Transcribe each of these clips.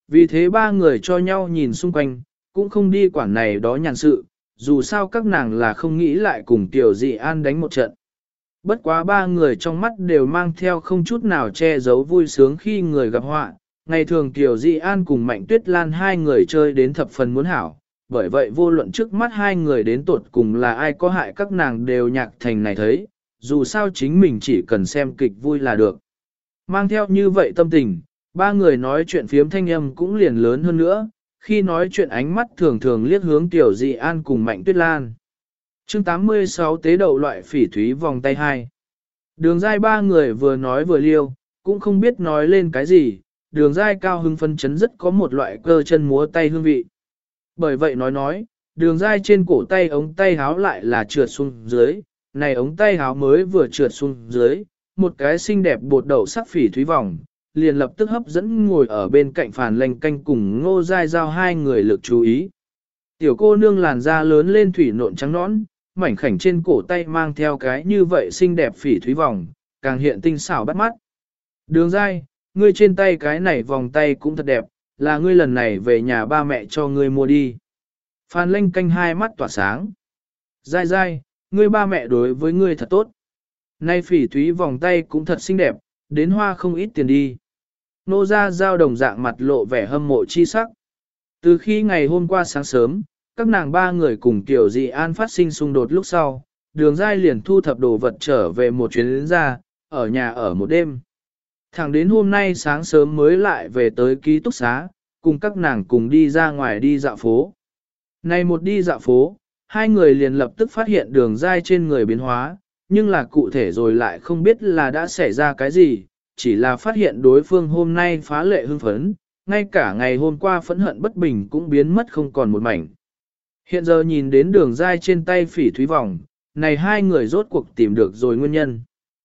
Vì thế ba người cho nhau nhìn xung quanh, cũng không đi quản này đó nhàn sự, dù sao các nàng là không nghĩ lại cùng Tiểu Dị An đánh một trận. Bất quá ba người trong mắt đều mang theo không chút nào che giấu vui sướng khi người gặp họa. Ngày thường Tiểu Dị An cùng Mạnh Tuyết Lan hai người chơi đến thập phần muốn hảo, bởi vậy vô luận trước mắt hai người đến tột cùng là ai có hại các nàng đều nhạc thành này thấy, dù sao chính mình chỉ cần xem kịch vui là được. Mang theo như vậy tâm tình, ba người nói chuyện phiếm thanh âm cũng liền lớn hơn nữa, khi nói chuyện ánh mắt thường thường liếc hướng Tiểu Dị An cùng Mạnh Tuyết Lan. Chương 86 tế đậu loại phỉ thúy vòng tay 2. Đường Giai ba người vừa nói vừa liêu, cũng không biết nói lên cái gì, Đường Giai cao hưng phân chấn rất có một loại cơ chân múa tay hương vị. Bởi vậy nói, Đường Giai trên cổ tay ống tay háo lại là trượt xuống dưới, này ống tay háo mới vừa trượt xuống dưới, một cái xinh đẹp bột đậu sắc phỉ thúy vòng, liền lập tức hấp dẫn ngồi ở bên cạnh Phàn Lanh Canh cùng Ngô Giai Giao hai người lực chú ý. Tiểu cô nương làn da lớn lên thủy nộn trắng nõn, mảnh khảnh trên cổ tay mang theo cái như vậy xinh đẹp phỉ thúy vòng, càng hiện tinh xảo bắt mắt. Đường Giai, ngươi trên tay cái này vòng tay cũng thật đẹp, là ngươi lần này về nhà ba mẹ cho ngươi mua đi. Phan Lanh Canh hai mắt tỏa sáng. Giai Giai, ngươi ba mẹ đối với ngươi thật tốt. Nay phỉ thúy vòng tay cũng thật xinh đẹp, đến hoa không ít tiền đi. Nô Gia Giao đồng dạng mặt lộ vẻ hâm mộ chi sắc. Từ khi ngày hôm qua sáng sớm, các nàng ba người cùng Tiểu Dị An phát sinh xung đột lúc sau, Đường Giai liền thu thập đồ vật trở về một chuyến đến ra, ở nhà ở một đêm. Thẳng đến hôm nay sáng sớm mới lại về tới ký túc xá, cùng các nàng cùng đi ra ngoài đi dạo phố. Này một đi dạo phố, hai người liền lập tức phát hiện Đường Giai trên người biến hóa, nhưng là cụ thể rồi lại không biết là đã xảy ra cái gì, chỉ là phát hiện đối phương hôm nay phá lệ hưng phấn, ngay cả ngày hôm qua phẫn hận bất bình cũng biến mất không còn một mảnh. Hiện giờ nhìn đến Đường Giai trên tay phỉ thúy vòng, này hai người rốt cuộc tìm được rồi nguyên nhân.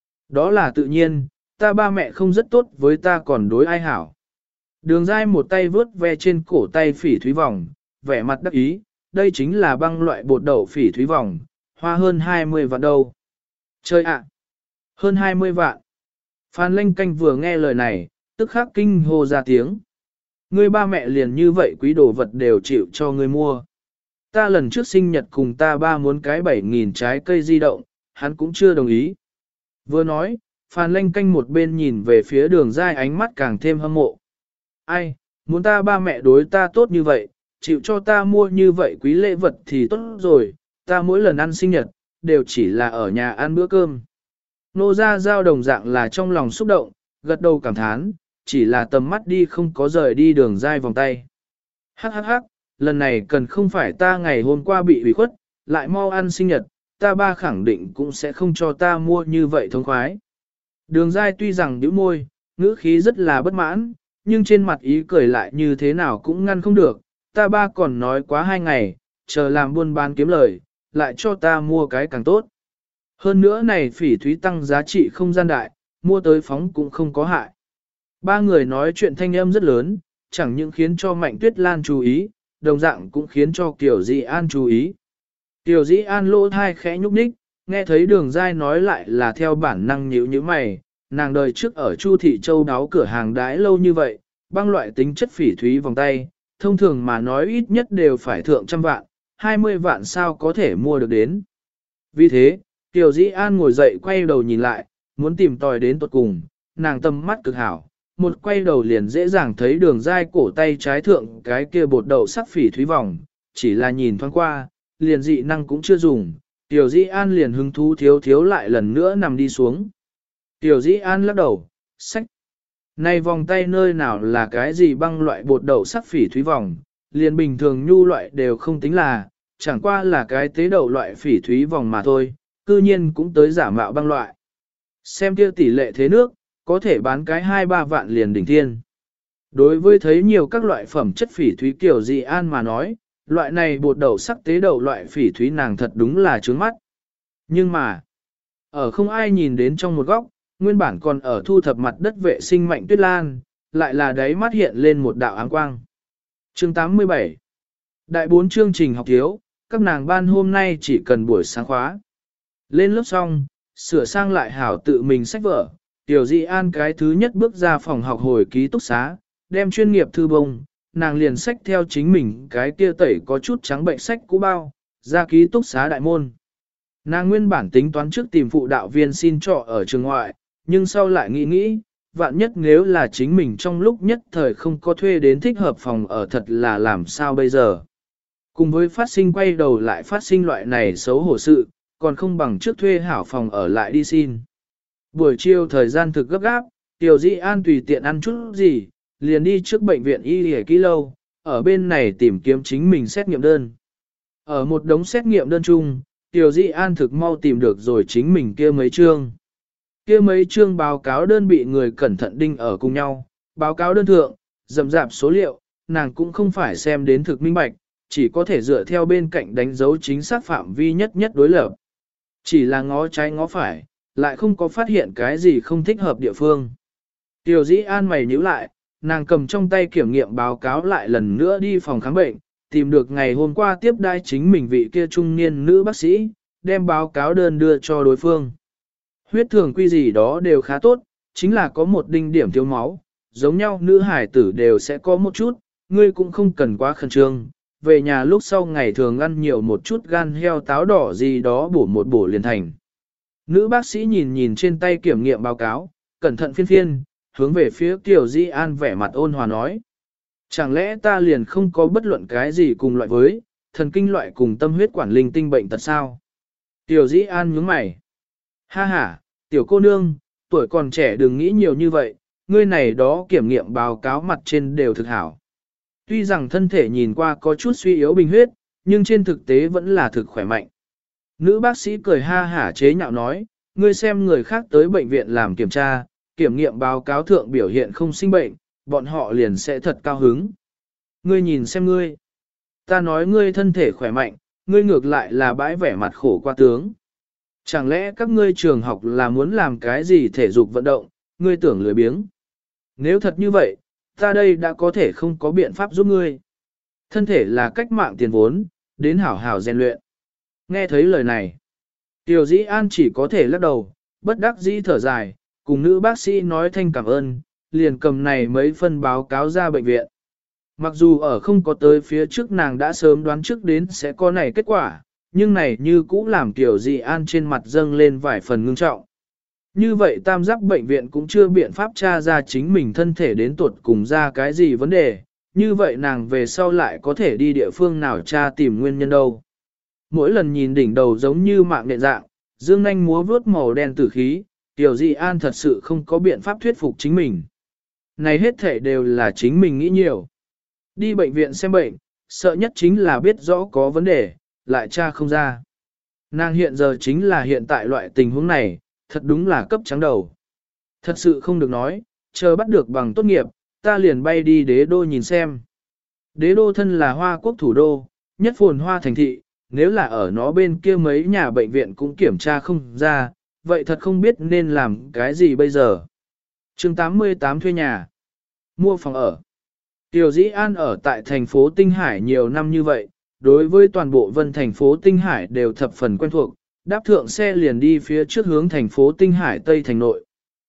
Đó là tự nhiên, ta ba mẹ không rất tốt với ta còn đối ai hảo. Đường Giai một tay vướt ve trên cổ tay phỉ thúy vòng, vẻ mặt đắc ý, đây chính là băng loại bột đậu phỉ thúy vòng, hoa hơn 20 vạn đâu. Chơi ạ! Hơn 20 vạn! Phan Lanh Canh vừa nghe lời này, tức khắc kinh hô ra tiếng. Ngươi ba mẹ liền như vậy quý đồ vật đều chịu cho ngươi mua. Ta lần trước sinh nhật cùng ta ba muốn cái 7.000 trái cây di động, hắn cũng chưa đồng ý. Vừa nói, Phan Lanh Canh một bên nhìn về phía Đường Giai ánh mắt càng thêm hâm mộ. Ai, muốn ta ba mẹ đối ta tốt như vậy, chịu cho ta mua như vậy quý lễ vật thì tốt rồi, ta mỗi lần ăn sinh nhật, đều chỉ là ở nhà ăn bữa cơm. Nô Gia Giao đồng dạng là trong lòng xúc động, gật đầu cảm thán, chỉ là tầm mắt đi không có rời đi Đường Giai vòng tay. Hắc hắc hắc, lần này cần không phải ta ngày hôm qua bị ủy khuất, lại mau ăn sinh nhật, ta ba khẳng định cũng sẽ không cho ta mua như vậy thông khoái. Đường Giai tuy rằng nhíu môi, ngữ khí rất là bất mãn, nhưng trên mặt ý cười lại như thế nào cũng ngăn không được, ta ba còn nói quá 2 ngày, chờ làm buôn bán kiếm lời, lại cho ta mua cái càng tốt. Hơn nữa này phỉ thúy tăng giá trị không gian đại, mua tới phóng cũng không có hại. Ba người nói chuyện thanh âm rất lớn, chẳng những khiến cho Mạnh Tuyết Lan chú ý, đồng dạng cũng khiến cho Tiểu Dị An chú ý. Tiểu Dị An lỗ thai khẽ nhúc nhích, nghe thấy Đường Giai nói lại là theo bản năng nhíu như mày, nàng đời trước ở Chu Thị Châu đáo cửa hàng đãi lâu như vậy, băng loại tính chất phỉ thúy vòng tay, thông thường mà nói ít nhất đều phải thượng trăm vạn, 20 vạn sao có thể mua được đến. Vì thế, Tiểu Dĩ An ngồi dậy quay đầu nhìn lại, muốn tìm tòi đến tuột cùng, nàng tâm mắt cực hảo, một quay đầu liền dễ dàng thấy Đường Giai cổ tay trái thượng cái kia bột đậu sắc phỉ thúy vòng, chỉ là nhìn thoáng qua, liền dị năng cũng chưa dùng, Tiểu Dĩ An liền hứng thú thiếu lại lần nữa nằm đi xuống. Tiểu Dĩ An lắc đầu, sách. Này vòng tay nơi nào là cái gì băng loại bột đậu sắc phỉ thúy vòng, liền bình thường nhu loại đều không tính là, chẳng qua là cái tế đậu loại phỉ thúy vòng mà thôi, cư nhiên cũng tới giả mạo băng loại. Xem kia tỷ lệ thế nước, có thể bán cái 2-3 vạn liền đỉnh thiên. Đối với thấy nhiều các loại phẩm chất phỉ thúy Tiểu Dĩ An mà nói, loại này bột đậu sắc tế đậu loại phỉ thúy nàng thật đúng là trướng mắt. Nhưng mà, ở không ai nhìn đến trong một góc, nguyên bản còn ở thu thập mặt đất vệ sinh Mạnh Tuyết Lan, lại là đáy mắt hiện lên một đạo áng quang. Chương 87 Đại 4 chương trình học thiếu, các nàng ban hôm nay chỉ cần buổi sáng khóa. Lên lớp xong, sửa sang lại hảo tự mình sách vở, Tiểu Dĩ An cái thứ nhất bước ra phòng học hồi ký túc xá, đem chuyên nghiệp thư bông, nàng liền xách theo chính mình cái kia tẩy có chút trắng bệnh sách cũ bao, ra ký túc xá đại môn. Nàng nguyên bản tính toán trước tìm phụ đạo viên xin trọ ở trường ngoại, nhưng sau lại nghĩ, vạn nhất nếu là chính mình trong lúc nhất thời không có thuê đến thích hợp phòng ở thật là làm sao bây giờ. Cùng với phát sinh quay đầu lại phát sinh loại này xấu hổ sự, còn không bằng trước thuê hảo phòng ở lại đi xin. Buổi chiều thời gian thực gấp gáp, Tiểu Dĩ An tùy tiện ăn chút gì, liền đi trước bệnh viện y hề ký lâu, ở bên này tìm kiếm chính mình xét nghiệm đơn. Ở một đống xét nghiệm đơn chung, Tiểu Dĩ An thực mau tìm được rồi chính mình kia mấy chương. Kia mấy chương báo cáo đơn bị người cẩn thận đinh ở cùng nhau, báo cáo đơn thượng, rậm rạp số liệu, nàng cũng không phải xem đến thực minh bạch, chỉ có thể dựa theo bên cạnh đánh dấu chính xác phạm vi nhất nhất đối lập. Chỉ là ngó trái ngó phải, lại không có phát hiện cái gì không thích hợp địa phương. Tiểu Dĩ An mày nhíu lại, nàng cầm trong tay kiểm nghiệm báo cáo lại lần nữa đi phòng khám bệnh, tìm được ngày hôm qua tiếp đai chính mình vị kia trung niên nữ bác sĩ, đem báo cáo đơn đưa cho đối phương. Huyết thường quy gì đó đều khá tốt, chính là có một đinh điểm thiếu máu, giống nhau nữ hải tử đều sẽ có một chút, ngươi cũng không cần quá khẩn trương. Về nhà lúc sau ngày thường ăn nhiều một chút gan heo táo đỏ gì đó bổ một bổ liền thành. Nữ bác sĩ nhìn nhìn trên tay kiểm nghiệm báo cáo, cẩn thận phiên phiên, hướng về phía Tiểu Dĩ An vẻ mặt ôn hòa nói. Chẳng lẽ ta liền không có bất luận cái gì cùng loại với, thần kinh loại cùng tâm huyết quản linh tinh bệnh tật sao? Tiểu Dĩ An nhướng mày. Ha ha, tiểu cô nương, tuổi còn trẻ đừng nghĩ nhiều như vậy, ngươi này đó kiểm nghiệm báo cáo mặt trên đều thực hảo. Tuy rằng thân thể nhìn qua có chút suy yếu bình huyết, nhưng trên thực tế vẫn là thực khỏe mạnh. Nữ bác sĩ cười ha hả chế nhạo nói, ngươi xem người khác tới bệnh viện làm kiểm tra, kiểm nghiệm báo cáo thượng biểu hiện không sinh bệnh, bọn họ liền sẽ thật cao hứng. Ngươi nhìn xem ngươi. Ta nói ngươi thân thể khỏe mạnh, ngươi ngược lại là bãi vẻ mặt khổ qua tướng. Chẳng lẽ các ngươi trường học là muốn làm cái gì thể dục vận động, ngươi tưởng lười biếng. Nếu thật như vậy, ta đây đã có thể không có biện pháp giúp ngươi. Thân thể là cách mạng tiền vốn, đến hảo hảo rèn luyện. Nghe thấy lời này, Tiểu Dĩ An chỉ có thể lắc đầu, bất đắc dĩ thở dài, cùng nữ bác sĩ nói thanh cảm ơn, liền cầm này mấy phân báo cáo ra bệnh viện. Mặc dù ở không có tới phía trước nàng đã sớm đoán trước đến sẽ có này kết quả, nhưng này như cũ làm Tiểu Dĩ An trên mặt dâng lên vài phần ngưng trọng. Như vậy tam giác bệnh viện cũng chưa biện pháp tra ra chính mình thân thể đến tuột cùng ra cái gì vấn đề, như vậy nàng về sau lại có thể đi địa phương nào tra tìm nguyên nhân đâu. Mỗi lần nhìn đỉnh đầu giống như mạng nhện dạng, dương nanh múa vướt màu đen tử khí, Tiểu Dĩ An thật sự không có biện pháp thuyết phục chính mình. Này hết thể đều là chính mình nghĩ nhiều. Đi bệnh viện xem bệnh, sợ nhất chính là biết rõ có vấn đề, lại tra không ra. Nàng hiện giờ chính là hiện tại loại tình huống này, thật đúng là cấp trắng đầu. Thật sự không được nói, chờ bắt được bằng tốt nghiệp, ta liền bay đi đế đô nhìn xem. Đế đô thân là Hoa quốc thủ đô, nhất phồn hoa thành thị, nếu là ở nó bên kia mấy nhà bệnh viện cũng kiểm tra không ra, vậy thật không biết nên làm cái gì bây giờ. Chương 88 thuê nhà, mua phòng ở. Tiểu Dĩ An ở tại thành phố Tinh Hải nhiều năm như vậy, đối với toàn bộ vân thành phố Tinh Hải đều thập phần quen thuộc, đáp thượng xe liền đi phía trước hướng thành phố Tinh Hải Tây Thành Nội.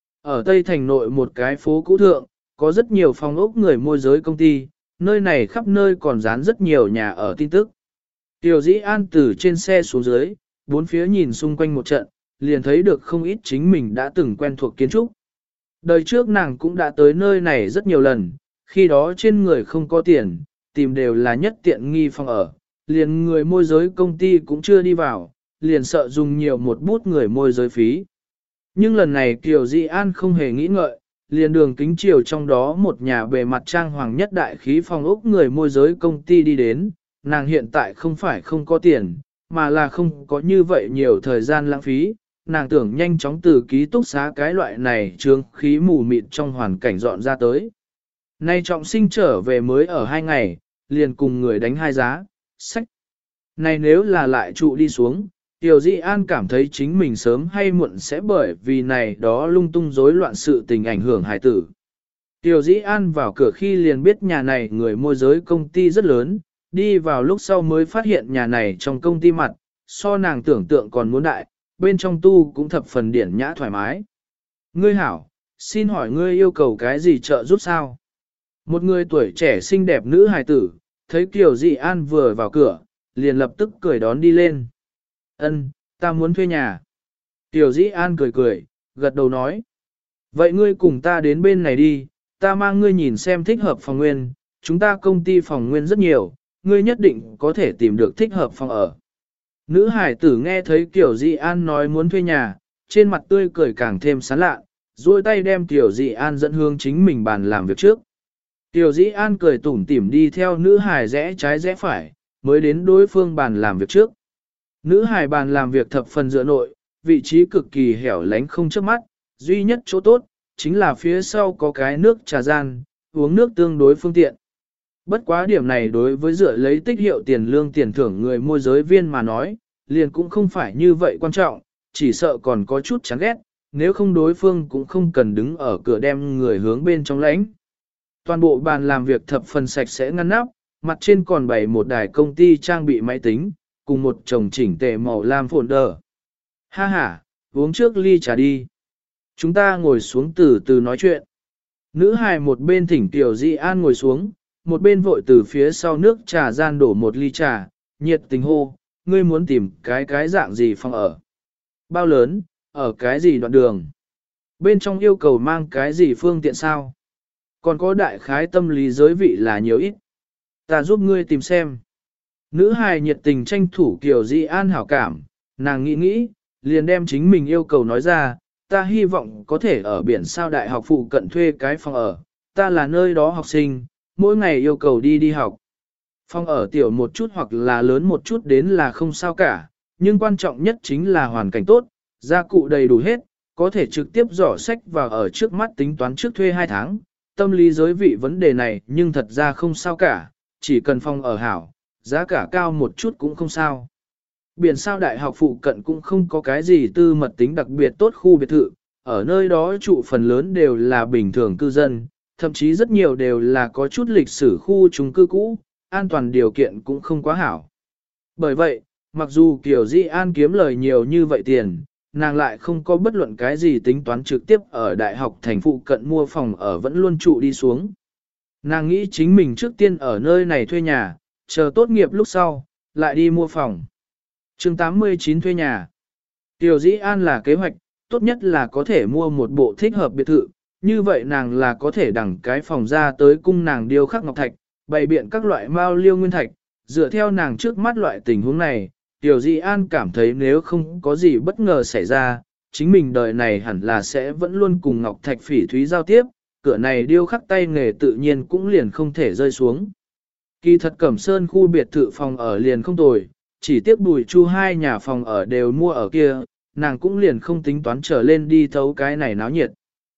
Ở Tây Thành Nội một cái phố cũ thượng, có rất nhiều phòng ốc người môi giới công ty, nơi này khắp nơi còn dán rất nhiều nhà ở tin tức. Tiểu Dĩ An từ trên xe xuống dưới, bốn phía nhìn xung quanh một trận, liền thấy được không ít chính mình đã từng quen thuộc kiến trúc. Đời trước nàng cũng đã tới nơi này rất nhiều lần, khi đó trên người không có tiền, tìm đều là nhất tiện nghi phòng ở, liền người môi giới công ty cũng chưa đi vào, liền sợ dùng nhiều một bút người môi giới phí. Nhưng lần này Kiều Dĩ An không hề nghĩ ngợi, liền đường kính chiều trong đó một nhà bề mặt trang hoàng nhất đại khí phòng ốc người môi giới công ty đi đến, nàng hiện tại không phải không có tiền, mà là không có như vậy nhiều thời gian lãng phí, nàng tưởng nhanh chóng từ ký túc xá cái loại này trướng khí mù mịt trong hoàn cảnh dọn ra tới. Nay trọng sinh trở về mới ở 2 ngày, liền cùng người đánh 2 giá, sách. Này nếu là lại trụ đi xuống, Tiểu Dĩ An cảm thấy chính mình sớm hay muộn sẽ bởi vì này đó lung tung rối loạn sự tình ảnh hưởng hải tử. Tiểu Dĩ An vào cửa khi liền biết nhà này người môi giới công ty rất lớn, đi vào lúc sau mới phát hiện nhà này trong công ty mặt, so nàng tưởng tượng còn muốn đại, bên trong tu cũng thập phần điển nhã thoải mái. Ngươi hảo, xin hỏi ngươi yêu cầu cái gì trợ giúp sao? Một người tuổi trẻ xinh đẹp nữ hài tử, thấy Kiều Dị An vừa vào cửa, liền lập tức cười đón đi lên. Ân, ta muốn thuê nhà. Kiều Dị An cười cười, gật đầu nói. Vậy ngươi cùng ta đến bên này đi, ta mang ngươi nhìn xem thích hợp phòng nguyên, chúng ta công ty phòng nguyên rất nhiều, ngươi nhất định có thể tìm được thích hợp phòng ở. Nữ hải tử nghe thấy Kiều Dị An nói muốn thuê nhà, trên mặt tươi cười càng thêm sán lạ, duỗi tay đem Kiều Dị An dẫn hướng chính mình bàn làm việc trước. Kiều Dị An cười tủm tỉm đi theo nữ hải rẽ trái rẽ phải, mới đến đối phương bàn làm việc trước. Nữ hải bàn làm việc thập phần dựa nội, vị trí cực kỳ hẻo lánh không chớp mắt, duy nhất chỗ tốt, chính là phía sau có cái nước trà gian, uống nước tương đối phương tiện. Bất quá điểm này đối với dựa lấy tích hiệu tiền lương tiền thưởng người môi giới viên mà nói, liền cũng không phải như vậy quan trọng, chỉ sợ còn có chút chán ghét, nếu không đối phương cũng không cần đứng ở cửa đem người hướng bên trong lãnh. Toàn bộ bàn làm việc thập phần sạch sẽ ngăn nắp, mặt trên còn bày một đài công ty trang bị máy tính, cùng một chồng chỉnh tề màu lam folder. Ha ha, uống trước ly trà đi. Chúng ta ngồi xuống từ từ nói chuyện. Nữ hài một bên thỉnh Kiều Dị An ngồi xuống, một bên vội từ phía sau nước trà gian đổ một ly trà, nhiệt tình hô, ngươi muốn tìm cái dạng gì phòng ở. Bao lớn, ở cái gì đoạn đường. Bên trong yêu cầu mang cái gì phương tiện sao. Còn có đại khái tâm lý giới vị là nhiều ít. Ta giúp ngươi tìm xem. Nữ hài nhiệt tình tranh thủ Kiều Dị An hảo cảm, nàng nghĩ nghĩ, liền đem chính mình yêu cầu nói ra, ta hy vọng có thể ở biển sao đại học phụ cận thuê cái phòng ở, ta là nơi đó học sinh, mỗi ngày yêu cầu đi học. Phòng ở tiểu một chút hoặc là lớn một chút đến là không sao cả, nhưng quan trọng nhất chính là hoàn cảnh tốt, gia cụ đầy đủ hết, có thể trực tiếp dỏ sách vào ở trước mắt tính toán trước thuê 2 tháng. Tâm lý giới vị vấn đề này nhưng thật ra không sao cả, chỉ cần phòng ở hảo, giá cả cao một chút cũng không sao. Biển sao đại học phụ cận cũng không có cái gì tư mật tính đặc biệt tốt khu biệt thự, ở nơi đó trụ phần lớn đều là bình thường cư dân, thậm chí rất nhiều đều là có chút lịch sử khu chung cư cũ, an toàn điều kiện cũng không quá hảo. Bởi vậy, mặc dù Kiều Dị An kiếm lời nhiều như vậy tiền, nàng lại không có bất luận cái gì tính toán trực tiếp ở đại học thành phụ cận mua phòng ở vẫn luôn trụ đi xuống. Nàng nghĩ chính mình trước tiên ở nơi này thuê nhà, chờ tốt nghiệp lúc sau, lại đi mua phòng. Chương 89 thuê nhà. Kiều Dị An là kế hoạch, tốt nhất là có thể mua một bộ thích hợp biệt thự, như vậy nàng là có thể đẳng cái phòng ra tới cung nàng điêu khắc ngọc thạch, bày biện các loại mao liêu nguyên thạch, dựa theo nàng trước mắt loại tình huống này, Kiều Dị An cảm thấy nếu không có gì bất ngờ xảy ra, chính mình đời này hẳn là sẽ vẫn luôn cùng ngọc thạch phỉ thúy giao tiếp, cửa này điêu khắc tay nghề tự nhiên cũng liền không thể rơi xuống. Kỳ thật Cẩm Sơn khu biệt thự phòng ở liền không tồi, chỉ tiếc Bùi Chu 2 nhà phòng ở đều mua ở kia, nàng cũng liền không tính toán trở lên đi thấu cái này náo nhiệt.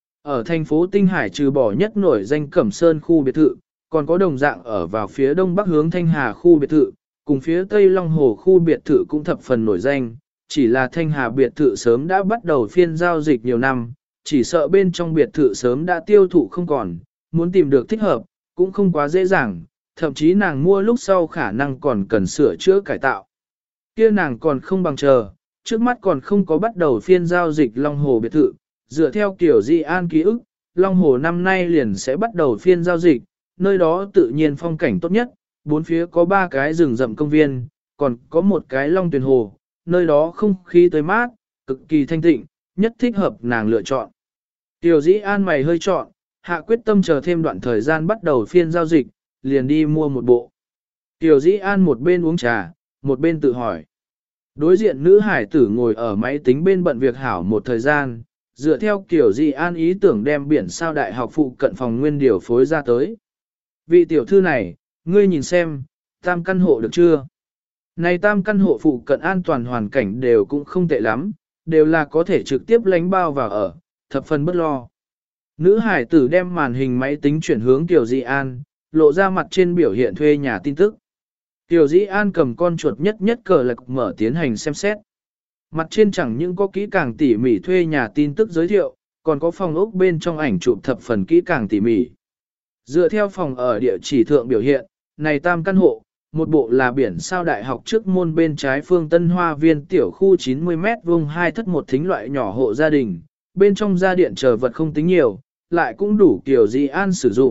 Ở thành phố Tinh Hải trừ bỏ nhất nổi danh Cẩm Sơn khu biệt thự, còn có đồng dạng ở vào phía đông bắc hướng Thanh Hà khu biệt thự, cùng phía tây Long Hồ khu biệt thự cũng thập phần nổi danh, chỉ là Thanh Hà biệt thự sớm đã bắt đầu phiên giao dịch nhiều năm, chỉ sợ bên trong biệt thự sớm đã tiêu thụ không còn, muốn tìm được thích hợp, cũng không quá dễ dàng, thậm chí nàng mua lúc sau khả năng còn cần sửa chữa cải tạo. Kia nàng còn không bằng chờ, trước mắt còn không có bắt đầu phiên giao dịch Long Hồ biệt thự, dựa theo Kiều Dị An ký ức, Long Hồ năm nay liền sẽ bắt đầu phiên giao dịch, nơi đó tự nhiên phong cảnh tốt nhất, bốn phía có 3 cái rừng rậm công viên, còn có một cái Long Tuyền Hồ, nơi đó không khí tươi mát, cực kỳ thanh tịnh, nhất thích hợp nàng lựa chọn. Kiều Dị An mày hơi chọn, hạ quyết tâm chờ thêm đoạn thời gian bắt đầu phiên giao dịch, liền đi mua một bộ. Kiều Dị An một bên uống trà, một bên tự hỏi. Đối diện nữ hải tử ngồi ở máy tính bên bận việc hảo một thời gian, dựa theo Kiều Dị An ý tưởng đem biển sao đại học phụ cận phòng nguyên điều phối ra tới. Vị tiểu thư này, ngươi nhìn xem, tam căn hộ được chưa? Này tam căn hộ phụ cận an toàn hoàn cảnh đều cũng không tệ lắm, đều là có thể trực tiếp lánh bao vào ở, thập phần bất lo. Nữ hải tử đem màn hình máy tính chuyển hướng Kiều Dị An, lộ ra mặt trên biểu hiện thuê nhà tin tức. Kiều Dị An cầm con chuột nhất nhất cờ lạc mở tiến hành xem xét. Mặt trên chẳng những có kỹ càng tỉ mỉ thuê nhà tin tức giới thiệu, còn có phòng ốc bên trong ảnh chụp thập phần kỹ càng tỉ mỉ. Dựa theo phòng ở địa chỉ thượng biểu hiện, này tam căn hộ, một bộ là biển sao đại học trước môn bên trái phương Tân Hoa Viên tiểu khu 90 m vuông 2 thất 1 thính loại nhỏ hộ gia đình, bên trong gia điện chờ vật không tính nhiều, lại cũng đủ Kiều Dị An sử dụng,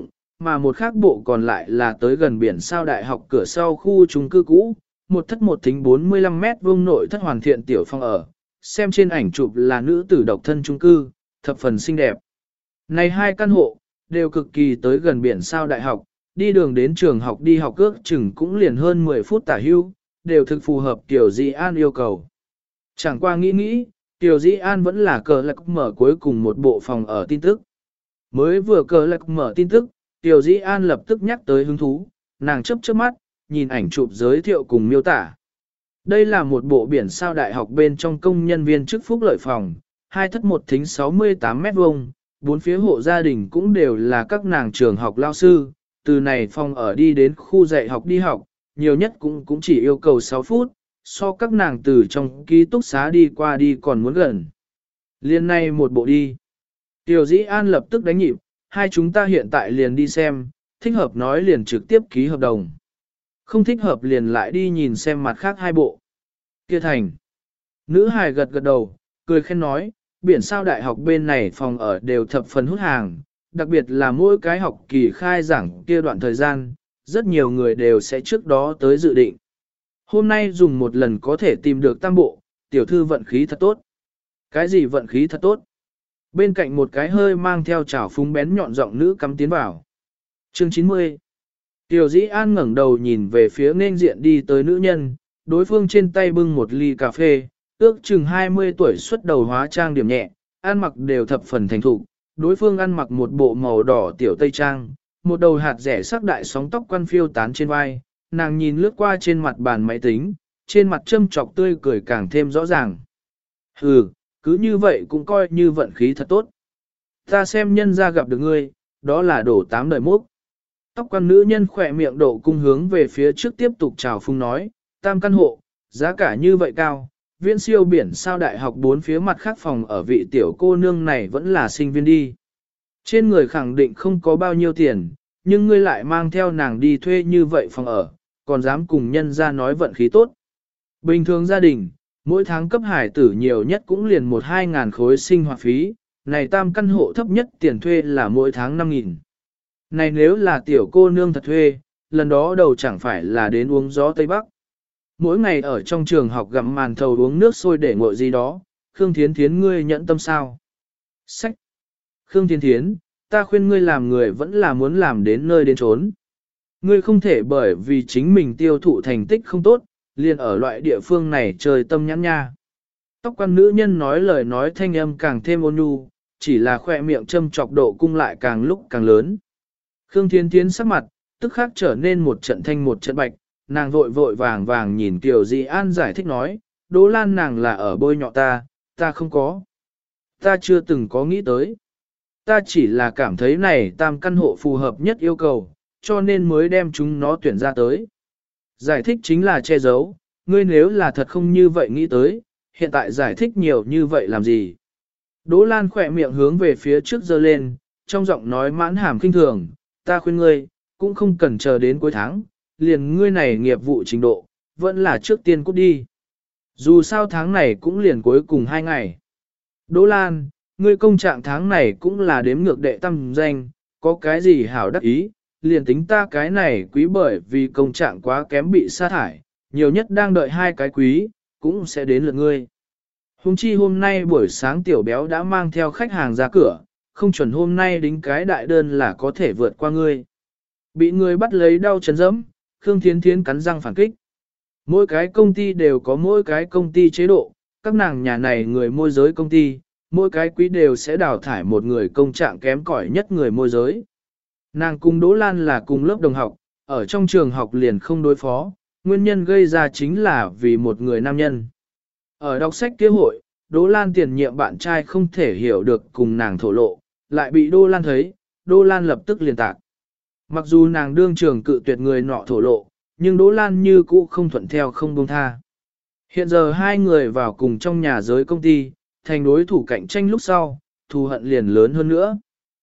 mà một khác bộ còn lại là tới gần biển sao đại học cửa sau khu chung cư cũ, một thất một thính 45 mét vuông nội thất hoàn thiện tiểu phòng ở, xem trên ảnh chụp là nữ tử độc thân chung cư, thập phần xinh đẹp. Này hai căn hộ, đều cực kỳ tới gần biển sao đại học, đi đường đến trường học đi học ước chừng cũng liền hơn 10 phút tả hưu, đều thực phù hợp Tiểu Dĩ An yêu cầu. Chẳng qua nghĩ, Tiểu Dĩ An vẫn là cờ lạc mở cuối cùng một bộ phòng ở tin tức. Mới vừa cờ lạc mở tin tức, Tiểu Dĩ An lập tức nhắc tới hứng thú, nàng chớp mắt, nhìn ảnh chụp giới thiệu cùng miêu tả. Đây là một bộ biển sao đại học bên trong công nhân viên chức phúc lợi phòng, hai thất một thính 68 mét vuông, bốn phía hộ gia đình cũng đều là các nàng trường học lao sư, từ này phòng ở đi đến khu dạy học đi học, nhiều nhất cũng chỉ yêu cầu 6 phút, so các nàng từ trong ký túc xá đi qua đi còn muốn gần. Liên này một bộ đi. Tiểu Dĩ An lập tức đánh nhịp, hai chúng ta hiện tại liền đi xem, thích hợp nói liền trực tiếp ký hợp đồng. Không thích hợp liền lại đi nhìn xem mặt khác hai bộ. Kia thành. Nữ hài gật gật đầu, cười khen nói, biển sao đại học bên này phòng ở đều thập phần hút hàng, đặc biệt là mỗi cái học kỳ khai giảng kia đoạn thời gian, rất nhiều người đều sẽ trước đó tới dự định. Hôm nay dùng một lần có thể tìm được tam bộ, tiểu thư vận khí thật tốt. Cái gì vận khí thật tốt? Bên cạnh một cái hơi mang theo chảo phúng bén nhọn giọng nữ cắm tiến vào. Chương 90. Tiểu Dĩ An ngẩng đầu nhìn về phía nên diện đi tới nữ nhân, đối phương trên tay bưng một ly cà phê, ước chừng 20 tuổi xuất đầu hóa trang điểm nhẹ, ăn mặc đều thập phần thành thục. Đối phương ăn mặc một bộ màu đỏ tiểu tây trang, một đầu hạt rẻ sắc đại sóng tóc quăn phiêu tán trên vai, nàng nhìn lướt qua trên mặt bàn máy tính, trên mặt châm trọc tươi cười càng thêm rõ ràng. Hừ, cứ như vậy cũng coi như vận khí thật tốt. Ta xem nhân ra gặp được ngươi, đó là đổ 8 đời mốc. Tóc quan nữ nhân khỏe miệng độ cung hướng về phía trước tiếp tục chào phung nói, tam căn hộ, giá cả như vậy cao, viễn siêu biển sao đại học bốn phía mặt khác phòng ở vị tiểu cô nương này vẫn là sinh viên đi. Trên người khẳng định không có bao nhiêu tiền, nhưng ngươi lại mang theo nàng đi thuê như vậy phòng ở, còn dám cùng nhân ra nói vận khí tốt. Bình thường gia đình, mỗi tháng cấp hải tử nhiều nhất cũng liền 1-2 ngàn khối sinh hoạt phí, này tam căn hộ thấp nhất tiền thuê là mỗi tháng 5.000. Này nếu là tiểu cô nương thật thuê, lần đó đầu chẳng phải là đến uống gió Tây Bắc. Mỗi ngày ở trong trường học gặm màn thầu uống nước sôi để ngội gì đó, Khương Thiến Thiến ngươi nhẫn tâm sao? Sách! Khương Thiến Thiến, ta khuyên ngươi làm người vẫn là muốn làm đến nơi đến chốn. Ngươi không thể bởi vì chính mình tiêu thụ thành tích không tốt, liền ở loại địa phương này trời tâm nhãn nha. Tóc quan nữ nhân nói lời nói thanh âm càng thêm ôn nhu, chỉ là khoe miệng châm chọc độ cung lại càng lúc càng lớn. Khương Thiến Thiến sắc mặt, tức khắc trở nên một trận thanh một trận bạch, nàng vội vội vàng vàng nhìn Kiều Dị An giải thích nói, Đỗ Lan nàng là ở bôi nhọ ta, ta không có. Ta chưa từng có nghĩ tới. Ta chỉ là cảm thấy này tam căn hộ phù hợp nhất yêu cầu, cho nên mới đem chúng nó tuyển ra tới. Giải thích chính là che giấu, ngươi nếu là thật không như vậy nghĩ tới, hiện tại giải thích nhiều như vậy làm gì. Đỗ Lan khỏe miệng hướng về phía trước giơ lên, trong giọng nói mãn hàm kinh thường, ta khuyên ngươi, cũng không cần chờ đến cuối tháng, liền ngươi này nghiệp vụ trình độ, vẫn là trước tiên cút đi. Dù sao tháng này cũng liền cuối cùng 2 ngày. Đỗ Lan, ngươi công trạng tháng này cũng là đếm ngược đệ tam danh, có cái gì hảo đắc ý, liền tính ta cái này quý bởi vì công trạng quá kém bị sa thải, nhiều nhất đang đợi 2 cái quý, cũng sẽ đến lượt ngươi. Hùng chi hôm nay buổi sáng tiểu béo đã mang theo khách hàng ra cửa, không chuẩn hôm nay đính cái đại đơn là có thể vượt qua ngươi. Bị người bắt lấy đau chấn dẫm, Khương Thiến Thiến cắn răng phản kích. Mỗi cái công ty đều có mỗi cái công ty chế độ, các nàng nhà này người môi giới công ty, mỗi cái quý đều sẽ đào thải một người công trạng kém cỏi nhất người môi giới. Nàng cùng Đỗ Lan là cùng lớp đồng học, ở trong trường học liền không đối phó, nguyên nhân gây ra chính là vì một người nam nhân. Ở đọc sách kia hội, Đỗ Lan tiền nhiệm bạn trai không thể hiểu được cùng nàng thổ lộ, lại bị Đỗ Lan thấy, Đỗ Lan lập tức liền tạc. Mặc dù nàng đương trường cự tuyệt người nọ thổ lộ, nhưng Đỗ Lan như cũ không thuận theo không buông tha. Hiện giờ hai người vào cùng trong nhà giới công ty, thành đối thủ cạnh tranh lúc sau, thù hận liền lớn hơn nữa.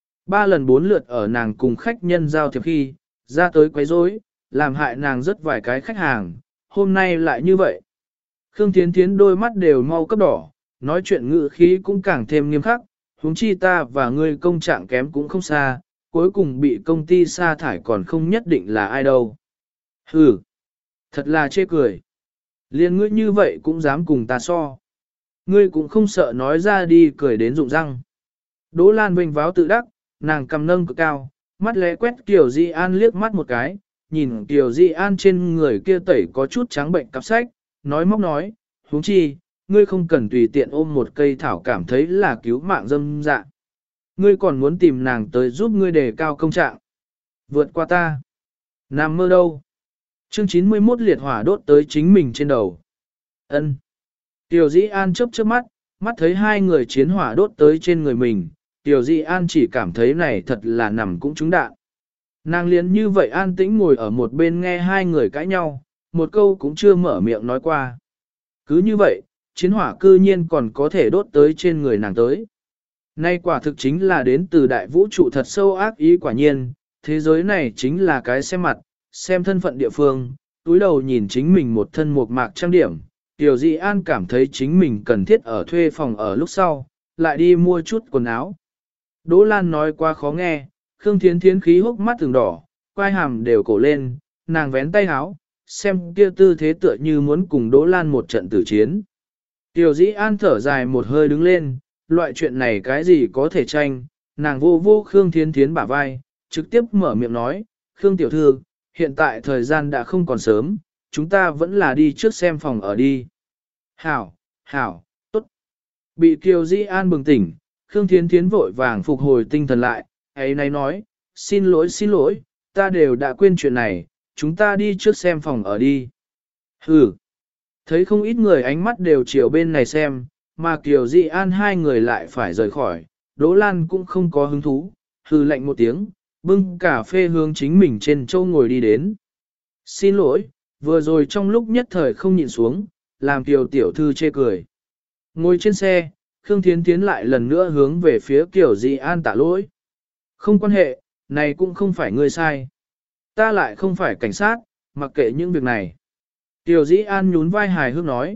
3 lần 4 lượt ở nàng cùng khách nhân giao thiệp khi, ra tới quấy rối, làm hại nàng rất vài cái khách hàng, hôm nay lại như vậy. Khương Thiến Thiến đôi mắt đều mau cấp đỏ, nói chuyện ngữ khí cũng càng thêm nghiêm khắc, huống chi ta và ngươi công trạng kém cũng không xa, cuối cùng bị công ty sa thải còn không nhất định là ai đâu. Hừ, thật là chê cười. Liên ngươi như vậy cũng dám cùng ta so. Ngươi cũng không sợ nói ra đi cười đến rụng răng. Đỗ Lan vênh váo tự đắc, nàng cầm nâng cực cao, mắt lẽ quét Kiều Di An liếc mắt một cái, nhìn Kiều Di An trên người kia tẩy có chút trắng bệnh cặp sách, nói móc nói, huống chi, ngươi không cần tùy tiện ôm một cây thảo cảm thấy là cứu mạng dâm dạ. Ngươi còn muốn tìm nàng tới giúp ngươi đề cao công trạng. Vượt qua ta. Nằm mơ đâu. Chương 91 liệt hỏa đốt tới chính mình trên đầu. Ân. Tiểu Dĩ An chớp chớp mắt, mắt thấy hai người chiến hỏa đốt tới trên người mình. Tiểu Dĩ An chỉ cảm thấy này thật là nằm cũng trúng đạn. Nàng liền như vậy an tĩnh ngồi ở một bên nghe hai người cãi nhau, một câu cũng chưa mở miệng nói qua. Cứ như vậy, chiến hỏa cư nhiên còn có thể đốt tới trên người nàng tới. Nay quả thực chính là đến từ đại vũ trụ thật sâu ác ý quả nhiên, thế giới này chính là cái xem mặt, xem thân phận địa phương, túi đầu nhìn chính mình một thân mộc mạc trang điểm. Tiểu Dị An cảm thấy chính mình cần thiết ở thuê phòng ở lúc sau, lại đi mua chút quần áo. Đỗ Lan nói qua khó nghe, Khương Thiến Thiến khí hốc mắt từng đỏ, quai hàm đều cổ lên, nàng vén tay áo, xem kia tư thế tựa như muốn cùng Đỗ Lan một trận tử chiến. Tiểu Dĩ An thở dài một hơi đứng lên, loại chuyện này cái gì có thể tranh, nàng vô vô Khương Thiến Thiến bả vai, trực tiếp mở miệng nói, Khương Tiểu Thư, hiện tại thời gian đã không còn sớm, chúng ta vẫn là đi trước xem phòng ở đi. Hảo, hảo, tốt. Bị Kiều Dĩ An bừng tỉnh, Khương Thiến Thiến vội vàng phục hồi tinh thần lại, ấy nay nói, xin lỗi, ta đều đã quên chuyện này, chúng ta đi trước xem phòng ở đi. Hừ. Thấy không ít người ánh mắt đều chiều bên này xem, mà Kiều Dị An hai người lại phải rời khỏi, Đỗ Lan cũng không có hứng thú, hừ lạnh một tiếng, bưng cà phê hướng chính mình trên châu ngồi đi đến. Xin lỗi, vừa rồi trong lúc nhất thời không nhịn xuống, làm Kiều tiểu thư chê cười. Ngồi trên xe, Khương Thiến Thiến lại lần nữa hướng về phía Kiều Dị An tạ lỗi. Không quan hệ, này cũng không phải ngươi sai. Ta lại không phải cảnh sát, mặc kệ những việc này. Tiểu Dĩ An nhún vai hài hước nói,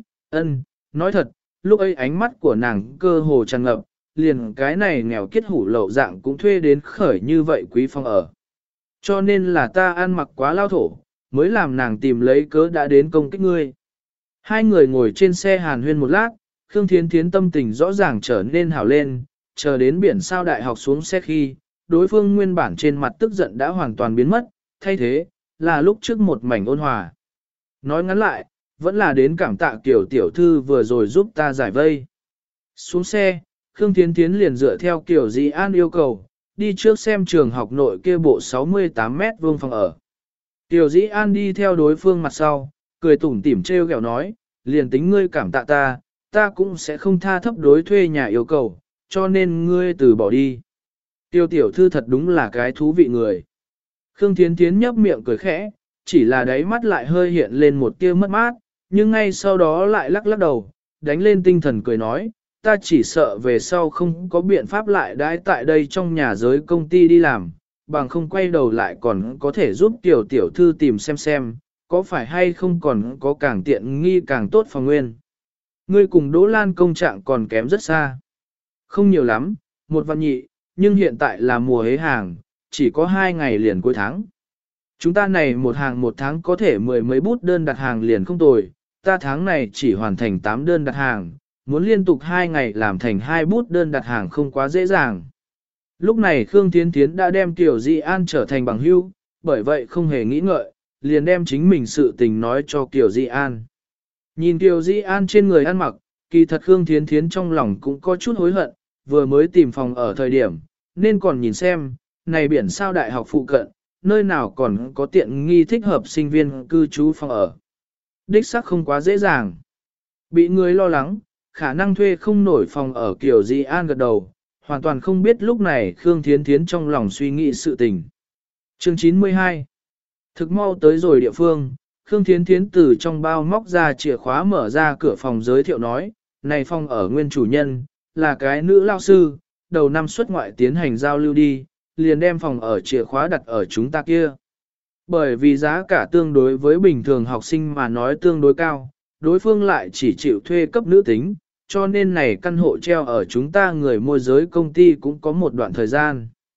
nói thật, lúc ấy ánh mắt của nàng cơ hồ tràn ngập, liền cái này nghèo kiết hủ lậu dạng cũng thuê đến khởi như vậy quý phòng ở. Cho nên là ta ăn mặc quá lao thổ, mới làm nàng tìm lấy cớ đã đến công kích ngươi. Hai người ngồi trên xe hàn huyên một lát, Khương Thiến Thiến tâm tình rõ ràng trở nên hảo lên, chờ đến biển sao đại học xuống xe khi, đối phương nguyên bản trên mặt tức giận đã hoàn toàn biến mất, thay thế, là lúc trước một mảnh ôn hòa. Nói ngắn lại, vẫn là đến cảm tạ Kiều tiểu thư vừa rồi giúp ta giải vây. Xuống xe, Khương Thiến Thiến liền dựa theo Kiều Dị An yêu cầu, đi trước xem trường học nội kia bộ 68 mét vuông phòng ở. Kiều Dị An đi theo đối phương mặt sau, cười tủm tỉm trêu ghẹo nói, liền tính ngươi cảm tạ ta cũng sẽ không tha thấp đối thuê nhà yêu cầu, cho nên ngươi từ bỏ đi. Tiêu tiểu thư thật đúng là cái thú vị người. Khương Thiến Thiến nhấp miệng cười khẽ, chỉ là đáy mắt lại hơi hiện lên một tia mất mát, nhưng ngay sau đó lại lắc lắc đầu, đánh lên tinh thần cười nói, ta chỉ sợ về sau không có biện pháp lại đãi tại đây trong nhà giới công ty đi làm, bằng không quay đầu lại còn có thể giúp tiểu tiểu thư tìm xem, có phải hay không còn có càng tiện nghi càng tốt phòng nguyên. Ngươi cùng Đỗ Lan công trạng còn kém rất xa. Không nhiều lắm, 1 vạn nhị, nhưng hiện tại là mùa hế hàng, chỉ có 2 ngày liền cuối tháng. Chúng ta này một tháng có thể 10 mấy bút đơn đặt hàng liền không tồi, ta tháng này chỉ hoàn thành 8 đơn đặt hàng, muốn liên tục 2 ngày làm thành 2 bút đơn đặt hàng không quá dễ dàng. Lúc này Khương Thiến Thiến đã đem Tiểu Dị An trở thành bằng hữu, bởi vậy không hề nghĩ ngợi, liền đem chính mình sự tình nói cho Tiểu Dị An. Nhìn Tiểu Dị An trên người ăn mặc, kỳ thật Khương Thiến Thiến trong lòng cũng có chút hối hận, vừa mới tìm phòng ở thời điểm, nên còn nhìn xem, này biển sao đại học phụ cận, nơi nào còn có tiện nghi thích hợp sinh viên cư trú phòng ở. Đích xác không quá dễ dàng. Bị người lo lắng, khả năng thuê không nổi phòng ở Kiều Dị An gật đầu, hoàn toàn không biết lúc này Khương Thiến Thiến trong lòng suy nghĩ sự tình. Chương 92 Thực mau tới rồi địa phương, Khương Thiến Thiến từ trong bao móc ra chìa khóa mở ra cửa phòng giới thiệu nói, này phòng ở nguyên chủ nhân, là cái nữ lao sư, đầu năm xuất ngoại tiến hành giao lưu đi, liền đem phòng ở chìa khóa đặt ở chúng ta kia. Bởi vì giá cả tương đối với bình thường học sinh mà nói tương đối cao, đối phương lại chỉ chịu thuê cấp nữ tính, cho nên này căn hộ treo ở chúng ta người môi giới công ty cũng có một đoạn thời gian.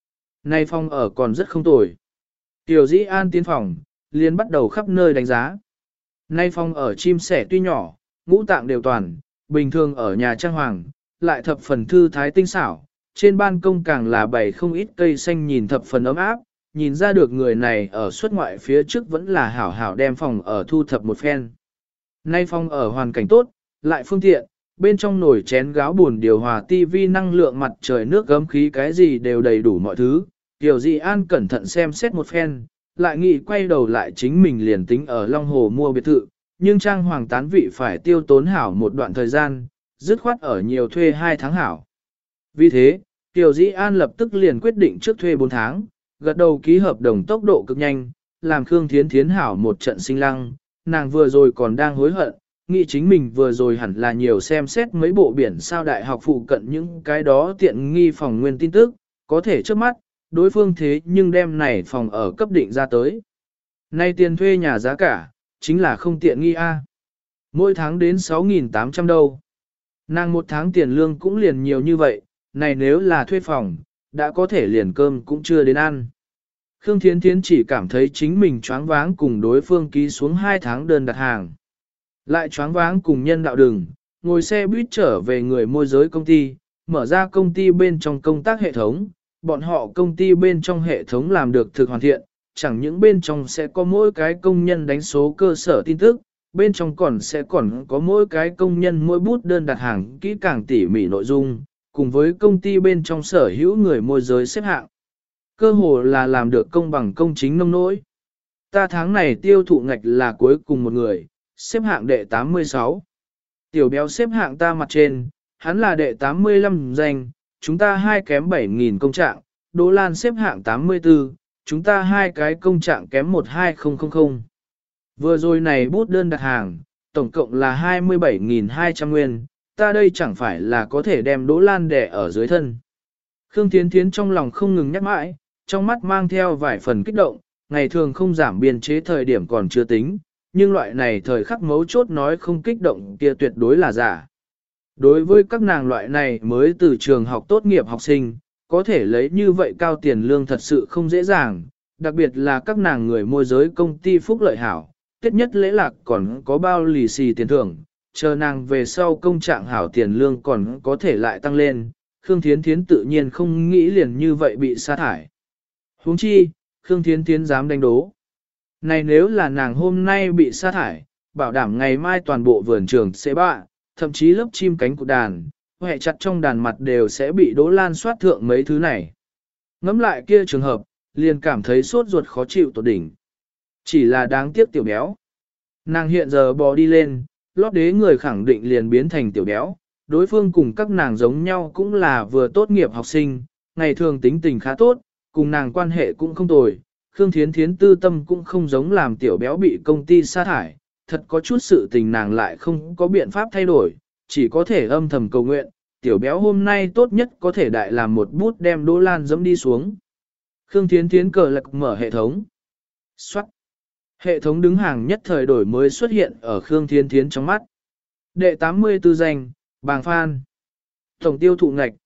Nay phòng ở còn rất không tồi. Tiểu Dĩ An tiến phòng, liền bắt đầu khắp nơi đánh giá. Nay phòng ở chim sẻ tuy nhỏ, ngũ tạng đều toàn, bình thường ở nhà trang hoàng, lại thập phần thư thái tinh xảo, trên ban công càng là bày không ít cây xanh nhìn thập phần ấm áp, nhìn ra được người này ở xuất ngoại phía trước vẫn là hảo hảo đem phòng ở thu thập một phen. Nay phòng ở hoàn cảnh tốt, lại phương tiện, bên trong nồi chén gáo buồn điều hòa tivi năng lượng mặt trời nước gấm khí cái gì đều đầy đủ mọi thứ. Tiểu Dị An cẩn thận xem xét một phen, lại nghĩ quay đầu lại chính mình liền tính ở Long Hồ mua biệt thự, nhưng trang hoàng tán vị phải tiêu tốn hảo một đoạn thời gian, dứt khoát ở nhiều thuê 2 tháng hảo. Vì thế, Tiểu Dĩ An lập tức liền quyết định trước thuê 4 tháng, gật đầu ký hợp đồng tốc độ cực nhanh, làm Khương Thiến Thiến hảo một trận sinh lăng, nàng vừa rồi còn đang hối hận, nghĩ chính mình vừa rồi hẳn là nhiều xem xét mấy bộ biển sao đại học phụ cận những cái đó tiện nghi phòng nguyên tin tức, có thể trước mắt, đối phương thế nhưng đem này phòng ở cấp định ra tới. Nay tiền thuê nhà giá cả, chính là không tiện nghi a. Mỗi tháng đến 6.800 đâu. Nàng một tháng tiền lương cũng liền nhiều như vậy, này nếu là thuê phòng, đã có thể liền cơm cũng chưa đến ăn. Khương Thiến Thiến chỉ cảm thấy chính mình choáng váng cùng đối phương ký xuống 2 tháng đơn đặt hàng. Lại choáng váng cùng nhân đạo đường, ngồi xe buýt trở về người môi giới công ty, mở ra công ty bên trong công tác hệ thống, bọn họ công ty bên trong hệ thống làm được thực hoàn thiện, chẳng những bên trong sẽ có mỗi cái công nhân đánh số cơ sở tin tức, bên trong còn có mỗi cái công nhân mỗi bút đơn đặt hàng kỹ càng tỉ mỉ nội dung, cùng với công ty bên trong sở hữu người môi giới xếp hạng. Cơ hồ là làm được công bằng công chính nông nỗi. Ta tháng này tiêu thụ ngạch là cuối cùng một người, xếp hạng đệ 86. Tiểu béo xếp hạng ta mặt trên, hắn là đệ 85 danh, chúng ta hai kém 7.000 công trạng, Đỗ Lan xếp hạng 84, chúng ta hai cái công trạng kém 12000. Vừa rồi này bút đơn đặt hàng, tổng cộng là 27.200 nguyên, ta đây chẳng phải là có thể đem Đỗ Lan đẻ ở dưới thân. Khương Thiến Thiến trong lòng không ngừng nhắc mãi, trong mắt mang theo vài phần kích động, ngày thường không giảm biên chế thời điểm còn chưa tính, nhưng loại này thời khắc mấu chốt nói không kích động kia tuyệt đối là giả. Đối với các nàng loại này mới từ trường học tốt nghiệp học sinh, có thể lấy như vậy cao tiền lương thật sự không dễ dàng, đặc biệt là các nàng người môi giới công ty phúc lợi hảo, tiết nhất lễ lạc còn có bao lì xì tiền thưởng, chờ nàng về sau công trạng hảo tiền lương còn có thể lại tăng lên, Khương Thiến Thiến tự nhiên không nghĩ liền như vậy bị sa thải. Huống chi, Khương Thiến Thiến dám đánh đố. Này nếu là nàng hôm nay bị sa thải, bảo đảm ngày mai toàn bộ vườn trường sẽ bạ, thậm chí lớp chim cánh cụt đàn, hệ chặt trong đàn mặt đều sẽ bị Đỗ Lan soát thượng mấy thứ này. Ngắm lại kia trường hợp, liền cảm thấy sốt ruột khó chịu tột đỉnh. Chỉ là đáng tiếc tiểu béo. Nàng hiện giờ bò đi lên, lót đế người khẳng định liền biến thành tiểu béo. Đối phương cùng các nàng giống nhau cũng là vừa tốt nghiệp học sinh, ngày thường tính tình khá tốt, cùng nàng quan hệ cũng không tồi. Khương Thiến Thiến tư tâm cũng không giống làm tiểu béo bị công ty sa thải, thật có chút sự tình nàng lại không có biện pháp thay đổi, chỉ có thể âm thầm cầu nguyện, tiểu béo hôm nay tốt nhất có thể đại làm một bút đem Đỗ Lan dẫm đi xuống. Khương Thiến Thiến cờ lạc mở hệ thống. Xoát. Hệ thống đứng hàng nhất thời đổi mới xuất hiện ở Khương Thiến Thiến trong mắt. Đệ 84 danh, Bàng Phan. Tổng tiêu thụ ngạch,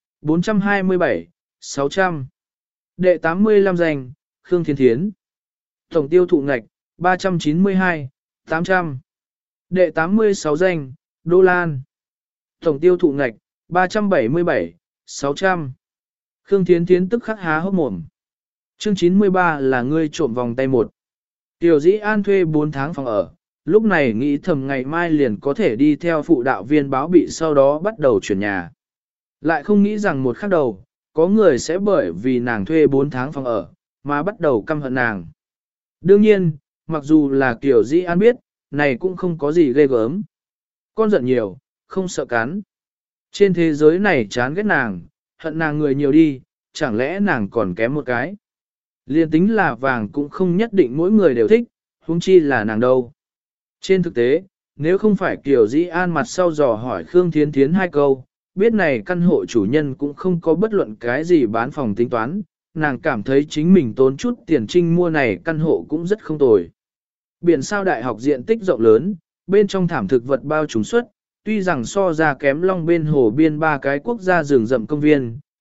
427, 600. Đệ 85 danh, Khương Thiến Thiến. Tổng tiêu thụ ngạch, 392, 800. Đệ 86 danh, Đỗ Lan. Tổng tiêu thụ ngạch, 377, 600. Khương Thiến Thiến tức khắc há hốc mồm. Chương 93 là ngươi trộm vòng tay một. Tiểu Dĩ An thuê 4 tháng phòng ở, lúc này nghĩ thầm ngày mai liền có thể đi theo phụ đạo viên báo bị sau đó bắt đầu chuyển nhà. Lại không nghĩ rằng một khắc đầu, có người sẽ bởi vì nàng thuê 4 tháng phòng ở, mà bắt đầu căm hận nàng. Đương nhiên, mặc dù là Tiểu Dĩ An biết, này cũng không có gì ghê gớm. Con giận nhiều, không sợ cắn. Trên thế giới này chán ghét nàng, hận nàng người nhiều đi, chẳng lẽ nàng còn kém một cái. Liên tính là vàng cũng không nhất định mỗi người đều thích, huống chi là nàng đâu. Trên thực tế, nếu không phải Kiều Dĩ An mặt sau dò hỏi Khương Thiến Thiến 2 câu, biết này căn hộ chủ nhân cũng không có bất luận cái gì bán phòng tính toán, nàng cảm thấy chính mình tốn chút tiền trinh mua này căn hộ cũng rất không tồi. Biển sao đại học diện tích rộng lớn, bên trong thảm thực vật bao trùng xuất, tuy rằng so ra kém Long bên hồ biên 3 cái quốc gia rừng rậm công viên,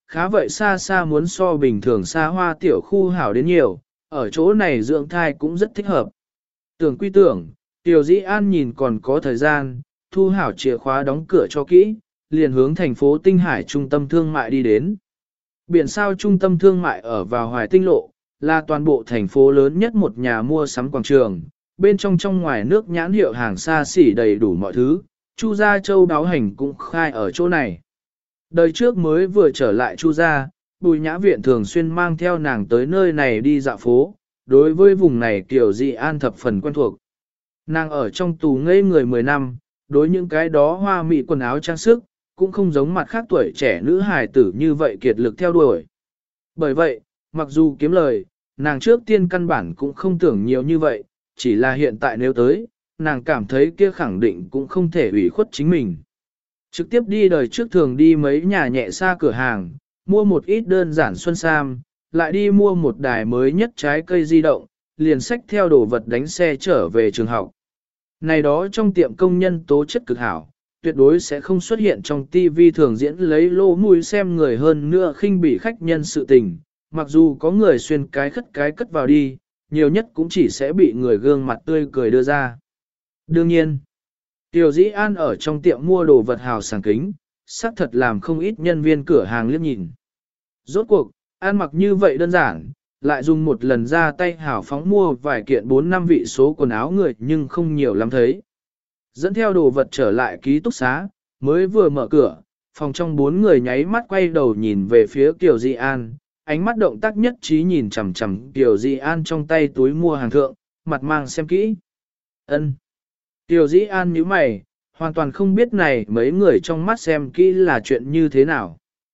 khá vậy xa xa muốn so bình thường xa hoa tiểu khu hảo đến nhiều, ở chỗ này dưỡng thai cũng rất thích hợp. Tưởng quy tưởng, Tiểu Dĩ An nhìn còn có thời gian, thu hảo chìa khóa đóng cửa cho kỹ, liền hướng thành phố Tinh Hải trung tâm thương mại đi đến. Biển sao trung tâm thương mại ở vào Hoài Tinh Lộ, là toàn bộ thành phố lớn nhất một nhà mua sắm quảng trường, bên trong ngoài nước nhãn hiệu hàng xa xỉ đầy đủ mọi thứ, Chu gia châu đáo hành cũng khai ở chỗ này. Đời trước mới vừa trở lại Chu gia, Bùi Nhã Viện thường xuyên mang theo nàng tới nơi này đi dạo phố, đối với vùng này Tiểu Dị An thập phần quen thuộc. Nàng ở trong tù ngây người 10 năm, đối những cái đó hoa mỹ quần áo trang sức, cũng không giống mặt khác tuổi trẻ nữ hài tử như vậy kiệt lực theo đuổi. Bởi vậy, mặc dù kiếm lời, nàng trước tiên căn bản cũng không tưởng nhiều như vậy, chỉ là hiện tại nếu tới, nàng cảm thấy kia khẳng định cũng không thể ủy khuất chính mình. Trực tiếp đi đời trước thường đi mấy nhà nhẹ xa cửa hàng, mua một ít đơn giản xuân sam, lại đi mua một đài mới nhất trái cây di động, liền xách theo đồ vật đánh xe trở về trường học. Này đó trong tiệm công nhân tố chất cực hảo, tuyệt đối sẽ không xuất hiện trong TV thường diễn lấy lô mùi xem người hơn nữa khinh bỉ khách nhân sự tình, mặc dù có người xuyên cái cất vào đi, nhiều nhất cũng chỉ sẽ bị người gương mặt tươi cười đưa ra. Đương nhiên, Tiểu Dĩ An ở trong tiệm mua đồ vật hào sảng kính, xác thật làm không ít nhân viên cửa hàng liếc nhìn. Rốt cuộc, ăn mặc như vậy đơn giản, lại dùng một lần ra tay hảo phóng mua vài kiện 4-5 vị số quần áo người nhưng không nhiều lắm thấy. Dẫn theo đồ vật trở lại ký túc xá, mới vừa mở cửa, phòng trong 4 người nháy mắt quay đầu nhìn về phía Kiều Di An, ánh mắt động tác nhất trí nhìn chằm chằm Kiều Di An trong tay túi mua hàng thượng, mặt mang xem kỹ. Ân. Kiều Di An nhíu mày, hoàn toàn không biết này mấy người trong mắt xem kỹ là chuyện như thế nào.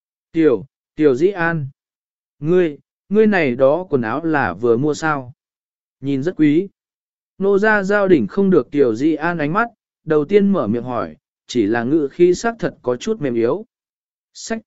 Kiều Di An. Ngươi này đó quần áo là vừa mua sao? Nhìn rất quý. Nô ra giao đỉnh không được Kiều Di An ánh mắt, đầu tiên mở miệng hỏi, chỉ là ngữ khí sắc thật có chút mềm yếu. Sách!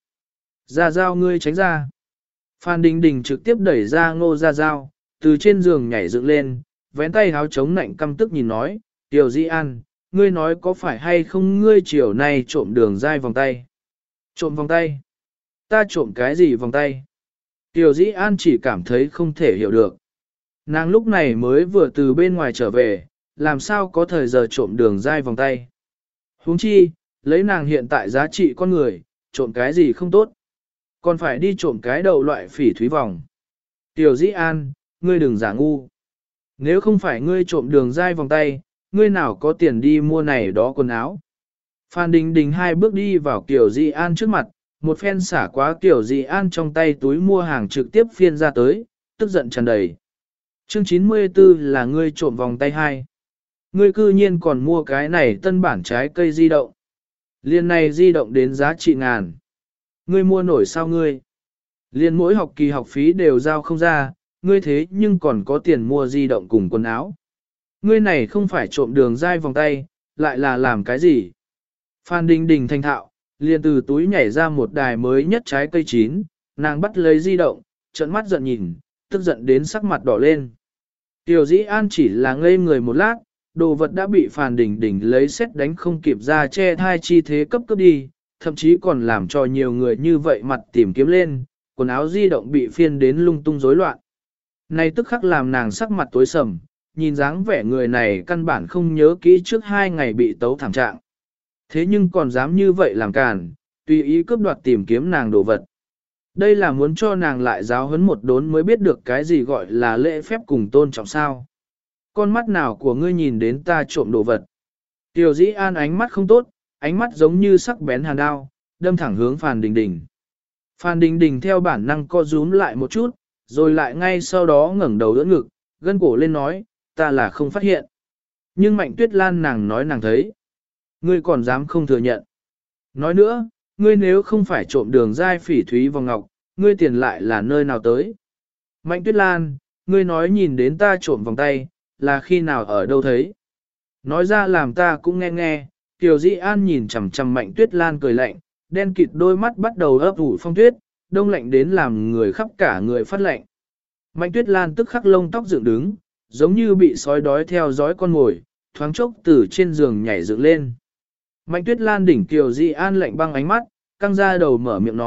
Ra giao ngươi tránh ra. Phan Đình Đình trực tiếp đẩy ra Ngô Ra Giao, từ trên giường nhảy dựng lên, vén tay háo chống nạnh căm tức nhìn nói, Tiểu Di An, ngươi nói có phải hay không ngươi chiều nay trộm đường dai vòng tay? Trộm vòng tay? Ta trộm cái gì vòng tay? Tiểu Di An chỉ cảm thấy không thể hiểu được. Nàng lúc này mới vừa từ bên ngoài trở về, làm sao có thời giờ trộm đường dai vòng tay? Huống chi, lấy nàng hiện tại giá trị con người, trộm cái gì không tốt? Còn phải đi trộm cái đầu loại phỉ thúy vòng. Tiểu Dĩ An, ngươi đừng giả ngu. Nếu không phải ngươi trộm đường dai vòng tay, ngươi nào có tiền đi mua này đó quần áo. Phan Đình Đình 2 bước đi vào Tiểu Dĩ An trước mặt, một phen xả quá Tiểu Dĩ An trong tay túi mua hàng trực tiếp phiên ra tới, tức giận tràn đầy. Chương 94 là ngươi trộm vòng tay 2. Ngươi cư nhiên còn mua cái này tân bản trái cây di động. Liên này di động đến giá trị ngàn. Ngươi mua nổi sao ngươi? Liên mỗi học kỳ học phí đều giao không ra, ngươi thế nhưng còn có tiền mua di động cùng quần áo. Ngươi này không phải trộm đường dai vòng tay, lại là làm cái gì? Phan Đình Đình thanh thạo, liền từ túi nhảy ra một đài mới nhất trái cây chín, nàng bắt lấy di động, trợn mắt giận nhìn, tức giận đến sắc mặt đỏ lên. Tiểu Dĩ An chỉ là ngây người một lát, đồ vật đã bị Phan Đình Đình lấy xét đánh không kịp ra che thai chi thế cấp đi, thậm chí còn làm cho nhiều người như vậy mặt tìm kiếm lên, quần áo di động bị phiên đến lung tung rối loạn. Này tức khắc làm nàng sắc mặt tối sầm, nhìn dáng vẻ người này căn bản không nhớ kỹ trước 2 ngày bị tấu thảm trạng. Thế nhưng còn dám như vậy làm càn, tùy ý cướp đoạt tìm kiếm nàng đồ vật. Đây là muốn cho nàng lại giáo huấn một đốn mới biết được cái gì gọi là lễ phép cùng tôn trọng sao. Con mắt nào của ngươi nhìn đến ta trộm đồ vật? Tiểu Dĩ An ánh mắt không tốt, ánh mắt giống như sắc bén hàn đao, đâm thẳng hướng Phan Đình Đình. Phan Đình Đình theo bản năng co rúm lại một chút, rồi lại ngay sau đó ngẩng đầu đỡ ngực, gân cổ lên nói, ta là không phát hiện. Nhưng Mạnh Tuyết Lan nàng nói nàng thấy. Ngươi còn dám không thừa nhận. Nói nữa, ngươi nếu không phải trộm đường dai phỉ thúy vòng ngọc, ngươi tiền lại là nơi nào tới. Mạnh Tuyết Lan, ngươi nói nhìn đến ta trộm vòng tay, là khi nào ở đâu thấy. Nói ra làm ta cũng nghe nghe. Tiểu Dĩ An nhìn chằm chằm Mạnh Tuyết Lan cười lạnh, đen kịt đôi mắt bắt đầu ấp ủ phong tuyết, đông lạnh đến làm người khắp cả người phát lạnh. Mạnh Tuyết Lan tức khắc lông tóc dựng đứng, giống như bị sói đói theo dõi con mồi, thoáng chốc từ trên giường nhảy dựng lên. Mạnh Tuyết Lan đỉnh Tiểu Dĩ An lạnh băng ánh mắt, căng ra đầu mở miệng nói,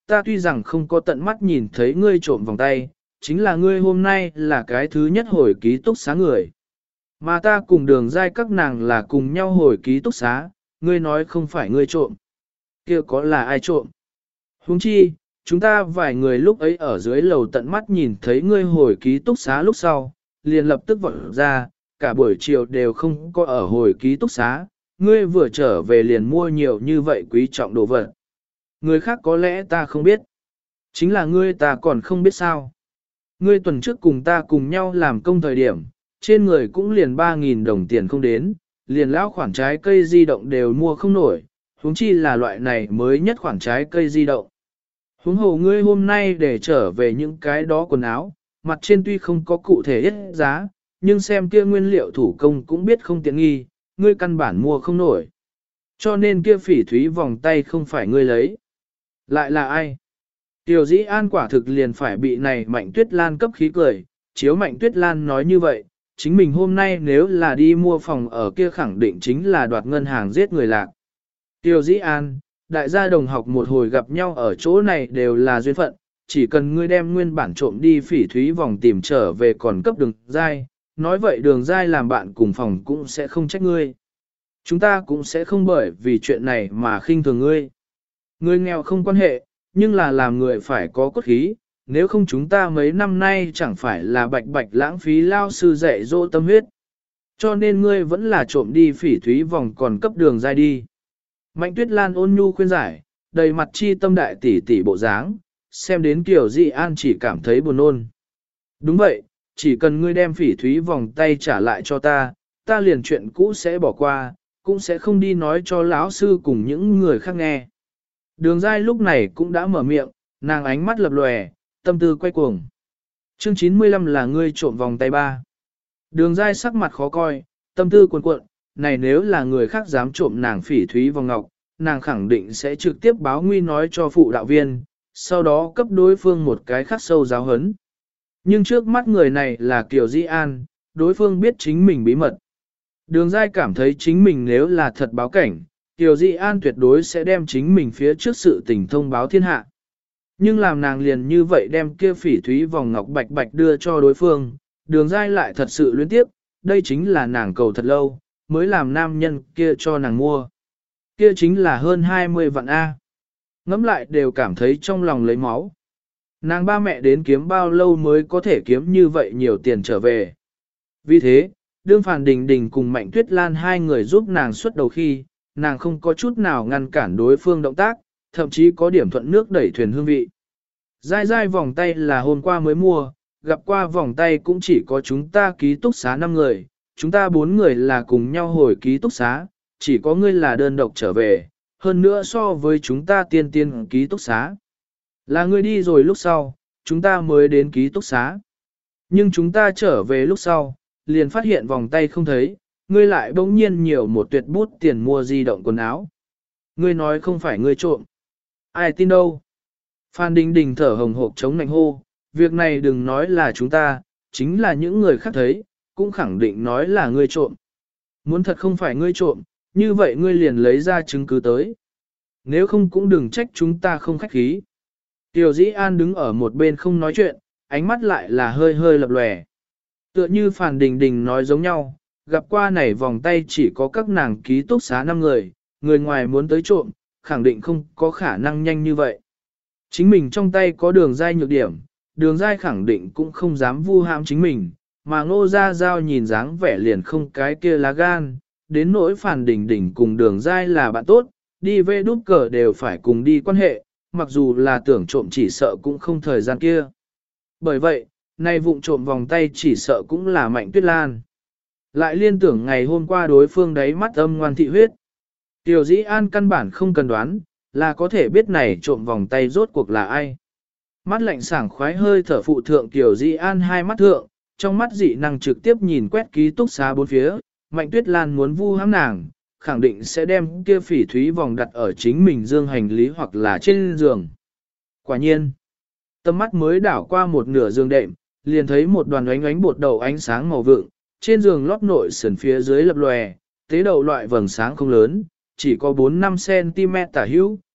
ta tuy rằng không có tận mắt nhìn thấy ngươi trộm vòng tay, chính là ngươi hôm nay là cái thứ nhất hồi ký túc xá người. Mà ta cùng đường giai các nàng là cùng nhau hồi ký túc xá, ngươi nói không phải ngươi trộm. Kia có là ai trộm? Huống chi, chúng ta vài người lúc ấy ở dưới lầu tận mắt nhìn thấy ngươi hồi ký túc xá lúc sau, liền lập tức vọt ra, cả buổi chiều đều không có ở hồi ký túc xá, ngươi vừa trở về liền mua nhiều như vậy quý trọng đồ vật. Người khác có lẽ ta không biết. Chính là ngươi ta còn không biết sao. Ngươi tuần trước cùng ta cùng nhau làm công thời điểm, trên người cũng liền 3.000 đồng tiền không đến, liền lão khoản trái cây di động đều mua không nổi, huống chi là loại này mới nhất khoản trái cây di động. Huống hồ ngươi hôm nay để trở về những cái đó quần áo, mặt trên tuy không có cụ thể ít giá, nhưng xem kia nguyên liệu thủ công cũng biết không tiện nghi, ngươi căn bản mua không nổi. Cho nên kia phỉ thúy vòng tay không phải ngươi lấy. Lại là ai? Tiểu dĩ an quả thực liền phải bị này Mạnh Tuyết Lan cấp khí cười, chiếu Mạnh Tuyết Lan nói như vậy, chính mình hôm nay nếu là đi mua phòng ở kia khẳng định chính là đoạt ngân hàng giết người lạc. Tiểu dĩ an, đại gia đồng học một hồi gặp nhau ở chỗ này đều là duyên phận, chỉ cần ngươi đem nguyên bản trộm đi phỉ thúy vòng tìm trở về còn cấp đường giai, nói vậy đường giai làm bạn cùng phòng cũng sẽ không trách ngươi. Chúng ta cũng sẽ không bởi vì chuyện này mà khinh thường ngươi. Ngươi nghèo không quan hệ, nhưng là làm người phải có cốt khí, nếu không chúng ta mấy năm nay chẳng phải là bạch bạch lãng phí lao sư dạy dỗ tâm huyết. Cho nên ngươi vẫn là trộm đi phỉ thúy vòng còn cấp đường giai đi. Mạnh Tuyết Lan ôn nhu khuyên giải, đầy mặt chi tâm đại tỷ tỷ bộ dáng, xem đến Kiều Dị An chỉ cảm thấy buồn nôn. Đúng vậy, chỉ cần ngươi đem phỉ thúy vòng tay trả lại cho ta, ta liền chuyện cũ sẽ bỏ qua, cũng sẽ không đi nói cho lão sư cùng những người khác nghe. Đường giai lúc này cũng đã mở miệng, nàng ánh mắt lập lòe, tâm tư quay cuồng. Chương 95 là ngươi trộm vòng tay ba. Đường giai sắc mặt khó coi, tâm tư cuồn cuộn, này nếu là người khác dám trộm nàng phỉ thúy vòng ngọc, nàng khẳng định sẽ trực tiếp báo nguy nói cho phụ đạo viên, sau đó cấp đối phương một cái khắc sâu giáo hấn. Nhưng trước mắt người này là Kiều Di An, đối phương biết chính mình bí mật. Đường giai cảm thấy chính mình nếu là thật báo cảnh, Kiều Di An tuyệt đối sẽ đem chính mình phía trước sự tình thông báo thiên hạ. Nhưng làm nàng liền như vậy đem kia phỉ thúy vòng ngọc bạch bạch đưa cho đối phương, đường giai lại thật sự luyến tiếp, đây chính là nàng cầu thật lâu, mới làm nam nhân kia cho nàng mua. Kia chính là hơn 20 vạn A. Ngắm lại đều cảm thấy trong lòng lấy máu. Nàng ba mẹ đến kiếm bao lâu mới có thể kiếm như vậy nhiều tiền trở về. Vì thế, đương Phàn Đình Đình cùng Mạnh Tuyết Lan hai người giúp nàng xuất đầu khi, nàng không có chút nào ngăn cản đối phương động tác, thậm chí có điểm thuận nước đẩy thuyền hương vị. Dai dai vòng tay là hôm qua mới mua, gặp qua vòng tay cũng chỉ có chúng ta ký túc xá 5 người, chúng ta 4 người là cùng nhau hồi ký túc xá, chỉ có ngươi là đơn độc trở về, hơn nữa so với chúng ta tiên tiên ký túc xá. Là ngươi đi rồi lúc sau, chúng ta mới đến ký túc xá. Nhưng chúng ta trở về lúc sau, liền phát hiện vòng tay không thấy, ngươi lại bỗng nhiên nhiều một tuyệt bút tiền mua di động quần áo. Ngươi nói không phải ngươi trộm. Ai tin đâu. Phan Đình Đình thở hồng hộc chống nạnh hô, việc này đừng nói là chúng ta, chính là những người khác thấy, cũng khẳng định nói là ngươi trộm. Muốn thật không phải ngươi trộm, như vậy ngươi liền lấy ra chứng cứ tới. Nếu không cũng đừng trách chúng ta không khách khí. Tiểu Dĩ An đứng ở một bên không nói chuyện, ánh mắt lại là hơi hơi lập lòe. Tựa như Phàn Đình Đình nói giống nhau, gặp qua này vòng tay chỉ có các nàng ký túc xá 5 người, người ngoài muốn tới trộm, khẳng định không có khả năng nhanh như vậy. Chính mình trong tay có đường giai nhược điểm, đường giai khẳng định cũng không dám vu hãm chính mình, mà Ngô Gia Giao nhìn dáng vẻ liền không cái kia lá gan, đến nỗi Phàn Đình Đình cùng đường giai là bạn tốt, đi về đút cờ đều phải cùng đi quan hệ, mặc dù là tưởng trộm chỉ sợ cũng không thời gian kia. Bởi vậy, nay vụng trộm vòng tay chỉ sợ cũng là Mạnh Tuyết Lan. Lại liên tưởng ngày hôm qua đối phương đấy mắt âm ngoan thị huyết. Tiểu Dĩ An căn bản không cần đoán, là có thể biết này trộm vòng tay rốt cuộc là ai. Mắt lạnh sảng khoái hơi thở phụ thượng Tiểu Dĩ An hai mắt thượng, trong mắt dị năng trực tiếp nhìn quét ký túc xá bốn phía, Mạnh Tuyết Lan muốn vu hãm nàng, khẳng định sẽ đem kia phỉ thúy vòng đặt ở chính mình dương hành lý hoặc là trên giường. Quả nhiên, tâm mắt mới đảo qua một nửa giường đệm, liền thấy một đoàn ánh ánh bột đầu ánh sáng màu vượng, trên giường lót nội sườn phía dưới lập lòe, tế đầu loại vầng sáng không lớn, chỉ có 4-5 cm tả hữu,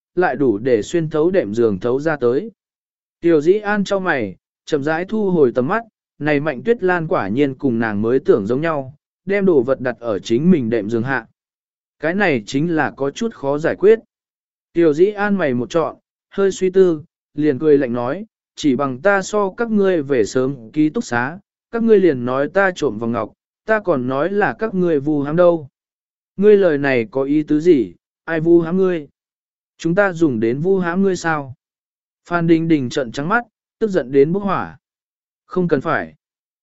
lại đủ để xuyên thấu đệm giường thấu ra tới. Tiểu Dĩ An cho mày, chậm rãi thu hồi tầm mắt, này Mạnh Tuyết Lan quả nhiên cùng nàng mới tưởng giống nhau, đem đồ vật đặt ở chính mình đệm giường hạ. Cái này chính là có chút khó giải quyết. Tiểu Dĩ An mày một trọn, hơi suy tư, liền cười lạnh nói, chỉ bằng ta so các ngươi về sớm ký túc xá, các ngươi liền nói ta trộm vòng ngọc, ta còn nói là các ngươi vu hãm đâu. Ngươi lời này có ý tứ gì, ai vu hãm ngươi? Chúng ta dùng đến vu hãm ngươi sao? Phan Đình Đình trợn trắng mắt, tức giận đến bốc hỏa. Không cần phải.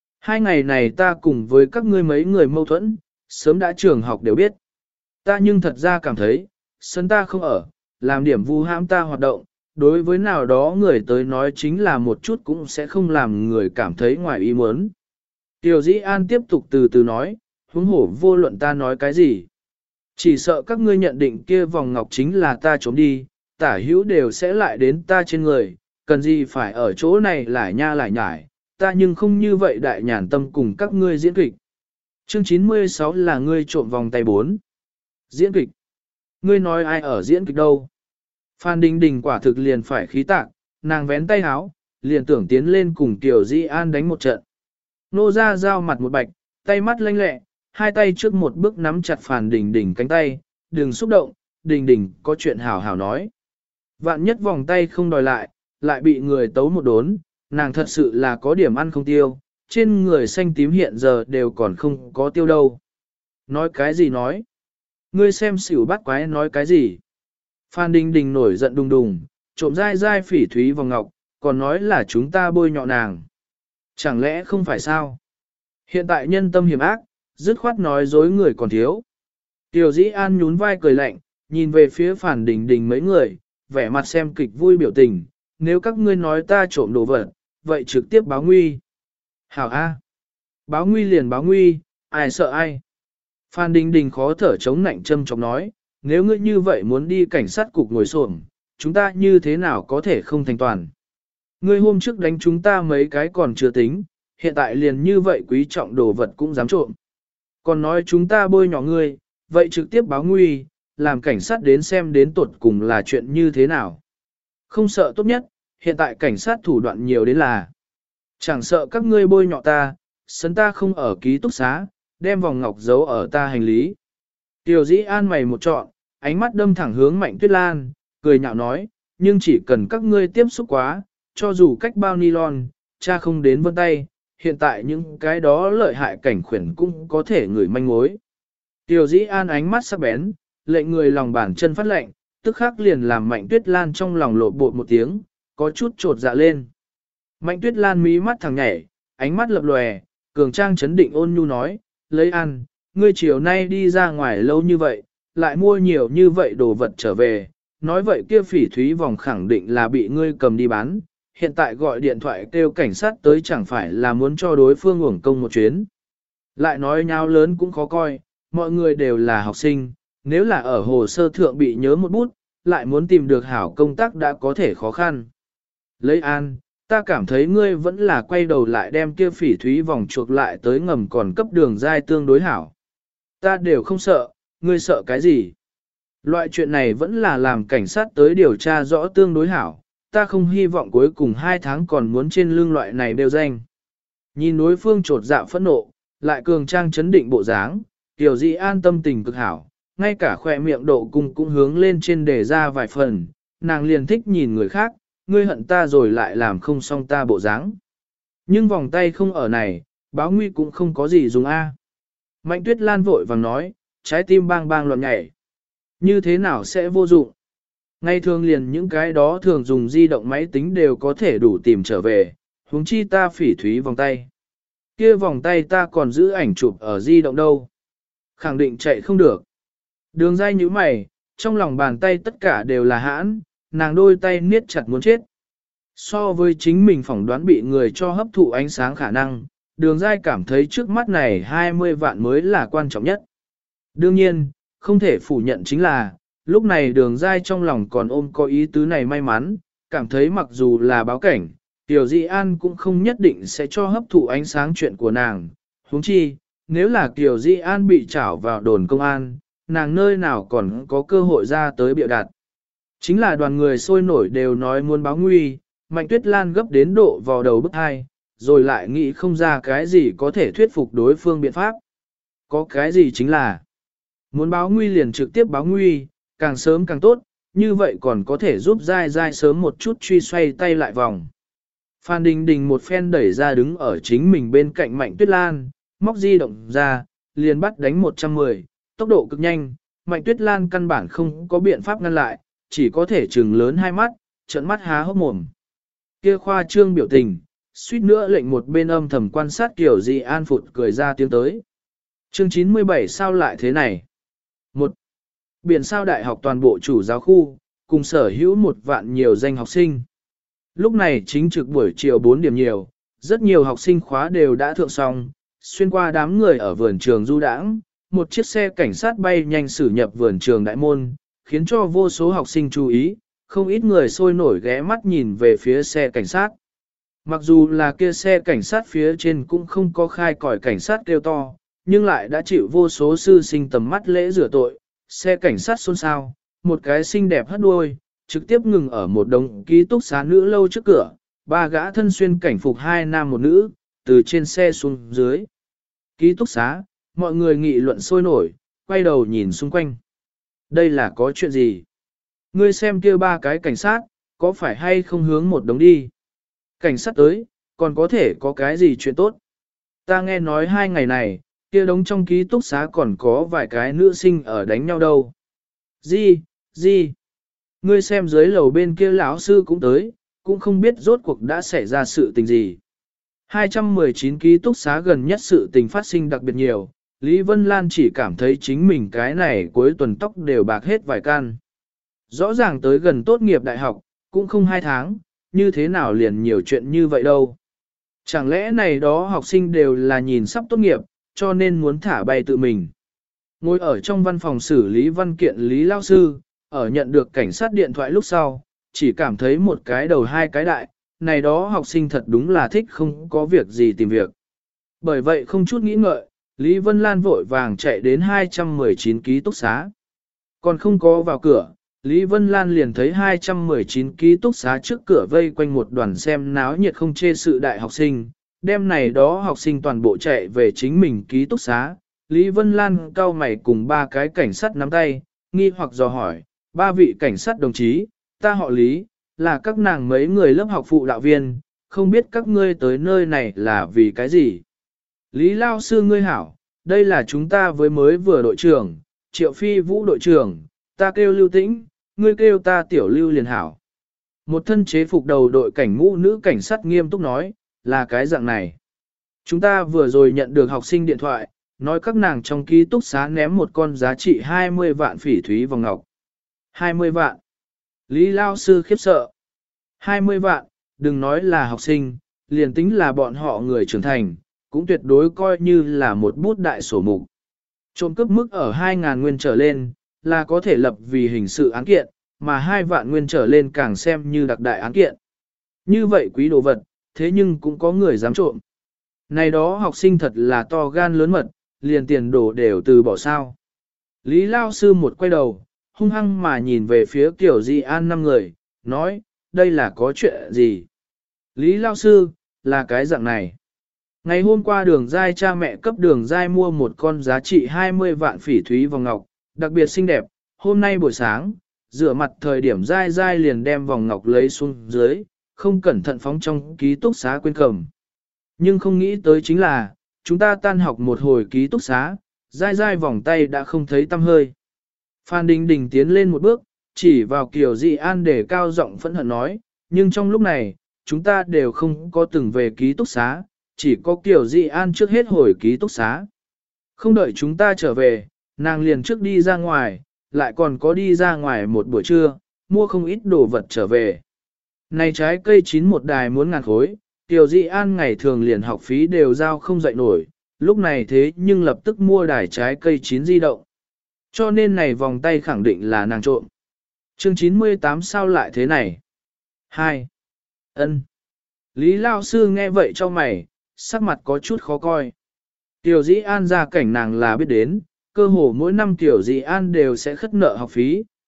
2 ngày này ta cùng với các ngươi mấy người mâu thuẫn, sớm đã trường học đều biết. Ta nhưng thật ra cảm thấy, sân ta không ở, làm điểm vu hãm ta hoạt động, đối với nào đó người tới nói chính là một chút cũng sẽ không làm người cảm thấy ngoài ý muốn. Tiểu Dĩ An tiếp tục từ từ nói, huống hổ vô luận ta nói cái gì. Chỉ sợ các ngươi nhận định kia vòng ngọc chính là ta trốn đi, tả hữu đều sẽ lại đến ta trên người, cần gì phải ở chỗ này lải nha lải nhải, ta nhưng không như vậy đại nhàn tâm cùng các ngươi diễn kịch. Chương 96 là ngươi trộm vòng tay 4. Diễn kịch. Ngươi nói ai ở diễn kịch đâu? Phan Đình Đình quả thực liền phải khí tạc, nàng vén tay háo, liền tưởng tiến lên cùng Tiểu Dĩ An đánh một trận. Nô ra giao mặt một bạch, tay mắt lanh lẹ, hai tay trước một bước nắm chặt Phan Đình Đình cánh tay, đừng xúc động, Đình Đình có chuyện hảo hảo nói. Vạn nhất vòng tay không đòi lại bị người tấu một đốn, nàng thật sự là có điểm ăn không tiêu, trên người xanh tím hiện giờ đều còn không có tiêu đâu. Nói cái gì nói? Ngươi xem xỉu bắt quái nói cái gì? Phan Đình Đình nổi giận đùng đùng, trộm dai dai phỉ thúy vòng ngọc, còn nói là chúng ta bôi nhọ nàng. Chẳng lẽ không phải sao? Hiện tại nhân tâm hiểm ác, dứt khoát nói dối người còn thiếu. Tiểu Dĩ An nhún vai cười lạnh, nhìn về phía Phan Đình Đình mấy người, vẻ mặt xem kịch vui biểu tình, nếu các ngươi nói ta trộm đồ vật, vậy trực tiếp báo nguy. Hảo A. Báo nguy liền báo nguy, ai sợ ai. Phan Đình Đình khó thở chống nạnh châm chọc nói, nếu ngươi như vậy muốn đi cảnh sát cục ngồi xổm, chúng ta như thế nào có thể không thành toàn. Ngươi hôm trước đánh chúng ta mấy cái còn chưa tính, hiện tại liền như vậy quý trọng đồ vật cũng dám trộm. Còn nói chúng ta bôi nhỏ ngươi, vậy trực tiếp báo nguy, làm cảnh sát đến xem đến tuột cùng là chuyện như thế nào. Không sợ tốt nhất, hiện tại cảnh sát thủ đoạn nhiều đến là. Chẳng sợ các ngươi bôi nhọ ta, sấn ta không ở ký túc xá, đem vòng ngọc giấu ở ta hành lý. Tiểu Dĩ An mày một trọn, ánh mắt đâm thẳng hướng Mạnh Tuyết Lan, cười nhạo nói, nhưng chỉ cần các ngươi tiếp xúc quá, cho dù cách bao nylon, cha không đến vân tay, hiện tại những cái đó lợi hại cảnh khuyển cũng có thể ngửi manh mối. Tiểu Dĩ An ánh mắt sắc bén, lệnh người lòng bàn chân phát lệnh, tức khắc liền làm Mạnh Tuyết Lan trong lòng lộ bột một tiếng, có chút trột dạ lên. Mạnh Tuyết Lan mí mắt thẳng nhảy, ánh mắt lập lòe, cường trang chấn định ôn nhu nói, lấy ăn, ngươi chiều nay đi ra ngoài lâu như vậy, lại mua nhiều như vậy đồ vật trở về, nói vậy kia phỉ thúy vòng khẳng định là bị ngươi cầm đi bán, hiện tại gọi điện thoại kêu cảnh sát tới chẳng phải là muốn cho đối phương uổng công một chuyến. Lại nói nhau lớn cũng khó coi, mọi người đều là học sinh, nếu là ở hồ sơ thượng bị nhớ một bút, lại muốn tìm được hảo công tác đã có thể khó khăn. Lấy an, ta cảm thấy ngươi vẫn là quay đầu lại đem kia phỉ thúy vòng chuộc lại tới ngầm còn cấp đường dai tương đối hảo. Ta đều không sợ, ngươi sợ cái gì? Loại chuyện này vẫn là làm cảnh sát tới điều tra rõ tương đối hảo, ta không hy vọng cuối cùng 2 tháng còn muốn trên lưng loại này đều danh. Nhìn đối phương trột dạ phẫn nộ, lại cường trang chấn định bộ dáng, Tiểu Dĩ An tâm tình cực hảo, ngay cả khỏe miệng độ cung cũng hướng lên trên để ra vài phần, nàng liền thích nhìn người khác, ngươi hận ta rồi lại làm không xong ta bộ dáng. Nhưng vòng tay không ở này, báo nguy cũng không có gì dùng A. Mạnh Tuyết Lan vội vàng nói, trái tim bang bang loạn nhảy. Như thế nào sẽ vô dụng? Ngay thường liền những cái đó thường dùng di động máy tính đều có thể đủ tìm trở về, huống chi ta phỉ thúy vòng tay. Kia vòng tay ta còn giữ ảnh chụp ở di động đâu. Khẳng định chạy không được. Đường dai như mày, trong lòng bàn tay tất cả đều là hãn, nàng đôi tay niết chặt muốn chết. So với chính mình phỏng đoán bị người cho hấp thụ ánh sáng khả năng, đường dai cảm thấy trước mắt này 20 vạn mới là quan trọng nhất. Đương nhiên, không thể phủ nhận chính là, lúc này đường dai trong lòng còn ôm có ý tứ này may mắn, cảm thấy mặc dù là báo cảnh, Tiểu Dĩ An cũng không nhất định sẽ cho hấp thụ ánh sáng chuyện của nàng. Huống chi, nếu là Tiểu Dĩ An bị trảo vào đồn công an, nàng nơi nào còn có cơ hội ra tới bịa đặt. Chính là đoàn người sôi nổi đều nói muốn báo nguy, Mạnh Tuyết Lan gấp đến độ vào đầu bức hai, rồi lại nghĩ không ra cái gì có thể thuyết phục đối phương biện pháp. Có cái gì chính là muốn báo nguy liền trực tiếp báo nguy, càng sớm càng tốt, như vậy còn có thể giúp dai dai sớm một chút truy xoay tay lại vòng. Phan Đình Đình một phen đẩy ra đứng ở chính mình bên cạnh Mạnh Tuyết Lan, móc di động ra, liền bắt đánh 110, tốc độ cực nhanh, Mạnh Tuyết Lan căn bản không có biện pháp ngăn lại, chỉ có thể trừng lớn hai mắt, trợn mắt há hốc mồm. Kia khoa trương biểu tình, suýt nữa lệnh một bên âm thầm quan sát kiểu gì an phụt cười ra tiếng tới. Chương 97 sao lại thế này? 1. Biển sao đại học toàn bộ chủ giáo khu, cùng sở hữu 1 vạn nhiều danh học sinh. Lúc này chính trực buổi chiều 4 điểm nhiều, rất nhiều học sinh khóa đều đã thượng xong, xuyên qua đám người ở vườn trường du đãng, một chiếc xe cảnh sát bay nhanh xử nhập vườn trường đại môn, khiến cho vô số học sinh chú ý, không ít người sôi nổi ghé mắt nhìn về phía xe cảnh sát. Mặc dù là kia xe cảnh sát phía trên cũng không có khai còi cảnh sát kêu to, nhưng lại đã chịu vô số sư sinh tầm mắt lễ rửa tội, xe cảnh sát xôn xao, một cái xinh đẹp hất đuôi, trực tiếp ngừng ở một đống ký túc xá nữ lâu trước cửa, 3 gã thân xuyên cảnh phục 2 nam 1 nữ, từ trên xe xuống dưới. Ký túc xá, mọi người nghị luận sôi nổi, quay đầu nhìn xung quanh. Đây là có chuyện gì? Ngươi xem kia 3 cái cảnh sát, có phải hay không hướng một đống đi? Cảnh sát tới, còn có thể có cái gì chuyện tốt? Ta nghe nói 2 ngày này, kia đống trong ký túc xá còn có vài cái nữ sinh ở đánh nhau đâu. Gì? Ngươi xem dưới lầu bên kia lão sư cũng tới, cũng không biết rốt cuộc đã xảy ra sự tình gì. 219 ký túc xá gần nhất sự tình phát sinh đặc biệt nhiều, Lý Vân Lan chỉ cảm thấy chính mình cái này cuối tuần tóc đều bạc hết vài căn. Rõ ràng tới gần tốt nghiệp đại học, cũng không 2 tháng, như thế nào liền nhiều chuyện như vậy đâu. Chẳng lẽ này đó học sinh đều là nhìn sắp tốt nghiệp, cho nên muốn thả bay tự mình. Ngồi ở trong văn phòng xử lý văn kiện Lý Lao Sư, ở nhận được cảnh sát điện thoại lúc sau, chỉ cảm thấy một cái đầu 2 cái đại, này đó học sinh thật đúng là thích không có việc gì tìm việc. Bởi vậy không chút nghĩ ngợi, Lý Vân Lan vội vàng chạy đến 219 ký túc xá. Còn không có vào cửa, Lý Vân Lan liền thấy 219 ký túc xá trước cửa vây quanh một đoàn xem náo nhiệt không chê sự đại học sinh, đêm này đó học sinh toàn bộ chạy về chính mình ký túc xá. Lý Vân Lan cau mày cùng 3 cái cảnh sát nắm tay, nghi hoặc dò hỏi, 3 vị cảnh sát đồng chí, ta họ Lý, là các nàng mấy người lớp học phụ đạo viên, không biết các ngươi tới nơi này là vì cái gì. Lý Lao Sư ngươi hảo, đây là chúng ta với mới vừa đội trưởng, Triệu Phi Vũ đội trưởng, ta kêu Lưu Tĩnh, ngươi kêu ta Tiểu Lưu liền hảo. Một thân chế phục đầu đội cảnh mũ nữ cảnh sát nghiêm túc nói, là cái dạng này. Chúng ta vừa rồi nhận được học sinh điện thoại, nói các nàng trong ký túc xá ném một con giá trị 20 vạn phỉ thúy vòng ngọc. 20 vạn. Lý Lao Sư khiếp sợ. 20 vạn, đừng nói là học sinh, liền tính là bọn họ người trưởng thành, cũng tuyệt đối coi như là một bút đại sổ mục. Trộm cướp mức ở 2.000 nguyên trở lên, là có thể lập vì hình sự án kiện, mà 2 vạn nguyên trở lên càng xem như đặc đại án kiện. Như vậy quý đồ vật, thế nhưng cũng có người dám trộm. Này đó học sinh thật là to gan lớn mật, liền tiền đổ đều từ bỏ sao. Lý Lao Sư một quay đầu, hung hăng mà nhìn về phía Tiểu Di An 5 người, nói, đây là có chuyện gì? Lý Lao Sư, là cái dạng này. Ngày hôm qua Đường Giai cha mẹ cấp Đường Giai mua một con giá trị 20 vạn phỉ thúy vòng ngọc, đặc biệt xinh đẹp. Hôm nay buổi sáng, rửa mặt thời điểm Giai Giai liền đem vòng ngọc lấy xuống dưới, không cẩn thận phóng trong ký túc xá quên cầm. Nhưng không nghĩ tới chính là, chúng ta tan học một hồi ký túc xá, Giai Giai vòng tay đã không thấy tăm hơi. Phan Đình Đình tiến lên một bước, chỉ vào Kiều Dị An để cao giọng phẫn hận nói, nhưng trong lúc này, chúng ta đều không có từng về ký túc xá, chỉ có Kiều Dị An trước hết hồi ký túc xá. Không đợi chúng ta trở về, nàng liền trước đi ra ngoài, lại còn có đi ra ngoài một buổi trưa, mua không ít đồ vật trở về. Này trái cây chín một đài muốn ngàn khối, Kiều Dị An ngày thường liền học phí đều giao không dậy nổi, lúc này thế nhưng lập tức mua đài trái cây chín di động. Cho nên này vòng tay khẳng định là nàng trộm. Chương 98 sao lại thế này? 2. Ân. Lý Lao Sư nghe vậy cho mày, sắc mặt có chút khó coi. Tiểu Dĩ An ra cảnh nàng là biết đến, cơ hồ mỗi năm Tiểu Dĩ An đều sẽ khất nợ học phí,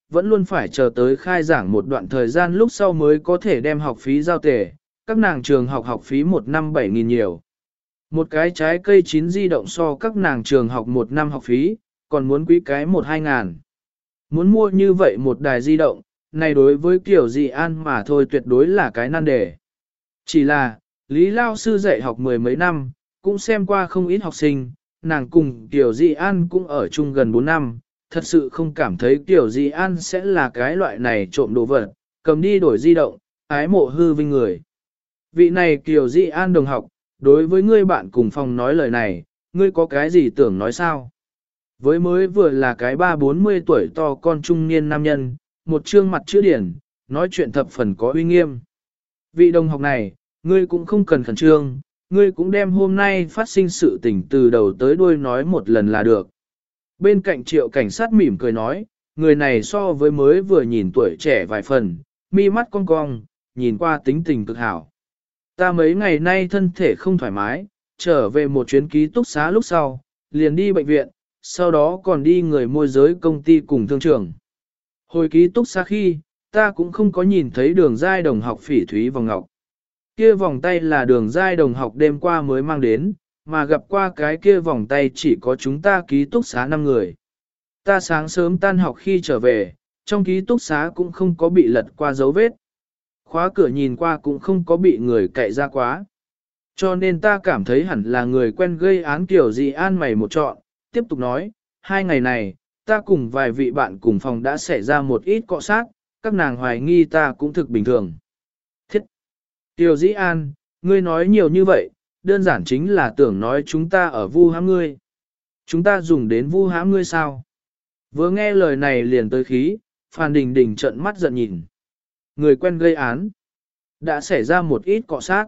vẫn luôn phải chờ tới khai giảng một đoạn thời gian lúc sau mới có thể đem học phí giao tề, các nàng trường học học phí một năm 7.000 nhiều. Một cái trái cây chín di động so các nàng trường học một năm học phí, còn muốn quý cái 1-2 ngàn. Muốn mua như vậy một đài di động, này đối với Kiều Dị An mà thôi tuyệt đối là cái nan đề. Chỉ là, Lý Lao Sư dạy học mười mấy năm, cũng xem qua không ít học sinh, nàng cùng Kiều Dị An cũng ở chung gần 4 năm, thật sự không cảm thấy Kiều Dị An sẽ là cái loại này trộm đồ vật, cầm đi đổi di động, ái mộ hư vinh người. Vị này Kiều Dị An đồng học, đối với ngươi bạn cùng phòng nói lời này, ngươi có cái gì tưởng nói sao? Với mới vừa là cái 30-40 tuổi to con trung niên nam nhân, một trương mặt chữ điển, nói chuyện thập phần có uy nghiêm. Vị đồng học này, ngươi cũng không cần khẩn trương, ngươi cũng đem hôm nay phát sinh sự tình từ đầu tới đuôi nói một lần là được. Bên cạnh Triệu cảnh sát mỉm cười nói, người này so với mới vừa nhìn tuổi trẻ vài phần, mi mắt cong cong, nhìn qua tính tình cực hảo. Ta mấy ngày nay thân thể không thoải mái, trở về một chuyến ký túc xá lúc sau, liền đi bệnh viện, sau đó còn đi người môi giới công ty cùng thương trường. Hồi ký túc xá khi, ta cũng không có nhìn thấy Đường Giai đồng học Phỉ Thúy vòng ngọc. Kia vòng tay là Đường Giai đồng học đêm qua mới mang đến, mà gặp qua cái kia vòng tay chỉ có chúng ta ký túc xá 5 người. Ta sáng sớm tan học khi trở về, trong ký túc xá cũng không có bị lật qua dấu vết. Khóa cửa nhìn qua cũng không có bị người cậy ra quá. Cho nên ta cảm thấy hẳn là người quen gây án Kiểu Dị An mày một trọn. Tiếp tục nói, 2 ngày này, ta cùng vài vị bạn cùng phòng đã xảy ra một ít cọ sát, các nàng hoài nghi ta cũng thực bình thường. Thiết! Tiểu Dĩ An, ngươi nói nhiều như vậy, đơn giản chính là tưởng nói chúng ta ở vu hãm ngươi. Chúng ta dùng đến vu hãm ngươi sao? Vừa nghe lời này liền tới khí, Phan Đình Đình trợn mắt giận nhìn. Người quen gây án, đã xảy ra một ít cọ sát.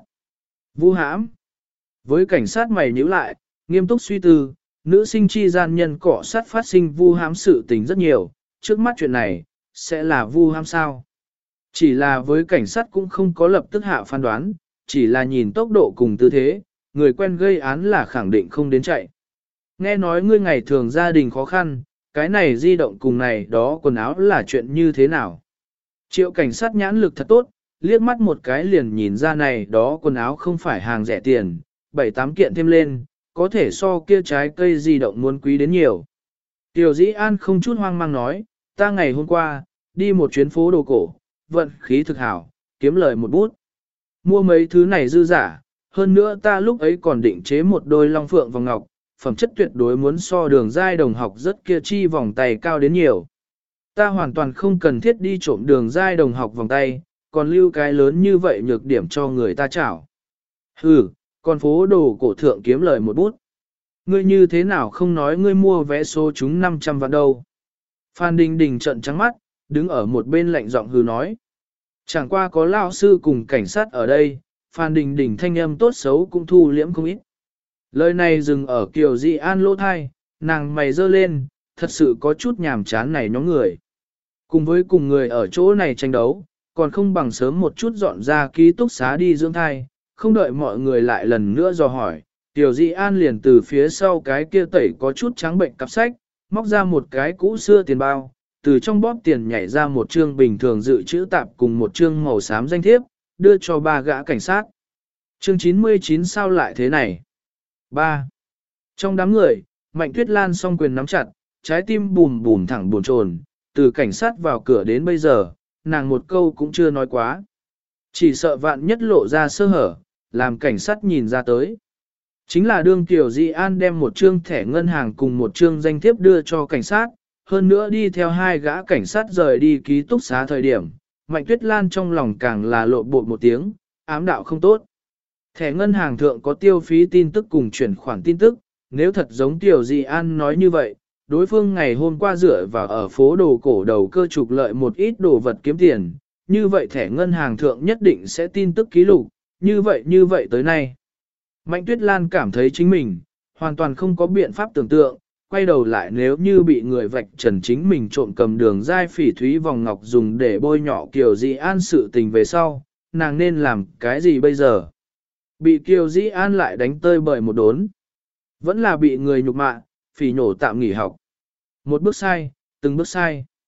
Vu hãm! Với cảnh sát mày nhíu lại, nghiêm túc suy tư, nữ sinh chi gian nhân cọ sát phát sinh vu hãm sự tình rất nhiều, trước mắt chuyện này, sẽ là vu hãm sao? Chỉ là với cảnh sát cũng không có lập tức hạ phán đoán, chỉ là nhìn tốc độ cùng tư thế, người quen gây án là khẳng định không đến chạy. Nghe nói ngươi ngày thường gia đình khó khăn, cái này di động cùng này đó quần áo là chuyện như thế nào? Triệu cảnh sát nhãn lực thật tốt, liếc mắt một cái liền nhìn ra này đó quần áo không phải hàng rẻ tiền, 7-8 kiện thêm lên, có thể so kia trái cây di động muốn quý đến nhiều. Tiểu Dĩ An không chút hoang mang nói, ta ngày hôm qua, đi một chuyến phố đồ cổ, vận khí thực hảo, kiếm lời một bút. Mua mấy thứ này dư giả, hơn nữa ta lúc ấy còn định chế một đôi long phượng vòng ngọc, phẩm chất tuyệt đối muốn so Đường Giai đồng học rất kia chi vòng tay cao đến nhiều. Ta hoàn toàn không cần thiết đi trộm Đường Giai đồng học vòng tay, còn lưu cái lớn như vậy nhược điểm cho người ta chảo. Hừ, còn phố đồ cổ thượng kiếm lời một bút. Ngươi như thế nào không nói ngươi mua vé số chúng 500 vạn đâu. Phan Đình Đình trợn trắng mắt, đứng ở một bên lạnh giọng hừ nói. Chẳng qua có lao sư cùng cảnh sát ở đây, Phan Đình Đình thanh âm tốt xấu cũng thu liễm không ít. Lời này dừng ở Kiều Dị An lỗ thai, nàng mày dơ lên, thật sự có chút nhàm chán này nhóm người. Cùng với cùng người ở chỗ này tranh đấu, còn không bằng sớm một chút dọn ra ký túc xá đi dưỡng thai, không đợi mọi người lại lần nữa dò hỏi. Tiểu Dị An liền từ phía sau cái kia tẩy có chút trắng bệnh cặp sách, móc ra một cái cũ xưa tiền bao, từ trong bóp tiền nhảy ra một trương bình thường dự trữ tạp cùng một trương màu xám danh thiếp, đưa cho ba gã cảnh sát. Chương 99 sao lại thế này? 3. Trong đám người, Mạnh Tuyết Lan song quyền nắm chặt, trái tim bùm bùm thẳng buồn chồn, từ cảnh sát vào cửa đến bây giờ, nàng một câu cũng chưa nói quá. Chỉ sợ vạn nhất lộ ra sơ hở, làm cảnh sát nhìn ra tới. Chính là đương Tiểu Dị An đem một trương thẻ ngân hàng cùng một trương danh thiếp đưa cho cảnh sát, hơn nữa đi theo 2 gã cảnh sát rời đi ký túc xá thời điểm, Mạnh Tuyết Lan trong lòng càng là lộ bột một tiếng, ám đạo không tốt. Thẻ ngân hàng thượng có tiêu phí tin tức cùng chuyển khoản tin tức, nếu thật giống Tiểu Dị An nói như vậy, đối phương ngày hôm qua dựa vào ở phố đồ cổ đầu cơ trục lợi một ít đồ vật kiếm tiền, như vậy thẻ ngân hàng thượng nhất định sẽ tin tức ký lục, như vậy tới nay. Mạnh Tuyết Lan cảm thấy chính mình, hoàn toàn không có biện pháp tưởng tượng, quay đầu lại nếu như bị người vạch trần chính mình trộm cầm Đường Giai Phỉ Thúy vòng ngọc dùng để bôi nhọ Kiều Dị An sự tình về sau, nàng nên làm cái gì bây giờ? Bị Kiều Dị An lại đánh tơi bời một đốn. Vẫn là bị người nhục mạ, phỉ nhổ tạm nghỉ học. Một bước sai, từng bước sai.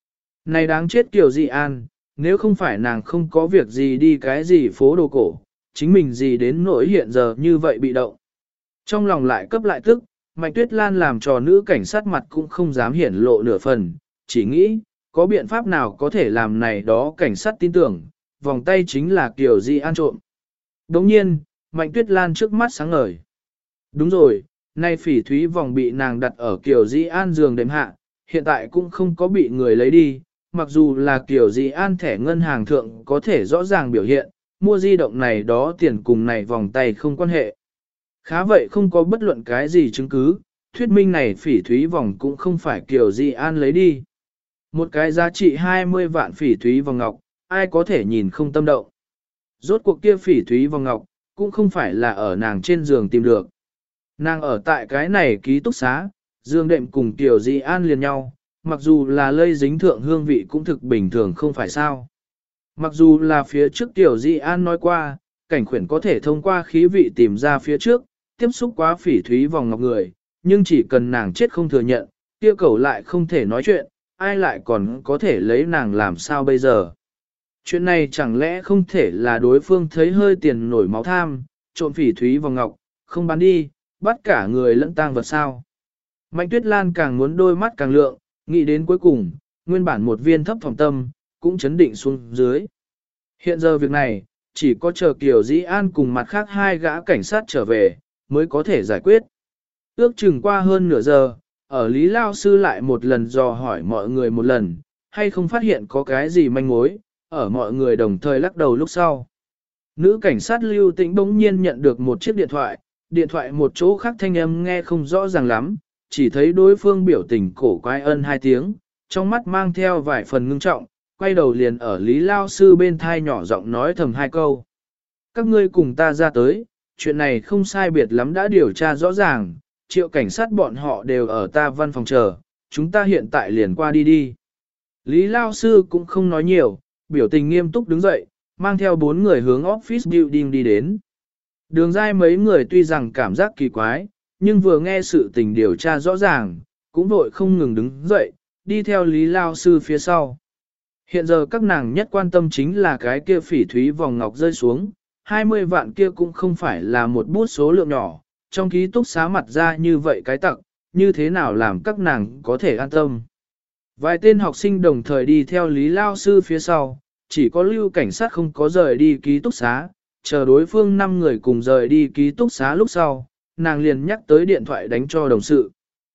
Này đáng chết Kiều Dị An, nếu không phải nàng không có việc gì đi cái gì phố đồ cổ, chính mình gì đến nỗi hiện giờ như vậy bị động. Trong lòng lại cấp lại tức, Mạnh Tuyết Lan làm trò nữ cảnh sát mặt cũng không dám hiển lộ nửa phần, chỉ nghĩ, có biện pháp nào có thể làm này đó cảnh sát tin tưởng, vòng tay chính là Kiều Dị An trộm. Đồng nhiên, Mạnh Tuyết Lan trước mắt sáng ngời. Đúng rồi, nay phỉ thúy vòng bị nàng đặt ở Kiều Dị An giường đệm hạ, hiện tại cũng không có bị người lấy đi, mặc dù là Kiều Dị An thẻ ngân hàng thượng có thể rõ ràng biểu hiện, mua di động này đó tiền cùng này vòng tay không quan hệ. Khá vậy không có bất luận cái gì chứng cứ, thuyết minh này phỉ thúy vòng cũng không phải Kiều Dị An lấy đi. Một cái giá trị 20 vạn phỉ thúy vòng ngọc, ai có thể nhìn không tâm động. Rốt cuộc kia phỉ thúy vòng ngọc, cũng không phải là ở nàng trên giường tìm được. Nàng ở tại cái này ký túc xá, giường đệm cùng Kiều Dị An liền nhau, mặc dù là lây dính thượng hương vị cũng thực bình thường không phải sao. Mặc dù là phía trước Kiều Dị An nói qua, cảnh khuyển có thể thông qua khí vị tìm ra phía trước, tiếp xúc quá phỉ thúy vòng ngọc người, nhưng chỉ cần nàng chết không thừa nhận, kia cầu lại không thể nói chuyện, ai lại còn có thể lấy nàng làm sao bây giờ. Chuyện này chẳng lẽ không thể là đối phương thấy hơi tiền nổi máu tham, trộm phỉ thúy vòng ngọc, không bán đi, bắt cả người lẫn tang vật sao. Mạnh Tuyết Lan càng muốn đôi mắt càng lượng, nghĩ đến cuối cùng, nguyên bản một viên thấp phòng tâm, cũng chấn định xuống dưới. Hiện giờ việc này, chỉ có chờ Kiều Dĩ An cùng mặt khác hai gã cảnh sát trở về, mới có thể giải quyết. Ước chừng qua hơn nửa giờ, ở Lý Lao Sư lại một lần dò hỏi mọi người một lần, hay không phát hiện có cái gì manh mối, ở mọi người đồng thời lắc đầu lúc sau. Nữ cảnh sát Lưu Tĩnh bỗng nhiên nhận được một chiếc điện thoại một chỗ khác thanh âm nghe không rõ ràng lắm, chỉ thấy đối phương biểu tình cổ quái ân hai tiếng, trong mắt mang theo vài phần ngưng trọng, quay đầu liền ở Lý Lao Sư bên thai nhỏ giọng nói thầm hai câu. Các ngươi cùng ta ra tới, chuyện này không sai biệt lắm đã điều tra rõ ràng, triệu cảnh sát bọn họ đều ở ta văn phòng chờ, chúng ta hiện tại liền qua đi đi. Lý Lao Sư cũng không nói nhiều, biểu tình nghiêm túc đứng dậy, mang theo 4 người hướng office building đi đến. Đường dai mấy người tuy rằng cảm giác kỳ quái, nhưng vừa nghe sự tình điều tra rõ ràng, cũng vội không ngừng đứng dậy, đi theo Lý Lao Sư phía sau. Hiện giờ các nàng nhất quan tâm chính là cái kia phỉ thúy vòng ngọc rơi xuống, 20 vạn kia cũng không phải là một bút số lượng nhỏ, trong ký túc xá mặt ra như vậy cái tặng, như thế nào làm các nàng có thể an tâm. Vài tên học sinh đồng thời đi theo Lý Lao Sư phía sau, chỉ có Lưu cảnh sát không có rời đi ký túc xá, chờ đối phương 5 người cùng rời đi ký túc xá lúc sau, nàng liền nhắc tới điện thoại đánh cho đồng sự.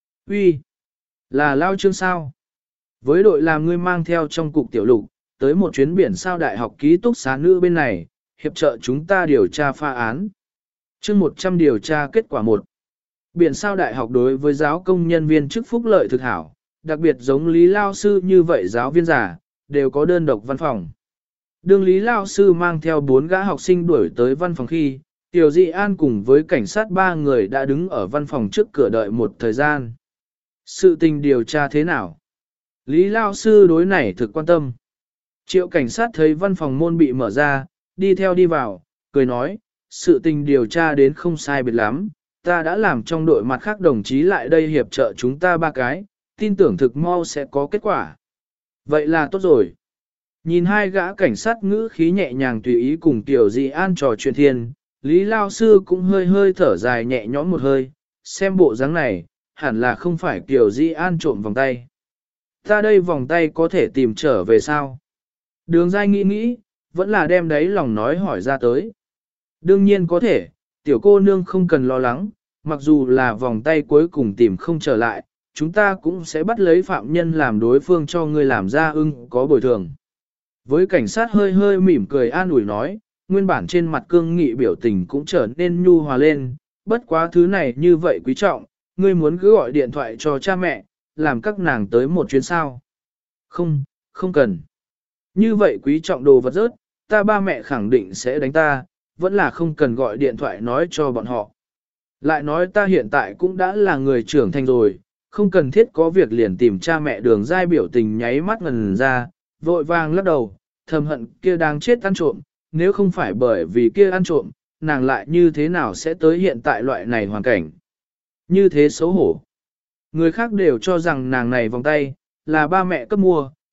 Uy, là Lao Trương sao? Với đội làm ngươi mang theo trong cục tiểu lục, tới một chuyến biển sao đại học ký túc xá nữ bên này, hiệp trợ chúng ta điều tra pha án. Chương 100 điều tra kết quả 1. Biển sao đại học đối với giáo công nhân viên chức phúc lợi thực hảo, đặc biệt giống Lý Lao Sư như vậy giáo viên già, đều có đơn độc văn phòng. Đương Lý Lao Sư mang theo 4 gã học sinh đuổi tới văn phòng khi, Tiểu Dị An cùng với cảnh sát 3 người đã đứng ở văn phòng trước cửa đợi một thời gian. Sự tình điều tra thế nào? Lý Lao Sư đối này thực quan tâm. Triệu cảnh sát thấy văn phòng môn bị mở ra, đi theo đi vào, cười nói, sự tình điều tra đến không sai biệt lắm, ta đã làm trong đội mặt khác đồng chí lại đây hiệp trợ chúng ta 3 cái, tin tưởng thực mau sẽ có kết quả. Vậy là tốt rồi. Nhìn hai gã cảnh sát ngữ khí nhẹ nhàng tùy ý cùng Tiểu Dị An trò chuyện thiên, Lý Lao Sư cũng hơi hơi thở dài nhẹ nhõm một hơi, xem bộ dáng này, hẳn là không phải Tiểu Dị An trộm vòng tay. Ta đây vòng tay có thể tìm trở về sao? Đường Giai nghĩ, vẫn là đem đấy lòng nói hỏi ra tới. Đương nhiên có thể, tiểu cô nương không cần lo lắng, mặc dù là vòng tay cuối cùng tìm không trở lại, chúng ta cũng sẽ bắt lấy phạm nhân làm đối phương cho người làm ra có bồi thường. Với cảnh sát hơi hơi mỉm cười an ủi nói, nguyên bản trên mặt cương nghị biểu tình cũng trở nên nhu hòa lên, bất quá thứ này như vậy quý trọng, ngươi muốn cứ gọi điện thoại cho cha mẹ, làm các nàng tới một chuyến sao. Không cần. Như vậy quý trọng đồ vật rớt, ta ba mẹ khẳng định sẽ đánh ta, vẫn là không cần gọi điện thoại nói cho bọn họ. Lại nói ta hiện tại cũng đã là người trưởng thành rồi, không cần thiết có việc liền tìm cha mẹ. Đường Giai biểu tình nháy mắt ngần ra, vội vàng lắc đầu, thầm hận kia đang chết ăn trộm, nếu không phải bởi vì kia ăn trộm, nàng lại như thế nào sẽ tới hiện tại loại này hoàn cảnh. Như thế xấu hổ. Người khác đều cho rằng nàng này vòng tay, là ba mẹ cấp mua,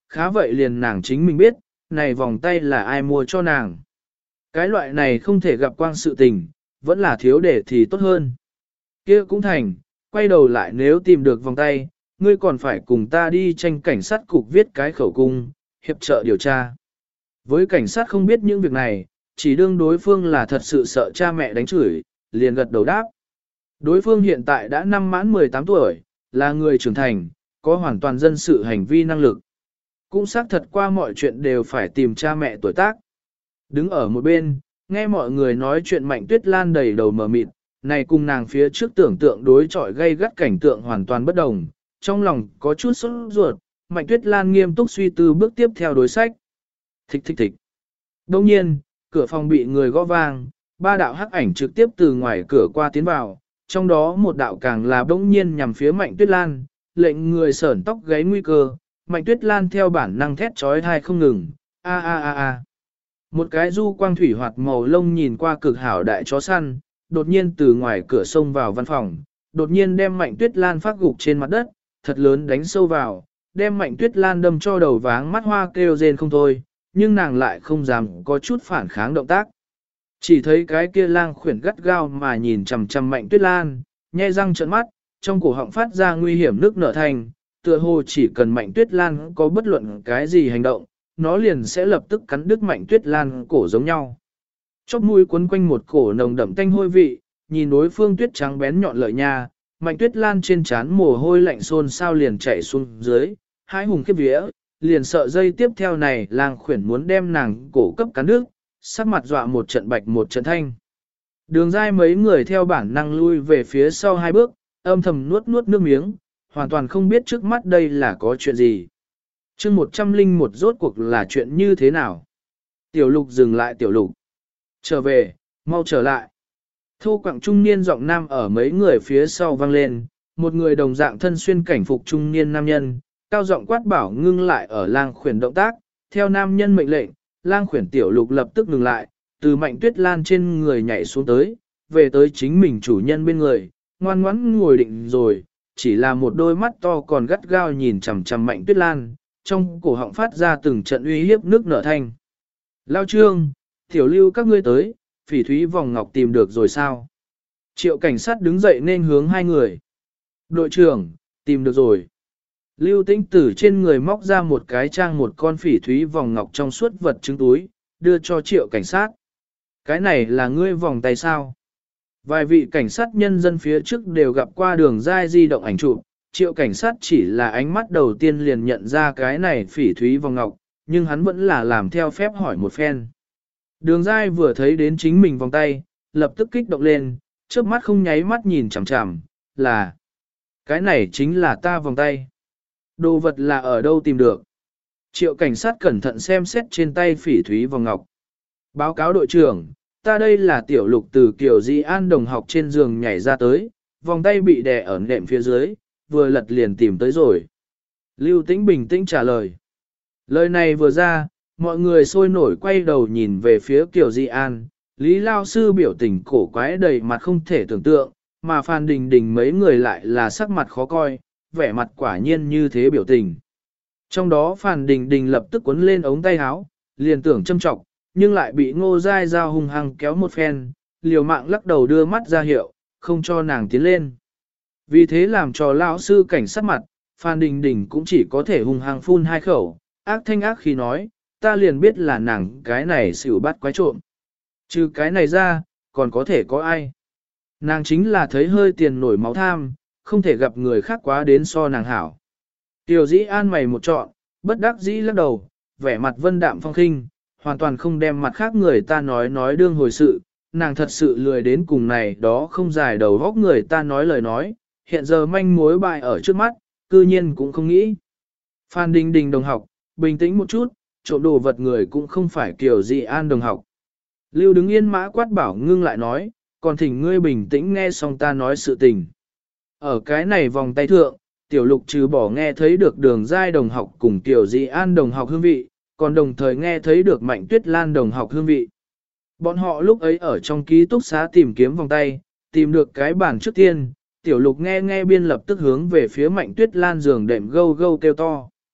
khá vậy liền nàng chính mình biết, này vòng tay là ai mua cho nàng. Cái loại này không thể gặp quang sự tình, vẫn là thiếu để thì tốt hơn. Kia cũng thành, quay đầu lại nếu tìm được vòng tay, ngươi còn phải cùng ta đi tranh cảnh sát cục viết cái khẩu cung, hiệp trợ điều tra. Với cảnh sát không biết những việc này, chỉ đương đối phương là thật sự sợ cha mẹ đánh chửi, liền gật đầu đáp. Đối phương hiện tại đã năm mãn 18 tuổi, là người trưởng thành, có hoàn toàn dân sự hành vi năng lực. Cũng xác thật qua mọi chuyện đều phải tìm cha mẹ tuổi tác. Đứng ở một bên, nghe mọi người nói chuyện Mạnh Tuyết Lan đầy đầu mờ mịt, này cùng nàng phía trước tưởng tượng đối chọi gây gắt cảnh tượng hoàn toàn bất đồng, trong lòng có chút sốt ruột, Mạnh Tuyết Lan nghiêm túc suy tư bước tiếp theo đối sách. Thích thích thích. Đồng nhiên, cửa phòng bị người gõ vang, ba đạo hắc ảnh trực tiếp từ ngoài cửa qua tiến vào, trong đó một đạo càng là bỗng nhiên nhằm phía Mạnh Tuyết Lan, lệnh người sởn tóc gáy nguy cơ. Mạnh Tuyết Lan theo bản năng thét trói thai không ngừng, a a a a. Một cái du quang thủy hoạt màu lông nhìn qua cực hảo đại chó săn, đột nhiên từ ngoài cửa xông vào văn phòng, đột nhiên đem Mạnh Tuyết Lan phát gục trên mặt đất, thật lớn đánh sâu vào, đem Mạnh Tuyết Lan đâm cho đầu váng mắt hoa kêu rên không thôi, nhưng nàng lại không dám có chút phản kháng động tác. Chỉ thấy cái kia lang khuyển gắt gao mà nhìn chằm chằm Mạnh Tuyết Lan, nhe răng trợn mắt, trong cổ họng phát ra nguy hiểm nước nở thành, tựa hồ chỉ cần Mạnh Tuyết Lan có bất luận cái gì hành động, nó liền sẽ lập tức cắn đứt Mạnh Tuyết Lan cổ giống nhau. Chóp mũi quấn quanh một cổ nồng đậm tanh hôi vị, nhìn đối phương tuyết trắng bén nhọn lợi nha, Mạnh Tuyết Lan trên trán mồ hôi lạnh xôn sao liền chảy xuống dưới, hai hùng khiếp vía, liền sợ dây tiếp theo này lang khuyển muốn đem nàng cổ cấp cắn đứt, sắc mặt dọa một trận bạch một trận thanh. Đường dai mấy người theo bản năng lui về phía sau hai bước, âm thầm nuốt nuốt nước miếng, hoàn toàn không biết trước mắt đây là có chuyện gì. chương 101 rốt cuộc là chuyện như thế nào? Tiểu lục dừng lại tiểu lục. Trở về, mau trở lại. Thô quặng trung niên giọng nam ở mấy người phía sau vang lên, một người đồng dạng thân xuyên cảnh phục trung niên nam nhân, cao giọng quát bảo ngưng lại ở lang khuyển động tác, theo nam nhân mệnh lệnh, lang khuyển tiểu lục lập tức ngừng lại, từ Mạnh Tuyết Lan trên người nhảy xuống tới, về tới chính mình chủ nhân bên người, ngoan ngoãn ngồi định rồi, chỉ là một đôi mắt to còn gắt gao nhìn chằm chằm Mạnh Tuyết Lan, trong cổ họng phát ra từng trận uy hiếp nước nở thanh. Lao Trương, tiểu lưu các ngươi tới, phỉ thúy vòng ngọc tìm được rồi sao? Triệu cảnh sát đứng dậy nên hướng hai người. Đội trưởng, tìm được rồi. Lưu Tĩnh từ trên người móc ra một cái trang một con phỉ thúy vòng ngọc trong suốt vật trứng túi, đưa cho triệu cảnh sát. Cái này là ngươi vòng tay sao? Vài vị cảnh sát nhân dân phía trước đều gặp qua đường dai di động ảnh chụp, triệu cảnh sát chỉ là ánh mắt đầu tiên liền nhận ra cái này phỉ thúy vòng ngọc, nhưng hắn vẫn là làm theo phép hỏi một phen. Đường dai vừa thấy đến chính mình vòng tay, lập tức kích động lên, trước mắt không nháy mắt nhìn chằm chằm, là cái này chính là ta vòng tay. Đồ vật là ở đâu tìm được? Triệu cảnh sát cẩn thận xem xét trên tay phỉ thúy vòng ngọc. Báo cáo đội trưởng, ta đây là tiểu lục từ kiểu Di An đồng học trên giường nhảy ra tới, vòng tay bị đè ở nệm phía dưới, vừa lật liền tìm tới rồi. Lưu Tĩnh bình tĩnh trả lời. Lời này vừa ra, mọi người sôi nổi quay đầu nhìn về phía Kiều Di An, Lý Lao Sư biểu tình cổ quái đầy mặt không thể tưởng tượng, mà Phan Đình Đình mấy người lại là sắc mặt khó coi, vẻ mặt quả nhiên như thế biểu tình. Trong đó Phan Đình Đình lập tức cuốn lên ống tay áo, liền tưởng châm trọng, nhưng lại bị Ngô Giai Giao hung hăng kéo một phen, liều mạng lắc đầu đưa mắt ra hiệu, không cho nàng tiến lên. Vì thế làm cho lão sư cảnh sát mặt, Phan Đình Đình cũng chỉ có thể hung hăng phun hai khẩu, ác thanh ác khi nói, ta liền biết là nàng cái này xỉu bắt quái trộm. Trừ cái này ra, còn có thể có ai? Nàng chính là thấy hơi tiền nổi máu tham, không thể gặp người khác quá đến so nàng hảo. Tiểu dĩ an mày một trọn, bất đắc dĩ lắc đầu, vẻ mặt vân đạm phong khinh, hoàn toàn không đem mặt khác người ta nói đương hồi sự, nàng thật sự lười đến cùng này đó không dài đầu góc người ta nói lời nói, hiện giờ manh mối bại ở trước mắt, cư nhiên cũng không nghĩ. Phan Đình Đình đồng học, bình tĩnh một chút, trộm đồ vật người cũng không phải kiểu Dị An đồng học. Lưu đứng yên mã quát bảo ngưng lại nói, còn thỉnh ngươi bình tĩnh nghe xong ta nói sự tình. Ở cái này vòng tay thượng, tiểu lục trừ bỏ nghe thấy được đường giai đồng học cùng tiểu Dị An đồng học hương vị, còn đồng thời nghe thấy được Mạnh Tuyết Lan đồng học hương vị. Bọn họ lúc ấy ở trong ký túc xá tìm kiếm vòng tay, tìm được cái bàn trước tiên, tiểu lục nghe biên lập tức hướng về phía Mạnh Tuyết Lan giường đệm gâu gâu kêu to.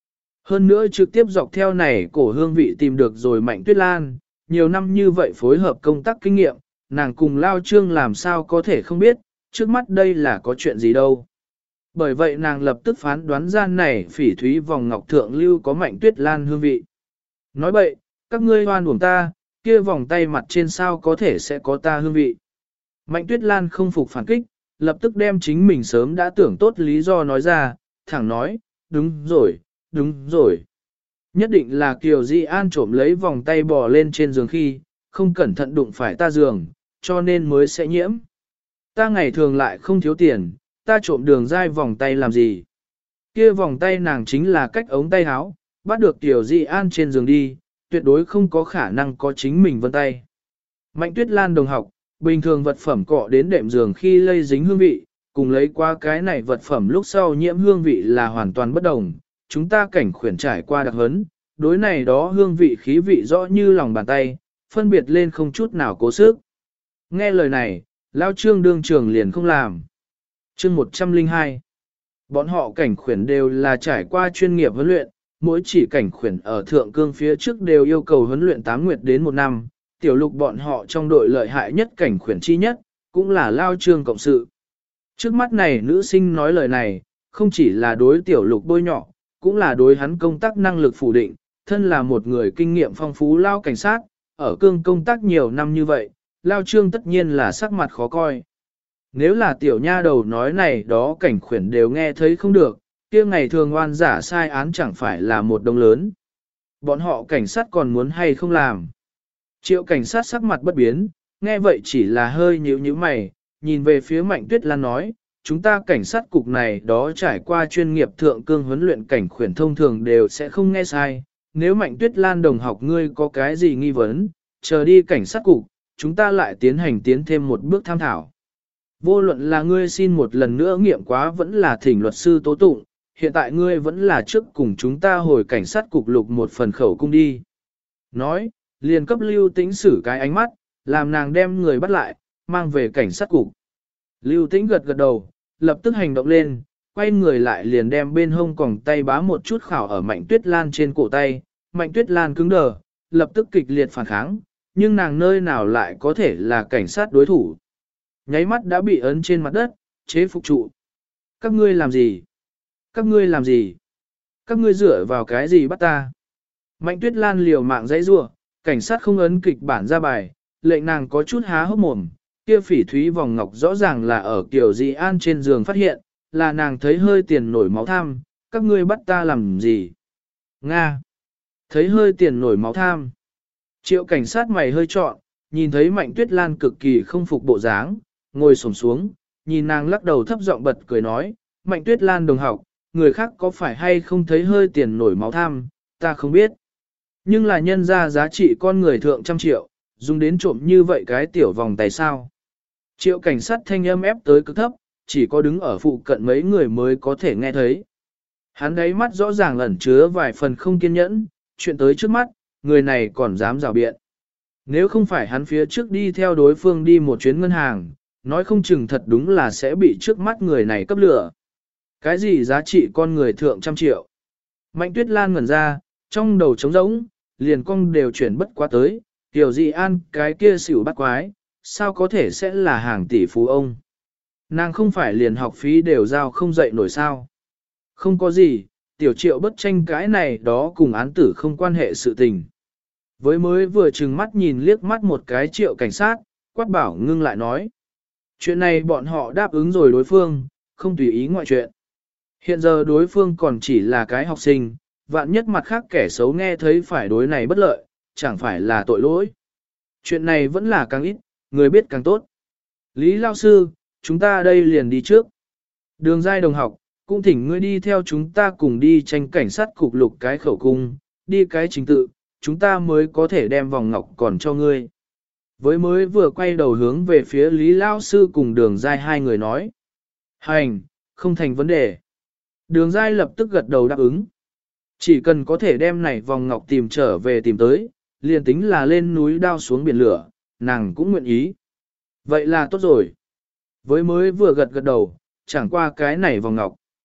Hơn nữa trực tiếp dọc theo này cổ hương vị tìm được rồi Mạnh Tuyết Lan, nhiều năm như vậy phối hợp công tác kinh nghiệm, nàng cùng Lao Trương làm sao có thể không biết, trước mắt đây là có chuyện gì đâu. Bởi vậy nàng lập tức phán đoán ra này phỉ thúy vòng ngọc thượng lưu có Mạnh Tuyết Lan hương vị. Nói bậy, các ngươi hoan uổng ta, kia vòng tay mặt trên sao có thể sẽ có ta hương vị. Mạnh Tuyết Lan không phục phản kích, lập tức đem chính mình sớm đã tưởng tốt lý do nói ra, thẳng nói, đúng rồi, đúng rồi. Nhất định là Kiều Di An trộm lấy vòng tay bò lên trên giường khi, không cẩn thận đụng phải ta giường, cho nên mới sẽ nhiễm. Ta ngày thường lại không thiếu tiền, ta trộm đường dai vòng tay làm gì. Kia vòng tay nàng chính là cách ống tay áo, bắt được Kiều Di An trên giường đi, tuyệt đối không có khả năng có chính mình vân tay. Mạnh Tuyết Lan đồng học, bình thường vật phẩm cọ đến đệm giường khi lây dính hương vị, cùng lấy qua cái này vật phẩm lúc sau nhiễm hương vị là hoàn toàn bất đồng. Chúng ta cảnh khuyển trải qua đặc hấn, đối này đó hương vị khí vị rõ như lòng bàn tay, phân biệt lên không chút nào cố sức. Nghe lời này, Lao Trương đương trường liền không làm. Chương 102. Bọn họ cảnh khuyển đều là trải qua chuyên nghiệp huấn luyện, mỗi chỉ cảnh khuyển ở thượng cương phía trước đều yêu cầu huấn luyện 8 nguyệt đến 1 năm. Tiểu lục bọn họ trong đội lợi hại nhất cảnh khuyển chi nhất, cũng là Lao Trương cộng sự. Trước mắt này nữ sinh nói lời này, không chỉ là đối tiểu lục bôi nhọ, cũng là đối hắn công tác năng lực phủ định, thân là một người kinh nghiệm phong phú Lao cảnh sát, ở cương công tác nhiều năm như vậy, Lao Trương tất nhiên là sắc mặt khó coi. Nếu là tiểu nha đầu nói này đó cảnh khuyển đều nghe thấy không được, kia ngày thường oan giả sai án chẳng phải là một đồng lớn. Bọn họ cảnh sát còn muốn hay không làm. Triệu cảnh sát sắc mặt bất biến, nghe vậy chỉ là hơi nhíu nhíu mày, nhìn về phía Mạnh Tuyết Lan nói, chúng ta cảnh sát cục này đó trải qua chuyên nghiệp thượng cương huấn luyện cảnh khuyển thông thường đều sẽ không nghe sai. Nếu Mạnh Tuyết Lan đồng học ngươi có cái gì nghi vấn, chờ đi cảnh sát cục, chúng ta lại tiến thêm một bước tham thảo. Vô luận là ngươi xin một lần nữa nghiệm quá vẫn là thỉnh luật sư tố tụng, hiện tại ngươi vẫn là trước cùng chúng ta hồi cảnh sát cục lục một phần khẩu cung đi. Nói, liền cấp Lưu Tĩnh xử cái ánh mắt, làm nàng đem người bắt lại, mang về cảnh sát cục. Lưu Tĩnh gật gật đầu, lập tức hành động lên, quay người lại liền đem bên hông còng tay bá một chút khảo ở Mạnh Tuyết Lan trên cổ tay. Mạnh Tuyết Lan cứng đờ, lập tức kịch liệt phản kháng, nhưng nàng nơi nào lại có thể là cảnh sát đối thủ. Nháy mắt đã bị ấn trên mặt đất, chế phục trụ. Các ngươi làm gì? Các ngươi làm gì? Các ngươi dựa vào cái gì bắt ta? Mạnh Tuyết Lan liều mạng dãy rủa, cảnh sát không ấn kịch bản ra bài, lệnh nàng có chút há hốc mồm. Kia phỉ thúy vòng ngọc rõ ràng là ở Kiều Di An trên giường phát hiện, là nàng thấy hơi tiền nổi máu tham, các ngươi bắt ta làm gì? Nga! Thấy hơi tiền nổi máu tham. Triệu cảnh sát mày hơi trọn, nhìn thấy Mạnh Tuyết Lan cực kỳ không phục bộ dáng, ngồi xổm xuống, nhìn nàng lắc đầu thấp giọng bật cười nói, Mạnh Tuyết Lan đồng học, người khác có phải hay không thấy hơi tiền nổi máu tham, ta không biết. Nhưng là nhân ra giá trị con người thượng trăm triệu, dùng đến trộm như vậy cái tiểu vòng tay sao. Triệu cảnh sát thanh âm ép tới cực thấp, chỉ có đứng ở phụ cận mấy người mới có thể nghe thấy. Hắn đấy mắt rõ ràng ẩn chứa vài phần không kiên nhẫn, chuyện tới trước mắt, người này còn dám rào biện. Nếu không phải hắn phía trước đi theo đối phương đi một chuyến ngân hàng, nói không chừng thật đúng là sẽ bị trước mắt người này cấp lửa. Cái gì giá trị con người thượng trăm triệu? Mạnh Tuyết Lan ngẩn ra, trong đầu trống rỗng, liền cong đều chuyển bất quá tới, Kiều Di An cái kia xỉu bắt quái, sao có thể sẽ là hàng tỷ phú ông? Nàng không phải liền học phí đều giao không dậy nổi sao? Không có gì, tiểu triệu bất tranh cái này đó cùng án tử không quan hệ sự tình. Với mới vừa trừng mắt nhìn liếc mắt một cái Triệu cảnh sát, quát bảo ngưng lại nói. Chuyện này bọn họ đáp ứng rồi đối phương, không tùy ý ngoại chuyện. Hiện giờ đối phương còn chỉ là cái học sinh, vạn nhất mặt khác kẻ xấu nghe thấy phải đối này bất lợi, chẳng phải là tội lỗi. Chuyện này vẫn là càng ít, người biết càng tốt. Lý Lao Sư, chúng ta đây liền đi trước. Đường giai đồng học, cũng thỉnh ngươi đi theo chúng ta cùng đi tranh cảnh sát cục lục cái khẩu cung, đi cái trình tự, chúng ta mới có thể đem vòng ngọc còn cho ngươi. Với mới vừa quay đầu hướng về phía Lý Lao Sư cùng đường giai hai người nói. Hành, không thành vấn đề. Đường giai lập tức gật đầu đáp ứng. Chỉ cần có thể đem này vòng ngọc tìm trở về tìm tới, liền tính là lên núi đao xuống biển lửa, nàng cũng nguyện ý. Vậy là tốt rồi. Với mới vừa gật gật đầu, chẳng qua cái này vòng ngọc.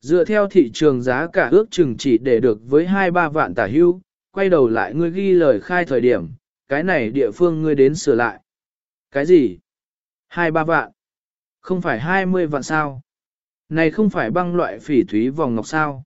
Dựa theo thị trường giá cả ước chừng chỉ để được với 2-3 vạn tả hưu, quay đầu lại ngươi ghi lời khai thời điểm, cái này địa phương ngươi đến sửa lại. Cái gì? 2-3 vạn? Không phải 20 vạn sao? Này không phải băng loại phỉ thúy vòng ngọc sao?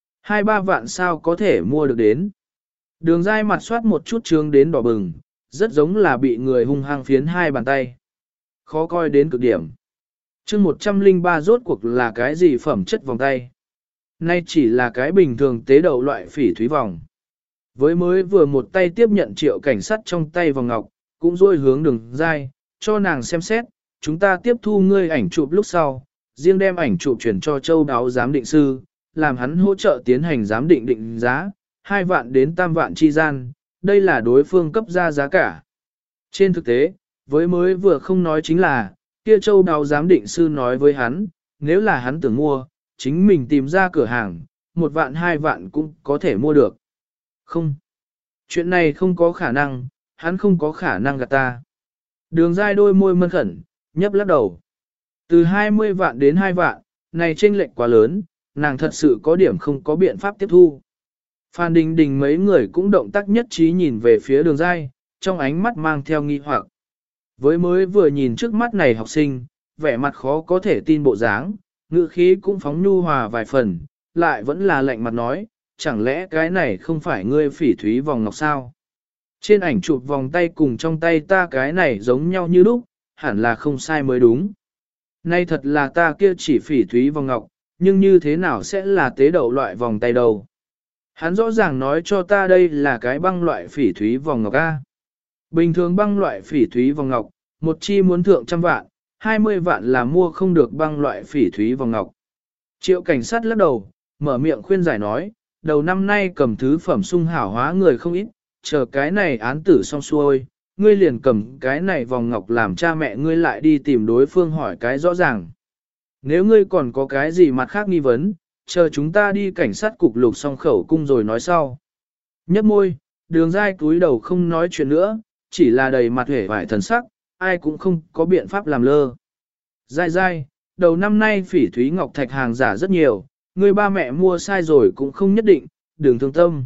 2-3 vạn sao có thể mua được đến? Đường dai mặt soát một chút trướng đến đỏ bừng, rất giống là bị người hung hăng phiến hai bàn tay. Khó coi đến cực điểm. chương 103 rốt cuộc là cái gì phẩm chất vòng tay? Nay chỉ là cái bình thường tế đậu loại phỉ thúy vòng. Với mới vừa một tay tiếp nhận Triệu Cảnh Sát trong tay vòng ngọc, cũng dôi hướng đường dai, cho nàng xem xét, chúng ta tiếp thu ngươi ảnh chụp lúc sau, riêng đem ảnh chụp chuyển cho châu đáo giám định sư, làm hắn hỗ trợ tiến hành giám định định giá, 2 vạn đến 3 vạn chi gian, đây là đối phương cấp ra giá cả. Trên thực tế, với mới vừa không nói chính là, kia châu đáo giám định sư nói với hắn, nếu là hắn tưởng mua, chính mình tìm ra cửa hàng, 1 vạn 2 vạn cũng có thể mua được. Không. Chuyện này không có khả năng, hắn không có khả năng gạt ta. Đường dai đôi môi mân khẩn, nhấp lắc đầu. Từ 20 vạn đến 2 vạn, này chênh lệch quá lớn, nàng thật sự có điểm không có biện pháp tiếp thu. Phan Đình Đình mấy người cũng động tác nhất trí nhìn về phía đường dai, trong ánh mắt mang theo nghi hoặc. Với mới vừa nhìn trước mắt này học sinh, vẻ mặt khó có thể tin bộ dáng, ngữ khí cũng phóng nhu hòa vài phần, lại vẫn là lạnh mặt nói, chẳng lẽ cái này không phải ngươi phỉ thúy vòng ngọc sao? Trên ảnh chụp vòng tay cùng trong tay ta cái này giống nhau như lúc, hẳn là không sai mới đúng. Nay thật là ta kia chỉ phỉ thúy vòng ngọc, nhưng như thế nào sẽ là tế đậu loại vòng tay đầu? Hắn rõ ràng nói cho ta đây là cái băng loại phỉ thúy vòng ngọc A. Bình thường băng loại phỉ thúy vòng ngọc, một chi muốn thượng 100 vạn, 20 vạn là mua không được băng loại phỉ thúy vòng ngọc. Triệu Cảnh Sát lắc đầu, mở miệng khuyên giải nói, đầu năm nay cầm thứ phẩm sung hảo hóa người không ít, chờ cái này án tử xong xuôi, ngươi liền cầm cái này vòng ngọc làm cha mẹ ngươi lại đi tìm đối phương hỏi cái rõ ràng. Nếu ngươi còn có cái gì mặt khác nghi vấn, chờ chúng ta đi cảnh sát cục lục xong khẩu cung rồi nói sau. Nhấp môi, đường dai cúi đầu không nói chuyện nữa, chỉ là đầy mặt hể vải thần sắc, ai cũng không có biện pháp làm lơ. Dai dai, đầu năm nay phỉ thúy ngọc thạch hàng giả rất nhiều, người ba mẹ mua sai rồi cũng không nhất định, đừng thương tâm.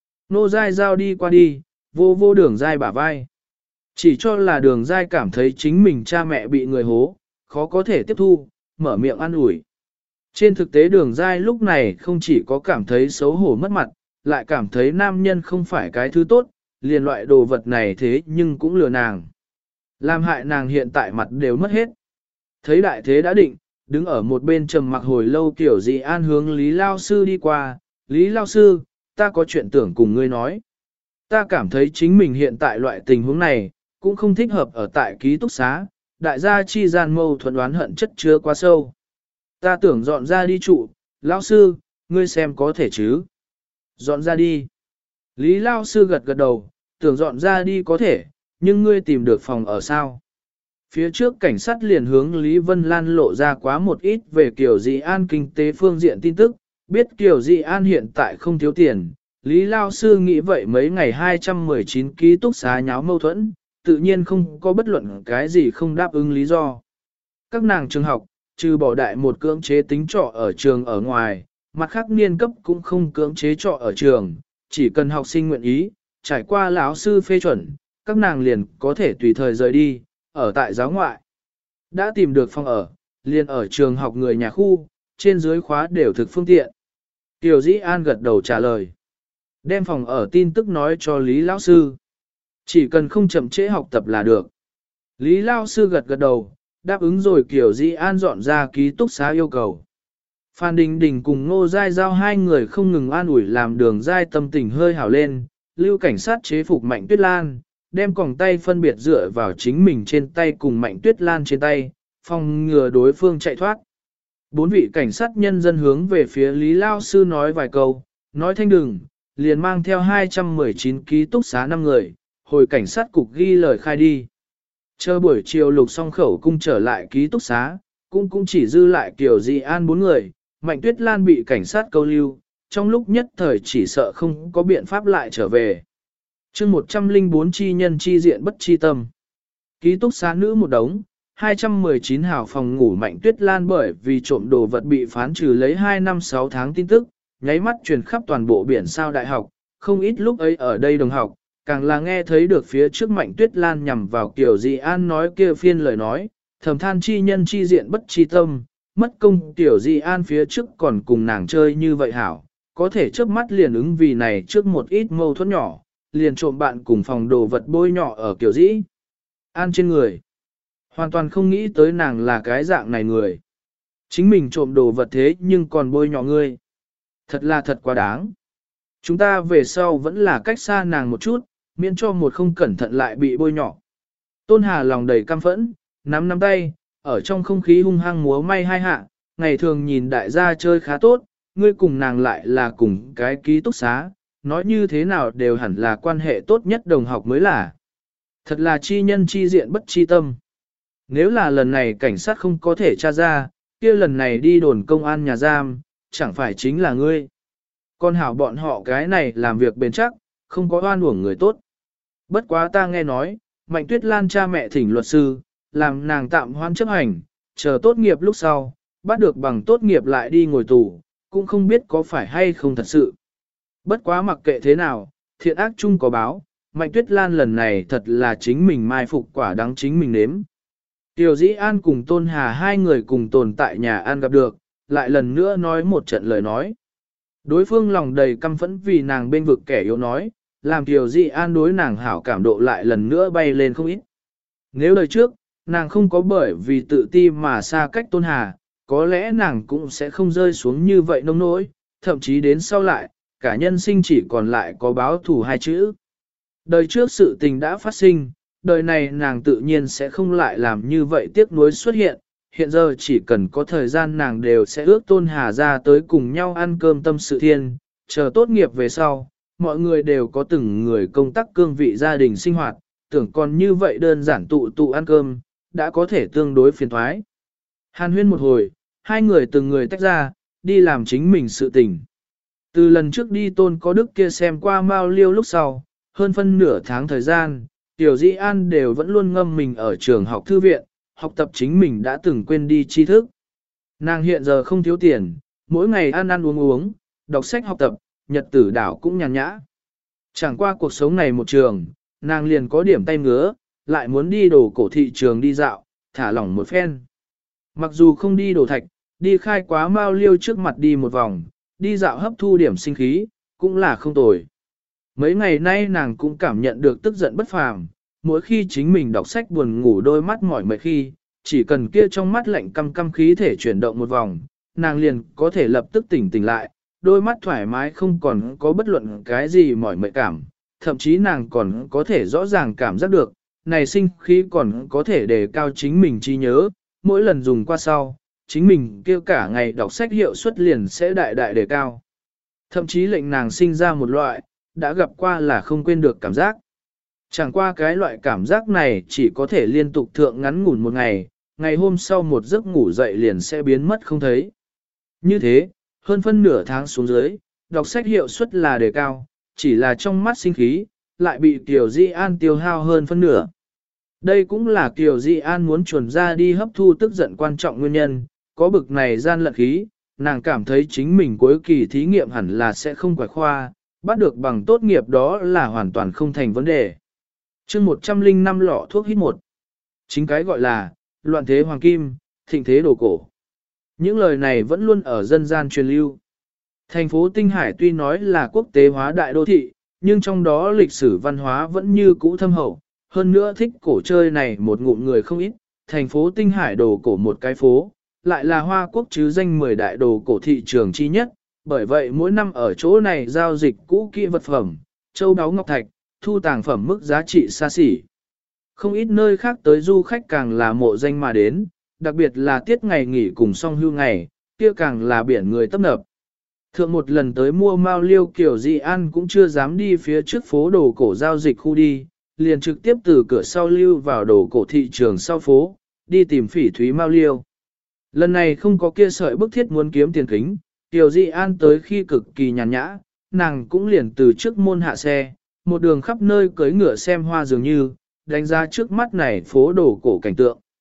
Nô dai giao đi qua đi, vô vô đường dai bả vai. Chỉ cho là đường dai cảm thấy chính mình cha mẹ bị người hố, khó có thể tiếp thu, mở miệng an ủi. Trên thực tế đường dai lúc này không chỉ có cảm thấy xấu hổ mất mặt, lại cảm thấy nam nhân không phải cái thứ tốt, liền loại đồ vật này thế nhưng cũng lừa nàng. Làm hại nàng hiện tại mặt đều mất hết. Thấy đại thế đã định, đứng ở một bên trầm mặc hồi lâu kiểu gì an hướng Lý Lao Sư đi qua. Lý Lao Sư, ta có chuyện tưởng cùng ngươi nói. Ta cảm thấy chính mình hiện tại loại tình huống này, cũng không thích hợp ở tại ký túc xá, đại gia chi gian mâu thuẫn oán hận chất chứa quá sâu. Ta tưởng dọn ra đi trụ, Lao Sư, ngươi xem có thể chứ. Dọn ra đi. Lý Lao Sư gật gật đầu, tưởng dọn ra đi có thể, nhưng ngươi tìm được phòng ở sao? Phía trước cảnh sát liền hướng Lý Vân Lan lộ ra quá một ít về Kiều Dị An kinh tế phương diện tin tức, biết Kiều Dị An hiện tại không thiếu tiền. Lý Lao Sư nghĩ vậy mấy ngày 219 ký túc xá nháo mâu thuẫn, tự nhiên không có bất luận cái gì không đáp ứng lý do. Các nàng trường học, trừ bỏ đại một cưỡng chế tính trọ ở trường ở ngoài, mặt khác niên cấp cũng không cưỡng chế trọ ở trường, chỉ cần học sinh nguyện ý, trải qua lão sư phê chuẩn, các nàng liền có thể tùy thời rời đi, ở tại giáo ngoại. Đã tìm được phòng ở, liền ở trường học người nhà khu, trên dưới khóa đều thực phương tiện. Tiểu Dĩ An gật đầu trả lời. Đem phòng ở tin tức nói cho Lý Lão Sư. Chỉ cần không chậm trễ học tập là được. Lý Lão Sư gật gật đầu, đáp ứng rồi Kiều Dĩ An dọn ra ký túc xá yêu cầu. Phan Đình Đình cùng Ngô Giai Giao hai người không ngừng an ủi làm đường Giai tâm tình hơi hảo lên, lưu cảnh sát chế phục Mạnh Tuyết Lan, đem còng tay phân biệt dựa vào chính mình trên tay cùng Mạnh Tuyết Lan trên tay, phòng ngừa đối phương chạy thoát. 4 vị cảnh sát nhân dân hướng về phía Lý Lao Sư nói vài câu, nói thanh đừng, liền mang theo 219 ký túc xá 5 người, hồi cảnh sát cục ghi lời khai đi. Chờ buổi chiều lục xong khẩu cung trở lại ký túc xá, cũng chỉ dư lại Kiều Dị An 4 người, Mạnh Tuyết Lan bị cảnh sát câu lưu, trong lúc nhất thời chỉ sợ không có biện pháp lại trở về. chương 104 chi nhân chi diện bất chi tâm. Ký túc xá nữ một đống, 219 hào phòng ngủ Mạnh Tuyết Lan bởi vì trộm đồ vật bị phán trừ lấy 2 năm 6 tháng tin tức, nháy mắt truyền khắp toàn bộ biển sao đại học, không ít lúc ấy ở đây đồng học, càng là nghe thấy được phía trước Mạnh Tuyết Lan nhằm vào Kiều Dị An nói kia phiên lời nói, thầm than chi nhân chi diện bất chi tâm, mất công Kiều Dị An phía trước còn cùng nàng chơi như vậy hảo, có thể trước mắt liền ứng vì này trước một ít mâu thuẫn nhỏ, liền trộm bạn cùng phòng đồ vật bôi nhỏ ở Kiều Dị An trên người. Hoàn toàn không nghĩ tới nàng là cái dạng này người. Chính mình trộm đồ vật thế nhưng còn bôi nhọ ngươi. Thật là thật quá đáng. Chúng ta về sau vẫn là cách xa nàng một chút, miễn cho một không cẩn thận lại bị bôi nhọ. Tôn Hà lòng đầy căm phẫn, nắm nắm tay, ở trong không khí hung hăng múa may hai hạ, ngày thường nhìn đại gia chơi khá tốt, ngươi cùng nàng lại là cùng cái ký túc xá, nói như thế nào đều hẳn là quan hệ tốt nhất đồng học mới là. Thật là chi nhân chi diện bất chi tâm. Nếu là lần này cảnh sát không có thể tra ra, kia lần này đi đồn công an nhà giam, chẳng phải chính là ngươi. Con hảo bọn họ cái này làm việc bền chắc, không có oan uổng người tốt. Bất quá ta nghe nói, Mạnh Tuyết Lan cha mẹ thỉnh luật sư, làm nàng tạm hoãn chấp hành, chờ tốt nghiệp lúc sau, bắt được bằng tốt nghiệp lại đi ngồi tù, cũng không biết có phải hay không thật sự. Bất quá mặc kệ thế nào, thiện ác chung có báo, Mạnh Tuyết Lan lần này thật là chính mình mai phục quả đáng chính mình nếm. Tiểu Dĩ An cùng Tôn Hà hai người cùng tồn tại nhà An gặp được, lại lần nữa nói một trận lời nói. Đối phương lòng đầy căm phẫn vì nàng bên vực kẻ yếu nói, làm Tiểu Dĩ An đối nàng hảo cảm độ lại lần nữa bay lên không ít. Nếu lời trước, nàng không có bởi vì tự ti mà xa cách Tôn Hà, có lẽ nàng cũng sẽ không rơi xuống như vậy nông nỗi, thậm chí đến sau lại, cả nhân sinh chỉ còn lại có báo thù hai chữ. Đời trước sự tình đã phát sinh, đời này nàng tự nhiên sẽ không lại làm như vậy tiếc nuối xuất hiện, hiện giờ chỉ cần có thời gian nàng đều sẽ ước Tôn Hà ra tới cùng nhau ăn cơm tâm sự thiên, chờ tốt nghiệp về sau, mọi người đều có từng người công tác cương vị gia đình sinh hoạt, tưởng còn như vậy đơn giản tụ tụ ăn cơm, đã có thể tương đối phiền thoái. Hàn huyên một hồi, hai người từng người tách ra, đi làm chính mình sự tình. Từ lần trước đi Tôn có Đức kia xem qua Mao Liêu lúc sau, hơn phân nửa tháng thời gian, Tiểu Dĩ An đều vẫn luôn ngâm mình ở trường học thư viện, học tập chính mình đã từng quên đi tri thức. Nàng hiện giờ không thiếu tiền, mỗi ngày ăn ăn uống uống, đọc sách học tập, nhật tử đảo cũng nhàn nhã. Chẳng qua cuộc sống này một trường, nàng liền có điểm tay ngứa, lại muốn đi đồ cổ thị trường đi dạo, thả lỏng một phen. Mặc dù không đi đồ thạch, đi khai quá Mao Liêu trước mặt đi một vòng, đi dạo hấp thu điểm sinh khí, cũng là không tồi. Mấy ngày nay nàng cũng cảm nhận được tức giận bất phàm, mỗi khi chính mình đọc sách buồn ngủ đôi mắt mỏi mệt khi, chỉ cần kia trong mắt lạnh căm căm khí thể chuyển động một vòng, nàng liền có thể lập tức tỉnh lại, đôi mắt thoải mái không còn có bất luận cái gì mỏi mệt cảm, thậm chí nàng còn có thể rõ ràng cảm giác được, này sinh khí còn có thể đề cao chính mình trí nhớ, mỗi lần dùng qua sau, chính mình kêu cả ngày đọc sách hiệu suất liền sẽ đại đại đề cao. Thậm chí lệnh nàng sinh ra một loại, đã gặp qua là không quên được cảm giác. Chẳng qua cái loại cảm giác này chỉ có thể liên tục thượng ngắn ngủn một ngày, ngày hôm sau một giấc ngủ dậy liền sẽ biến mất không thấy. Như thế, hơn phân nửa tháng xuống dưới, đọc sách hiệu suất là đề cao, chỉ là trong mắt sinh khí, lại bị Kiều Di An tiêu hao hơn phân nửa. Đây cũng là Kiều Di An muốn chuẩn ra đi hấp thu tức giận quan trọng nguyên nhân, có bực này gian lận khí, nàng cảm thấy chính mình cuối kỳ thí nghiệm hẳn là sẽ không quải khoa, bắt được bằng tốt nghiệp đó là hoàn toàn không thành vấn đề. chương 105 lọ thuốc hít một. Chính cái gọi là, loạn thế hoàng kim, thịnh thế đồ cổ. Những lời này vẫn luôn ở dân gian truyền lưu. Thành phố Tinh Hải tuy nói là quốc tế hóa đại đô thị, nhưng trong đó lịch sử văn hóa vẫn như cũ thâm hậu. Hơn nữa thích cổ chơi này một ngụm người không ít, thành phố Tinh Hải đồ cổ một cái phố, lại là Hoa Quốc chứ danh 10 đại đồ cổ thị trường chi nhất, bởi vậy mỗi năm ở chỗ này giao dịch cũ kỹ vật phẩm, châu báu ngọc thạch, thu tàng phẩm mức giá trị xa xỉ. Không ít nơi khác tới du khách càng là mộ danh mà đến, đặc biệt là tiết ngày nghỉ cùng song hưu ngày, kia càng là biển người tấp nập. Thượng một lần tới mua Mao Liêu Kiều Di An cũng chưa dám đi phía trước phố đồ cổ giao dịch khu đi, liền trực tiếp từ cửa sau lưu vào đồ cổ thị trường sau phố, đi tìm Phỉ Thúy Mao Liêu. Lần này không có kia sợi bức thiết muốn kiếm tiền kính, Kiều Di An tới khi cực kỳ nhàn nhã, nàng cũng liền từ trước môn hạ xe, một đường khắp nơi cưỡi ngựa xem hoa dường như, đánh giá trước mắt này phố đồ cổ cảnh tượng.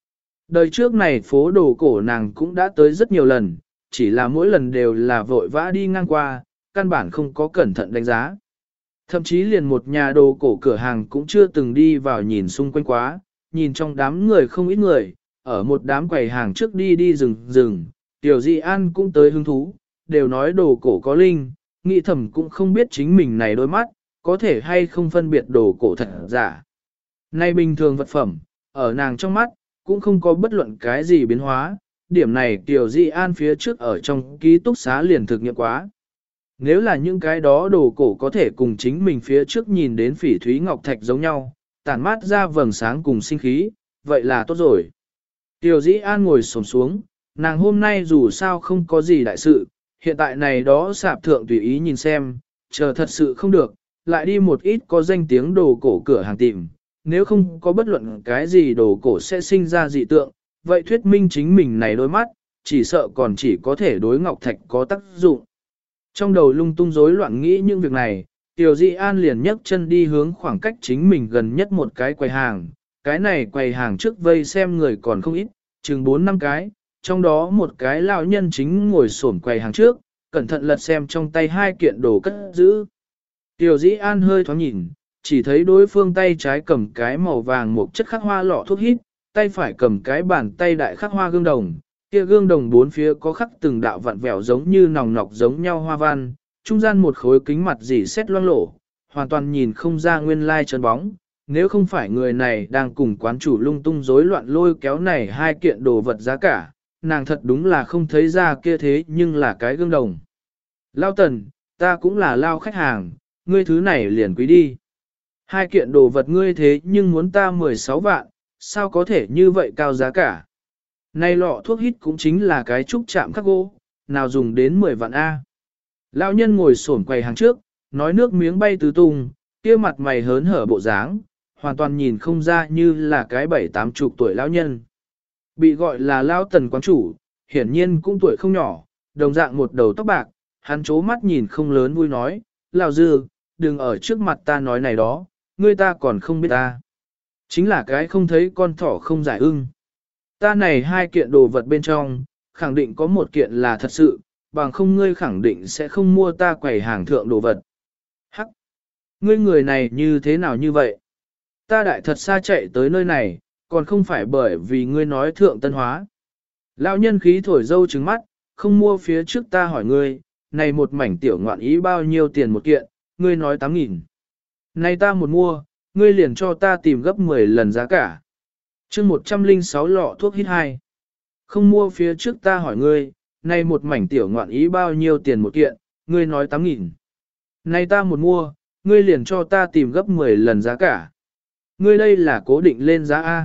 Đời trước này phố đồ cổ nàng cũng đã tới rất nhiều lần, chỉ là mỗi lần đều là vội vã đi ngang qua, căn bản không có cẩn thận đánh giá. Thậm chí liền một nhà đồ cổ cửa hàng cũng chưa từng đi vào nhìn xung quanh quá, nhìn trong đám người không ít người, ở một đám quầy hàng trước đi đi rừng, Tiểu Dị An cũng tới hứng thú, đều nói đồ cổ có linh, nghĩ thầm cũng không biết chính mình này đôi mắt, có thể hay không phân biệt đồ cổ thật giả. Nay bình thường vật phẩm, ở nàng trong mắt, cũng không có bất luận cái gì biến hóa, điểm này Tiểu Dị An phía trước ở trong ký túc xá liền thực nghiệm quá. Nếu là những cái đó đồ cổ có thể cùng chính mình phía trước nhìn đến phỉ thúy ngọc thạch giống nhau, tản mát ra vầng sáng cùng sinh khí, vậy là tốt rồi. Tiểu Dĩ An ngồi xổm xuống, nàng hôm nay dù sao không có gì đại sự, hiện tại này đó sạp thượng tùy ý nhìn xem, chờ thật sự không được, lại đi một ít có danh tiếng đồ cổ cửa hàng tìm, nếu không có bất luận cái gì đồ cổ sẽ sinh ra dị tượng, vậy thuyết minh chính mình này đôi mắt, chỉ sợ còn chỉ có thể đối ngọc thạch có tác dụng. Trong đầu lung tung rối loạn nghĩ những việc này, Tiểu Dị An liền nhấc chân đi hướng khoảng cách chính mình gần nhất một cái quầy hàng. Cái này quầy hàng trước vây xem người còn không ít, chừng 4-5 cái, trong đó một cái lão nhân chính ngồi xổm quầy hàng trước, cẩn thận lật xem trong tay hai kiện đồ cất giữ. Tiểu Dĩ An hơi thoáng nhìn, chỉ thấy đối phương tay trái cầm cái màu vàng một chất khắc hoa lọ thuốc hít, tay phải cầm cái bàn tay đại khắc hoa gương đồng. Kia gương đồng bốn phía có khắc từng đạo vặn vẹo giống như nòng nọc giống nhau hoa văn, trung gian một khối kính mặt dỉ xét loang lổ, hoàn toàn nhìn không ra nguyên lai chân bóng. Nếu không phải người này đang cùng quán chủ lung tung rối loạn lôi kéo này hai kiện đồ vật giá cả, nàng thật đúng là không thấy ra kia thế nhưng là cái gương đồng. Lao Tần, ta cũng là lao khách hàng, ngươi thứ này liền quý đi. Hai kiện đồ vật ngươi thế nhưng muốn ta 16 vạn, sao có thể như vậy cao giá cả? Này lọ thuốc hít cũng chính là cái trúc chạm khắc gỗ, nào dùng đến 10 vạn A. Lão nhân ngồi xổm quầy hàng trước, nói nước miếng bay tứ tung, kia mặt mày hớn hở bộ dáng, hoàn toàn nhìn không ra như là cái 7-80 tuổi lão nhân. Bị gọi là lão Tần quán chủ, hiển nhiên cũng tuổi không nhỏ, đồng dạng một đầu tóc bạc, hắn chố mắt nhìn không lớn vui nói, lão dư, đừng ở trước mặt ta nói này đó, ngươi ta còn không biết ta. Chính là cái không thấy con thỏ không giải ưng. Ta này hai kiện đồ vật bên trong, khẳng định có một kiện là thật sự, bằng không ngươi khẳng định sẽ không mua ta quầy hàng thượng đồ vật. Hắc! Ngươi người này như thế nào như vậy? Ta đại thật xa chạy tới nơi này, còn không phải bởi vì ngươi nói thượng tân hóa. Lão nhân khí thổi dâu trứng mắt, không mua phía trước ta hỏi ngươi, này một mảnh tiểu ngoạn ý bao nhiêu tiền một kiện, ngươi nói 8.000. Này ta một mua, ngươi liền cho ta tìm gấp 10 lần giá cả. Chương 106 lọ thuốc hít 2. Không mua phía trước ta hỏi ngươi, nay một mảnh tiểu ngoạn ý bao nhiêu tiền một kiện, ngươi nói 8.000. Nay ta một mua, ngươi liền cho ta tìm gấp 10 lần giá cả. Ngươi đây là cố định lên giá A.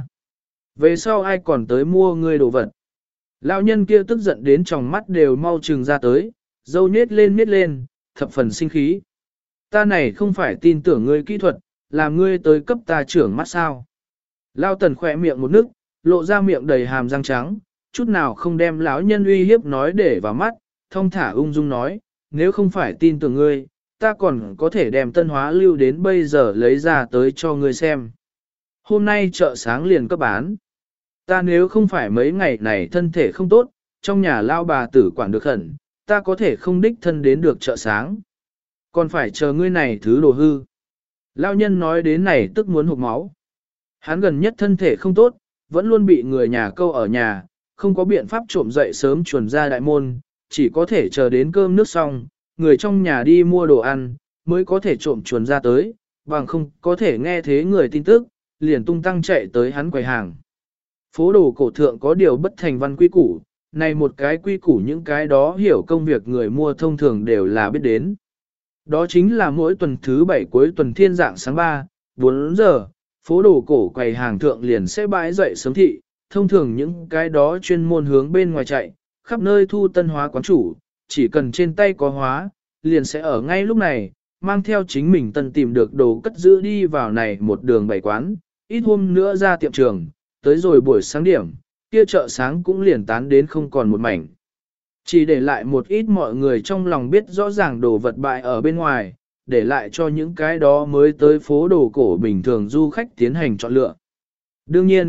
Về sau ai còn tới mua ngươi đồ vật. Lão nhân kia tức giận đến tròng mắt đều mau trừng ra tới, dâu nhết lên, thập phần sinh khí. Ta này không phải tin tưởng ngươi kỹ thuật, làm ngươi tới cấp ta trưởng mắt sao. Lao Tần khỏe miệng một nước, lộ ra miệng đầy hàm răng trắng, chút nào không đem lão nhân uy hiếp nói để vào mắt, thong thả ung dung nói, nếu không phải tin tưởng ngươi, ta còn có thể đem tân hóa lưu đến bây giờ lấy ra tới cho ngươi xem. Hôm nay chợ sáng liền cấp bán. Ta nếu không phải mấy ngày này thân thể không tốt, trong nhà lao bà tử quản được khẩn, ta có thể không đích thân đến được chợ sáng. Còn phải chờ ngươi này thứ đồ hư. Lao nhân nói đến này tức muốn hụt máu. Hắn gần nhất thân thể không tốt, vẫn luôn bị người nhà câu ở nhà, không có biện pháp trộm dậy sớm chuồn ra đại môn, chỉ có thể chờ đến cơm nước xong, người trong nhà đi mua đồ ăn, mới có thể trộm chuồn ra tới, bằng không có thể nghe thế người tin tức, liền tung tăng chạy tới hắn quầy hàng. Phố đồ cổ thượng có điều bất thành văn quy củ, này một cái quy củ những cái đó hiểu công việc người mua thông thường đều là biết đến. Đó chính là mỗi tuần thứ 7 cuối tuần thiên dạng sáng 3-4 giờ, phố đồ cổ quầy hàng thượng liền sẽ bãi dậy sớm thị, thông thường những cái đó chuyên môn hướng bên ngoài chạy, khắp nơi thu tân hóa quán chủ, chỉ cần trên tay có hóa, liền sẽ ở ngay lúc này, mang theo chính mình tân tìm được đồ cất giữ đi vào này một đường bày quán, ít hôm nữa ra tiệm trường, tới rồi buổi sáng điểm, kia chợ sáng cũng liền tán đến không còn một mảnh. Chỉ để lại một ít mọi người trong lòng biết rõ ràng đồ vật bại ở bên ngoài, để lại cho những cái đó mới tới phố đồ cổ bình thường du khách tiến hành chọn lựa. Đương nhiên,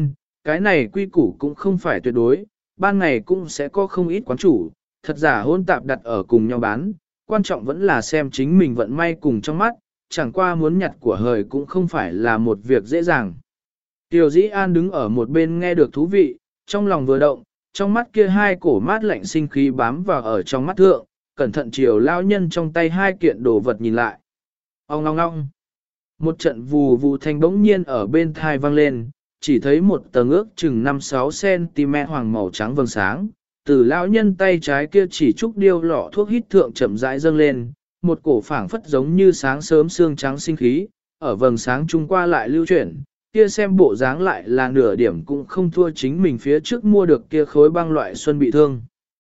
cái này quy củ cũng không phải tuyệt đối, ban ngày cũng sẽ có không ít quán chủ, thật giả hôn tạp đặt ở cùng nhau bán, quan trọng vẫn là xem chính mình vận may cùng trong mắt, chẳng qua muốn nhặt của hời cũng không phải là một việc dễ dàng. Tiểu Dĩ An đứng ở một bên nghe được thú vị, trong lòng vừa động, trong mắt kia hai cổ mát lạnh sinh khí bám vào ở trong mắt thượng, cẩn thận chiều lao nhân trong tay hai kiện đồ vật nhìn lại. Ong ong ong. Một trận vù vù thanh bỗng nhiên ở bên thai vang lên, chỉ thấy một tầng ước chừng 5-6 cm hoàng màu trắng vầng sáng, từ lão nhân tay trái kia chỉ trúc điêu lọ thuốc hít thượng chậm rãi dâng lên, một cổ phảng phất giống như sáng sớm xương trắng sinh khí, ở vầng sáng trung qua lại lưu chuyển, kia xem bộ dáng lại là nửa điểm cũng không thua chính mình phía trước mua được kia khối băng loại xuân bị thương.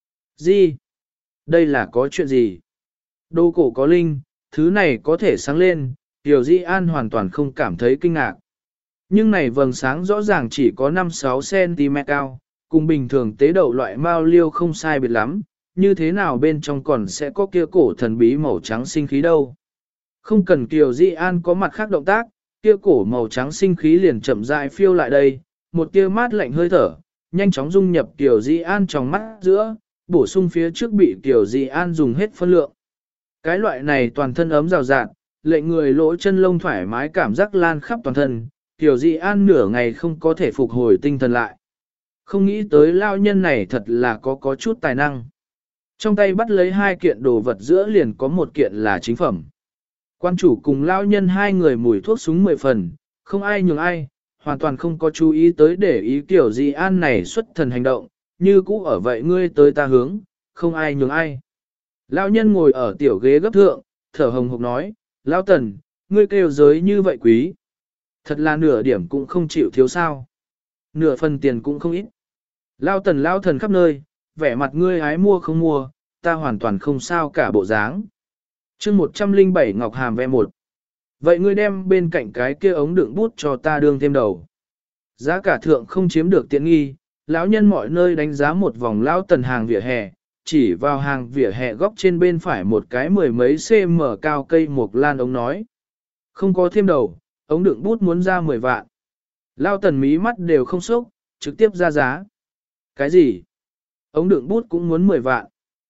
Gì? Đây là có chuyện gì? Đồ cổ có linh, thứ này có thể sáng lên, Tiểu Di An hoàn toàn không cảm thấy kinh ngạc. Nhưng này vầng sáng rõ ràng chỉ có 5-6 cm cao, cùng bình thường tế đậu loại mao liêu không sai biệt lắm, như thế nào bên trong còn sẽ có kia cổ thần bí màu trắng sinh khí đâu. Không cần Kiều Di An có mặt khác động tác, kia cổ màu trắng sinh khí liền chậm rãi phiêu lại đây, một tia mát lạnh hơi thở, nhanh chóng dung nhập Kiều Di An trong mắt giữa, bổ sung phía trước bị Kiều Di An dùng hết phân lượng. Cái loại này toàn thân ấm rào rạt, lệnh người lỗ chân lông thoải mái cảm giác lan khắp toàn thân, Kiều Di An nửa ngày không có thể phục hồi tinh thần lại. Không nghĩ tới lao nhân này thật là có chút tài năng. Trong tay bắt lấy hai kiện đồ vật giữa liền có một kiện là chính phẩm. Quan chủ cùng lao nhân hai người mùi thuốc súng 10 phần, không ai nhường ai, hoàn toàn không có chú ý tới để ý Kiều Di An này xuất thần hành động, như cũ ở vậy ngươi tới ta hướng, không ai nhường ai. Lao nhân ngồi ở tiểu ghế gấp thượng, thở hồng hộc nói, Lao Tần, ngươi kêu giới như vậy quý. Thật là nửa điểm cũng không chịu thiếu sao. Nửa phần tiền cũng không ít. Lao Tần lao thần khắp nơi, vẻ mặt ngươi hái mua không mua, ta hoàn toàn không sao cả bộ dáng. chương 107 Ngọc Hàm ve 1. Vậy ngươi đem bên cạnh cái kia ống đựng bút cho ta đương thêm đầu. Giá cả thượng không chiếm được tiện nghi, lão nhân mọi nơi đánh giá một vòng Lao Tần hàng vỉa hè, chỉ vào hàng vỉa hè góc trên bên phải một cái 10 mấy cm cao cây mộc lan ống nói. Không có thêm đầu, ống đựng bút muốn ra 10 vạn. Lao Tần mí mắt đều không sốc, trực tiếp ra giá. Cái gì? Ống đựng bút cũng muốn 10 vạn.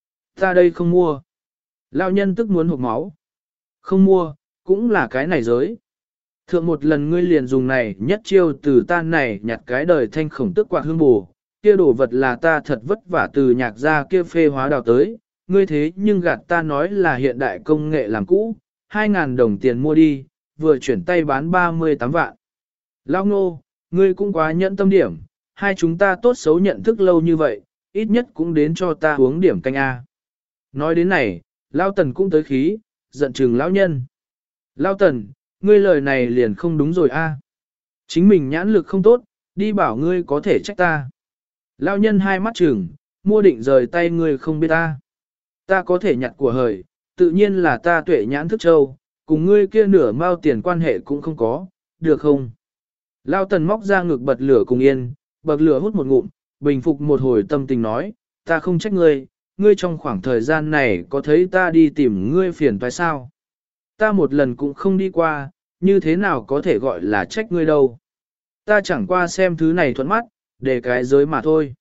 Ta đây không mua. Lao nhân tức muốn hộc máu. Không mua, cũng là cái này giới. Thượng một lần ngươi liền dùng này nhất chiêu từ tan này nhặt cái đời thanh khổng tức quạt hương bù. Kia đồ vật là ta thật vất vả từ nhạc ra kia phê hóa đào tới. Ngươi thế nhưng gạt ta nói là hiện đại công nghệ làm cũ. 2.000 đồng tiền mua đi, vừa chuyển tay bán 38 vạn. Lao Ngô, ngươi cũng quá nhẫn tâm điểm. Hai chúng ta tốt xấu nhận thức lâu như vậy, ít nhất cũng đến cho ta uống điểm canh A. Nói đến này, Lao Tần cũng tới khí, giận chừng lão nhân. Lao Tần, ngươi lời này liền không đúng rồi A. Chính mình nhãn lực không tốt, đi bảo ngươi có thể trách ta. Lao nhân hai mắt chừng, mua định rời tay ngươi không biết ta. Ta có thể nhặt của hời, tự nhiên là ta tuệ nhãn thức châu, cùng ngươi kia nửa mao tiền quan hệ cũng không có, được không? Lao Tần móc ra ngực bật lửa cùng yên, bật lửa hút một ngụm, bình phục một hồi tâm tình nói, ta không trách ngươi, ngươi trong khoảng thời gian này có thấy ta đi tìm ngươi phiền toái sao? Ta một lần cũng không đi qua, như thế nào có thể gọi là trách ngươi đâu? Ta chẳng qua xem thứ này thuận mắt, để cái giới mà thôi.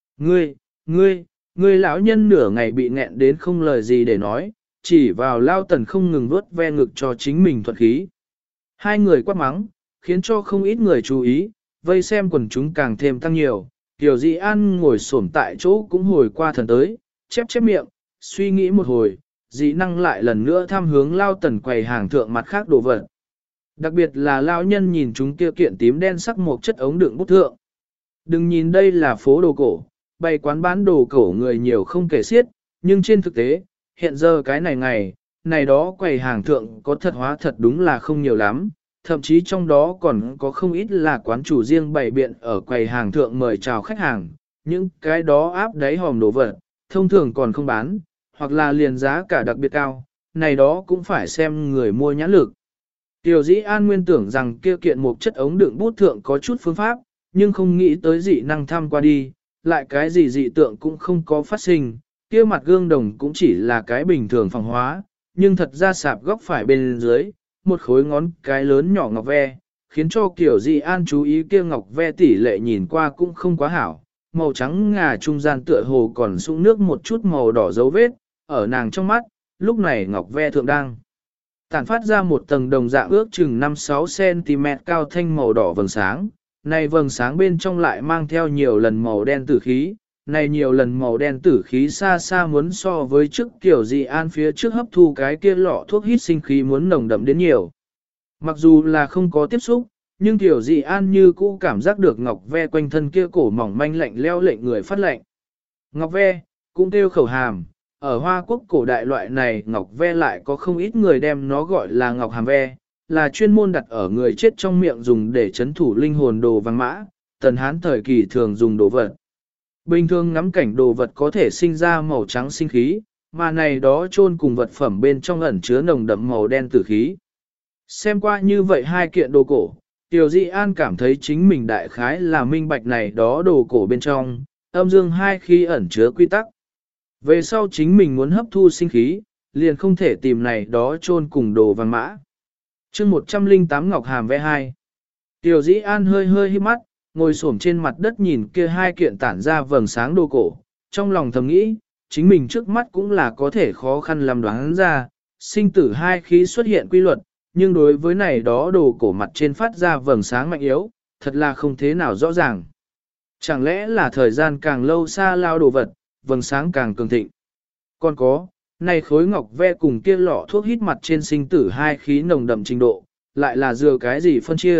Ngươi lão nhân nửa ngày bị nghẹn đến không lời gì để nói, chỉ vào Lao Tần không ngừng vuốt ve ngực cho chính mình thuận khí. Hai người quát mắng, khiến cho không ít người chú ý, vây xem quần chúng càng thêm tăng nhiều. Tiểu Di An ngồi xổm tại chỗ cũng hồi qua thần tới, chép miệng, suy nghĩ một hồi, dị năng lại lần nữa thăm hướng Lao Tần quầy hàng thượng mặt khác đồ vật. Đặc biệt là lão nhân nhìn chúng kia kiện tím đen sắc một chất ống đựng bút thượng. Đừng nhìn đây là phố đồ cổ, bày quán bán đồ cổ người nhiều không kể xiết, nhưng trên thực tế, hiện giờ cái này đó quầy hàng thượng có thật hóa thật đúng là không nhiều lắm, thậm chí trong đó còn có không ít là quán chủ riêng bày biện ở quầy hàng thượng mời chào khách hàng, những cái đó áp đáy hòm đồ vật, thông thường còn không bán, hoặc là liền giá cả đặc biệt cao, này đó cũng phải xem người mua nhãn lực. Tiểu Dĩ An nguyên tưởng rằng kia kiện một chất ống đựng bút thượng có chút phương pháp, nhưng không nghĩ tới dị năng thăm qua đi, lại cái gì dị tượng cũng không có phát sinh, kia mặt gương đồng cũng chỉ là cái bình thường phòng hóa, nhưng thật ra sạp góc phải bên dưới, một khối ngón cái lớn nhỏ ngọc ve, khiến cho kiểu Di An chú ý kia ngọc ve tỷ lệ nhìn qua cũng không quá hảo, màu trắng ngà trung gian tựa hồ còn sũng nước một chút màu đỏ dấu vết, ở nàng trong mắt, lúc này ngọc ve thượng đang tản phát ra một tầng đồng dạng ước chừng 5-6 cm cao thanh màu đỏ vầng sáng, này vầng sáng bên trong lại mang theo nhiều lần màu đen tử khí, này nhiều lần màu đen tử khí xa xa muốn so với trước kiểu Di An phía trước hấp thu cái kia lọ thuốc hít sinh khí muốn nồng đậm đến nhiều. Mặc dù là không có tiếp xúc, nhưng tiểu Di An như cũ cảm giác được ngọc ve quanh thân kia cổ mỏng manh lạnh leo lệnh người phát lệnh. Ngọc ve, cũng kêu khẩu hàm, ở Hoa Quốc cổ đại loại này ngọc ve lại có không ít người đem nó gọi là ngọc hàm ve, là chuyên môn đặt ở người chết trong miệng dùng để chấn thủ linh hồn đồ vàng mã, Tần Hán thời kỳ thường dùng đồ vật. Bình thường ngắm cảnh đồ vật có thể sinh ra màu trắng sinh khí, mà này đó chôn cùng vật phẩm bên trong ẩn chứa nồng đậm màu đen tử khí. Xem qua như vậy hai kiện đồ cổ, Tiểu Di An cảm thấy chính mình đại khái là minh bạch này đó đồ cổ bên trong, âm dương hai khí ẩn chứa quy tắc. Về sau chính mình muốn hấp thu sinh khí, liền không thể tìm này đó chôn cùng đồ vàng mã. chương 108 Ngọc Hàm ve 2. Tiểu Di An hơi hơi hít mắt, ngồi xổm trên mặt đất nhìn kia hai kiện tản ra vầng sáng đồ cổ, trong lòng thầm nghĩ, chính mình trước mắt cũng là có thể khó khăn làm đoán ra, sinh tử hai khí xuất hiện quy luật, nhưng đối với này đó đồ cổ mặt trên phát ra vầng sáng mạnh yếu, thật là không thế nào rõ ràng. Chẳng lẽ là thời gian càng lâu xa lao đồ vật, vầng sáng càng cường thịnh. Còn có, này khối ngọc ve cùng kia lọ thuốc hít mặt trên sinh tử hai khí nồng đậm trình độ, lại là dựa cái gì phân chia.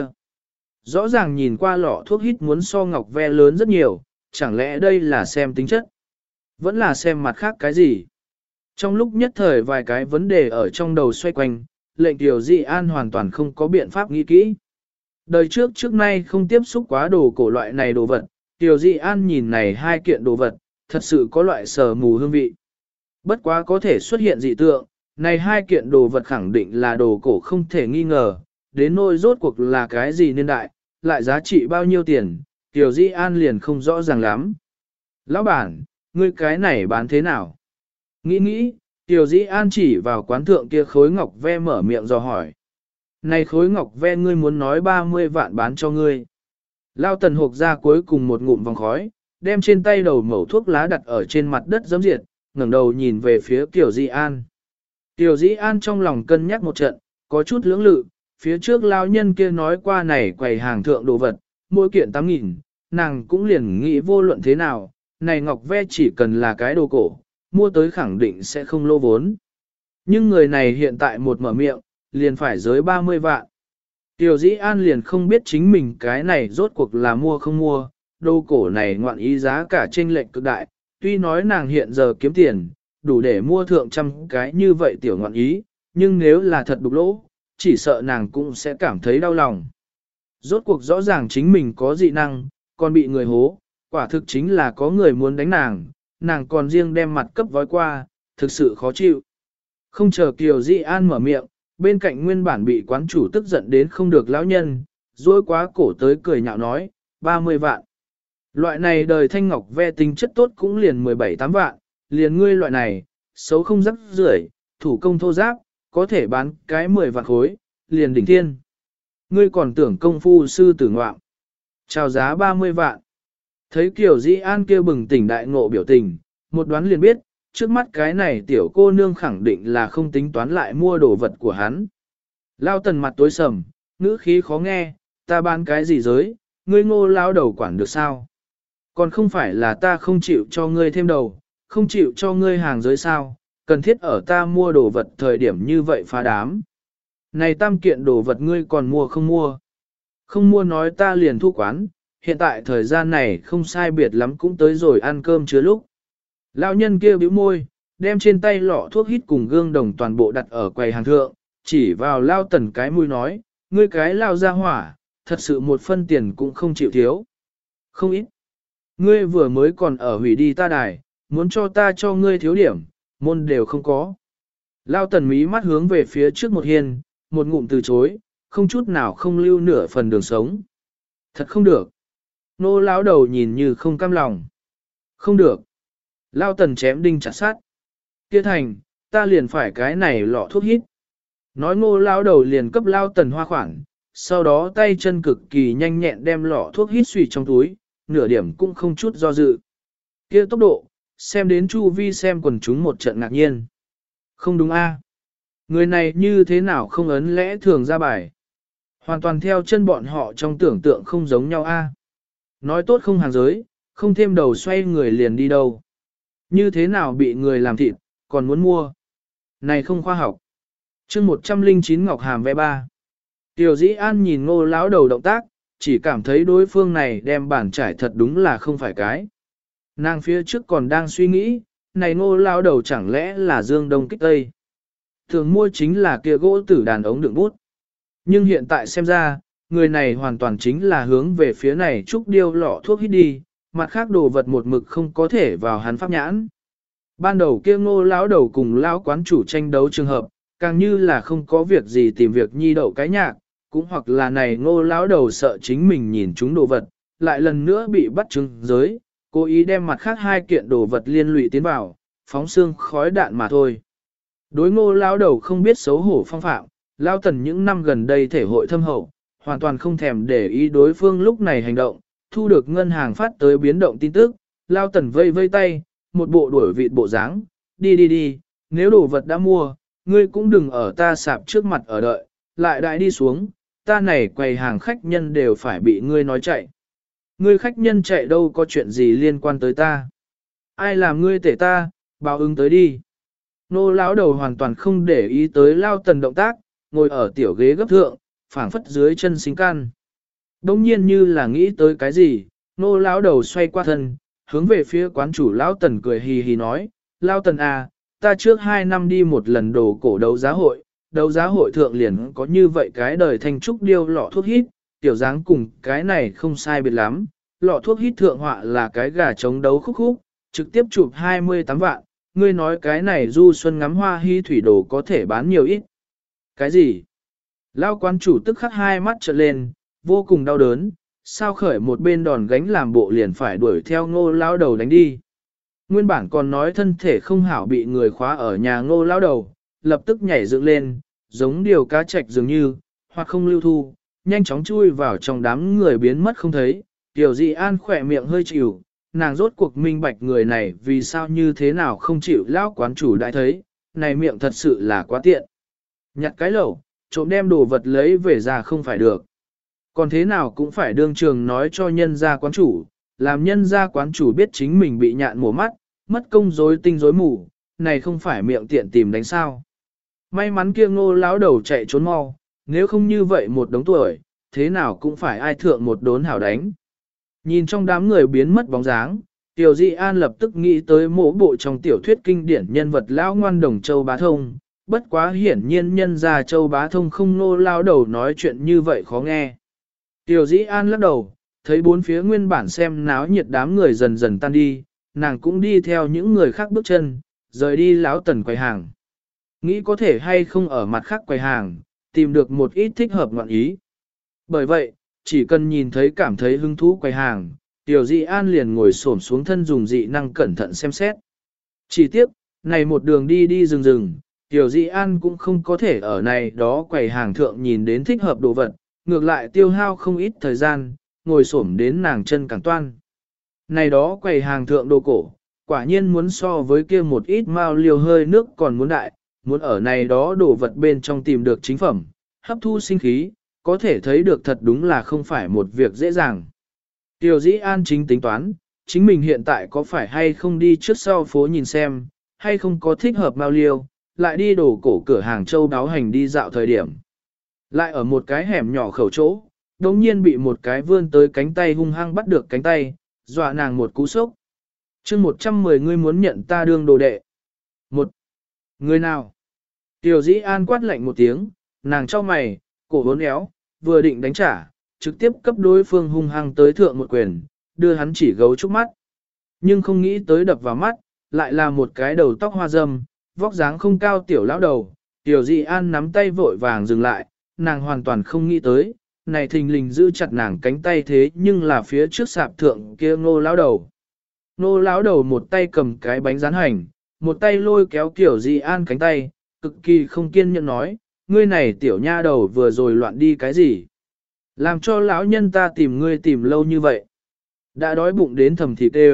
Rõ ràng nhìn qua lọ thuốc hít muốn so ngọc ve lớn rất nhiều, chẳng lẽ đây là xem tính chất? Vẫn là xem mặt khác cái gì? Trong lúc nhất thời vài cái vấn đề ở trong đầu xoay quanh, lệnh Tiểu Di An hoàn toàn không có biện pháp nghĩ kỹ. Đời trước nay không tiếp xúc quá đồ cổ loại này đồ vật, Tiểu Di An nhìn này hai kiện đồ vật, thật sự có loại sờ mù hương vị. Bất quá có thể xuất hiện dị tượng, này hai kiện đồ vật khẳng định là đồ cổ không thể nghi ngờ, đến nỗi rốt cuộc là cái gì niên đại, lại giá trị bao nhiêu tiền, Tiểu Di An liền không rõ ràng lắm. Lão bản, ngươi cái này bán thế nào? Nghĩ, Tiểu Di An chỉ vào quán thượng kia khối ngọc ve mở miệng dò hỏi. Này khối ngọc ve ngươi muốn nói 30 vạn bán cho ngươi. Lao Tần hộp ra cuối cùng một ngụm vòng khói, đem trên tay đầu mẩu thuốc lá đặt ở trên mặt đất giấm diệt, ngẩng đầu nhìn về phía Tiểu Di An. Tiểu Di An trong lòng cân nhắc một trận, có chút lưỡng lự, phía trước lao nhân kia nói qua này quầy hàng thượng đồ vật, mỗi kiện 8.000, nàng cũng liền nghĩ vô luận thế nào, này ngọc ve chỉ cần là cái đồ cổ, mua tới khẳng định sẽ không lỗ vốn. Nhưng người này hiện tại một mở miệng, liền phải giới 30 vạn. Tiểu Dĩ An liền không biết chính mình cái này rốt cuộc là mua không mua, đồ cổ này ngoạn ý giá cả chênh lệch cực đại, tuy nói nàng hiện giờ kiếm tiền, đủ để mua thượng trăm cái như vậy tiểu ngoạn ý, nhưng nếu là thật đục lỗ, chỉ sợ nàng cũng sẽ cảm thấy đau lòng. Rốt cuộc rõ ràng chính mình có dị năng, còn bị người hố, quả thực chính là có người muốn đánh nàng còn riêng đem mặt cấp vói qua, thực sự khó chịu. Không chờ Kiều Di An mở miệng, bên cạnh nguyên bản bị quán chủ tức giận đến không được lão nhân, dối quá cổ tới cười nhạo nói, 30 vạn. Loại này đời thanh ngọc ve tính chất tốt cũng liền 17-8 vạn, liền ngươi loại này, xấu không rắc rưởi, thủ công thô giáp, có thể bán cái 10 vạn khối, liền đỉnh thiên. Ngươi còn tưởng công phu sư tử ngoạm. Chào giá 30 vạn. Thấy Kiều Di An kia bừng tỉnh đại ngộ biểu tình, một đoán liền biết, trước mắt cái này tiểu cô nương khẳng định là không tính toán lại mua đồ vật của hắn. Lao Tần mặt tối sầm, ngữ khí khó nghe, ta bán cái gì giới, ngươi Ngô lao đầu quản được sao? Còn không phải là ta không chịu cho ngươi thêm đầu, không chịu cho ngươi hàng giới sao, cần thiết ở ta mua đồ vật thời điểm như vậy phá đám. Này tam kiện đồ vật ngươi còn mua không mua? Không mua nói ta liền thu quán, hiện tại thời gian này không sai biệt lắm cũng tới rồi ăn cơm chứa lúc. Lão nhân kia bĩu môi, đem trên tay lọ thuốc hít cùng gương đồng toàn bộ đặt ở quầy hàng thượng, chỉ vào Lao Tần cái mũi nói, ngươi cái lao ra hỏa, thật sự một phân tiền cũng không chịu thiếu. Không ít. Ngươi vừa mới còn ở hủy đi ta đài, muốn cho ngươi thiếu điểm, môn đều không có. Lao Tần mí mắt hướng về phía trước một hiên, một ngụm từ chối, không chút nào không lưu nửa phần đường sống. Thật không được. Nô lão đầu nhìn như không cam lòng. Không được. Lao Tần chém đinh chặt sát. Kia thành, ta liền phải cái này lọ thuốc hít. Nói Ngô lão đầu liền cấp Lao Tần hoa khoản, sau đó tay chân cực kỳ nhanh nhẹn đem lọ thuốc hít xùy trong túi, nửa điểm cũng không chút do dự. Kia tốc độ, xem đến chu vi xem quần chúng một trận ngạc nhiên. Không đúng a, người này như thế nào không ấn lẽ thường ra bài. Hoàn toàn theo chân bọn họ trong tưởng tượng không giống nhau a. Nói tốt không hàng giới, không thêm đầu xoay người liền đi đâu. Như thế nào bị người làm thịt, còn muốn mua. Này không khoa học. chương 109 Ngọc Hàm vẽ 3. Tiểu Dĩ An nhìn Ngô lão đầu động tác, chỉ cảm thấy đối phương này đem bản trải thật đúng là không phải cái. Nàng phía trước còn đang suy nghĩ, này Ngô lão đầu chẳng lẽ là Dương Đông kích Tây. Thường mua chính là kia gỗ tử đàn ống đựng bút. Nhưng hiện tại xem ra, người này hoàn toàn chính là hướng về phía này trúc điêu lọ thuốc hít đi, mặt khác đồ vật một mực không có thể vào hắn pháp nhãn. Ban đầu kia Ngô lão đầu cùng lão quán chủ tranh đấu trường hợp, càng như là không có việc gì tìm việc nhi đậu cái nhạc, cũng hoặc là này Ngô lão đầu sợ chính mình nhìn chúng đồ vật, lại lần nữa bị bắt chứng giới, cố ý đem mặt khác hai kiện đồ vật liên lụy tiến vào, phóng xương khói đạn mà thôi. Đối Ngô lão đầu không biết xấu hổ phong phạm, Lão Tần những năm gần đây thể hội thâm hậu, hoàn toàn không thèm để ý đối phương lúc này hành động, thu được ngân hàng phát tới biến động tin tức, Lão Tần vây vây tay, một bộ đuổi vịt bộ dáng, đi, nếu đồ vật đã mua, ngươi cũng đừng ở ta sạp trước mặt ở đợi, lại đại đi xuống, ta này quầy hàng khách nhân đều phải bị ngươi nói chạy. Ngươi khách nhân chạy đâu có chuyện gì liên quan tới ta. Ai làm ngươi tể ta, báo ứng tới đi. Nô lão đầu hoàn toàn không để ý tới Lao Tần động tác, ngồi ở tiểu ghế gấp thượng, phảng phất dưới chân xính can. Đông nhiên như là nghĩ tới cái gì, nô lão đầu xoay qua thân, hướng về phía quán chủ Lão Tần cười hì hì nói, Lao Tần à, ta trước 2 năm đi một lần đồ cổ đấu giá hội thượng liền có như vậy cái đời thanh trúc điêu lọ thuốc hít, tiểu dáng cùng cái này không sai biệt lắm, lọ thuốc hít thượng họa là cái gà chống đấu khúc khúc, trực tiếp chụp 28 vạn, ngươi nói cái này du xuân ngắm hoa hy thủy đồ có thể bán nhiều ít. Cái gì? Lao quán chủ tức khắc hai mắt trợn lên, vô cùng đau đớn, sao khởi một bên đòn gánh làm bộ liền phải đuổi theo Ngô lão đầu đánh đi. Nguyên bản còn nói thân thể không hảo bị người khóa ở nhà Ngô lão đầu, lập tức nhảy dựng lên, giống điều cá trạch dường như, hoặc không lưu thu, nhanh chóng chui vào trong đám người biến mất không thấy. Tiểu Dị An khỏe miệng hơi chịu, nàng rốt cuộc minh bạch người này vì sao như thế nào không chịu lão quán chủ đã thấy, này miệng thật sự là quá tiện. Nhặt cái lẩu, trộm đem đồ vật lấy về ra không phải được. Còn thế nào cũng phải đương trường nói cho nhân gia quán chủ, làm nhân gia quán chủ biết chính mình bị nhạn mổ mắt, mất công rối tinh rối mù, này không phải miệng tiện tìm đánh sao. May mắn kia Ngô lão đầu chạy trốn mau, nếu không như vậy một đống tuổi, thế nào cũng phải ai thượng một đốn hảo đánh. Nhìn trong đám người biến mất bóng dáng, Tiểu Dị An lập tức nghĩ tới mỗi bộ trong tiểu thuyết kinh điển nhân vật lão ngoan đồng Châu Bá Thông, bất quá hiển nhiên nhân gia Châu Bá Thông không Ngô lão đầu nói chuyện như vậy khó nghe. Tiểu Dĩ An lắc đầu, thấy bốn phía nguyên bản xem náo nhiệt đám người dần dần tan đi, nàng cũng đi theo những người khác bước chân, rời đi Lão Tần quầy hàng. Nghĩ có thể hay không ở mặt khác quầy hàng, tìm được một ít thích hợp ngọn ý. Bởi vậy, chỉ cần nhìn thấy cảm thấy hứng thú quầy hàng, Tiểu Dĩ An liền ngồi xổm xuống thân dùng dị năng cẩn thận xem xét. Chỉ tiếc, này một đường đi rừng, Tiểu Dĩ An cũng không có thể ở này đó quầy hàng thượng nhìn đến thích hợp đồ vật, ngược lại tiêu hao không ít thời gian, ngồi xổm đến nàng chân càng toan. Này đó quầy hàng thượng đồ cổ, quả nhiên muốn so với kia một ít mao liều hơi nước còn muốn đại, muốn ở này đó đồ vật bên trong tìm được chính phẩm, hấp thu sinh khí, có thể thấy được thật đúng là không phải một việc dễ dàng. Tiểu Dĩ An chính tính toán, chính mình hiện tại có phải hay không đi trước sau phố nhìn xem, hay không có thích hợp mao liêu, lại đi đồ cổ cửa hàng châu đáo hành đi dạo thời điểm. Lại ở một cái hẻm nhỏ khẩu chỗ, đống nhiên bị một cái vươn tới cánh tay hung hăng bắt được cánh tay, dọa nàng một cú sốc. chương 110 ngươi muốn nhận ta đương đồ đệ. Một người nào? Tiểu Dĩ An quát lạnh một tiếng, nàng trao mày, cổ bốn éo, vừa định đánh trả, trực tiếp cấp đối phương hung hăng tới thượng một quyền, đưa hắn chỉ gấu trúc mắt. Nhưng không nghĩ tới đập vào mắt, lại là một cái đầu tóc hoa râm, vóc dáng không cao tiểu lão đầu. Tiểu Dĩ An nắm tay vội vàng dừng lại, nàng hoàn toàn không nghĩ tới, này thình lình giữ chặt nàng cánh tay thế nhưng là phía trước sạp thượng kia Ngô lão đầu. Ngô lão đầu một tay cầm cái bánh rán hành, một tay lôi kéo Tiểu Dĩ An cánh tay, cực kỳ không kiên nhẫn nói, ngươi này tiểu nha đầu vừa rồi loạn đi cái gì? Làm cho lão nhân ta tìm ngươi tìm lâu như vậy. Đã đói bụng đến thầm thịt đê.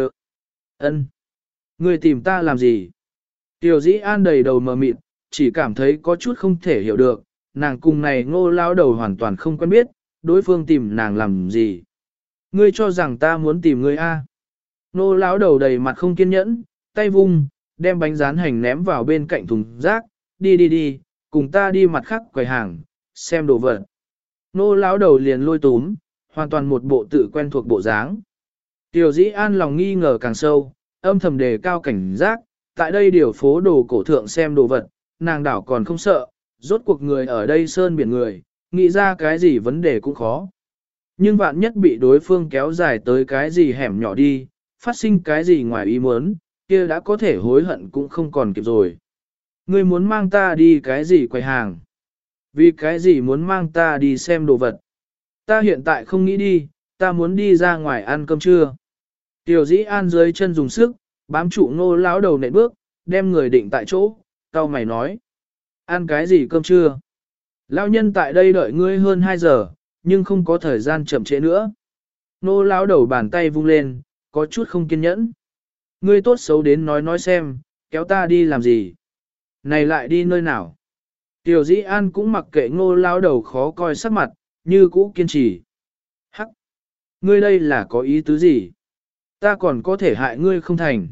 Ân, ngươi tìm ta làm gì? Tiểu dĩ an đầy đầu mờ mịt, chỉ cảm thấy có chút không thể hiểu được, nàng cùng này ngô lão đầu hoàn toàn không quen biết, đối phương tìm nàng làm gì. Ngươi cho rằng ta muốn tìm ngươi a? Ngô lão đầu đầy mặt không kiên nhẫn, tay vung, đem bánh rán hành ném vào bên cạnh thùng rác, đi, cùng ta đi mặt khác quầy hàng, xem đồ vật. Ngô lão đầu liền lôi túm, hoàn toàn một bộ tự quen thuộc bộ dáng. Tiểu dĩ an lòng nghi ngờ càng sâu, âm thầm đề cao cảnh giác, tại đây điều phố đồ cổ thượng xem đồ vật, nàng đảo còn không sợ, rốt cuộc người ở đây sơn biển người, nghĩ ra cái gì vấn đề cũng khó. Nhưng vạn nhất bị đối phương kéo dài tới cái gì hẻm nhỏ đi, phát sinh cái gì ngoài ý muốn, kia đã có thể hối hận cũng không còn kịp rồi. Ngươi muốn mang ta đi cái gì quầy hàng? Vì cái gì muốn mang ta đi xem đồ vật? Ta hiện tại không nghĩ đi, ta muốn đi ra ngoài ăn cơm trưa. Tiểu dĩ an dưới chân dùng sức, bám trụ Ngô lão đầu nện bước, đem người định tại chỗ, tao mày nói. Ăn cái gì cơm trưa? Lão nhân tại đây đợi ngươi hơn 2 giờ, nhưng không có thời gian chậm trễ nữa. Ngô lão đầu bàn tay vung lên, có chút không kiên nhẫn. Ngươi tốt xấu đến nói xem, kéo ta đi làm gì? Này lại đi nơi nào? Tiểu dĩ an cũng mặc kệ Ngô lão đầu khó coi sắc mặt, như cũ kiên trì. Hắc! Ngươi đây là có ý tứ gì? Ta còn có thể hại ngươi không thành.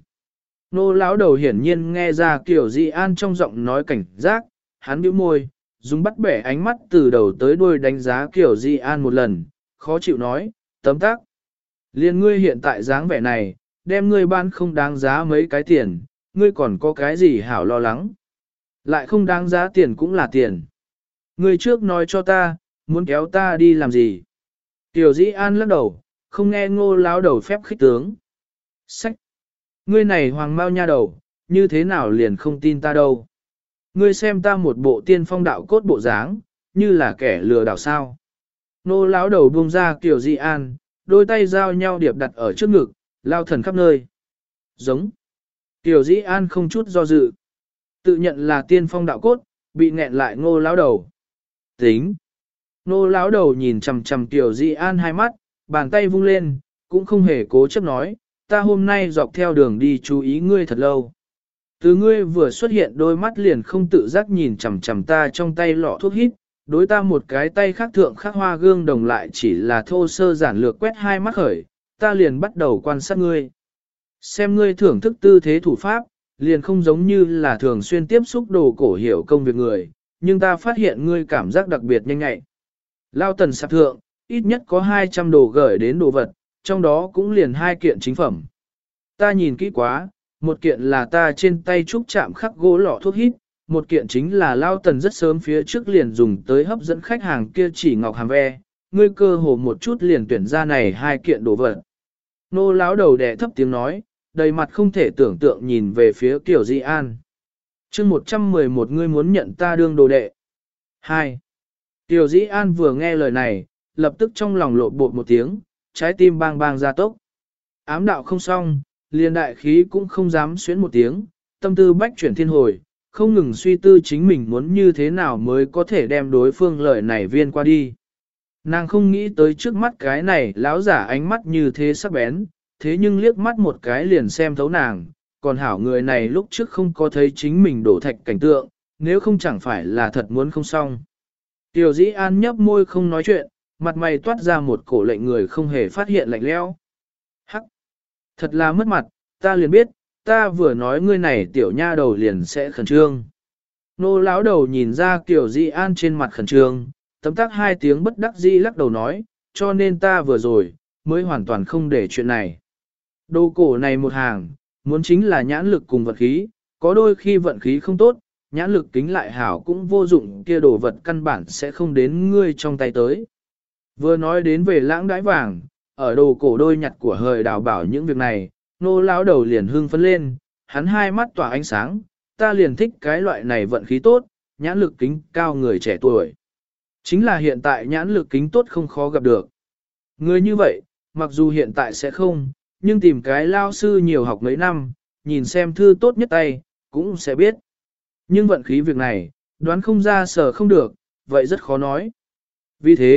Nô lão đầu hiển nhiên nghe ra Kiều Di An trong giọng nói cảnh giác, hắn bĩu môi, dùng bắt bẻ ánh mắt từ đầu tới đuôi đánh giá Kiều Di An một lần, khó chịu nói, tấm tắc. Liên ngươi hiện tại dáng vẻ này, đem ngươi ban không đáng giá mấy cái tiền, ngươi còn có cái gì hảo lo lắng. Lại không đáng giá tiền cũng là tiền. Ngươi trước nói cho ta, muốn kéo ta đi làm gì. Kiều Di An lắc đầu, không nghe Ngô lão đầu phép khích tướng. Sách! Ngươi này hoàng mao nha đầu, như thế nào liền không tin ta đâu. Ngươi xem ta một bộ tiên phong đạo cốt bộ dáng, như là kẻ lừa đảo sao. Nô lão đầu buông ra Kiều Di An, đôi tay giao nhau điệp đặt ở trước ngực, lao thần khắp nơi. Giống. Kiều Di An không chút do dự. Tự nhận là tiên phong đạo cốt, bị nghẹn lại Ngô lão đầu. Tính. Nô lão đầu nhìn chằm chằm Kiều Di An hai mắt, bàn tay vung lên, cũng không hề cố chấp nói, ta hôm nay dọc theo đường đi chú ý ngươi thật lâu. Từ ngươi vừa xuất hiện đôi mắt liền không tự giác nhìn chằm chằm ta trong tay lọ thuốc hít, đối ta một cái tay khác thượng khắc hoa gương đồng lại chỉ là thô sơ giản lược quét hai mắt khởi, ta liền bắt đầu quan sát ngươi. Xem ngươi thưởng thức tư thế thủ pháp, liền không giống như là thường xuyên tiếp xúc đồ cổ hiểu công việc người, nhưng ta phát hiện ngươi cảm giác đặc biệt nhanh nhạy. Lao tần sạp thượng, ít nhất có 200 đồ gửi đến đồ vật, trong đó cũng liền 2 kiện chính phẩm. Ta nhìn kỹ quá, một kiện là ta trên tay trúc chạm khắc gỗ lọ thuốc hít, một kiện chính là Lao Tần rất sớm phía trước liền dùng tới hấp dẫn khách hàng kia chỉ ngọc hàm ve, ngươi cơ hồ một chút liền tuyển ra này 2 kiện đồ vật. Nô lão đầu đẻ thấp tiếng nói, đầy mặt không thể tưởng tượng nhìn về phía Kiều Di An. chương 111 ngươi muốn nhận ta đương đồ đệ. 2. Kiều Di An vừa nghe lời này, lập tức trong lòng lộn bột một tiếng, trái tim bang bang ra tốc. Ám đạo không xong, liền đại khí cũng không dám xuyến một tiếng, tâm tư bách chuyển thiên hồi, không ngừng suy tư chính mình muốn như thế nào mới có thể đem đối phương lời này viên qua đi. Nàng không nghĩ tới trước mắt cái này lão giả ánh mắt như thế sắc bén, thế nhưng liếc mắt một cái liền xem thấu nàng, còn hảo người này lúc trước không có thấy chính mình đổ thạch cảnh tượng, nếu không chẳng phải là thật muốn không xong. Tiểu dĩ an nhấp môi không nói chuyện, mặt mày toát ra một cổ lệnh người không hề phát hiện lạnh lẽo. Hắc! Thật là mất mặt, ta liền biết, ta vừa nói ngươi này tiểu nha đầu liền sẽ khẩn trương. Nô lão đầu nhìn ra Kiều Di An trên mặt khẩn trương, tấm tắc 2 tiếng bất đắc dĩ lắc đầu nói, cho nên ta vừa rồi, mới hoàn toàn không để chuyện này. Đồ cổ này một hàng, muốn chính là nhãn lực cùng vận khí, có đôi khi vận khí không tốt, nhãn lực kính lại hảo cũng vô dụng kia đồ vật căn bản sẽ không đến ngươi trong tay tới. Vừa nói đến về lãng đãi vàng, ở đồ cổ đôi nhặt của hời đào bảo những việc này, nô lão đầu liền hưng phấn lên, hắn hai mắt tỏa ánh sáng, ta liền thích cái loại này vận khí tốt, nhãn lực kính cao người trẻ tuổi. Chính là hiện tại nhãn lực kính tốt không khó gặp được. Người như vậy, mặc dù hiện tại sẽ không, nhưng tìm cái lao sư nhiều học mấy năm, nhìn xem thư tốt nhất tay, cũng sẽ biết. Nhưng vận khí việc này, đoán không ra sở không được, vậy rất khó nói. Vì thế,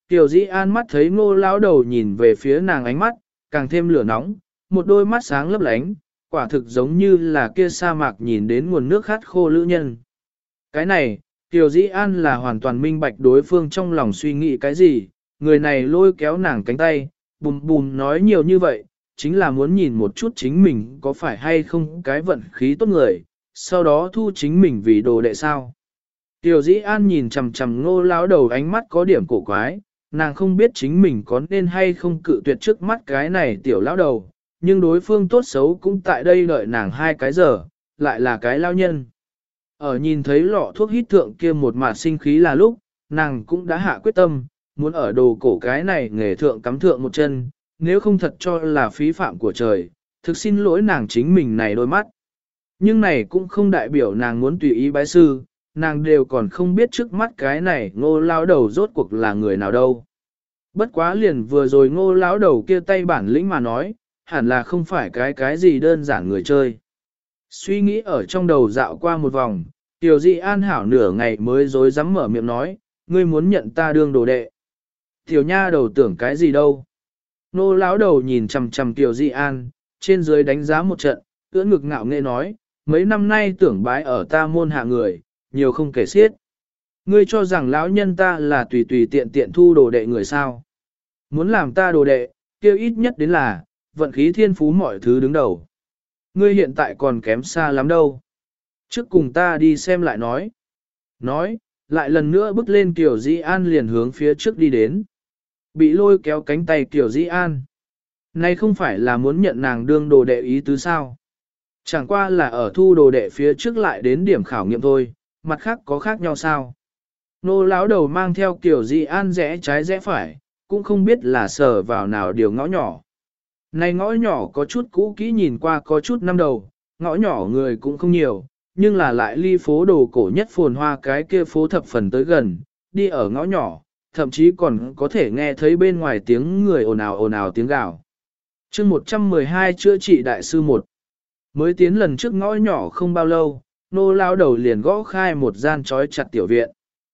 Tiểu Dĩ An mắt thấy Ngô lão đầu nhìn về phía nàng ánh mắt, càng thêm lửa nóng, một đôi mắt sáng lấp lánh, quả thực giống như là kia sa mạc nhìn đến nguồn nước khát khô lữ nhân. Cái này, Tiểu Dĩ An là hoàn toàn minh bạch đối phương trong lòng suy nghĩ cái gì, người này lôi kéo nàng cánh tay, bùm bùm nói nhiều như vậy, chính là muốn nhìn một chút chính mình có phải hay không cái vận khí tốt người, sau đó thu chính mình vì đồ đệ sao. Tiểu Dĩ An nhìn chằm chằm Ngô lão đầu ánh mắt có điểm cổ quái, nàng không biết chính mình có nên hay không cự tuyệt trước mắt cái này tiểu lão đầu, nhưng đối phương tốt xấu cũng tại đây đợi nàng 2 cái giờ, lại là cái lao nhân. Ở nhìn thấy lọ thuốc hít thượng kia một mạt sinh khí là lúc, nàng cũng đã hạ quyết tâm, muốn ở đồ cổ cái này nghề thượng cắm thượng một chân, nếu không thật cho là phí phạm của trời, thực xin lỗi nàng chính mình này đôi mắt. Nhưng này cũng không đại biểu nàng muốn tùy ý bái sư, nàng đều còn không biết trước mắt cái này Ngô lão đầu rốt cuộc là người nào đâu. Bất quá liền vừa rồi Ngô lão đầu kia tay bản lĩnh mà nói, hẳn là không phải cái gì đơn giản người chơi. Suy nghĩ ở trong đầu dạo qua một vòng, Tiểu Dĩ An hảo nửa ngày mới dối dám mở miệng nói, ngươi muốn nhận ta đương đồ đệ. Tiểu nha đầu tưởng cái gì đâu. Ngô lão đầu nhìn chằm chằm Tiểu Dĩ An, trên dưới đánh giá một trận, ưỡn ngực ngạo nghễ nói, mấy năm nay tưởng bái ở ta môn hạ người, nhiều không kể xiết. Ngươi cho rằng lão nhân ta là tùy tùy tiện tiện thu đồ đệ người sao. Muốn làm ta đồ đệ, kêu ít nhất đến là, vận khí thiên phú mọi thứ đứng đầu. Ngươi hiện tại còn kém xa lắm đâu. Trước cùng ta đi xem lại nói. Nói, lại lần nữa bước lên Kiều Dĩ An liền hướng phía trước đi đến. Bị lôi kéo cánh tay Kiều Dĩ An. Này không phải là muốn nhận nàng đương đồ đệ ý tứ sao. Chẳng qua là ở thu đồ đệ phía trước lại đến điểm khảo nghiệm thôi, mặt khác có khác nhau sao. Nô lão đầu mang theo Kiều Dĩ An rẽ trái rẽ phải, cũng không biết là sờ vào nào điều ngõ nhỏ. Này ngõ nhỏ có chút cũ kỹ nhìn qua có chút năm đầu, ngõ nhỏ người cũng không nhiều, nhưng là lại ly phố đồ cổ nhất phồn hoa cái kia phố thập phần tới gần, đi ở ngõ nhỏ, thậm chí còn có thể nghe thấy bên ngoài tiếng người ồn ào tiếng gào. Chương 112 chữa trị đại sư 1. Mới tiến lần trước ngõ nhỏ không bao lâu, nô lao đầu liền gõ khai một gian trói chặt tiểu viện.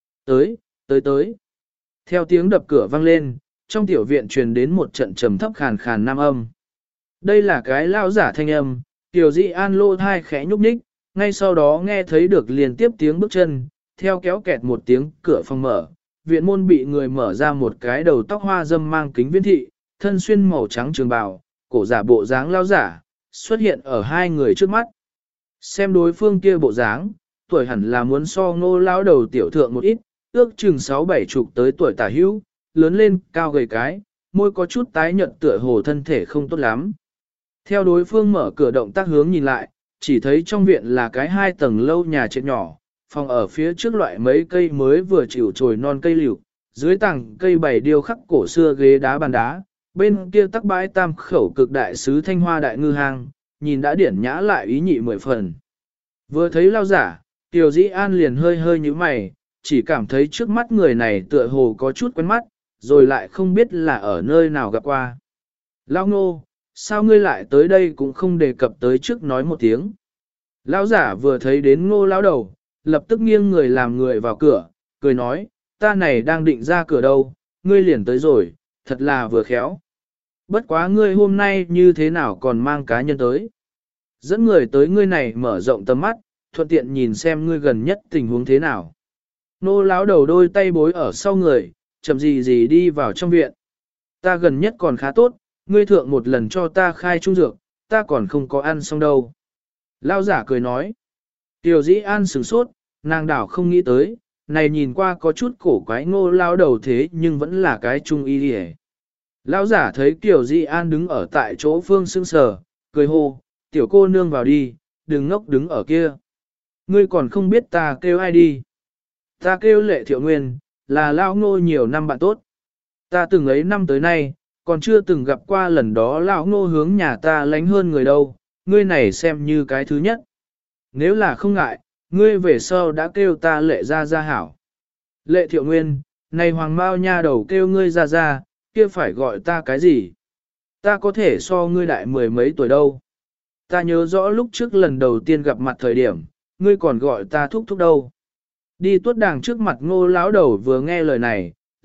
Tới. Theo tiếng đập cửa vang lên, trong tiểu viện truyền đến một trận trầm thấp khàn khàn nam âm. Đây là cái lao giả thanh âm, Tiểu Dĩ An lô thai khẽ nhúc nhích, ngay sau đó nghe thấy được liên tiếp tiếng bước chân, theo kéo kẹt một tiếng cửa phòng mở, viện môn bị người mở ra một cái đầu tóc hoa dâm mang kính viễn thị, thân xuyên màu trắng trường bào, cổ giả bộ dáng lao giả, xuất hiện ở 2 người trước mắt. Xem đối phương kia bộ dáng, tuổi hẳn là muốn so Ngô lão đầu tiểu thượng một ít, ước chừng 6-7 chục tới tuổi tả hữu, lớn lên, cao gầy cái, môi có chút tái nhợt tựa hồ thân thể không tốt lắm. Theo đối phương mở cửa động tác hướng nhìn lại, chỉ thấy trong viện là cái 2 tầng lâu nhà trệt nhỏ, phòng ở phía trước loại mấy cây mới vừa chịu trồi non cây liễu, dưới tảng cây bày điêu khắc cổ xưa ghế đá bàn đá, bên kia tắc bãi tam khẩu cực đại sứ thanh hoa đại ngư hang, nhìn đã điển nhã lại ý nhị 10 phần. Vừa thấy lao giả, Tiểu Dĩ An liền hơi nhíu mày, chỉ cảm thấy trước mắt người này tựa hồ có chút quen mắt, rồi lại không biết là ở nơi nào gặp qua. Lao Ngô, sao ngươi lại tới đây cũng không đề cập tới trước nói một tiếng. Lão giả vừa thấy đến Ngô lão đầu, lập tức nghiêng người làm người vào cửa, cười nói, ta này đang định ra cửa đâu, ngươi liền tới rồi, thật là vừa khéo. Bất quá ngươi hôm nay như thế nào còn mang cá nhân tới. Dẫn người tới ngươi này mở rộng tầm mắt, thuận tiện nhìn xem ngươi gần nhất tình huống thế nào. Nô lão đầu đôi tay bối ở sau người, chậm gì đi vào trong viện. Ta gần nhất còn khá tốt, ngươi thượng một lần cho ta khai trung dược, ta còn không có ăn xong đâu. Lão giả cười nói. Tiểu Dĩ An sửng sốt, nàng đảo không nghĩ tới, này nhìn qua có chút cổ quái Ngô lão đầu thế nhưng vẫn là cái trung y đi. Lão giả thấy Tiểu Dĩ An đứng ở tại chỗ phương sững sờ, cười hô, tiểu cô nương vào đi, đừng ngốc đứng ở kia. Ngươi còn không biết ta kêu ai đi. Ta kêu Lệ Thiệu Nguyên, là Lão Ngô nhiều năm bạn tốt. Ta từng ấy năm tới nay, còn chưa từng gặp qua lần đó Lão Ngô hướng nhà ta lánh hơn người đâu, ngươi này xem như cái thứ nhất. Nếu là không ngại, ngươi về sau đã kêu ta Lệ ra hảo. Lệ Thiệu Nguyên, này hoàng mao nha đầu kêu ngươi ra, kia phải gọi ta cái gì? Ta có thể so ngươi đại 10 mấy tuổi đâu. Ta nhớ rõ lúc trước lần đầu tiên gặp mặt thời điểm, ngươi còn gọi ta thúc đâu. Đi tuốt đàng trước mặt Ngô lão đầu vừa nghe lời này,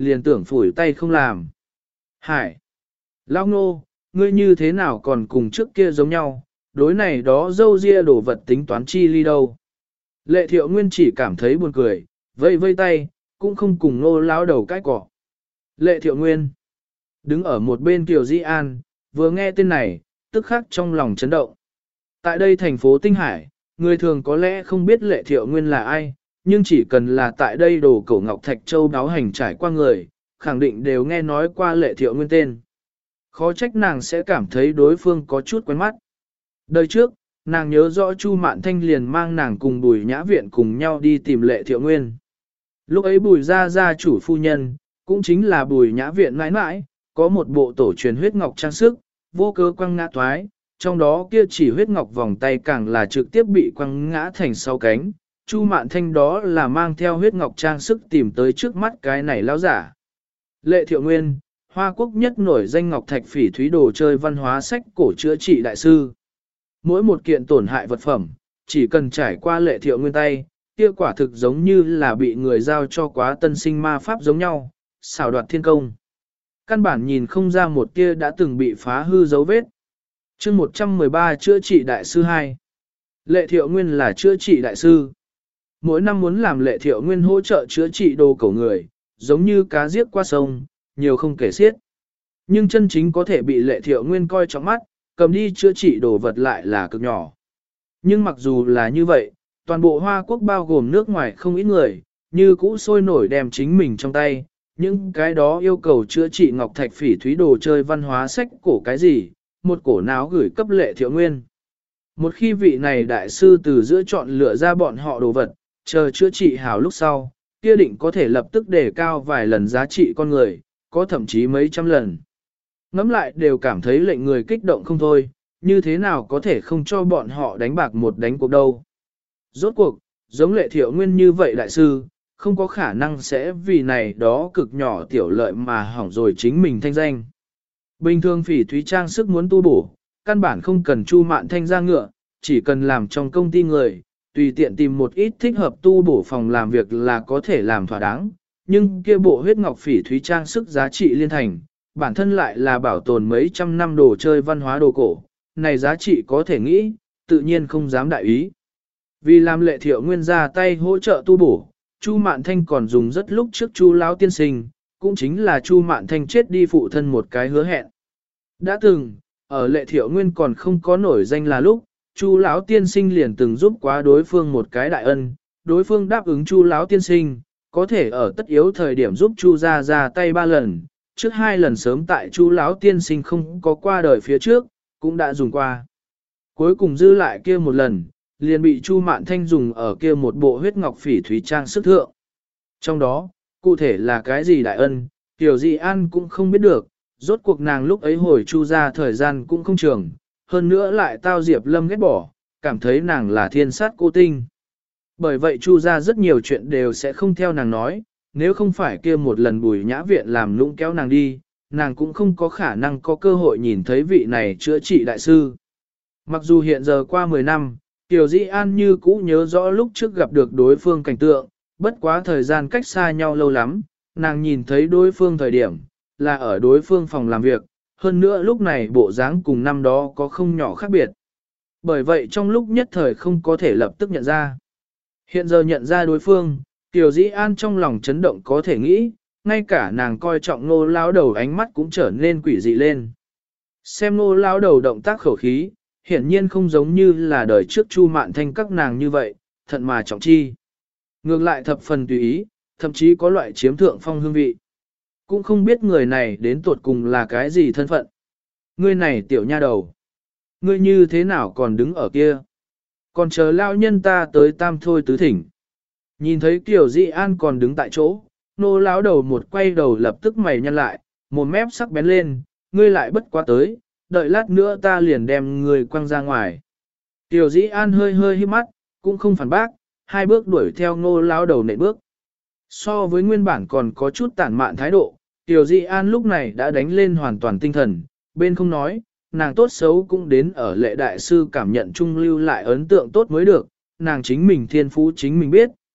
liền tưởng phủi tay không làm. Hải! Lão Ngô, ngươi như thế nào còn cùng trước kia giống nhau, đối này đó dâu ria đổ vật tính toán chi ly đâu. Lệ Thiệu Nguyên chỉ cảm thấy buồn cười, vây vây tay, cũng không cùng Ngô lão đầu cái cỏ. Lệ Thiệu Nguyên đứng ở một bên Kiều Di An, vừa nghe tên này, tức khắc trong lòng chấn động. Tại đây thành phố Tinh Hải, người thường có lẽ không biết Lệ Thiệu Nguyên là ai, nhưng chỉ cần là tại đây đồ cổ ngọc thạch châu đáo hành trải qua người, khẳng định đều nghe nói qua Lệ Thiệu Nguyên tên. Khó trách nàng sẽ cảm thấy đối phương có chút quen mắt. Đời trước, nàng nhớ rõ Chu Mạn Thanh liền mang nàng cùng Bùi Nhã Viện cùng nhau đi tìm Lệ Thiệu Nguyên. Lúc ấy Bùi gia chủ phu nhân, cũng chính là Bùi Nhã Viện mãi mãi, có một bộ tổ truyền huyết ngọc trang sức, vô cớ quăng ngã toái, trong đó kia chỉ huyết ngọc vòng tay càng là trực tiếp bị quăng ngã thành sau cánh. Chu Mạn Thanh đó là mang theo huyết ngọc trang sức tìm tới trước mắt cái này lão giả. Lệ Thiệu Nguyên, Hoa Quốc nhất nổi danh ngọc thạch phỉ thúy đồ chơi văn hóa sách cổ chữa trị đại sư. Mỗi một kiện tổn hại vật phẩm, chỉ cần trải qua Lệ Thiệu Nguyên tay, kia quả thực giống như là bị người giao cho quá tân sinh ma pháp giống nhau, xảo đoạt thiên công. Căn bản nhìn không ra một tia đã từng bị phá hư dấu vết. Chương 113 chữa trị đại sư 2. Lệ Thiệu Nguyên là chữa trị đại sư. Mỗi năm muốn làm Lệ Thiệu Nguyên hỗ trợ chữa trị đồ cổ người, giống như cá giết qua sông, nhiều không kể xiết. Nhưng chân chính có thể bị Lệ Thiệu Nguyên coi trọng mắt, cầm đi chữa trị đồ vật lại là cực nhỏ. Nhưng mặc dù là như vậy, toàn bộ Hoa Quốc bao gồm nước ngoài không ít người, như cũ sôi nổi đem chính mình trong tay, những cái đó yêu cầu chữa trị ngọc thạch phỉ thúy đồ chơi văn hóa sách cổ cái gì, một cổ náo gửi cấp Lệ Thiệu Nguyên. Một khi vị này đại sư từ giữa chọn lựa ra bọn họ đồ vật, chờ chữa trị hảo lúc sau, kia định có thể lập tức đề cao vài lần giá trị con người, có thậm chí mấy trăm lần. Ngắm lại đều cảm thấy lệnh người kích động không thôi, như thế nào có thể không cho bọn họ đánh bạc một đánh cuộc đâu. Rốt cuộc, giống Lệ Thiệu Nguyên như vậy đại sư, không có khả năng sẽ vì này đó cực nhỏ tiểu lợi mà hỏng rồi chính mình thanh danh. Bình thường phỉ thúy trang sức muốn tu bổ, căn bản không cần Chu Mạn Thanh ra ngựa, chỉ cần làm trong công ty người, tùy tiện tìm một ít thích hợp tu bổ phòng làm việc là có thể làm thỏa đáng. Nhưng kia bộ huyết ngọc phỉ thúy trang sức giá trị liên thành, bản thân lại là bảo tồn mấy trăm năm đồ chơi văn hóa đồ cổ, này giá trị có thể nghĩ, tự nhiên không dám đại ý. Vì làm Lệ Thiệu Nguyên ra tay hỗ trợ tu bổ, Chu Mạn Thanh còn dùng rất lúc trước Chu lão tiên sinh, cũng chính là Chu Mạn Thanh chết đi phụ thân một cái hứa hẹn. Đã từng, ở Lệ Thiệu Nguyên còn không có nổi danh là lúc, Chu lão tiên sinh liền từng giúp quá đối phương một cái đại ân, đối phương đáp ứng Chu lão tiên sinh, có thể ở tất yếu thời điểm giúp Chu ra tay 3 lần, trước 2 lần sớm tại Chu lão tiên sinh không có qua đời phía trước, cũng đã dùng qua. Cuối cùng dư lại kia một lần, liền bị Chu Mạn Thanh dùng ở kia một bộ huyết ngọc phỉ thúy trang sức thượng. Trong đó, cụ thể là cái gì đại ân, Tiểu Dị An cũng không biết được, rốt cuộc nàng lúc ấy hồi Chu ra thời gian cũng không trường, hơn nữa lại tao Diệp Lâm ghét bỏ, cảm thấy nàng là thiên sát cô tinh. Bởi vậy Chu ra rất nhiều chuyện đều sẽ không theo nàng nói, nếu không phải kia một lần Bùi Nhã Viện làm lũng kéo nàng đi, nàng cũng không có khả năng có cơ hội nhìn thấy vị này chữa trị đại sư. Mặc dù hiện giờ qua 10 năm, Tiểu Dĩ An như cũ nhớ rõ lúc trước gặp được đối phương cảnh tượng, bất quá thời gian cách xa nhau lâu lắm, nàng nhìn thấy đối phương thời điểm, là ở đối phương phòng làm việc, hơn nữa lúc này bộ dáng cùng năm đó có không nhỏ khác biệt. Bởi vậy trong lúc nhất thời không có thể lập tức nhận ra. Hiện giờ nhận ra đối phương, Tiểu Dĩ An trong lòng chấn động có thể nghĩ, ngay cả nàng coi trọng Nô lão đầu ánh mắt cũng trở nên quỷ dị lên. Xem Nô lão đầu động tác khẩu khí, hiển nhiên không giống như là đời trước Chu Mạn Thanh các nàng như vậy, thận mà trọng chi. Ngược lại thập phần tùy ý, thậm chí có loại chiếm thượng phong hương vị. Cũng không biết người này đến tuột cùng là cái gì thân phận. Ngươi này tiểu nha đầu. Ngươi như thế nào còn đứng ở kia? Còn chờ lão nhân ta tới tam thôi tứ thỉnh. Nhìn thấy Kiều Dị An còn đứng tại chỗ, Nô lão đầu một quay đầu lập tức mày nhăn lại, một mép sắc bén lên, ngươi lại bất quá tới, đợi lát nữa ta liền đem ngươi quăng ra ngoài. Kiều Dĩ An hơi hơi híp mắt, cũng không phản bác, 2 bước đuổi theo Nô lão đầu nện bước. So với nguyên bản còn có chút tản mạn thái độ, Kiều Dĩ An lúc này đã đánh lên hoàn toàn tinh thần, bên không nói, nàng tốt xấu cũng đến ở Lệ đại sư cảm nhận trung lưu lại ấn tượng tốt mới được, nàng chính mình thiên phú chính mình biết,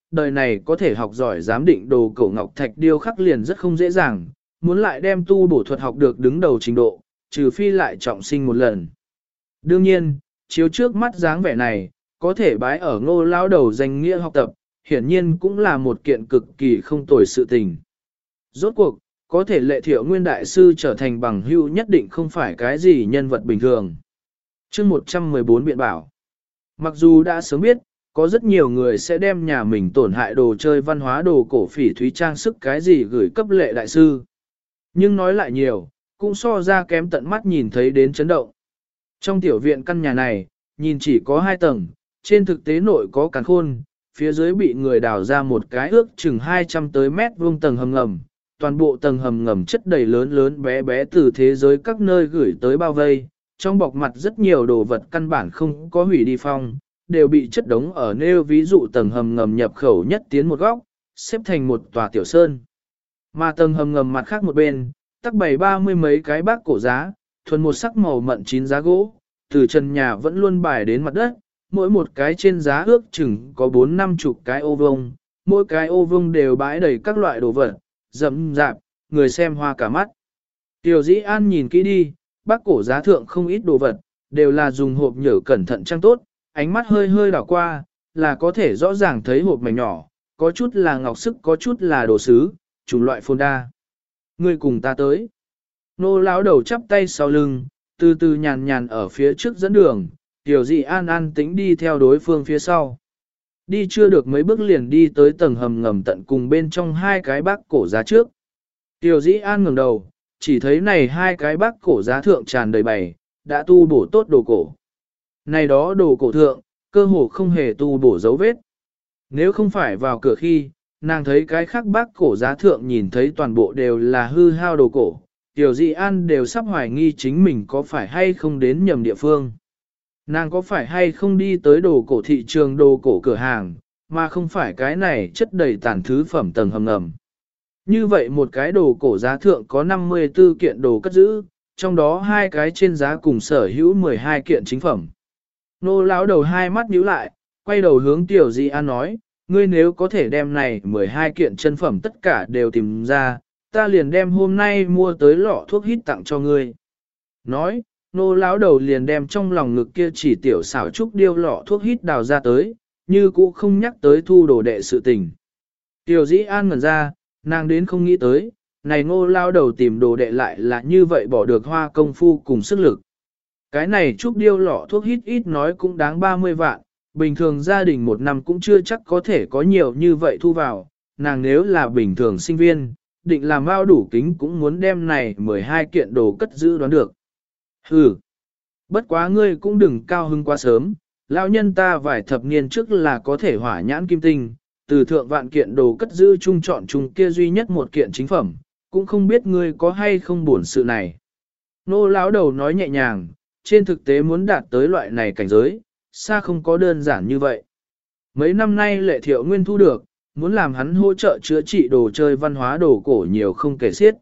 đời này có thể học giỏi giám định đồ cổ ngọc thạch điêu khắc liền rất không dễ dàng, muốn lại đem tu bổ thuật học được đứng đầu trình độ, trừ phi lại trọng sinh một lần. Đương nhiên, chiếu trước mắt dáng vẻ này, có thể bái ở Ngô lão đầu danh nghĩa học tập, hiển nhiên cũng là một kiện cực kỳ không tồi sự tình. Rốt cuộc, có thể Lệ Thiệu Nguyên đại sư trở thành bằng hữu nhất định không phải cái gì nhân vật bình thường. Chương 114 biện bảo. Mặc dù đã sớm biết, có rất nhiều người sẽ đem nhà mình tổn hại đồ chơi văn hóa đồ cổ phỉ thúy trang sức cái gì gửi cấp Lệ đại sư. Nhưng nói lại nhiều, cũng so ra kém tận mắt nhìn thấy đến chấn động. Trong tiểu viện căn nhà này, nhìn chỉ có 2 tầng, trên thực tế nội có càn khôn, phía dưới bị người đào ra một cái ước chừng 200 tới mét vuông tầng hầm ngầm. Toàn bộ tầng hầm ngầm chất đầy lớn lớn bé bé từ thế giới các nơi gửi tới bao vây, trong bọc mặt rất nhiều đồ vật căn bản không có hủy đi phong, đều bị chất đống ở nêu ví dụ tầng hầm ngầm nhập khẩu nhất tiến một góc, xếp thành một tòa tiểu sơn. Mà tầng hầm ngầm mặt khác một bên, tắc bày 30 mấy cái bác cổ giá, thuần một sắc màu mận chín giá gỗ, từ trần nhà vẫn luôn bài đến mặt đất, mỗi một cái trên giá ước chừng có 4-50 cái ô vuông, mỗi cái ô vuông đều bãi đầy các loại đồ vật, rậm rạp, người xem hoa cả mắt. Tiểu Dĩ An nhìn kỹ đi, bác cổ giá thượng không ít đồ vật, đều là dùng hộp nhở cẩn thận trang tốt, ánh mắt hơi hơi đảo qua, là có thể rõ ràng thấy hộp mảnh nhỏ, có chút là ngọc sức có chút là đồ sứ, chủng loại phôn đa. Người cùng ta tới. Nô lão đầu chắp tay sau lưng, từ từ nhàn nhàn ở phía trước dẫn đường, Tiểu Dĩ An an tĩnh đi theo đối phương phía sau. Đi chưa được mấy bước liền đi tới tầng hầm ngầm tận cùng bên trong 2 cái bác cổ giá trước. Tiểu Dĩ An ngẩng đầu, chỉ thấy này 2 cái bác cổ giá thượng tràn đầy bày, đã tu bổ tốt đồ cổ. Này đó đồ cổ thượng, cơ hồ không hề tu bổ dấu vết. Nếu không phải vào cửa khi, nàng thấy cái khác bác cổ giá thượng nhìn thấy toàn bộ đều là hư hao đồ cổ, Tiểu Dĩ An đều sắp hoài nghi chính mình có phải hay không đến nhầm địa phương. Nàng có phải hay không đi tới đồ cổ thị trường đồ cổ cửa hàng, mà không phải cái này chất đầy tàn thứ phẩm tầng hầm ngầm. Như vậy một cái đồ cổ giá thượng có 54 kiện đồ cất giữ, trong đó 2 cái trên giá cùng sở hữu 12 kiện chính phẩm. Nô lão đầu 2 mắt nhíu lại, quay đầu hướng Tiểu Dĩ An nói, ngươi nếu có thể đem này 12 kiện chân phẩm tất cả đều tìm ra, ta liền đem hôm nay mua tới lọ thuốc hít tặng cho ngươi. Nói, nô lão đầu liền đem trong lòng ngực kia chỉ tiểu xảo trúc điêu lọ thuốc hít đào ra tới, như cũ không nhắc tới thu đồ đệ sự tình. Tiểu Dĩ An ngẩn ra, nàng đến không nghĩ tới, này ngô lão đầu tìm đồ đệ lại là như vậy bỏ được hoa công phu cùng sức lực. Cái này trúc điêu lọ thuốc hít ít nói cũng đáng 30 vạn, bình thường gia đình một năm cũng chưa chắc có thể có nhiều như vậy thu vào, nàng nếu là bình thường sinh viên, định làm bao đủ kính cũng muốn đem này 12 kiện đồ cất giữ đoán được. Hừ, bất quá ngươi cũng đừng cao hưng quá sớm, lão nhân ta vài thập niên trước là có thể hỏa nhãn kim tinh, từ thượng vạn kiện đồ cất giữ chung chọn chung kia duy nhất một kiện chính phẩm, cũng không biết ngươi có hay không buồn sự này. Nô lão đầu nói nhẹ nhàng, trên thực tế muốn đạt tới loại này cảnh giới, xa không có đơn giản như vậy. Mấy năm nay Lệ Thiệu Nguyên thu được, muốn làm hắn hỗ trợ chữa trị đồ chơi văn hóa đồ cổ nhiều không kể xiết.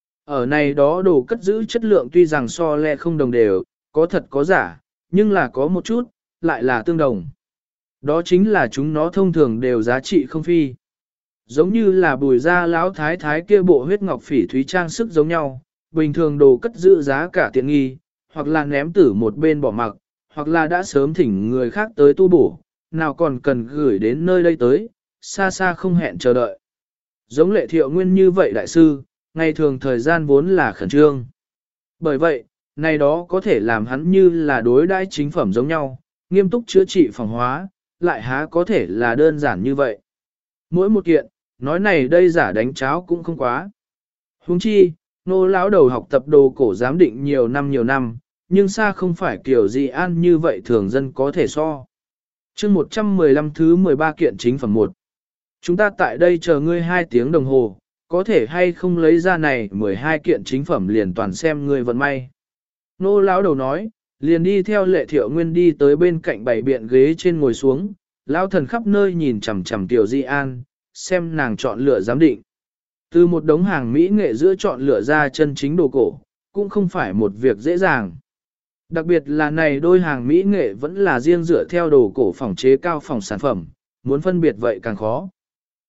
Ở này đó đồ cất giữ chất lượng tuy rằng so le không đồng đều, có thật có giả, nhưng là có một chút, lại là tương đồng. Đó chính là chúng nó thông thường đều giá trị không phi. Giống như là Bùi gia lão thái thái kia bộ huyết ngọc phỉ thúy trang sức giống nhau, bình thường đồ cất giữ giá cả tiện nghi, hoặc là ném tử một bên bỏ mặc, hoặc là đã sớm thỉnh người khác tới tu bổ, nào còn cần gửi đến nơi đây tới, xa xa không hẹn chờ đợi. Giống Lệ Thiệu Nguyên như vậy đại sư, ngày thường thời gian vốn là khẩn trương. Bởi vậy, này đó có thể làm hắn như là đối đãi chính phẩm giống nhau, nghiêm túc chữa trị phòng hóa, lại há có thể là đơn giản như vậy. Mỗi một kiện, nói này đây giả đánh cháo cũng không quá. Huống chi, nô lão đầu học tập đồ cổ giám định nhiều năm, nhưng xa không phải kiểu Dĩ An như vậy thường dân có thể so. Chương 115 thứ 13 kiện chính phẩm 1. Chúng ta tại đây chờ ngươi 2 tiếng đồng hồ, có thể hay không lấy ra này 12 kiện chính phẩm liền toàn xem ngươi vận may. Nô lão đầu nói, liền đi theo Lệ Thiệu Nguyên đi tới bên cạnh bảy biện ghế trên ngồi xuống, lão thần khắp nơi nhìn chằm chằm Tiểu Dĩ An, xem nàng chọn lựa giám định. Từ một đống hàng mỹ nghệ giữa chọn lựa ra chân chính đồ cổ, cũng không phải một việc dễ dàng. Đặc biệt là này đôi hàng mỹ nghệ vẫn là riêng dựa theo đồ cổ phòng chế cao phòng sản phẩm, muốn phân biệt vậy càng khó.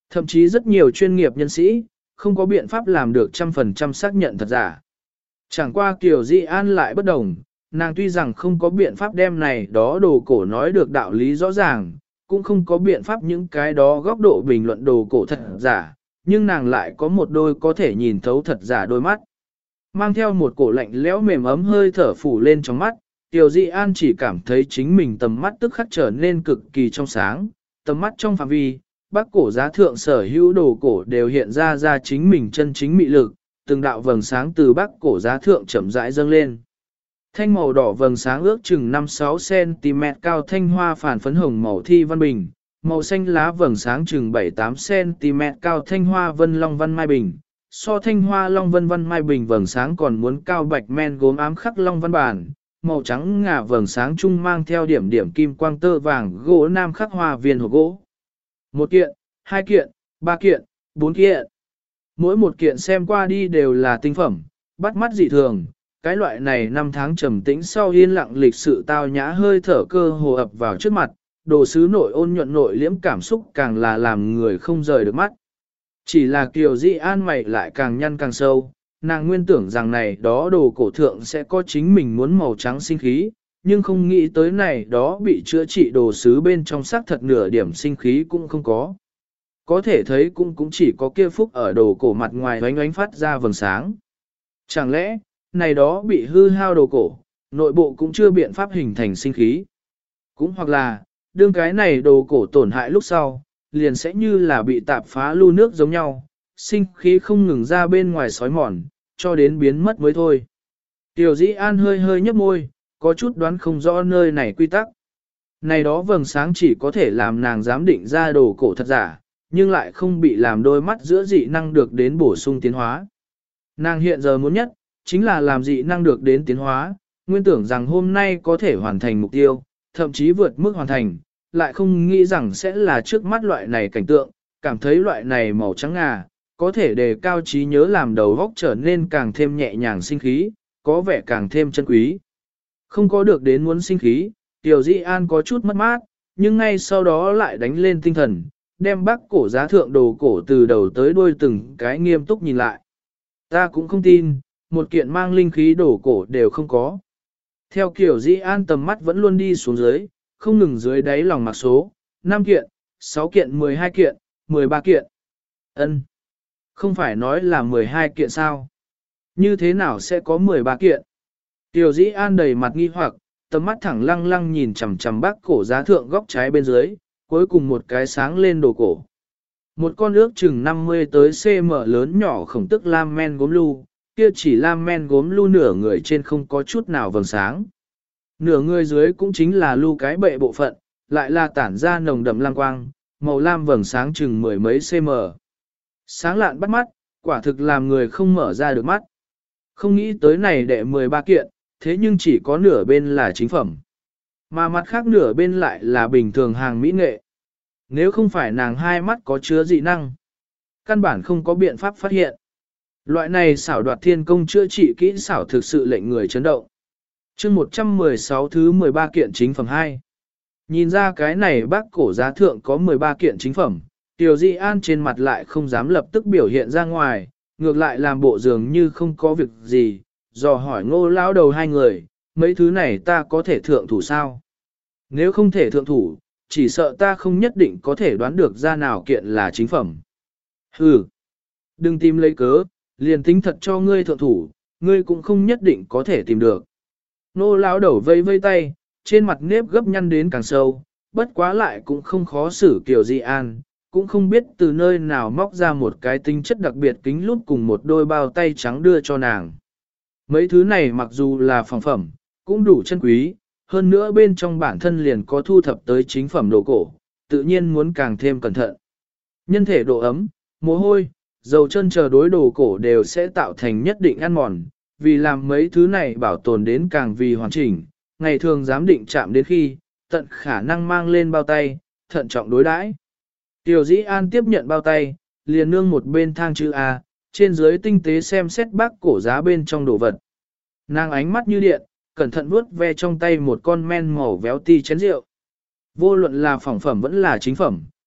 Thậm chí rất nhiều chuyên nghiệp nhân sĩ, không có biện pháp làm được 100% xác nhận thật giả. Chẳng qua Kiều Di An lại bất đồng, nàng tuy rằng không có biện pháp đem này đó đồ cổ nói được đạo lý rõ ràng, cũng không có biện pháp những cái đó góc độ bình luận đồ cổ thật giả, nhưng nàng lại có một đôi có thể nhìn thấu thật giả đôi mắt. Mang theo một cổ lạnh lẽo mềm ấm hơi thở phủ lên trong mắt, Kiều Di An chỉ cảm thấy chính mình tầm mắt tức khắc trở nên cực kỳ trong sáng, tầm mắt trong phạm vi, Bắc cổ giá thượng sở hữu đồ cổ đều hiện ra chính mình chân chính mị lực, từng đạo vầng sáng từ Bắc cổ giá thượng chậm rãi dâng lên. Thanh màu đỏ vầng sáng ước chừng 5-6 cm cao thanh hoa phản phấn hồng màu thi văn bình, màu xanh lá vầng sáng chừng 7-8 cm cao thanh hoa vân long văn mai bình, so thanh hoa long vân văn mai bình vầng sáng còn muốn cao bạch men gốm ám khắc long văn bản, màu trắng ngà vầng sáng chung mang theo điểm điểm kim quang tơ vàng gỗ nam khắc hoa viên hộp gỗ. 1 kiện, 2 kiện, 3 kiện, 4 kiện. Mỗi một kiện xem qua đi đều là tinh phẩm, bắt mắt dị thường. Cái loại này năm tháng trầm tĩnh sau yên lặng lịch sự tao nhã hơi thở cơ hồ ập vào trước mặt, đồ sứ nội ôn nhuận nội liễm cảm xúc càng là làm người không rời được mắt. Chỉ là Kiều Di An mày lại càng nhăn càng sâu, nàng nguyên tưởng rằng này đó đồ cổ thượng sẽ có chính mình muốn màu trắng sinh khí, nhưng không nghĩ tới này đó bị chữa trị đồ sứ bên trong xác thật nửa điểm sinh khí cũng không có. Có thể thấy cũng chỉ có kia phúc ở đồ cổ mặt ngoài oánh oánh phát ra vầng sáng. Chẳng lẽ, này đó bị hư hao đồ cổ, nội bộ cũng chưa biện pháp hình thành sinh khí. Cũng hoặc là, đương cái này đồ cổ tổn hại lúc sau, liền sẽ như là bị tạp phá lưu nước giống nhau, sinh khí không ngừng ra bên ngoài sói mòn, cho đến biến mất mới thôi. Tiểu Dĩ An hơi hơi nhấp môi, có chút đoán không rõ nơi này quy tắc. Này đó vầng sáng chỉ có thể làm nàng giám định ra đồ cổ thật giả, nhưng lại không bị làm đôi mắt giữa dị năng được đến bổ sung tiến hóa. Nàng hiện giờ muốn nhất, chính là làm dị năng được đến tiến hóa, nguyên tưởng rằng hôm nay có thể hoàn thành mục tiêu, thậm chí vượt mức hoàn thành, lại không nghĩ rằng sẽ là trước mắt loại này cảnh tượng, cảm thấy loại này màu trắng ngà, có thể đề cao trí nhớ làm đầu góc trở nên càng thêm nhẹ nhàng sinh khí, có vẻ càng thêm chân quý. Không có được đến muốn sinh khí, Tiểu Di An có chút mất mát, nhưng ngay sau đó lại đánh lên tinh thần, đem Bắc cổ giá thượng đồ cổ từ đầu tới đuôi từng cái nghiêm túc nhìn lại. Ta cũng không tin, một kiện mang linh khí đồ cổ đều không có. Theo kiểu Di An tầm mắt vẫn luôn đi xuống dưới, không ngừng dưới đáy lòng mặc số, 5 kiện, 6 kiện, 12 kiện, 13 kiện. Ân, không phải nói là 12 kiện sao? Như thế nào sẽ có 13 kiện? Tiểu Dĩ An đầy mặt nghi hoặc, tầm mắt thẳng lăng lăng nhìn chằm chằm Bắc cổ giá thượng góc trái bên dưới, cuối cùng một cái sáng lên đồ cổ. Một con ước chừng 50 tới cm lớn nhỏ khổng tức lam men gốm lu, kia chỉ lam men gốm lu nửa người trên không có chút nào vầng sáng. Nửa người dưới cũng chính là lu cái bệ bộ phận, lại là tản ra nồng đậm lam quang, màu lam vầng sáng chừng mười mấy cm. Sáng lạn bắt mắt, quả thực làm người không mở ra được mắt. Không nghĩ tới này đệ 13 kiện, thế nhưng chỉ có nửa bên là chính phẩm. Mà mặt khác nửa bên lại là bình thường hàng mỹ nghệ. Nếu không phải nàng hai mắt có chứa dị năng, căn bản không có biện pháp phát hiện. Loại này xảo đoạt thiên công chữa trị kỹ xảo thực sự lệnh người chấn động. Chương 116 thứ 13 kiện chính phẩm 2. Nhìn ra cái này Bắc cổ giá thượng có 13 kiện chính phẩm, Tiểu Di An trên mặt lại không dám lập tức biểu hiện ra ngoài, ngược lại làm bộ dường như không có việc gì, dò hỏi Ngô lão đầu hai người, mấy thứ này ta có thể thượng thủ sao? Nếu không thể thượng thủ, chỉ sợ ta không nhất định có thể đoán được ra nào kiện là chính phẩm. Hừ, đừng tìm lấy cớ, liền tính thật cho ngươi thượng thủ, ngươi cũng không nhất định có thể tìm được. Nô lão đầu vây vây tay, trên mặt nếp gấp nhăn đến càng sâu, bất quá lại cũng không khó xử Kiều Di An, cũng không biết từ nơi nào móc ra một cái tinh chất đặc biệt kính lúp cùng một đôi bao tay trắng đưa cho nàng. Mấy thứ này mặc dù là phẳng phẩm, cũng đủ chân quý, hơn nữa bên trong bản thân liền có thu thập tới chính phẩm đồ cổ, tự nhiên muốn càng thêm cẩn thận. Nhân thể độ ấm, mồ hôi, dầu chân chờ đối đồ cổ đều sẽ tạo thành nhất định ăn mòn, vì làm mấy thứ này bảo tồn đến càng vì hoàn chỉnh, ngày thường giám định chạm đến khi, tận khả năng mang lên bao tay, thận trọng đối đãi. Tiểu Dĩ An tiếp nhận bao tay, liền nương một bên thang chữ A, trên dưới tinh tế xem xét Bắc cổ giá bên trong đồ vật. Nàng ánh mắt như điện, cẩn thận vuốt ve trong tay một con men màu véo ti chén rượu. Vô luận là phỏng phẩm vẫn là chính phẩm,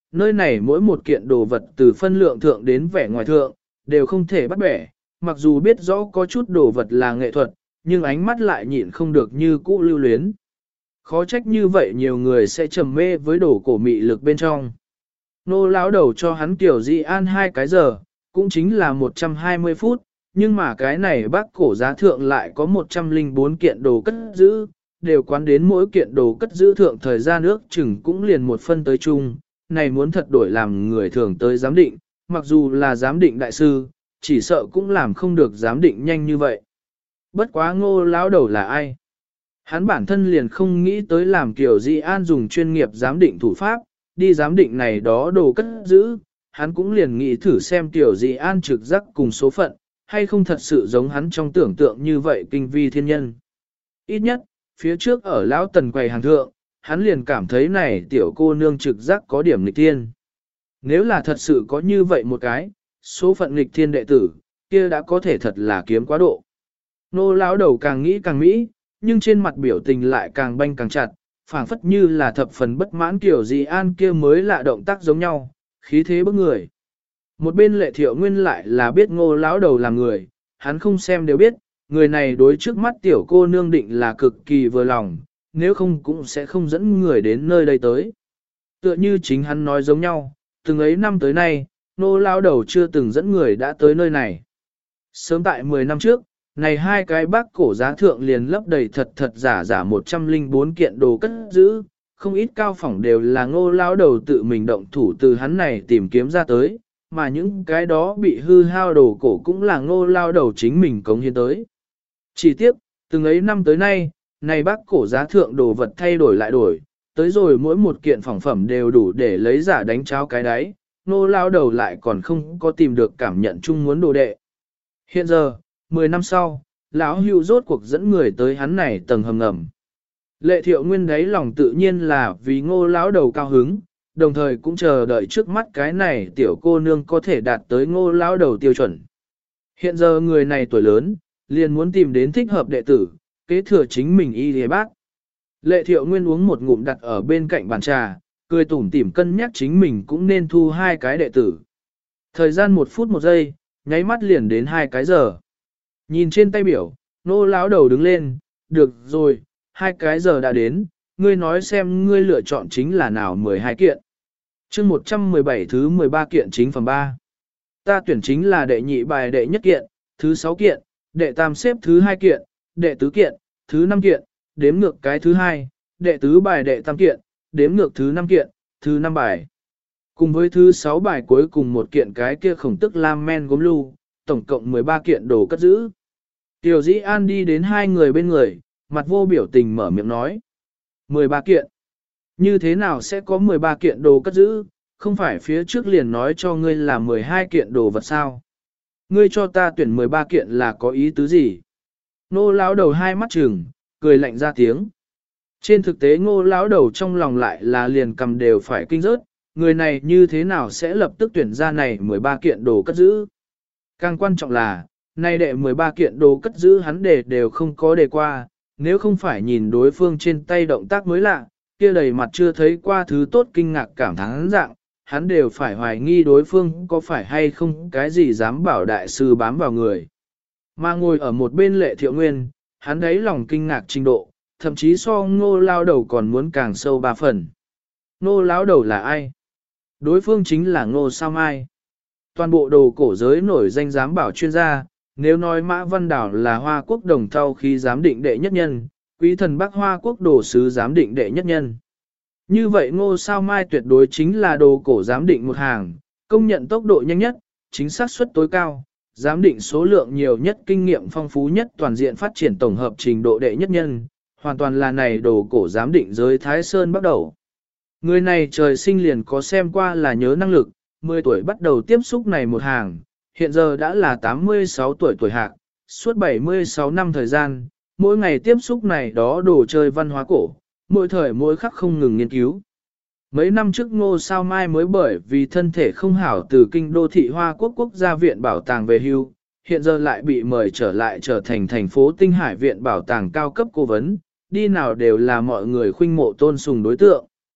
nơi này mỗi một kiện đồ vật từ phân lượng thượng đến vẻ ngoài thượng, đều không thể bắt bẻ, mặc dù biết rõ có chút đồ vật là nghệ thuật, nhưng ánh mắt lại nhịn không được như cũ lưu luyến. Khó trách như vậy nhiều người sẽ trầm mê với đồ cổ mị lực bên trong. Nô lão đầu cho hắn Tiểu Di An 2 cái giờ, cũng chính là 120 phút, nhưng mà cái này bác cổ giá thượng lại có 104 kiện đồ cất giữ, đều quán đến mỗi kiện đồ cất giữ thượng thời gian ước chừng cũng liền một phân tới chung, này muốn thật đổi làm người thường tới giám định, mặc dù là giám định đại sư, chỉ sợ cũng làm không được giám định nhanh như vậy. Bất quá Ngô lão đầu là ai? Hắn bản thân liền không nghĩ tới làm Kiều Di An dùng chuyên nghiệp giám định thủ pháp, đi giám định này đó đồ cất giữ, hắn cũng liền nghĩ thử xem Kiều Di An trực giác cùng số phận, hay không thật sự giống hắn trong tưởng tượng như vậy kinh vi thiên nhân. Ít nhất, phía trước ở lão tần quầy hàng thượng, hắn liền cảm thấy này tiểu cô nương trực giác có điểm nghịch thiên. Nếu là thật sự có như vậy một cái, số phận nghịch thiên đệ tử, kia đã có thể thật là kiếm quá độ. Nô lão đầu càng nghĩ càng mỹ, nhưng trên mặt biểu tình lại càng banh càng chặt, phảng phất như là thập phần bất mãn kiểu gì an kia mới lạ động tác giống nhau, khí thế bức người. Một bên Lệ Thiệu Nguyên lại là biết Ngô lão đầu làm người, hắn không xem đều biết, người này đối trước mắt tiểu cô nương định là cực kỳ vừa lòng, nếu không cũng sẽ không dẫn người đến nơi đây tới. Tựa như chính hắn nói giống nhau, từng ấy năm tới nay, Ngô lão đầu chưa từng dẫn người đã tới nơi này. Sớm tại 10 năm trước, này hai cái bác cổ giá thượng liền lấp đầy thật thật giả giả 104 kiện đồ cất giữ, không ít cao phỏng đều là Ngô lão đầu tự mình động thủ từ hắn này tìm kiếm ra tới, mà những cái đó bị hư hao đồ cổ cũng là Ngô lão đầu chính mình cống hiến tới. Chỉ tiếc, từng ấy năm tới nay, này bác cổ giá thượng đồ vật thay đổi lại đổi, tới rồi mỗi một kiện phỏng phẩm đều đủ để lấy giả đánh cháo cái đáy, Ngô lão đầu lại còn không có tìm được cảm nhận chung muốn đồ đệ. Hiện giờ, 10 năm sau, lão hưu rốt cuộc dẫn người tới hắn này tầng hầm ngầm. Lệ Thiệu Nguyên đấy lòng tự nhiên là vì Ngô lão đầu cao hứng, đồng thời cũng chờ đợi trước mắt cái này tiểu cô nương có thể đạt tới Ngô lão đầu tiêu chuẩn. Hiện giờ người này tuổi lớn, liền muốn tìm đến thích hợp đệ tử, kế thừa chính mình y lý bác. Lệ Thiệu Nguyên uống một ngụm đặt ở bên cạnh bàn trà, cười tủm tỉm cân nhắc chính mình cũng nên thu 2 cái đệ tử. Thời gian 1 phút 1 giây, nháy mắt liền đến 2 cái giờ. Nhìn trên tay biểu, Ngô lão đầu đứng lên, được rồi, 2 cái giờ đã đến, ngươi nói xem ngươi lựa chọn chính là nào 12 kiện. Chương 117 thứ 13 kiện chính phẩm 3. Ta tuyển chính là đệ nhị bài đệ nhất kiện, thứ 6 kiện, đệ tam xếp thứ 2 kiện, đệ tứ kiện, thứ 5 kiện, đếm ngược cái thứ 2, đệ tứ bài đệ tam kiện, đếm ngược thứ 5 kiện, thứ 5 bài. Cùng với thứ 6 bài cuối cùng một kiện cái kia khổng tức lam men gốm lưu, tổng cộng 13 kiện đồ cất giữ. Tiểu Dĩ An đi đến 2 người bên người, mặt vô biểu tình mở miệng nói. 13 kiện. Như thế nào sẽ có 13 kiện đồ cất giữ, không phải phía trước liền nói cho ngươi là 12 kiện đồ vật sao? Ngươi cho ta tuyển 13 kiện là có ý tứ gì? Ngô lão đầu hai mắt trừng, cười lạnh ra tiếng. Trên thực tế Ngô lão đầu trong lòng lại là liền cầm đều phải kinh rớt, người này như thế nào sẽ lập tức tuyển ra này 13 kiện đồ cất giữ? Càng quan trọng là, nay đệ 13 kiện đồ cất giữ hắn đều không có đề qua, nếu không phải nhìn đối phương trên tay động tác mới lạ, kia đầy mặt chưa thấy qua thứ tốt kinh ngạc cảm thán dạng, hắn đều phải hoài nghi đối phương có phải hay không cái gì dám bảo đại sư bám vào người. Mà ngồi ở một bên Lệ Thiệu Nguyên, hắn đấy lòng kinh ngạc trình độ, thậm chí so Ngô lão đầu còn muốn càng sâu 3 phần. Ngô lão đầu là ai? Đối phương chính là Ngô Sao Mai. Toàn bộ đồ cổ giới nổi danh giám bảo chuyên gia, nếu nói Mã Văn Đảo là Hoa Quốc đồng thau khi giám định đệ nhất nhân, quý thần Bắc Hoa Quốc đồ sứ giám định đệ nhất nhân. Như vậy Ngô Sao Mai tuyệt đối chính là đồ cổ giám định một hàng, công nhận tốc độ nhanh nhất, chính xác suất tối cao, giám định số lượng nhiều nhất, kinh nghiệm phong phú nhất, toàn diện phát triển tổng hợp trình độ đệ nhất nhân, hoàn toàn là này đồ cổ giám định giới Thái Sơn bắt đầu. Người này trời sinh liền có xem qua là nhớ năng lực, 10 tuổi bắt đầu tiếp xúc này một hàng, hiện giờ đã là 86 tuổi tuổi hạc, suốt 76 năm thời gian, mỗi ngày tiếp xúc này đó đồ chơi văn hóa cổ, mỗi thời mỗi khắc không ngừng nghiên cứu. Mấy năm trước Ngô Sao Mai mới bởi vì thân thể không hảo từ kinh đô thị Hoa Quốc Quốc gia viện bảo tàng về hưu, hiện giờ lại bị mời trở lại trở thành thành phố Tinh Hải viện bảo tàng cao cấp cố vấn, đi nào đều là mọi người khuynh mộ tôn sùng đối tượng.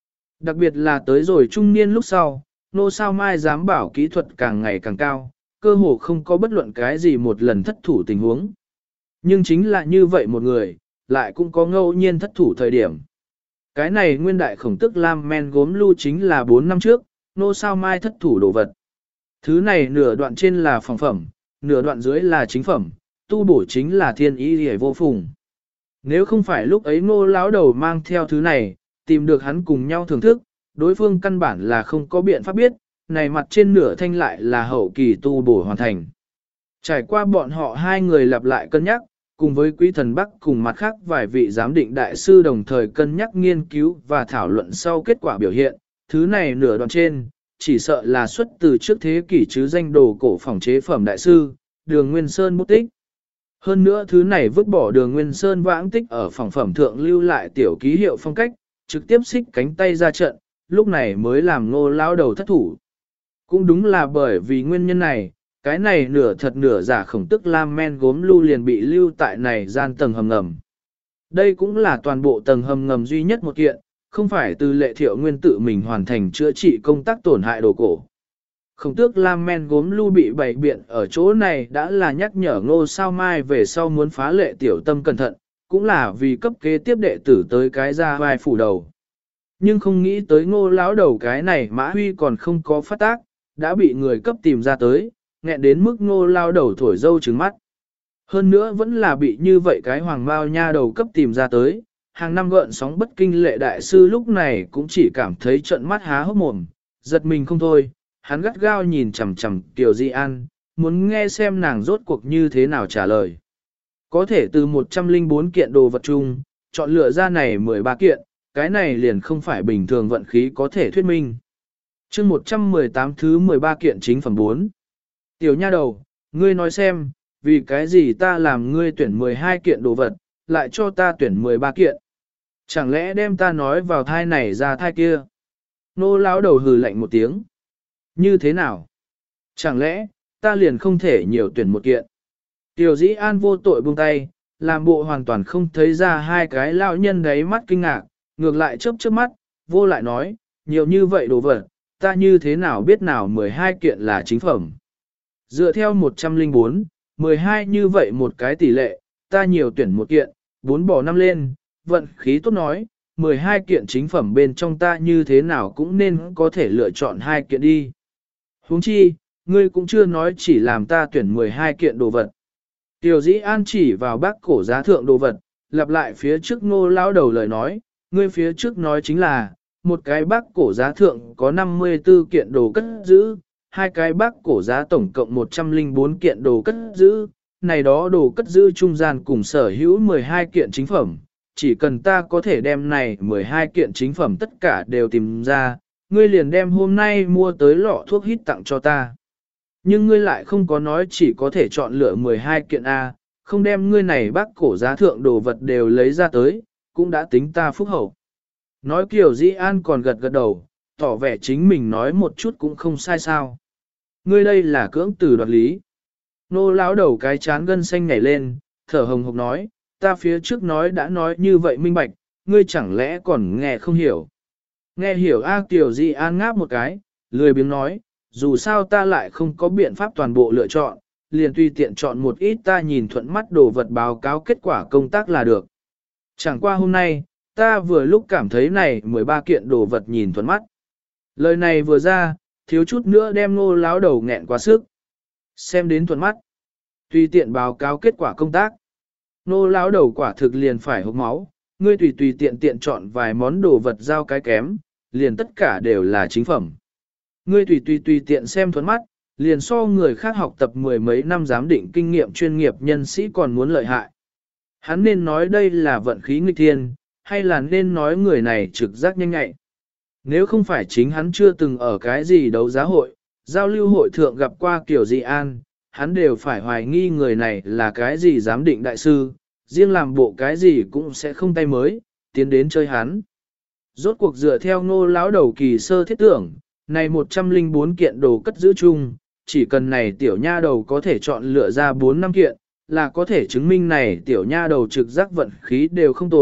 Đặc biệt là tới rồi trung niên lúc sau, Ngô Sao Mai dám bảo kỹ thuật càng ngày càng cao, cơ hồ không có bất luận cái gì một lần thất thủ tình huống. Nhưng chính là như vậy một người, lại cũng có ngẫu nhiên thất thủ thời điểm. Cái này nguyên đại khổng tức lam men gốm lưu chính là 4 năm trước, Ngô Sao Mai thất thủ đồ vật. Thứ này nửa đoạn trên là phòng phẩm, nửa đoạn dưới là chính phẩm, tu bổ chính là thiên ý hề vô phùng. Nếu không phải lúc ấy Ngô lão đầu mang theo thứ này, tìm được hắn cùng nhau thưởng thức, đối phương căn bản là không có biện pháp biết, này mặt trên nửa thanh lại là hậu kỳ tu bổ hoàn thành. Trải qua bọn họ hai người lặp lại cân nhắc, cùng với quý thần Bắc cùng mặt khác vài vị giám định đại sư đồng thời cân nhắc nghiên cứu và thảo luận sau kết quả biểu hiện, thứ này nửa đoạn trên, chỉ sợ là xuất từ trước thế kỷ chứ danh đồ cổ phòng chế phẩm đại sư, Đường Nguyên Sơn bút tích. Hơn nữa thứ này vứt bỏ Đường Nguyên Sơn vãng tích ở phòng phẩm thượng lưu lại tiểu ký hiệu phong cách, trực tiếp xích cánh tay ra trận, lúc này mới làm Ngô lão đầu thất thủ. Cũng đúng là bởi vì nguyên nhân này, cái này nửa thật nửa giả khổng tức lam men gốm lưu liền bị lưu tại này gian tầng hầm ngầm. Đây cũng là toàn bộ tầng hầm ngầm duy nhất một kiện, không phải từ Lệ Thiệu Nguyên tự mình hoàn thành chữa trị công tác tổn hại đồ cổ. Khổng tước lam men gốm lưu bị bày biện ở chỗ này đã là nhắc nhở Ngô Sao Mai về sau muốn phá Lệ tiểu tâm cẩn thận, cũng là vì cấp kế tiếp đệ tử tới cái ra vai phủ đầu. Nhưng không nghĩ tới Ngô lão đầu cái này Mã Huy còn không có phát tác, đã bị người cấp tìm ra tới, nghẹn đến mức Ngô lão đầu thổi dâu trứng mắt. Hơn nữa vẫn là bị như vậy cái hoàng mao nha đầu cấp tìm ra tới, hàng năm gợn sóng bất kinh Lệ đại sư lúc này cũng chỉ cảm thấy trận mắt há hốc mồm, giật mình không thôi, hắn gắt gao nhìn chằm chằm Kiều Di An, muốn nghe xem nàng rốt cuộc như thế nào trả lời. Có thể từ 104 kiện đồ vật chung, chọn lựa ra này 13 kiện, cái này liền không phải bình thường vận khí có thể thuyết minh. chương 118 thứ 13 kiện chính phẩm 4. Tiểu nha đầu, ngươi nói xem, vì cái gì ta làm ngươi tuyển 12 kiện đồ vật, lại cho ta tuyển 13 kiện. Chẳng lẽ đem ta nói vào thai này ra thai kia? Nô lão đầu hừ lạnh một tiếng. Như thế nào? Chẳng lẽ, ta liền không thể nhiều tuyển một kiện? Tiểu dĩ an vô tội buông tay, làm bộ hoàn toàn không thấy ra hai cái lão nhân đấy mắt kinh ngạc, ngược lại chớp chớp mắt, vô lại nói, nhiều như vậy đồ vật, ta như thế nào biết nào 12 kiện là chính phẩm. Dựa theo 104, 12 như vậy một cái tỷ lệ, ta nhiều tuyển một kiện, 4 bỏ 5 lên, vận khí tốt nói, 12 kiện chính phẩm bên trong ta như thế nào cũng nên có thể lựa chọn 2 kiện đi. Huống chi, ngươi cũng chưa nói chỉ làm ta tuyển 12 kiện đồ vật. Tiểu dĩ an chỉ vào bác cổ giá thượng đồ vật, lặp lại phía trước Ngô lão đầu lời nói, ngươi phía trước nói chính là, một cái bác cổ giá thượng có 54 kiện đồ cất giữ, hai cái bác cổ giá tổng cộng 104 kiện đồ cất giữ, này đó đồ cất giữ trung gian cùng sở hữu 12 kiện chính phẩm, chỉ cần ta có thể đem này 12 kiện chính phẩm tất cả đều tìm ra, ngươi liền đem hôm nay mua tới lọ thuốc hít tặng cho ta. Nhưng ngươi lại không có nói chỉ có thể chọn lựa 12 kiện A, không đem ngươi này bác cổ giá thượng đồ vật đều lấy ra tới, cũng đã tính ta phúc hậu. Nói kiểu Dĩ An còn gật gật đầu, tỏ vẻ chính mình nói một chút cũng không sai sao. Ngươi đây là cưỡng từ đoạt lý. Nô lão đầu cái chán gân xanh nhảy lên, thở hồng hộc nói, ta phía trước nói đã nói như vậy minh bạch, ngươi chẳng lẽ còn nghe không hiểu. Nghe hiểu A Kiều Dĩ An ngáp một cái, lười biếng nói, dù sao ta lại không có biện pháp toàn bộ lựa chọn, liền tùy tiện chọn một ít ta nhìn thuận mắt đồ vật báo cáo kết quả công tác là được. Chẳng qua hôm nay, ta vừa lúc cảm thấy này 13 kiện đồ vật nhìn thuận mắt. Lời này vừa ra, thiếu chút nữa đem Ngô lão đầu nghẹn quá sức. Xem đến thuận mắt, tùy tiện báo cáo kết quả công tác. Ngô lão đầu quả thực liền phải hốc máu, ngươi tùy tiện tiện chọn vài món đồ vật giao cái kém, liền tất cả đều là chính phẩm. Ngươi tùy tiện xem thuận mắt, liền so người khác học tập mười mấy năm giám định kinh nghiệm chuyên nghiệp nhân sĩ còn muốn lợi hại. Hắn nên nói đây là vận khí nghịch thiên, hay là nên nói người này trực giác nhanh nhạy. Nếu không phải chính hắn chưa từng ở cái gì đấu giá hội, giao lưu hội thượng gặp qua Kiều Di An, hắn đều phải hoài nghi người này là cái gì giám định đại sư, riêng làm bộ cái gì cũng sẽ không tay mới, tiến đến chơi hắn. Rốt cuộc dựa theo Ngô lão đầu kỳ sơ thiết tưởng, này 104 kiện đồ cất giữ chung, chỉ cần này tiểu nha đầu có thể chọn lựa ra 4 năm kiện, là có thể chứng minh này tiểu nha đầu trực giác vận khí đều không tồi,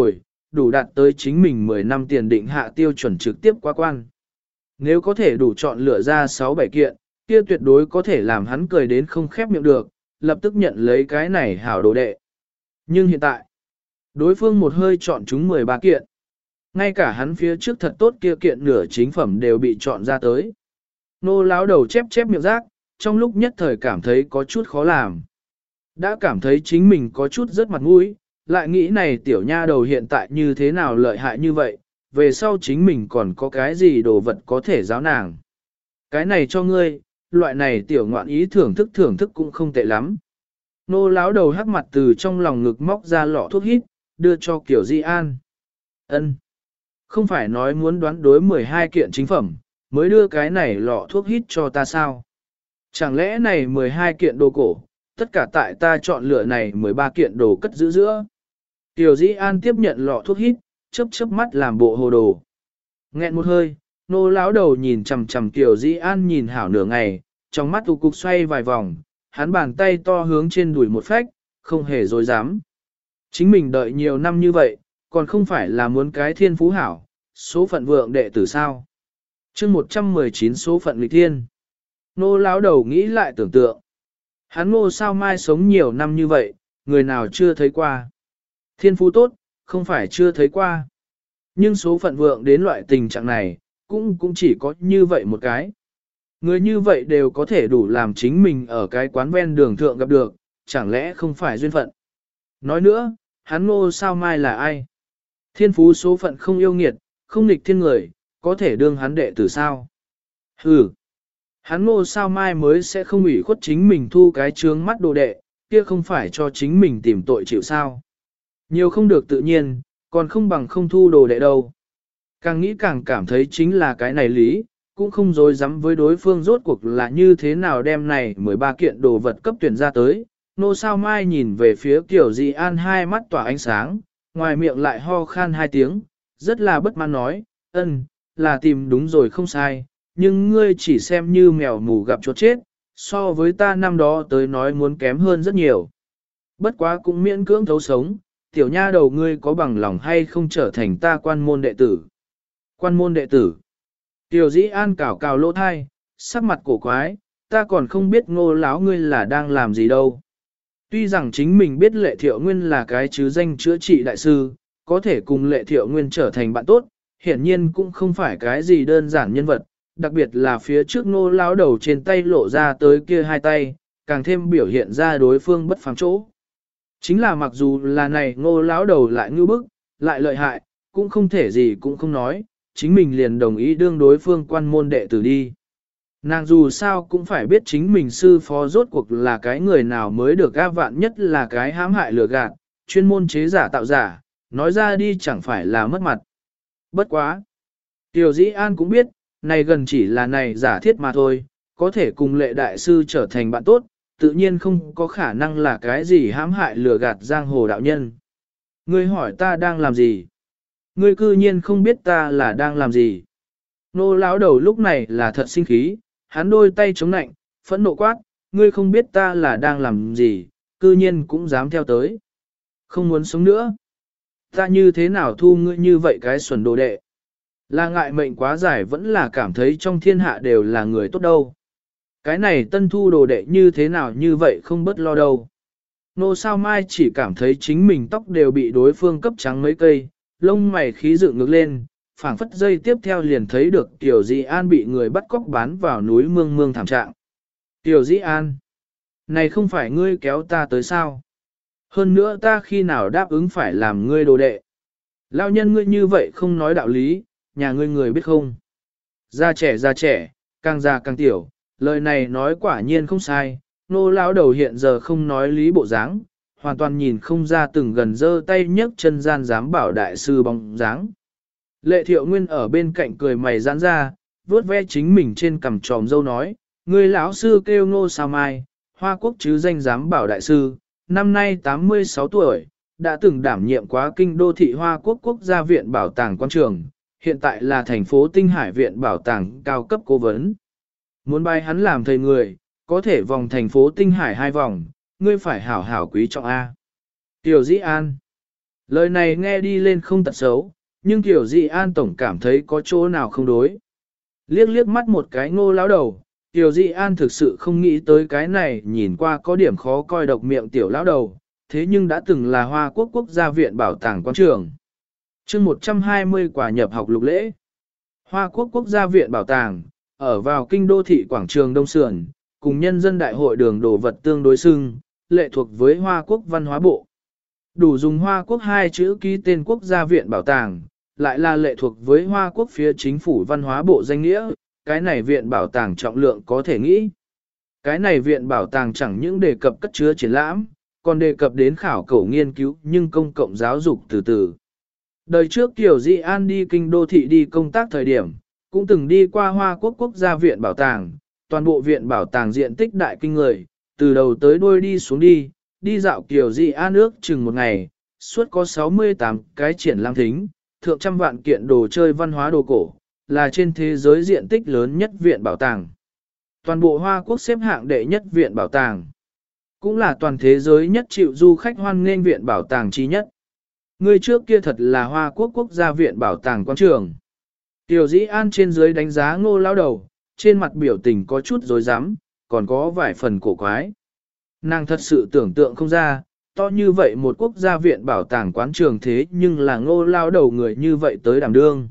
đủ đạt tới chính mình 10 năm tiền định hạ tiêu chuẩn trực tiếp qua quan. Nếu có thể đủ chọn lựa ra 6-7 kiện, kia tuyệt đối có thể làm hắn cười đến không khép miệng được, lập tức nhận lấy cái này hảo đồ đệ. Nhưng hiện tại, đối phương một hơi chọn chúng 13 kiện. Ngay cả hắn phía trước thật tốt kia kiện nửa chính phẩm đều bị chọn ra tới. Nô lão đầu chép chép miệng rác, trong lúc nhất thời cảm thấy có chút khó làm. Đã cảm thấy chính mình có chút rất mặt mũi, lại nghĩ này tiểu nha đầu hiện tại như thế nào lợi hại như vậy, về sau chính mình còn có cái gì đồ vật có thể giáo nàng. Cái này cho ngươi, loại này tiểu ngoạn ý thưởng thức cũng không tệ lắm. Nô lão đầu hắc mặt từ trong lòng ngực móc ra lọ thuốc hít, đưa cho Kiều Di An. Ân, không phải nói muốn đoán đối 12 kiện chính phẩm, mới đưa cái này lọ thuốc hít cho ta sao? Chẳng lẽ này 12 kiện đồ cổ, tất cả tại ta chọn lựa này 13 kiện đồ cất giữ giữa. Kiều Di An tiếp nhận lọ thuốc hít, chớp mắt làm bộ hồ đồ. Nghẹn một hơi, nô lão đầu nhìn chằm chằm Kiều Di An nhìn hảo nửa ngày, trong mắt u cục xoay vài vòng, hắn bàn tay to hướng trên đùi một phách, không hề dối dám. Chính mình đợi nhiều năm như vậy, còn không phải là muốn cái thiên phú hảo, số phận vượng đệ tử sao. chương 119 số phận nghịch thiên. Nô lão đầu nghĩ lại tưởng tượng. Hắn Ngô Sao Mai sống nhiều năm như vậy, người nào chưa thấy qua. Thiên phú tốt, không phải chưa thấy qua. Nhưng số phận vượng đến loại tình trạng này, cũng chỉ có như vậy một cái. Người như vậy đều có thể đủ làm chính mình ở cái quán ven đường thượng gặp được, chẳng lẽ không phải duyên phận. Nói nữa, hắn Ngô Sao Mai là ai? Thiên phú số phận không yêu nghiệt, không nghịch thiên người, có thể đương hắn đệ tử sao? Hừ, hắn Ngô Sao Mai mới sẽ không ủy khuất chính mình thu cái trướng mắt đồ đệ, kia không phải cho chính mình tìm tội chịu sao? Nhiều không được tự nhiên, còn không bằng không thu đồ đệ đâu. Càng nghĩ càng cảm thấy chính là cái này lý, cũng không dối dám với đối phương rốt cuộc là như thế nào đem này 13 kiện đồ vật cấp tuyển ra tới. Nô Sao Mai nhìn về phía Kiều Di An hai mắt tỏa ánh sáng, ngoài miệng lại ho khan hai tiếng, rất là bất mãn nói, là tìm đúng rồi không sai, nhưng ngươi chỉ xem như mèo mù gặp chuột chết, so với ta năm đó tới nói muốn kém hơn rất nhiều. Bất quá cũng miễn cưỡng thấu sống, tiểu nha đầu ngươi có bằng lòng hay không trở thành ta quan môn đệ tử. Quan môn đệ tử. Tiểu Dĩ An cào cào lỗ thai, sắc mặt cổ quái, ta còn không biết Ngô lão ngươi là đang làm gì đâu. Tuy rằng chính mình biết Lệ Thiệu Nguyên là cái chứ danh chữa trị đại sư, có thể cùng Lệ Thiệu Nguyên trở thành bạn tốt, hiển nhiên cũng không phải cái gì đơn giản nhân vật, đặc biệt là phía trước Ngô lão đầu trên tay lộ ra tới kia hai tay, càng thêm biểu hiện ra đối phương bất phàm chỗ. Chính là mặc dù là này Ngô lão đầu lại ngưu bức, lại lợi hại, cũng không thể gì cũng không nói, chính mình liền đồng ý đương đối phương quan môn đệ tử đi. Nàng dù sao cũng phải biết chính mình sư phó rốt cuộc là cái người nào mới được áp vạn nhất là cái hãm hại lừa gạt, chuyên môn chế giả tạo giả, nói ra đi chẳng phải là mất mặt. Bất quá. Tiểu Dĩ An cũng biết, này gần chỉ là này giả thiết mà thôi, có thể cùng Lệ đại sư trở thành bạn tốt, tự nhiên không có khả năng là cái gì hãm hại lừa gạt giang hồ đạo nhân. Ngươi hỏi ta đang làm gì? Ngươi cư nhiên không biết ta là đang làm gì? Nô lão đầu lúc này là thật sinh khí, hắn đôi tay chống nạnh, phẫn nộ quát, ngươi không biết ta là đang làm gì, cư nhiên cũng dám theo tới. Không muốn sống nữa. Ta như thế nào thu ngươi như vậy cái xuẩn đồ đệ? Là ngại mệnh quá dài vẫn là cảm thấy trong thiên hạ đều là người tốt đâu. Cái này tân thu đồ đệ như thế nào như vậy không bất lo đâu. Nô Sao Mai chỉ cảm thấy chính mình tóc đều bị đối phương cấp trắng mấy cây, lông mày khí dựng ngược lên, phảng phất giây tiếp theo liền thấy được Tiểu Dĩ An bị người bắt cóc bán vào núi mương thảm trạng. Tiểu Dĩ An, này không phải ngươi kéo ta tới sao? Hơn nữa ta khi nào đáp ứng phải làm ngươi đồ đệ? Lão nhân ngươi như vậy không nói đạo lý, nhà ngươi người biết không? Già trẻ, càng già càng tiểu, lời này nói quả nhiên không sai, nô lão đầu hiện giờ không nói lý bộ dáng, hoàn toàn nhìn không ra từng gần giơ tay nhấc chân gian dám bảo đại sư bóng dáng. Lệ Thiệu Nguyên ở bên cạnh cười mày giãn ra, vuốt ve chính mình trên cằm tròm dâu nói, người lão sư kêu Ngô Sao Mai, Hoa Quốc chứ danh giám bảo đại sư, năm nay 86 tuổi, đã từng đảm nhiệm quá kinh đô thị Hoa Quốc quốc gia viện bảo tàng quan trường, hiện tại là thành phố Tinh Hải viện bảo tàng cao cấp cố vấn. Muốn bài hắn làm thầy người, có thể vòng thành phố Tinh Hải 2 vòng, ngươi phải hảo hảo quý trọng A. Tiểu Dĩ An. Lời này nghe đi lên không tật xấu, nhưng Tiểu Dị An tổng cảm thấy có chỗ nào không đối. Liếc liếc mắt một cái Ngô lão đầu, Tiểu Dị An thực sự không nghĩ tới cái này nhìn qua có điểm khó coi độc miệng tiểu lão đầu, thế nhưng đã từng là Hoa Quốc Quốc gia viện bảo tàng quán trường. chương 120 quả nhập học lục lễ. Hoa Quốc Quốc gia viện bảo tàng, ở vào kinh đô thị quảng trường Đông Sườn, cùng nhân dân đại hội đường đồ vật tương đối xưng, lệ thuộc với Hoa Quốc văn hóa bộ. Đủ dùng Hoa Quốc hai chữ ký tên Quốc gia viện bảo tàng, lại là lệ thuộc với Hoa Quốc phía chính phủ văn hóa bộ danh nghĩa, cái này viện bảo tàng trọng lượng có thể nghĩ. Cái này viện bảo tàng chẳng những đề cập cất chứa triển lãm, còn đề cập đến khảo cổ nghiên cứu nhưng công cộng giáo dục từ từ. Đời trước Tiểu Dị An đi kinh đô thị đi công tác thời điểm, cũng từng đi qua Hoa Quốc Quốc gia viện bảo tàng, toàn bộ viện bảo tàng diện tích đại kinh người, từ đầu tới đuôi đi xuống đi dạo Tiểu Dị An ước chừng một ngày, suốt có 68 cái triển lãm thính, thượng trăm vạn kiện đồ chơi văn hóa đồ cổ, là trên thế giới diện tích lớn nhất viện bảo tàng. Toàn bộ Hoa Quốc xếp hạng đệ nhất viện bảo tàng, cũng là toàn thế giới nhất chịu du khách hoan nghênh viện bảo tàng trí nhất. Người trước kia thật là Hoa Quốc Quốc gia viện bảo tàng quán trường. Tiểu Dĩ An trên dưới đánh giá Ngô lão đầu, trên mặt biểu tình có chút rối rắm, còn có vài phần cổ quái. Nàng thật sự tưởng tượng không ra, to như vậy một quốc gia viện bảo tàng quán trường thế nhưng là Ngô lão đầu người như vậy tới đảm đương.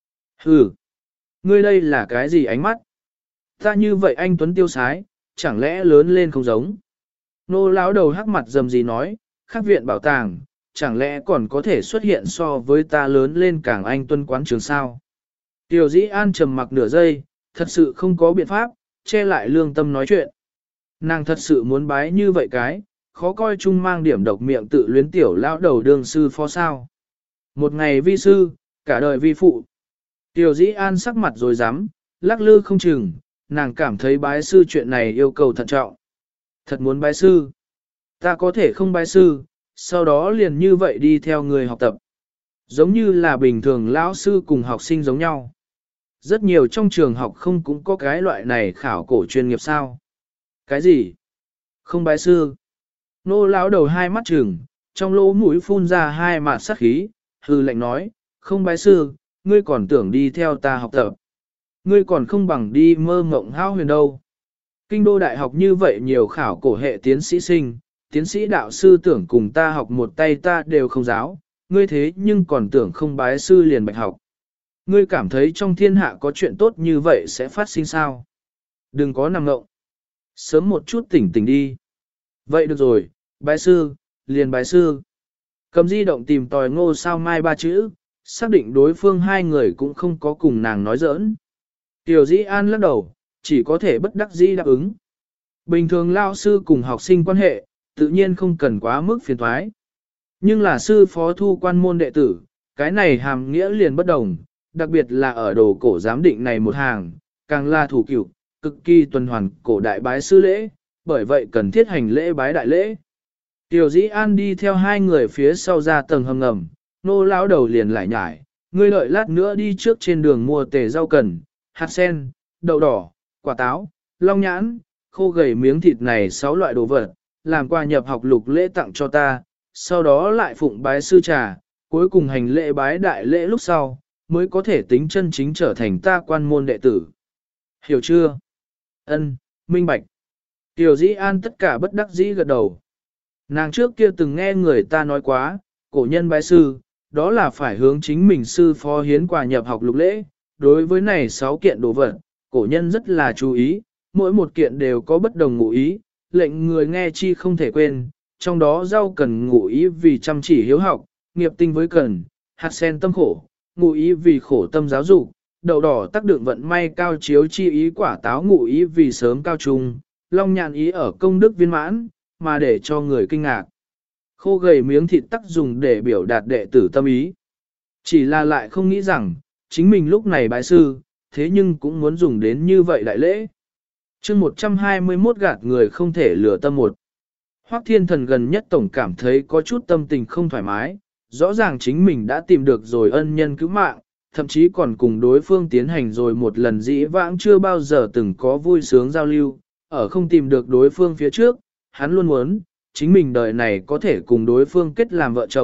Hừ, ngươi đây là cái gì ánh mắt? Ta như vậy anh tuấn tiêu sái, chẳng lẽ lớn lên không giống? Ngô lão đầu hắc mặt dầm gì nói, khác viện bảo tàng, chẳng lẽ còn có thể xuất hiện so với ta lớn lên càng anh tuấn quán trường sao? Tiểu Dĩ An trầm mặc nửa giây, thật sự không có biện pháp, che lại lương tâm nói chuyện. Nàng thật sự muốn bái như vậy cái, khó coi chung mang điểm độc miệng tự luyến tiểu lão đầu đương sư phó sao. Một ngày vi sư, cả đời vi phụ. Tiểu Dĩ An sắc mặt rồi dám, lắc lư không chừng, nàng cảm thấy bái sư chuyện này yêu cầu thận trọng. Thật muốn bái sư. Ta có thể không bái sư, sau đó liền như vậy đi theo người học tập. Giống như là bình thường lão sư cùng học sinh giống nhau. Rất nhiều trong trường học không cũng có cái loại này khảo cổ chuyên nghiệp sao. Cái gì? Không bái sư. Nô lão đầu hai mắt trừng, trong lỗ mũi phun ra hai mạt sát khí, hư lệnh nói, không bái sư, ngươi còn tưởng đi theo ta học tập. Ngươi còn không bằng đi mơ mộng hao huyền đâu. Kinh đô đại học như vậy nhiều khảo cổ hệ tiến sĩ sinh, tiến sĩ đạo sư tưởng cùng ta học một tay ta đều không giáo, ngươi thế nhưng còn tưởng không bái sư liền bạch học. Ngươi cảm thấy trong thiên hạ có chuyện tốt như vậy sẽ phát sinh sao? Đừng có nằm ngộng. Sớm một chút tỉnh tỉnh đi. Vậy được rồi, bái sư, liền bái sư. Cầm di động tìm tòi Ngô Sao Mai ba chữ, xác định đối phương hai người cũng không có cùng nàng nói giỡn. Tiểu Dĩ An lắc đầu, chỉ có thể bất đắc dĩ đáp ứng. Bình thường lao sư cùng học sinh quan hệ, tự nhiên không cần quá mức phiền thoái. Nhưng là sư phó thu quan môn đệ tử, cái này hàm nghĩa liền bất đồng, đặc biệt là ở đồ cổ giám định này một hàng, càng là thủ cửu, cực kỳ tuần hoàn cổ đại bái sư lễ, bởi vậy cần thiết hành lễ bái đại lễ. Tiểu Dĩ An đi theo hai người phía sau ra tầng hầm ngầm, nô lão đầu liền lại nhải, ngươi đợi lát nữa đi trước trên đường mua tề rau cần, hạt sen, đậu đỏ, quả táo, long nhãn, khô gầy miếng thịt này 6 loại đồ vật, làm quà nhập học lục lễ tặng cho ta, sau đó lại phụng bái sư trà, cuối cùng hành lễ bái đại lễ lúc sau, mới có thể tính chân chính trở thành ta quan môn đệ tử. Hiểu chưa? Ân, minh bạch. Tiểu Dĩ An tất cả bất đắc dĩ gật đầu. Nàng trước kia từng nghe người ta nói quá, cổ nhân bái sư, đó là phải hướng chính mình sư phó hiến quà nhập học lục lễ. Đối với này 6 kiện đồ vật, cổ nhân rất là chú ý, mỗi một kiện đều có bất đồng ngụ ý, lệnh người nghe chi không thể quên, trong đó rau cần ngụ ý vì chăm chỉ hiếu học, nghiệp tinh với cần, hạt sen tâm khổ, ngụ ý vì khổ tâm giáo dục, đậu đỏ tác đựng vận may cao chiếu chi ý, quả táo ngụ ý vì sớm cao trung, long nhạn ý ở công đức viên mãn, mà để cho người kinh ngạc. Khô gầy miếng thịt tắc dùng để biểu đạt đệ tử tâm ý. Chỉ là lại không nghĩ rằng, chính mình lúc này bái sư, thế nhưng cũng muốn dùng đến như vậy đại lễ. chương 121 gạt người không thể lừa tâm một. Hoắc Thiên Thần gần nhất tổng cảm thấy có chút tâm tình không thoải mái, rõ ràng chính mình đã tìm được rồi ân nhân cứu mạng, thậm chí còn cùng đối phương tiến hành rồi một lần dĩ vãng chưa bao giờ từng có vui sướng giao lưu, ở không tìm được đối phương phía trước, hắn luôn muốn, chính mình đời này có thể cùng đối phương kết làm vợ chồng,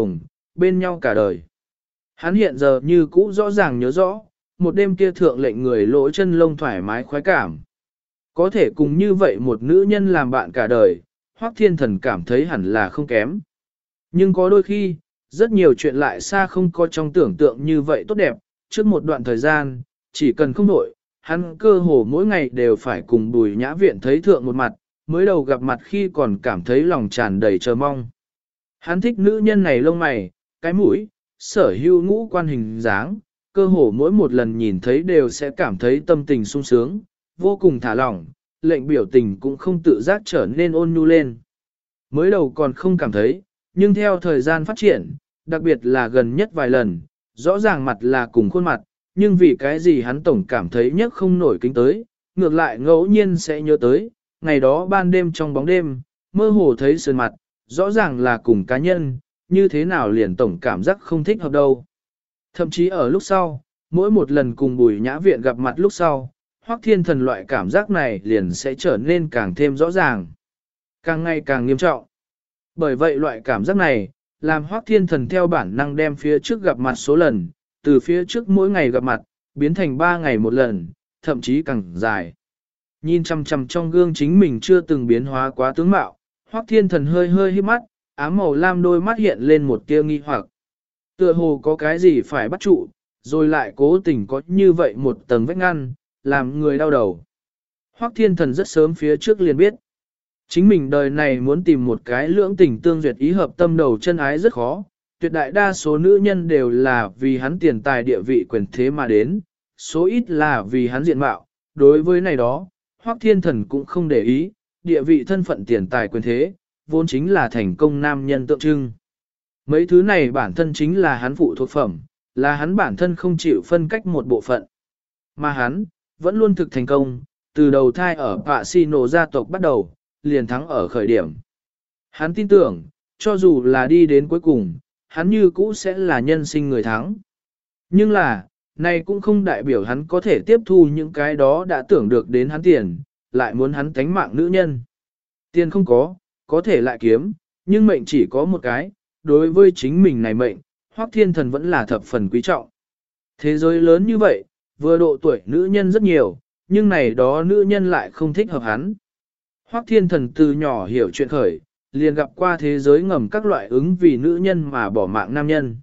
bên nhau cả đời. Hắn hiện giờ như cũ rõ ràng nhớ rõ, một đêm kia thượng lệnh người lỗ chân lông thoải mái khoái cảm. Có thể cùng như vậy một nữ nhân làm bạn cả đời, Hoắc Thiên Thần cảm thấy hẳn là không kém. Nhưng có đôi khi, rất nhiều chuyện lại xa không có trong tưởng tượng như vậy tốt đẹp, trước một đoạn thời gian, chỉ cần không đổi, hắn cơ hồ mỗi ngày đều phải cùng Bùi Nhã Viện thấy thượng một mặt, mới đầu gặp mặt khi còn cảm thấy lòng tràn đầy chờ mong. Hắn thích nữ nhân này lông mày, cái mũi, sở hữu ngũ quan hình dáng, cơ hồ mỗi một lần nhìn thấy đều sẽ cảm thấy tâm tình sung sướng, vô cùng thả lỏng, lệnh biểu tình cũng không tự giác trở nên ôn nhu lên. Mới đầu còn không cảm thấy, nhưng theo thời gian phát triển, đặc biệt là gần nhất vài lần, rõ ràng mặt là cùng khuôn mặt, nhưng vì cái gì hắn tổng cảm thấy nhất không nổi kính tới, ngược lại ngẫu nhiên sẽ nhớ tới, ngày đó ban đêm trong bóng đêm, mơ hồ thấy sườn mặt, rõ ràng là cùng cá nhân, như thế nào liền tổng cảm giác không thích hợp đâu. Thậm chí ở lúc sau, mỗi một lần cùng Bùi Nhã Viện gặp mặt lúc sau, Hoắc Thiên Thần loại cảm giác này liền sẽ trở nên càng thêm rõ ràng, càng ngày càng nghiêm trọng. Bởi vậy loại cảm giác này, làm Hoắc Thiên Thần theo bản năng đem phía trước gặp mặt số lần, từ phía trước mỗi ngày gặp mặt, biến thành 3 ngày một lần, thậm chí càng dài. Nhìn chằm chằm trong gương chính mình chưa từng biến hóa quá tướng mạo, Hoắc Thiên Thần hơi hơi híp mắt, ám màu lam đôi mắt hiện lên một tia nghi hoặc. Tựa hồ có cái gì phải bắt trụ, rồi lại cố tình có như vậy một tầng vách ngăn, làm người đau đầu. Hoắc Thiên Thần rất sớm phía trước liền biết. Chính mình đời này muốn tìm một cái lưỡng tình tương duyệt ý hợp tâm đầu chân ái rất khó, tuyệt đại đa số nữ nhân đều là vì hắn tiền tài địa vị quyền thế mà đến, số ít là vì hắn diện mạo. Đối với này đó, Hoắc Thiên Thần cũng không để ý, địa vị thân phận tiền tài quyền thế, vốn chính là thành công nam nhân tượng trưng. Mấy thứ này bản thân chính là hắn phụ thuộc phẩm, là hắn bản thân không chịu phân cách một bộ phận. Mà hắn, vẫn luôn thực thành công, từ đầu thai ở Pacino gia tộc bắt đầu, liền thắng ở khởi điểm. Hắn tin tưởng, cho dù là đi đến cuối cùng, hắn như cũ sẽ là nhân sinh người thắng. Nhưng là, này cũng không đại biểu hắn có thể tiếp thu những cái đó đã tưởng được đến hắn tiền, lại muốn hắn tánh mạng nữ nhân. Tiền không có thể lại kiếm, nhưng mệnh chỉ có một cái, đối với chính mình này mệnh, Hoắc Thiên Thần vẫn là thập phần quý trọng. Thế giới lớn như vậy, vừa độ tuổi nữ nhân rất nhiều, nhưng này đó nữ nhân lại không thích hợp hắn. Hoắc Thiên Thần từ nhỏ hiểu chuyện khởi, liền gặp qua thế giới ngầm các loại ứng vì nữ nhân mà bỏ mạng nam nhân.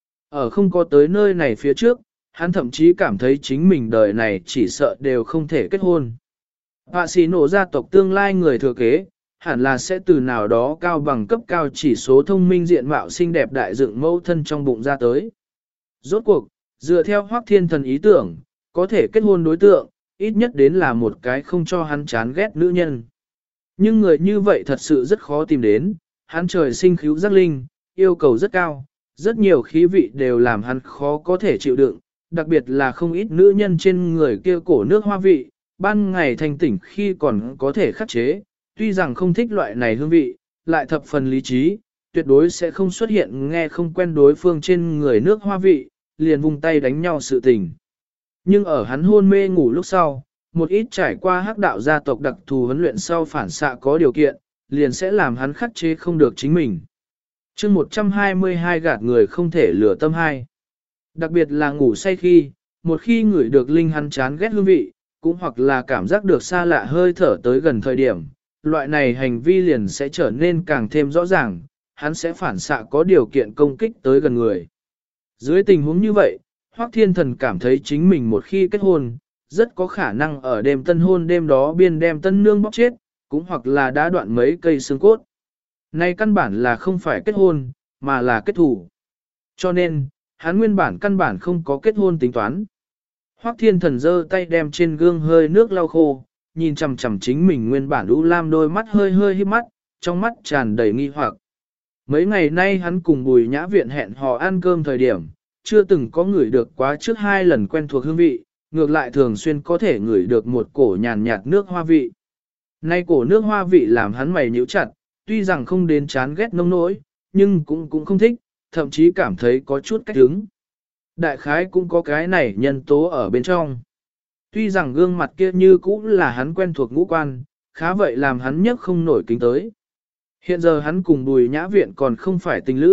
Ở không có tới nơi này phía trước, hắn thậm chí cảm thấy chính mình đời này chỉ sợ đều không thể kết hôn. Họa sĩ nổ gia tộc tương lai người thừa kế, hẳn là sẽ từ nào đó cao bằng cấp cao chỉ số thông minh diện mạo xinh đẹp đại dựng mẫu thân trong bụng ra tới. Rốt cuộc, dựa theo Hoắc Thiên Thần ý tưởng, có thể kết hôn đối tượng, ít nhất đến là một cái không cho hắn chán ghét nữ nhân. Nhưng người như vậy thật sự rất khó tìm đến, hắn trời sinh khứu giác linh, yêu cầu rất cao, rất nhiều khí vị đều làm hắn khó có thể chịu đựng, đặc biệt là không ít nữ nhân trên người kia cổ nước hoa vị, ban ngày thanh tỉnh khi còn có thể khắc chế, tuy rằng không thích loại này hương vị, lại thập phần lý trí, tuyệt đối sẽ không xuất hiện nghe không quen đối phương trên người nước hoa vị, liền vùng tay đánh nhau sự tình. Nhưng ở hắn hôn mê ngủ lúc sau, một ít trải qua hắc đạo gia tộc đặc thù huấn luyện sau phản xạ có điều kiện, liền sẽ làm hắn khắc chế không được chính mình. chương 122 gạt người không thể lừa tâm hai. Đặc biệt là ngủ say khi, một khi ngửi được linh hắn chán ghét hương vị, cũng hoặc là cảm giác được xa lạ hơi thở tới gần thời điểm, loại này hành vi liền sẽ trở nên càng thêm rõ ràng, hắn sẽ phản xạ có điều kiện công kích tới gần người. Dưới tình huống như vậy, Hoắc Thiên Thần cảm thấy chính mình một khi kết hôn, rất có khả năng ở đêm tân hôn đêm đó biên đem tân nương bóc chết, cũng hoặc là đã đoạn mấy cây xương cốt. Này căn bản là không phải kết hôn, mà là kết thủ. Cho nên, hắn nguyên bản căn bản không có kết hôn tính toán. Hoắc Thiên Thần giơ tay đem trên gương hơi nước lau khô, nhìn chằm chằm chính mình nguyên bản u lam đôi mắt hơi hơi híp mắt, trong mắt tràn đầy nghi hoặc. Mấy ngày nay hắn cùng Bùi Nhã Viện hẹn hò ăn cơm thời điểm, chưa từng có ngửi được quá trước 2 lần quen thuộc hương vị, ngược lại thường xuyên có thể ngửi được một cổ nhàn nhạt nước hoa vị. Nay cổ nước hoa vị làm hắn mày nhíu chặt, tuy rằng không đến chán ghét nông nỗi, nhưng cũng không thích, thậm chí cảm thấy có chút cách đứng. Đại khái cũng có cái này nhân tố ở bên trong. Tuy rằng gương mặt kia như cũ là hắn quen thuộc ngũ quan, khá vậy làm hắn nhất không nổi kính tới. Hiện giờ hắn cùng Bùi Nhã Viện còn không phải tình lữ,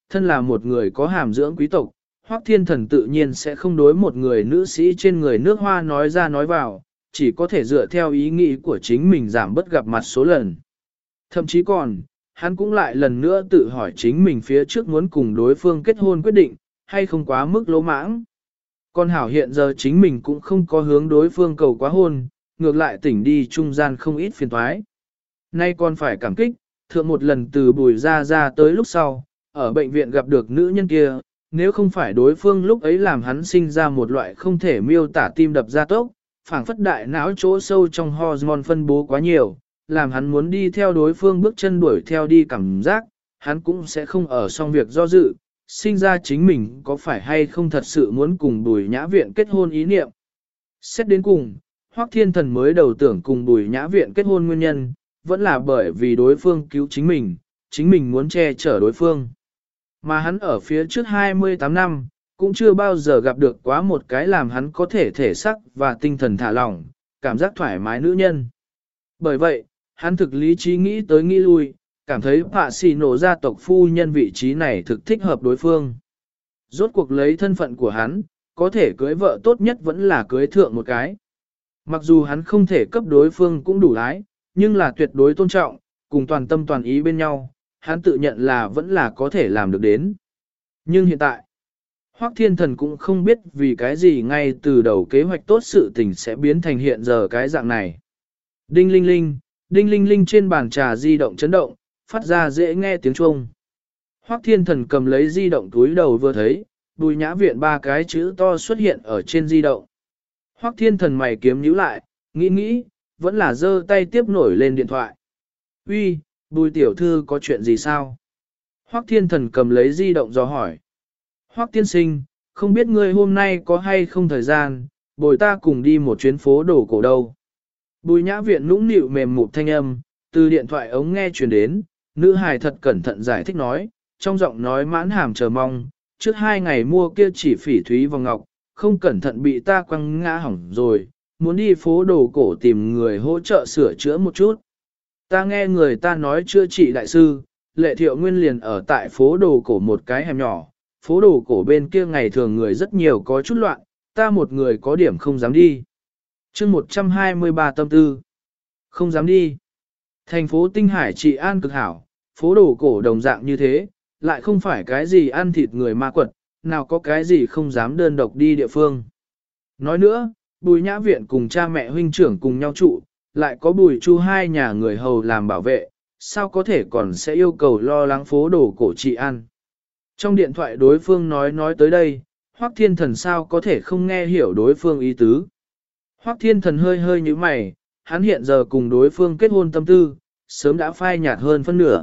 thân là một người có hàm dưỡng quý tộc, Hoắc Thiên Thần tự nhiên sẽ không đối một người nữ sĩ trên người nước hoa nói ra nói vào, chỉ có thể dựa theo ý nghĩ của chính mình giảm bớt gặp mặt số lần. Thậm chí còn, hắn cũng lại lần nữa tự hỏi chính mình phía trước muốn cùng đối phương kết hôn quyết định, hay không quá mức lỗ mãng. Còn hảo hiện giờ chính mình cũng không có hướng đối phương cầu quá hôn, ngược lại tỉnh đi trung gian không ít phiền toái. Nay còn phải cảm kích, thượng một lần từ Bùi ra tới lúc sau, ở bệnh viện gặp được nữ nhân kia, nếu không phải đối phương lúc ấy làm hắn sinh ra một loại không thể miêu tả tim đập gia tốc, phảng phất đại não chỗ sâu trong hormone phân bố quá nhiều, làm hắn muốn đi theo đối phương bước chân đuổi theo đi cảm giác, hắn cũng sẽ không ở xong việc do dự, sinh ra chính mình có phải hay không thật sự muốn cùng Bùi Nhã Viện kết hôn ý niệm. Xét đến cùng, Hoắc Thiên Thần mới đầu tưởng cùng Bùi Nhã Viện kết hôn nguyên nhân, vẫn là bởi vì đối phương cứu chính mình muốn che chở đối phương. Mà hắn ở phía trước 28 năm, cũng chưa bao giờ gặp được quá một cái làm hắn có thể thể sắc và tinh thần thả lỏng, cảm giác thoải mái nữ nhân. Bởi vậy, hắn thực lý trí nghĩ tới nghĩ lui, cảm thấy Pạ Xì Nổ gia tộc phu nhân vị trí này thực thích hợp đối phương. Rốt cuộc lấy thân phận của hắn, có thể cưới vợ tốt nhất vẫn là cưới thượng một cái. Mặc dù hắn không thể cấp đối phương cũng đủ ái, nhưng là tuyệt đối tôn trọng, cùng toàn tâm toàn ý bên nhau, hắn tự nhận là vẫn là có thể làm được đến. Nhưng hiện tại, Hoắc Thiên Thần cũng không biết vì cái gì ngay từ đầu kế hoạch tốt sự tình sẽ biến thành hiện giờ cái dạng này. Đinh linh linh trên bàn trà di động chấn động, phát ra dễ nghe tiếng chuông. Hoắc Thiên Thần cầm lấy di động túi đầu vừa thấy, Bùi Nhã Viện ba cái chữ to xuất hiện ở trên di động. Hoắc Thiên Thần mày kiếm nhíu lại, nghĩ, vẫn là giơ tay tiếp nổi lên điện thoại. Uy, Bùi tiểu thư có chuyện gì sao? Hoắc Thiên Thần cầm lấy di động dò hỏi. Hoắc tiên sinh, không biết ngươi hôm nay có hay không thời gian, bồi ta cùng đi một chuyến phố đồ cổ đâu. Bùi Nhã Viện nũng nịu mềm mụt thanh âm, từ điện thoại ống nghe truyền đến, nữ hài thật cẩn thận giải thích nói, trong giọng nói mãn hàm chờ mong, trước 2 ngày mua kia chỉ phỉ thúy vòng ngọc, không cẩn thận bị ta quăng ngã hỏng rồi, muốn đi phố đồ cổ tìm người hỗ trợ sửa chữa một chút. Ta nghe người ta nói chữa trị đại sư, Lệ Thiệu Nguyên liền ở tại phố đồ cổ một cái hẻm nhỏ, phố đồ cổ bên kia ngày thường người rất nhiều có chút loạn, ta một người có điểm không dám đi. chương 123 tâm tư, không dám đi. Thành phố Tinh Hải trị an cực hảo, phố đồ cổ đồng dạng như thế, lại không phải cái gì ăn thịt người ma quật, nào có cái gì không dám đơn độc đi địa phương. Nói nữa, Bùi Nhã Viện cùng cha mẹ huynh trưởng cùng nhau trụ, lại có Bùi Chu hai nhà người hầu làm bảo vệ, sao có thể còn sẽ yêu cầu lo lắng phố đồ cổ trị an. Trong điện thoại đối phương nói tới đây, Hoắc Thiên Thần sao có thể không nghe hiểu đối phương ý tứ. Hoắc Thiên Thần hơi như mày, hắn hiện giờ cùng đối phương kết hôn tâm tư, sớm đã phai nhạt hơn phân nửa.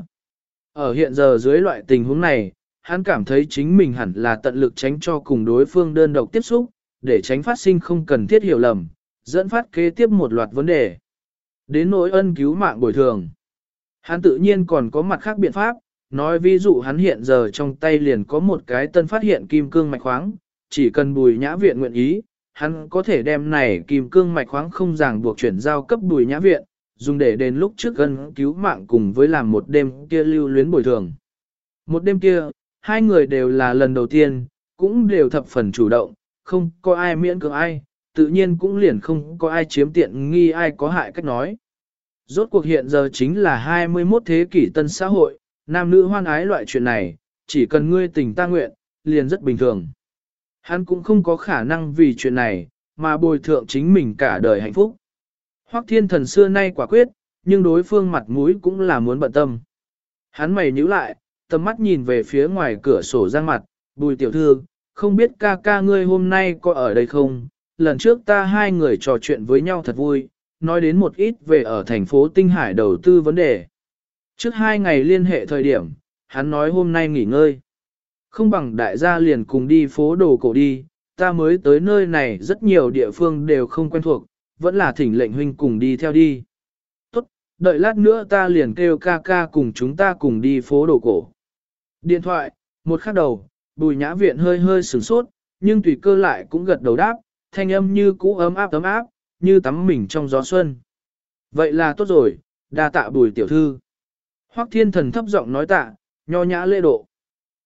Ở hiện giờ dưới loại tình huống này, hắn cảm thấy chính mình hẳn là tận lực tránh cho cùng đối phương đơn độc tiếp xúc, để tránh phát sinh không cần thiết hiểu lầm, dẫn phát kế tiếp một loạt vấn đề. Đến nỗi ân cứu mạng bồi thường. Hắn tự nhiên còn có mặt khác biện pháp, nói ví dụ hắn hiện giờ trong tay liền có một cái tân phát hiện kim cương mạch khoáng, chỉ cần Bùi Nhã Viện nguyện ý, hắn có thể đem này kim cương mạch khoáng không ràng buộc chuyển giao cấp Bùi Nhã Viện, dùng để đến lúc trước ân cứu mạng cùng với làm một đêm kia lưu luyến bồi thường. Một đêm kia, hai người đều là lần đầu tiên, cũng đều thập phần chủ động, không có ai miễn cưỡng ai, tự nhiên cũng liền không có ai chiếm tiện nghi ai có hại cách nói. Rốt cuộc hiện giờ chính là 21 thế kỷ tân xã hội, nam nữ hoan ái loại chuyện này, chỉ cần ngươi tình ta nguyện, liền rất bình thường. Hắn cũng không có khả năng vì chuyện này, mà bồi thượng chính mình cả đời hạnh phúc. Hoắc Thiên Thần xưa nay quả quyết, nhưng đối phương mặt mũi cũng là muốn bận tâm. Hắn mày nhíu lại, tầm mắt nhìn về phía ngoài cửa sổ giang mặt, Bùi tiểu thư, không biết ca ca ngươi hôm nay có ở đây không? Lần trước ta hai người trò chuyện với nhau thật vui, nói đến một ít về ở thành phố Tinh Hải đầu tư vấn đề. Trước 2 ngày liên hệ thời điểm, hắn nói hôm nay nghỉ ngơi. Không bằng đại gia liền cùng đi phố đồ cổ đi, ta mới tới nơi này rất nhiều địa phương đều không quen thuộc, vẫn là thỉnh lệnh huynh cùng đi theo đi. Tốt, đợi lát nữa ta liền kêu ca ca cùng chúng ta cùng đi phố đồ cổ. Điện thoại, một khắc đầu, Bùi Nhã Viện hơi sửng sốt, nhưng tùy cơ lại cũng gật đầu đáp, thanh âm như cũ ấm áp, như tắm mình trong gió xuân. Vậy là tốt rồi, đa tạ Bùi tiểu thư. Hoắc Thiên Thần thấp giọng nói tạ, nho nhã lễ độ.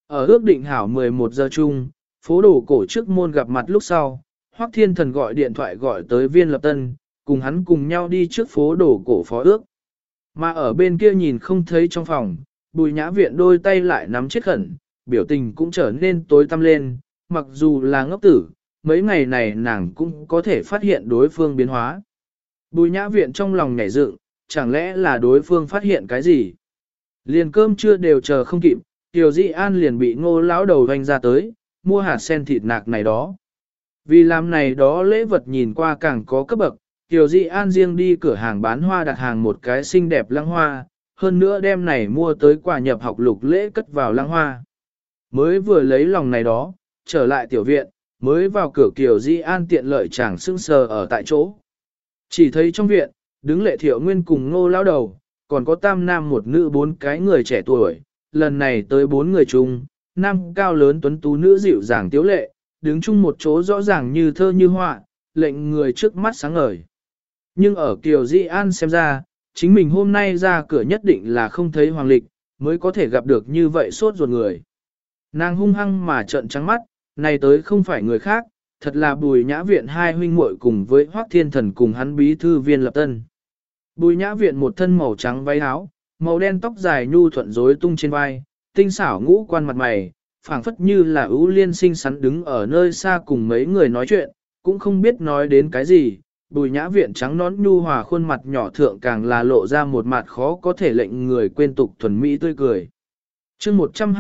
Ở ước định hảo 11 giờ chung, phố đồ cổ trước môn gặp mặt lúc sau, Hoắc Thiên Thần gọi điện thoại gọi tới Viên Lập Tân, cùng hắn cùng nhau đi trước phố đồ cổ phó ước. Mà ở bên kia nhìn không thấy trong phòng, Bùi Nhã Viện đôi tay lại nắm chết khẩn, biểu tình cũng trở nên tối tăm lên, mặc dù là ngốc tử, mấy ngày này nàng cũng có thể phát hiện đối phương biến hóa. Bùi Nhã Viện trong lòng nhảy dựng, chẳng lẽ là đối phương phát hiện cái gì? Liền cơm trưa đều chờ không kịp, Tiểu Di An liền bị Ngô lão đầu vành ra tới, mua hạt sen thịt nạc này đó. Vì làm này đó lễ vật nhìn qua càng có cấp bậc, Tiểu Di An riêng đi cửa hàng bán hoa đặt hàng một cái xinh đẹp lăng hoa, hơn nữa đem này mua tới quà nhập học lục lễ cất vào lăng hoa. Mới vừa lấy lòng này đó, trở lại tiểu viện, mới vào cửa Kiều Di An tiện lợi chẳng sững sờ ở tại chỗ. Chỉ thấy trong viện, đứng Lệ Thiệu Nguyên cùng Ngô lão đầu, còn có tam nam một nữ bốn cái người trẻ tuổi, lần này tới bốn người chung, nam cao lớn tuấn tú nữ dịu dàng tiếu lệ, đứng chung một chỗ rõ ràng như thơ như họa, lệnh người trước mắt sáng ngời. Nhưng ở Kiều Di An xem ra, chính mình hôm nay ra cửa nhất định là không thấy hoàng lịch, mới có thể gặp được như vậy sốt ruột người. Nàng hung hăng mà trợn trắng mắt, này tới không phải người khác, thật là Bùi Nhã Viện hai huynh muội cùng với Hoắc Thiên Thần cùng hắn bí thư Viên Lập Tân. Bùi Nhã Viện một thân màu trắng váy áo, màu đen tóc dài nhu thuận rối tung trên vai, tinh xảo ngũ quan mặt mày, phảng phất như là ưu liên xinh xắn đứng ở nơi xa cùng mấy người nói chuyện, cũng không biết nói đến cái gì. Bùi Nhã Viện trắng nón nhu hòa khuôn mặt nhỏ thượng càng là lộ ra một mặt khó có thể lệnh người quên tục thuần mỹ tươi cười. Chương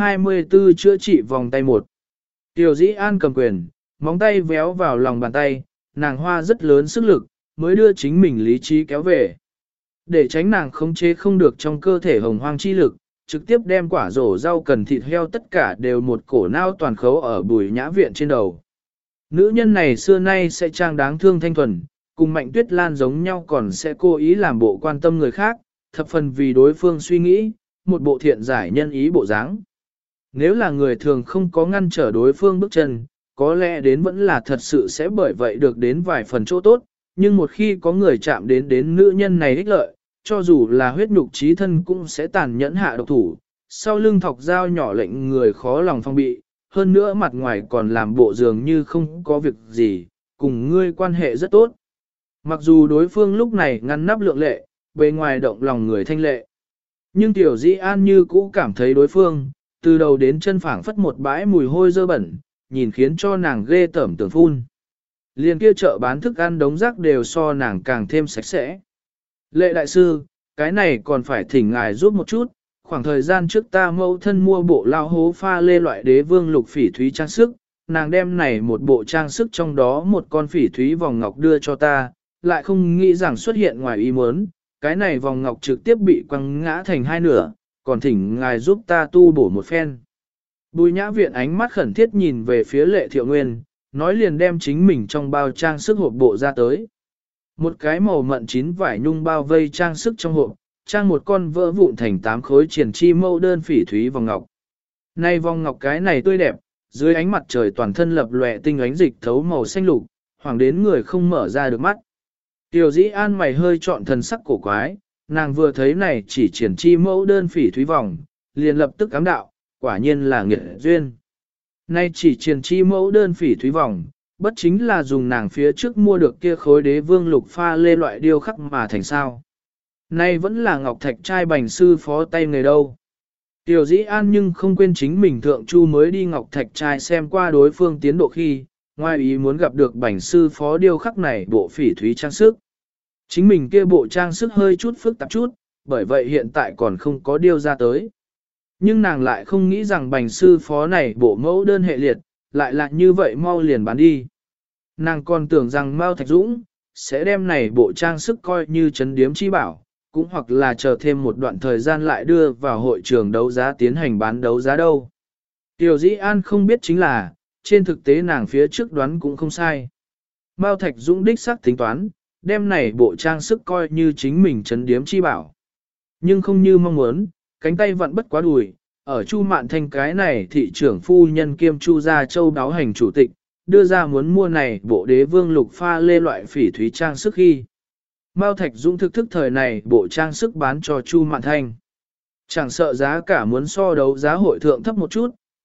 124 chữa trị vòng tay 1. Tiểu Dĩ An cầm quyền, móng tay véo vào lòng bàn tay, nàng hoa rất lớn sức lực, mới đưa chính mình lý trí kéo về. Để tránh nàng khống chế không được trong cơ thể hồng hoang chi lực, trực tiếp đem quả rổ rau cần thịt heo tất cả đều một cổ nao toàn khấu ở Bùi Nhã Viện trên đầu. Nữ nhân này xưa nay sẽ trang đáng thương thanh thuần, cùng Mạnh Tuyết Lan giống nhau còn sẽ cố ý làm bộ quan tâm người khác, thập phần vì đối phương suy nghĩ, một bộ thiện giải nhân ý bộ dáng. Nếu là người thường không có ngăn trở đối phương bước chân, có lẽ đến vẫn là thật sự sẽ bởi vậy được đến vài phần chỗ tốt, nhưng một khi có người chạm đến nữ nhân này ích lợi, cho dù là huyết nhục chí thân cũng sẽ tàn nhẫn hạ độc thủ, sau lưng thọc dao nhỏ lệnh người khó lòng phong bị, hơn nữa mặt ngoài còn làm bộ dường như không có việc gì, cùng ngươi quan hệ rất tốt. Mặc dù đối phương lúc này ngăn nắp lượng lệ, bề ngoài động lòng người thanh lệ, nhưng Tiểu Dĩ An như cũ cảm thấy đối phương, từ đầu đến chân phảng phất một bãi mùi hôi dơ bẩn, nhìn khiến cho nàng ghê tởm tưởng phun. Liền kia chợ bán thức ăn đống rác đều so nàng càng thêm sạch sẽ. Lệ đại sư, cái này còn phải thỉnh ngài giúp một chút, khoảng thời gian trước ta mẫu thân mua bộ lao hố pha lê loại đế vương lục phỉ thúy trang sức, nàng đem này một bộ trang sức trong đó một con phỉ thúy vòng ngọc đưa cho ta, lại không nghĩ rằng xuất hiện ngoài ý muốn, cái này vòng ngọc trực tiếp bị quăng ngã thành hai nửa, còn thỉnh ngài giúp ta tu bổ một phen. Bùi Nhã Viện ánh mắt khẩn thiết nhìn về phía Lệ Thiệu Nguyên, nói liền đem chính mình trong bao trang sức hộp bộ ra tới. Một cái màu mận chín vải nhung bao vây trang sức trong hộp, trang một con vỡ vụn thành 8 khối triển chi mẫu đơn phỉ thúy vòng ngọc. Nay vòng ngọc cái này tươi đẹp, dưới ánh mặt trời toàn thân lập lòe tinh ánh dịch thấu màu xanh lục, hoàng đến người không mở ra được mắt. Tiểu Dĩ An mày hơi trọn thần sắc cổ quái, nàng vừa thấy này chỉ triển chi mẫu đơn phỉ thúy vòng, liền lập tức ám đạo, quả nhiên là nghiệt duyên. Nay chỉ triển chi mẫu đơn phỉ thúy vòng, bất chính là dùng nàng phía trước mua được kia khối đế vương lục pha lê loại điêu khắc mà thành sao. Nay vẫn là ngọc thạch trai bành sư phó tay người đâu. Tiểu Dĩ An nhưng không quên chính mình thượng chu mới đi ngọc thạch trai xem qua đối phương tiến độ khi, ngoài ý muốn gặp được bành sư phó điêu khắc này bộ phỉ thúy trang sức. Chính mình kia bộ trang sức hơi chút phức tạp chút, bởi vậy hiện tại còn không có điêu ra tới. Nhưng nàng lại không nghĩ rằng bành sư phó này bộ mẫu đơn hệ liệt, lại là như vậy mau liền bán đi. Nàng còn tưởng rằng Mao Thạch Dũng sẽ đem này bộ trang sức coi như trấn điếm chi bảo, cũng hoặc là chờ thêm một đoạn thời gian lại đưa vào hội trường đấu giá tiến hành bán đấu giá đâu. Tiểu Dĩ An không biết chính là, trên thực tế nàng phía trước đoán cũng không sai. Mao Thạch Dũng đích xác tính toán, đem này bộ trang sức coi như chính mình trấn điếm chi bảo. Nhưng không như mong muốn, cánh tay vặn bất quá đùi, ở Chu Mạn Thanh cái này thị trưởng phu nhân kiêm Chu Gia Châu đáo hành chủ tịch, đưa ra muốn mua này bộ đế vương lục pha lê loại phỉ thúy trang sức khi. Mao Thạch Dũng thực thức thời này bộ trang sức bán cho Chu Mạn Thanh. Chẳng sợ giá cả muốn so đấu giá hội thượng thấp một chút,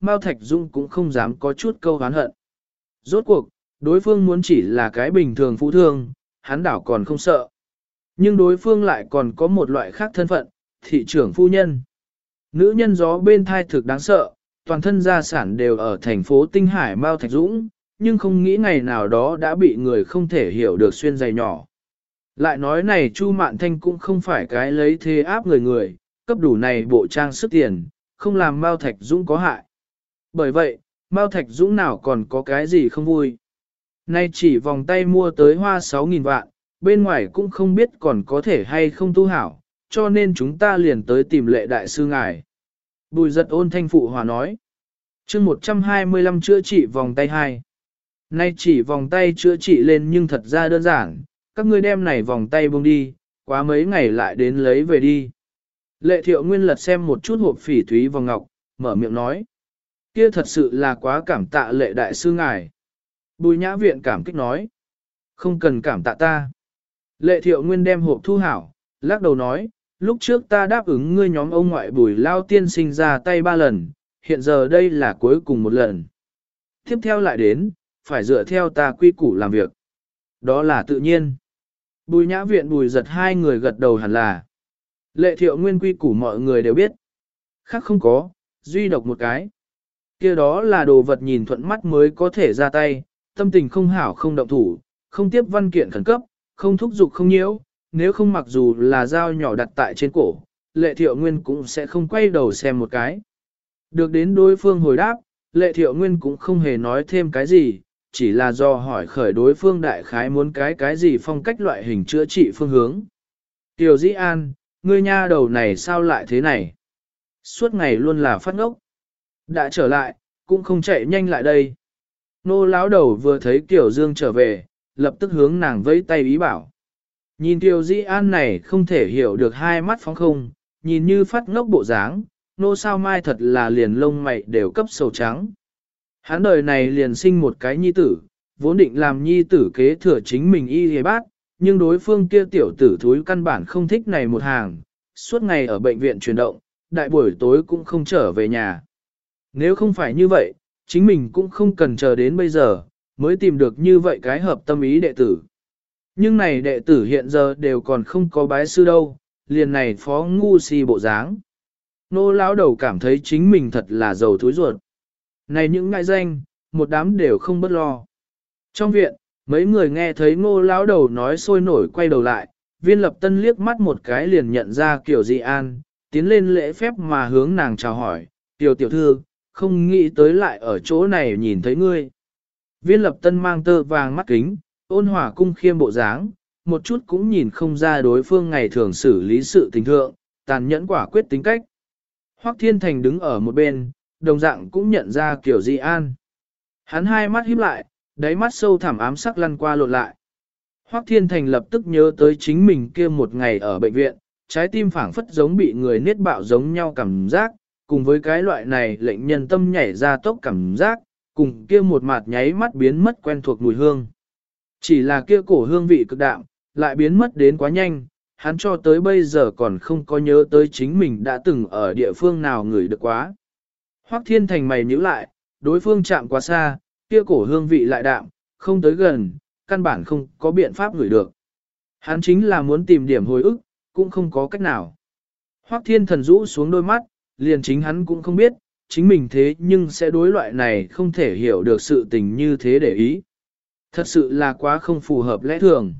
Mao Thạch Dũng cũng không dám có chút câu oán hận. Rốt cuộc, đối phương muốn chỉ là cái bình thường phú thương, hắn đảo còn không sợ. Nhưng đối phương lại còn có một loại khác thân phận, thị trưởng phu nhân. Nữ nhân gió bên thai thực đáng sợ, toàn thân gia sản đều ở thành phố Tinh Hải Mao Thạch Dũng, nhưng không nghĩ ngày nào đó đã bị người không thể hiểu được xuyên giày nhỏ. Lại nói này Chu Mạn Thanh cũng không phải cái lấy thế áp người, cấp đủ này bộ trang sức tiền, không làm Mao Thạch Dũng có hại. Bởi vậy, Mao Thạch Dũng nào còn có cái gì không vui. Nay chỉ vòng tay mua tới hoa 6.000 vạn, bên ngoài cũng không biết còn có thể hay không tu hảo, cho nên chúng ta liền tới tìm Lệ đại sư ngài. Bùi Giật Ôn thanh phụ hòa nói. Chương 125 chữa trị vòng tay 2. Nay chỉ vòng tay chữa trị lên nhưng thật ra đơn giản, các ngươi đem này vòng tay buông đi, quá mấy ngày lại đến lấy về đi. Lệ Thiệu Nguyên lật xem một chút hộp phỉ thúy vòng ngọc, mở miệng nói. Kia thật sự là quá cảm tạ Lệ đại sư ngài. Bùi Nhã Viện cảm kích nói. Không cần cảm tạ ta. Lệ Thiệu Nguyên đem hộp thu hảo, lắc đầu nói, lúc trước ta đáp ứng ngươi nhóm ông ngoại Bùi Lao tiên sinh ra tay 3 lần, hiện giờ đây là cuối cùng một lần. Tiếp theo lại đến, phải dựa theo ta quy củ làm việc. Đó là tự nhiên. Bùi Nhã Viện Bùi Giật hai người gật đầu hẳn là. Lệ Thiệu Nguyên quy củ mọi người đều biết. Khác không có, duy độc một cái. Kia đó là đồ vật nhìn thuận mắt mới có thể ra tay, tâm tình không hảo không động thủ, không tiếp văn kiện khẩn cấp, không thúc giục không nhiễu, nếu không mặc dù là dao nhỏ đặt tại trên cổ, Lệ Thiệu Nguyên cũng sẽ không quay đầu xem một cái. Được đến đối phương hồi đáp, Lệ Thiệu Nguyên cũng không hề nói thêm cái gì, chỉ là do hỏi khởi đối phương đại khái muốn cái gì phong cách loại hình chữa trị phương hướng. Tiểu Dĩ An, ngươi nha đầu này sao lại thế này? Suốt ngày luôn là phát ngốc. Đã trở lại, cũng không chạy nhanh lại đây. Nô lão đầu vừa thấy Tiểu Dương trở về, lập tức hướng nàng vẫy tay ý bảo. Nhìn Tiểu Dĩ An này không thể hiểu được hai mắt phóng không, nhìn như phát ngốc bộ dáng, nô sao mai thật là liền lông mày đều cấp sầu trắng. Hắn đời này liền sinh một cái nhi tử, vốn định làm nhi tử kế thừa chính mình y hề bát, nhưng đối phương kia tiểu tử thúi căn bản không thích này một hàng, suốt ngày ở bệnh viện chuyển động, đại buổi tối cũng không trở về nhà. Nếu không phải như vậy, chính mình cũng không cần chờ đến bây giờ, mới tìm được như vậy cái hợp tâm ý đệ tử. Nhưng này đệ tử hiện giờ đều còn không có bái sư đâu, liền này phó ngu si bộ dáng. Nô lão đầu cảm thấy chính mình thật là giàu thúi ruột. Này những ngại danh, một đám đều không bất lo. Trong viện, mấy người nghe thấy ngô lão đầu nói sôi nổi quay đầu lại, Viên Lập Tân liếc mắt một cái liền nhận ra Kiều Dị An, tiến lên lễ phép mà hướng nàng chào hỏi, Kiều tiểu thư, không nghĩ tới lại ở chỗ này nhìn thấy ngươi. Viên Lập Tân mang tơ vàng mắt kính, ôn hòa cung khiêm bộ dáng, một chút cũng nhìn không ra đối phương ngày thường xử lý sự tình thượng, tàn nhẫn quả quyết tính cách. Hoắc Thiên Thành đứng ở một bên, đồng dạng cũng nhận ra Kiều Dị An. Hắn hai mắt híp lại, đáy mắt sâu thẳm ám sắc lăn qua lộn lại. Hoắc Thiên Thành lập tức nhớ tới chính mình kia một ngày ở bệnh viện, trái tim phảng phất giống bị người niết bạo giống nhau cảm giác, cùng với cái loại này lệnh nhân tâm nhảy ra tốc cảm giác, cùng kia một mặt nháy mắt biến mất quen thuộc mùi hương. Chỉ là kia cổ hương vị cực đạm, lại biến mất đến quá nhanh, hắn cho tới bây giờ còn không có nhớ tới chính mình đã từng ở địa phương nào ngửi được quá. Hoắc Thiên Thành mày nhíu lại, đối phương chạm quá xa, kia cổ hương vị lại đạm, không tới gần, căn bản không có biện pháp ngửi được. Hắn chính là muốn tìm điểm hồi ức, cũng không có cách nào. Hoắc Thiên Thần rũ xuống đôi mắt, liền chính hắn cũng không biết, chính mình thế nhưng sẽ đối loại này không thể hiểu được sự tình như thế để ý. Thật sự là quá không phù hợp lẽ thường.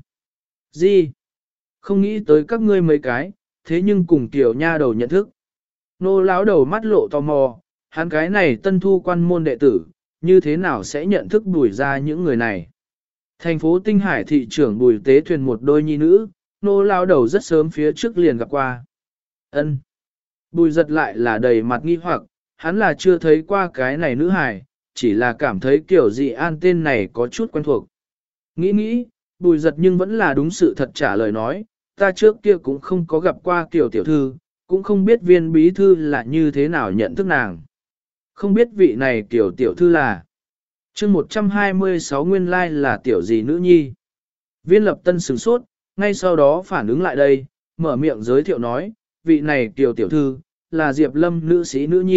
Gì? Không nghĩ tới các ngươi mấy cái, thế nhưng cùng tiểu nha đầu nhận thức. Nô lão đầu mắt lộ tò mò, hắn cái này tân thu quan môn đệ tử, như thế nào sẽ nhận thức Bùi ra những người này. Thành phố Tinh Hải thị trưởng Bùi Tế Thuyền một đôi nhi nữ, nô lão đầu rất sớm phía trước liền gặp qua. Ân. Bùi Giật lại là đầy mặt nghi hoặc, hắn là chưa thấy qua cái này nữ hài, chỉ là cảm thấy kiểu Dị An tên này có chút quen thuộc. Nghĩ, Bùi Giật nhưng vẫn là đúng sự thật trả lời nói, ta trước kia cũng không có gặp qua kiểu tiểu thư, cũng không biết Viên bí thư là như thế nào nhận thức nàng. Không biết vị này kiểu tiểu thư là chương 126 nguyên lai là tiểu gì nữ nhi. Viên Lập Tân sửng sốt, ngay sau đó phản ứng lại đây, mở miệng giới thiệu nói, vị này kiểu tiểu thư, là Diệp Lâm nữ sĩ nữ nhi,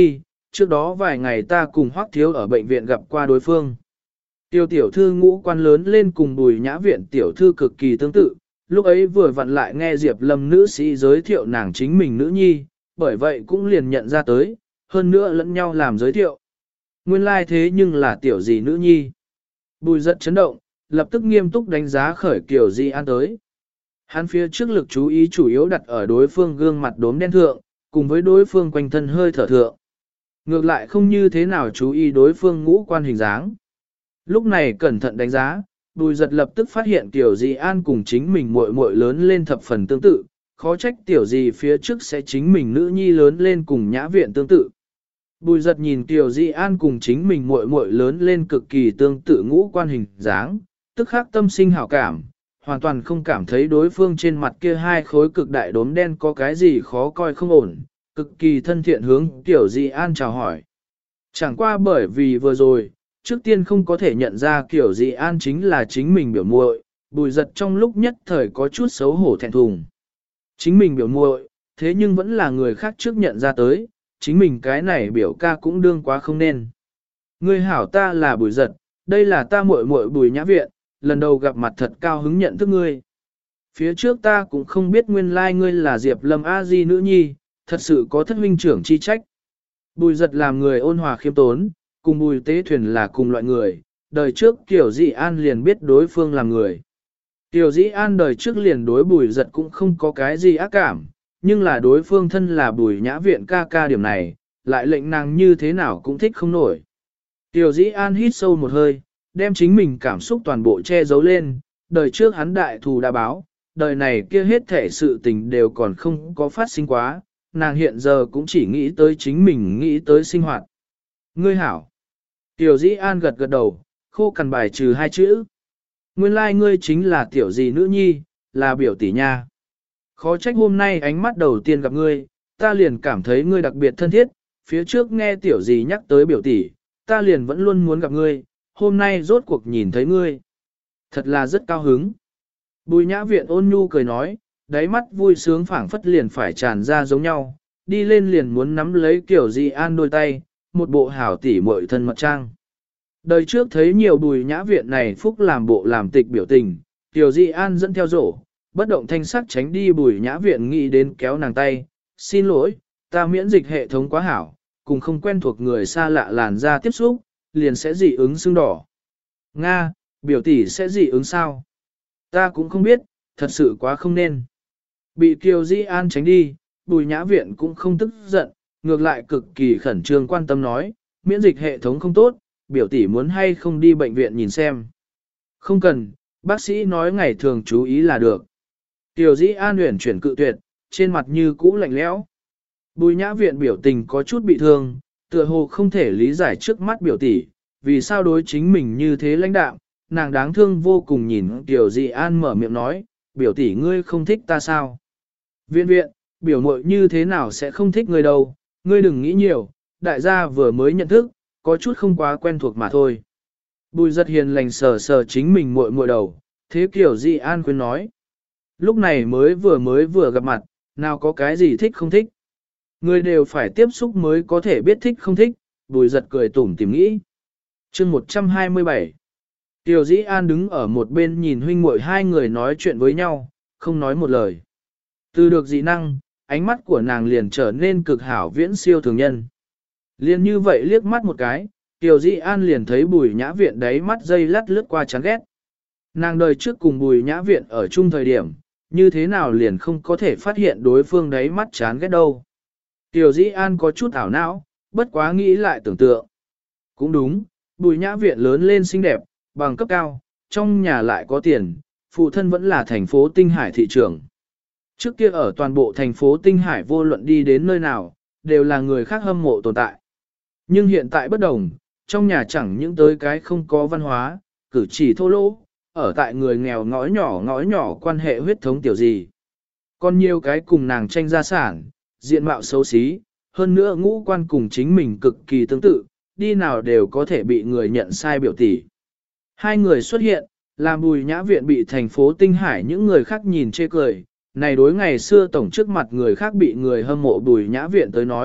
trước đó vài ngày ta cùng Hoắc Thiếu ở bệnh viện gặp qua đối phương. Tiêu tiểu thư ngũ quan lớn lên cùng Bùi Nhã Viện tiểu thư cực kỳ tương tự, lúc ấy vừa vặn lại nghe Diệp Lâm nữ sĩ giới thiệu nàng chính mình nữ nhi, bởi vậy cũng liền nhận ra tới, hơn nữa lẫn nhau làm giới thiệu. Nguyên lai thế nhưng là tiểu gì nữ nhi. Bùi giật chấn động, lập tức nghiêm túc đánh giá khởi Kiều Di An tới. Hắn phía trước lực chú ý chủ yếu đặt ở đối phương gương mặt đốm đen thượng, cùng với đối phương quanh thân hơi thở thượng. Ngược lại không như thế nào chú ý đối phương ngũ quan hình dáng. Lúc này cẩn thận đánh giá, Bùi giật lập tức phát hiện Tiểu Di An cùng chính mình muội muội lớn lên thập phần tương tự, khó trách Tiểu Di phía trước sẽ chính mình nữ nhi lớn lên cùng Nhã Viện tương tự. Bùi giật nhìn Tiểu Di An cùng chính mình muội muội lớn lên cực kỳ tương tự ngũ quan hình dáng, tức khắc tâm sinh hảo cảm, hoàn toàn không cảm thấy đối phương trên mặt kia hai khối cực đại đốm đen có cái gì khó coi không ổn, cực kỳ thân thiện hướng Tiểu Di An chào hỏi. Chẳng qua bởi vì vừa rồi, trước tiên không có thể nhận ra Tiểu Di An chính là chính mình biểu muội, Bùi giật trong lúc nhất thời có chút xấu hổ thẹn thùng. Chính mình biểu muội, thế nhưng vẫn là người khác trước nhận ra tới, chính mình cái này biểu ca cũng đương quá không nên. Ngươi hảo, ta là Bùi giật, đây là ta muội muội Bùi Nhã Viện, lần đầu gặp mặt thật cao hứng nhận thức ngươi. Phía trước ta cũng không biết nguyên lai ngươi là Diệp Lâm A Di nữ nhi, thật sự có thất huynh trưởng chi trách. Bùi giật làm người ôn hòa khiêm tốn, cùng Bùi Tế Thuyền là cùng loại người, đời trước Tiểu Dĩ An liền biết đối phương là người. Tiểu Dĩ An đời trước liền đối Bùi giật cũng không có cái gì ác cảm, nhưng là đối phương thân là Bùi Nhã Viện ca ca điểm này, lại lệnh nàng như thế nào cũng thích không nổi. Tiểu Dĩ An hít sâu một hơi, đem chính mình cảm xúc toàn bộ che giấu lên, đời trước hắn đại thù đã báo, đời này kia hết thể sự tình đều còn không có phát sinh quá, nàng hiện giờ cũng chỉ nghĩ tới chính mình nghĩ tới sinh hoạt. Ngươi hảo. Tiểu Dĩ An gật gật đầu, khô cằn bài trừ hai chữ. Nguyên lai ngươi chính là tiểu gì nữ nhi, là biểu tỷ nha. Khó trách hôm nay ánh mắt đầu tiên gặp ngươi, ta liền cảm thấy ngươi đặc biệt thân thiết, phía trước nghe tiểu gì nhắc tới biểu tỷ, ta liền vẫn luôn muốn gặp ngươi, hôm nay rốt cuộc nhìn thấy ngươi. Thật là rất cao hứng. Bùi Nhã Viện ôn nhu cười nói, đáy mắt vui sướng phảng phất liền phải tràn ra giống nhau, đi lên liền muốn nắm lấy Kiều Di An đôi tay, một bộ hảo tỉ muội thân mật trang. Đời trước thấy nhiều Bùi Nhã Viện này phúc làm bộ làm tịch biểu tình, Kiều Di An dẫn theo rổ, bất động thanh sắc tránh đi Bùi Nhã Viện nghĩ đến kéo nàng tay, xin lỗi, ta miễn dịch hệ thống quá hảo, cùng không quen thuộc người xa lạ làn da tiếp xúc, liền sẽ dị ứng sưng đỏ. Nga, biểu tỷ sẽ dị ứng sao? Ta cũng không biết, thật sự quá không nên. Bị Kiều Di An tránh đi, Bùi Nhã Viện cũng không tức giận, ngược lại cực kỳ khẩn trương quan tâm nói, miễn dịch hệ thống không tốt, biểu tỷ muốn hay không đi bệnh viện nhìn xem. Không cần, bác sĩ nói ngày thường chú ý là được. Kiều Di An uyển chuyển cự tuyệt, trên mặt như cũ lạnh lẽo. Bùi Nhã Viện biểu tình có chút bị thương, tựa hồ không thể lý giải trước mắt biểu tỷ, vì sao đối chính mình như thế lãnh đạm, nàng đáng thương vô cùng nhìn Kiều Di An mở miệng nói, biểu tỷ ngươi không thích ta sao? Viện viện, biểu muội như thế nào sẽ không thích ngươi đâu, ngươi đừng nghĩ nhiều, đại gia vừa mới nhận thức, có chút không quá quen thuộc mà thôi. Bùi giật hiền lành sờ sờ chính mình muội muội đầu, thế Kiều Di An khuyên nói. Lúc này mới vừa gặp mặt, nào có cái gì thích không thích. Người đều phải tiếp xúc mới có thể biết thích không thích, Bùi giật cười tủm tỉm nghĩ. Chương 127 Tiểu Dĩ An đứng ở một bên nhìn huynh muội hai người nói chuyện với nhau, không nói một lời. Từ được dị năng, ánh mắt của nàng liền trở nên cực hảo viễn siêu thường nhân. Liền như vậy liếc mắt một cái, Tiểu Dĩ An liền thấy Bùi Nhã Viện đấy mắt dây lắt lướt qua chán ghét. Nàng đời trước cùng Bùi Nhã Viện ở chung thời điểm, như thế nào liền không có thể phát hiện đối phương đấy mắt chán ghét đâu. Tiểu Dĩ An có chút ảo não, bất quá nghĩ lại tưởng tượng. Cũng đúng, Bùi Nhã Viện lớn lên xinh đẹp, bằng cấp cao, trong nhà lại có tiền, phụ thân vẫn là thành phố Tinh Hải thị trưởng. Trước kia ở toàn bộ thành phố Tinh Hải vô luận đi đến nơi nào, đều là người khác hâm mộ tồn tại. Nhưng hiện tại bất đồng, trong nhà chẳng những tới cái không có văn hóa, cử chỉ thô lỗ, ở tại người nghèo ngõ nhỏ quan hệ huyết thống tiểu gì. Còn nhiều cái cùng nàng tranh gia sản, diện mạo xấu xí, hơn nữa ngũ quan cùng chính mình cực kỳ tương tự, đi nào đều có thể bị người nhận sai biểu tỷ. Hai người xuất hiện, làm Bùi Nhã Viện bị thành phố Tinh Hải những người khác nhìn chê cười, này đối ngày xưa tổng trước mặt người khác bị người hâm mộ Bùi Nhã Viện tới nói,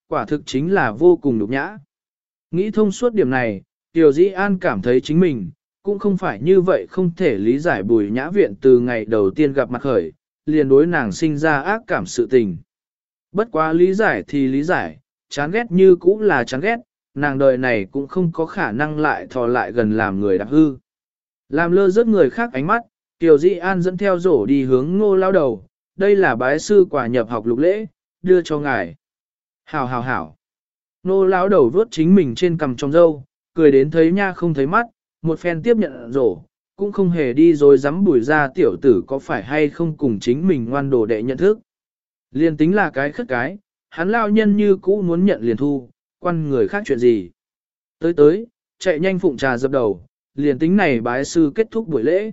quả thực chính là vô cùng nhục nhã. Nghĩ thông suốt điểm này, Tiểu Dĩ An cảm thấy chính mình, cũng không phải như vậy không thể lý giải Bùi Nhã Viện từ ngày đầu tiên gặp mặt khởi, liền đối nàng sinh ra ác cảm sự tình. Bất quá lý giải thì lý giải, chán ghét như cũ là chán ghét, nàng đời này cũng không có khả năng lại thò lại gần làm người đạp hư. Làm lơ rớt người khác ánh mắt, Tiểu Dĩ An dẫn theo rổ đi hướng Ngô Lão Đầu, đây là bái sư quà nhập học lục lễ, đưa cho ngài. Hảo hảo hảo. Ngô Lão Đầu vuốt chính mình trên cằm trong râu, cười đến thấy nha không thấy mắt, một phen tiếp nhận rổ, cũng không hề đi rồi dám bùi ra tiểu tử có phải hay không cùng chính mình ngoan đồ đệ nhận thức. Liên tính là cái khất cái, hắn lao nhân như cũ muốn nhận liền thu, quan người khác chuyện gì. Tới, chạy nhanh phụng trà dập đầu, liền tính này bái sư kết thúc buổi lễ.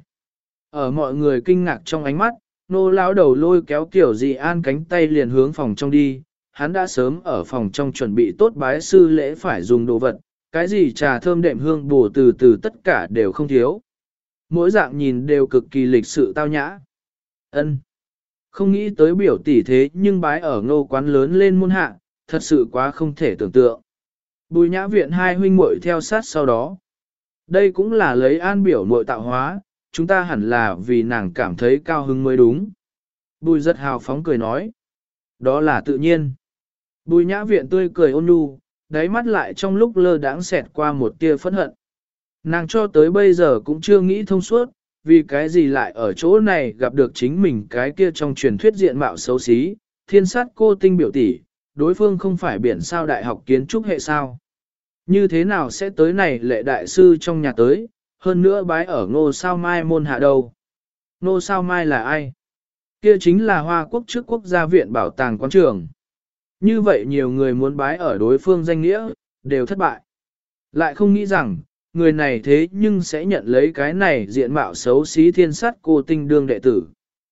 Ở mọi người kinh ngạc trong ánh mắt, Nô Lão Đầu lôi kéo Tiểu Dĩ An cánh tay liền hướng phòng trong đi, hắn đã sớm ở phòng trong chuẩn bị tốt bái sư lễ phải dùng đồ vật, cái gì trà thơm đệm hương bổ từ từ tất cả đều không thiếu. Mỗi dạng nhìn đều cực kỳ lịch sự tao nhã. Ân, không nghĩ tới biểu tỷ thế nhưng bái ở Ngô quán lớn lên môn hạ, thật sự quá không thể tưởng tượng. Bùi Nhã Viện hai huynh muội theo sát sau đó. Đây cũng là lấy An biểu muội tạo hóa, chúng ta hẳn là vì nàng cảm thấy cao hứng mới đúng. Bùi rất hào phóng cười nói. Đó là tự nhiên. Bùi Nhã Viện tươi cười ôn nhu, đáy mắt lại trong lúc lơ đãng xẹt qua một tia phẫn hận. Nàng cho tới bây giờ cũng chưa nghĩ thông suốt, vì cái gì lại ở chỗ này gặp được chính mình cái kia trong truyền thuyết diện mạo xấu xí, thiên sát cô tinh biểu tỷ, đối phương không phải biển sao đại học kiến trúc hệ sao. Như thế nào sẽ tới này lệ đại sư trong nhà tới, hơn nữa bái ở Ngô Sao Mai môn hạ đâu. Ngô Sao Mai là ai? Kia chính là Hoa Quốc trước quốc gia viện bảo tàng quán trường. Như vậy nhiều người muốn bái ở đối phương danh nghĩa, đều thất bại. Lại không nghĩ rằng, người này thế nhưng sẽ nhận lấy cái này diện mạo xấu xí thiên sát cô tinh đương đệ tử.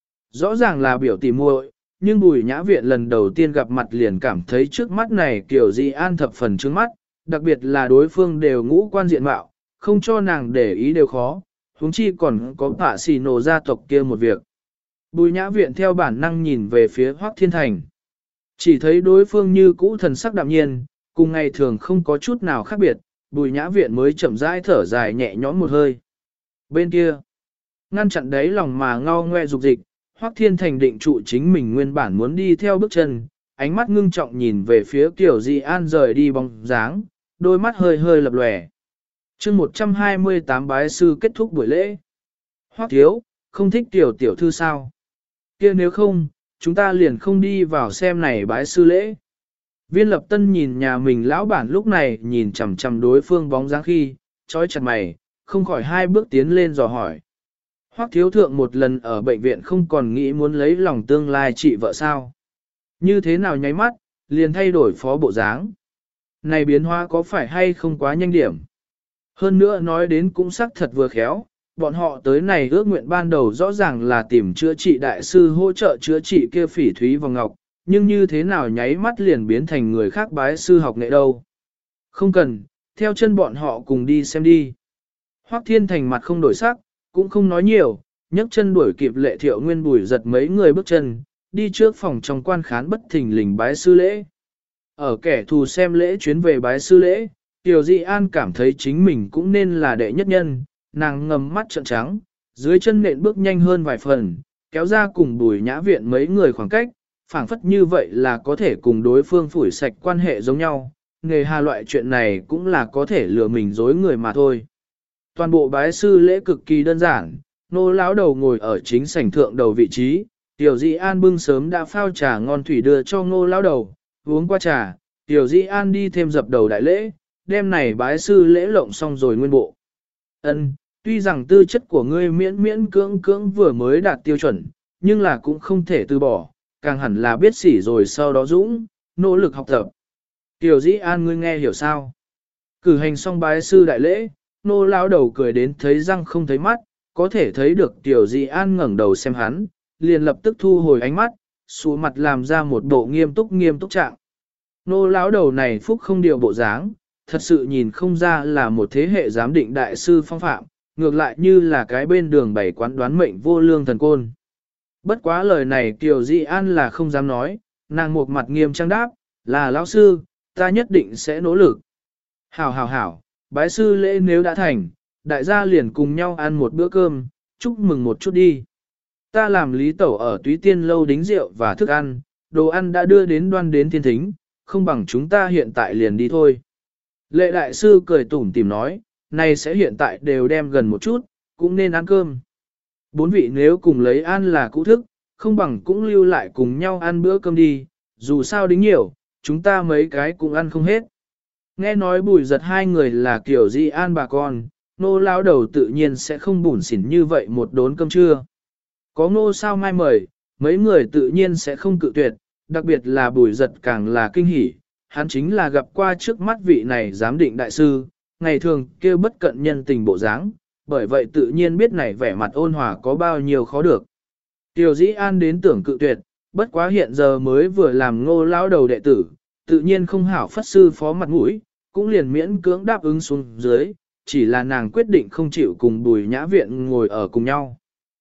Rõ ràng là biểu tỉ muội, nhưng Bùi Nhã Viện lần đầu tiên gặp mặt liền cảm thấy trước mắt này kiểu Dĩ An thập phần trước mắt, đặc biệt là đối phương đều ngũ quan diện mạo, không cho nàng để ý đều khó, huống chi còn có Phạ Xì Nổ gia tộc kia một việc. Bùi Nhã Viện theo bản năng nhìn về phía Hoắc Thiên Thành. Chỉ thấy đối phương như cũ thần sắc đạm nhiên, cùng ngày thường không có chút nào khác biệt, Bùi Nhã Viện mới chậm rãi thở dài nhẹ nhõm một hơi. Bên kia, ngăn chặn đấy lòng mà ngao ngoe dục dịch, Hoắc Thiên Thành định trụ chính mình nguyên bản muốn đi theo bước chân, ánh mắt ngưng trọng nhìn về phía Tiểu Dĩ An rời đi bóng dáng, đôi mắt hơi hơi lập lòe. Chương 128 bái sư kết thúc buổi lễ. Hoắc thiếu, không thích tiểu tiểu thư sao? Kia nếu không, chúng ta liền không đi vào xem này bái sư lễ. Viên Lập Tân nhìn nhà mình lão bản lúc này nhìn chằm chằm đối phương bóng dáng khi, trói chặt mày, không khỏi hai bước tiến lên dò hỏi. Hoắc thiếu thượng một lần ở bệnh viện không còn nghĩ muốn lấy lòng tương lai chị vợ sao. Như thế nào nháy mắt, liền thay đổi phó bộ dáng. Này biến hóa có phải hay không quá nhanh điểm. Hơn nữa nói đến cũng xác thật vừa khéo, bọn họ tới này ước nguyện ban đầu rõ ràng là tìm chữa trị đại sư hỗ trợ chữa trị kia Phỉ Thúy và Ngọc, nhưng như thế nào nháy mắt liền biến thành người khác bái sư học nghệ đâu. Không cần, theo chân bọn họ cùng đi xem đi. Hoắc Thiên Thành mặt không đổi sắc, cũng không nói nhiều, nhấc chân đuổi kịp Lệ Thiệu Nguyên Bùi giật mấy người bước chân, đi trước phòng trong quan khán bất thình lình bái sư lễ. Ở kẻ thù xem lễ chuyến về bái sư lễ, Tiểu Dĩ An cảm thấy chính mình cũng nên là đệ nhất nhân, nàng ngầm mắt trợn trắng, dưới chân nện bước nhanh hơn vài phần, kéo ra cùng Bùi Nhã Viện mấy người khoảng cách, phảng phất như vậy là có thể cùng đối phương phủi sạch quan hệ giống nhau, nghề hà loại chuyện này cũng là có thể lừa mình dối người mà thôi. Toàn bộ bái sư lễ cực kỳ đơn giản, Nô lão đầu ngồi ở chính sảnh thượng đầu vị trí, Tiểu Dĩ An bưng sớm đã phao trà ngon thủy đưa cho Ngô lão đầu, uống qua trà, Tiểu Dĩ An đi thêm dập đầu đại lễ, đêm này bái sư lễ lộng xong rồi nguyên bộ. Ân, tuy rằng tư chất của ngươi miễn miễn cưỡng vừa mới đạt tiêu chuẩn, nhưng là cũng không thể từ bỏ, càng hẳn là biết sỉ rồi sau đó dũng, nỗ lực học tập. Tiểu Dĩ An ngươi nghe hiểu sao? Cử hành xong bái sư đại lễ, Nô lão đầu cười đến thấy răng không thấy mắt, có thể thấy được Tiểu Dĩ An ngẩng đầu xem hắn, liền lập tức thu hồi ánh mắt, xuống mặt làm ra một bộ nghiêm túc trạng. Nô lão đầu này phúc không điều bộ dáng, thật sự nhìn không ra là một thế hệ giám định đại sư phong phạm, ngược lại như là cái bên đường bày quán đoán mệnh vô lương thần côn. Bất quá lời này Tiểu Dĩ An là không dám nói, nàng một mặt nghiêm trang đáp, là lão sư, ta nhất định sẽ nỗ lực. Hảo hảo hảo, bái sư lễ nếu đã thành, đại gia liền cùng nhau ăn một bữa cơm, chúc mừng một chút đi. Ta làm lý tẩu ở túy tiên lâu đính rượu và thức ăn, đồ ăn đã đưa đến đoan đến thiên thính, không bằng chúng ta hiện tại liền đi thôi. Lệ đại sư cười tủm tìm nói, này sẽ hiện tại đều đem gần một chút, cũng nên ăn cơm. Bốn vị nếu cùng lấy ăn là cũ thức, không bằng cũng lưu lại cùng nhau ăn bữa cơm đi, dù sao đính nhiều, chúng ta mấy cái cũng ăn không hết. Nghe nói Bùi Giật hai người là kiểu Di An bà con, nô lao đầu tự nhiên sẽ không bủn xỉn như vậy một đốn cơm trưa. Có ngô sao mai mời, mấy người tự nhiên sẽ không cự tuyệt, đặc biệt là Bùi Giật càng là kinh hỉ, hắn chính là gặp qua trước mắt vị này giám định đại sư, ngày thường kêu bất cận nhân tình bộ dáng, bởi vậy tự nhiên biết này vẻ mặt ôn hòa có bao nhiêu khó được. Tiểu Dĩ An đến tưởng cự tuyệt, bất quá hiện giờ mới vừa làm ngô lão đầu đệ tử, tự nhiên không hảo phất sư phó mặt mũi, cũng liền miễn cưỡng đáp ứng xuống dưới, chỉ là nàng quyết định không chịu cùng Bùi Nhã Viện ngồi ở cùng nhau.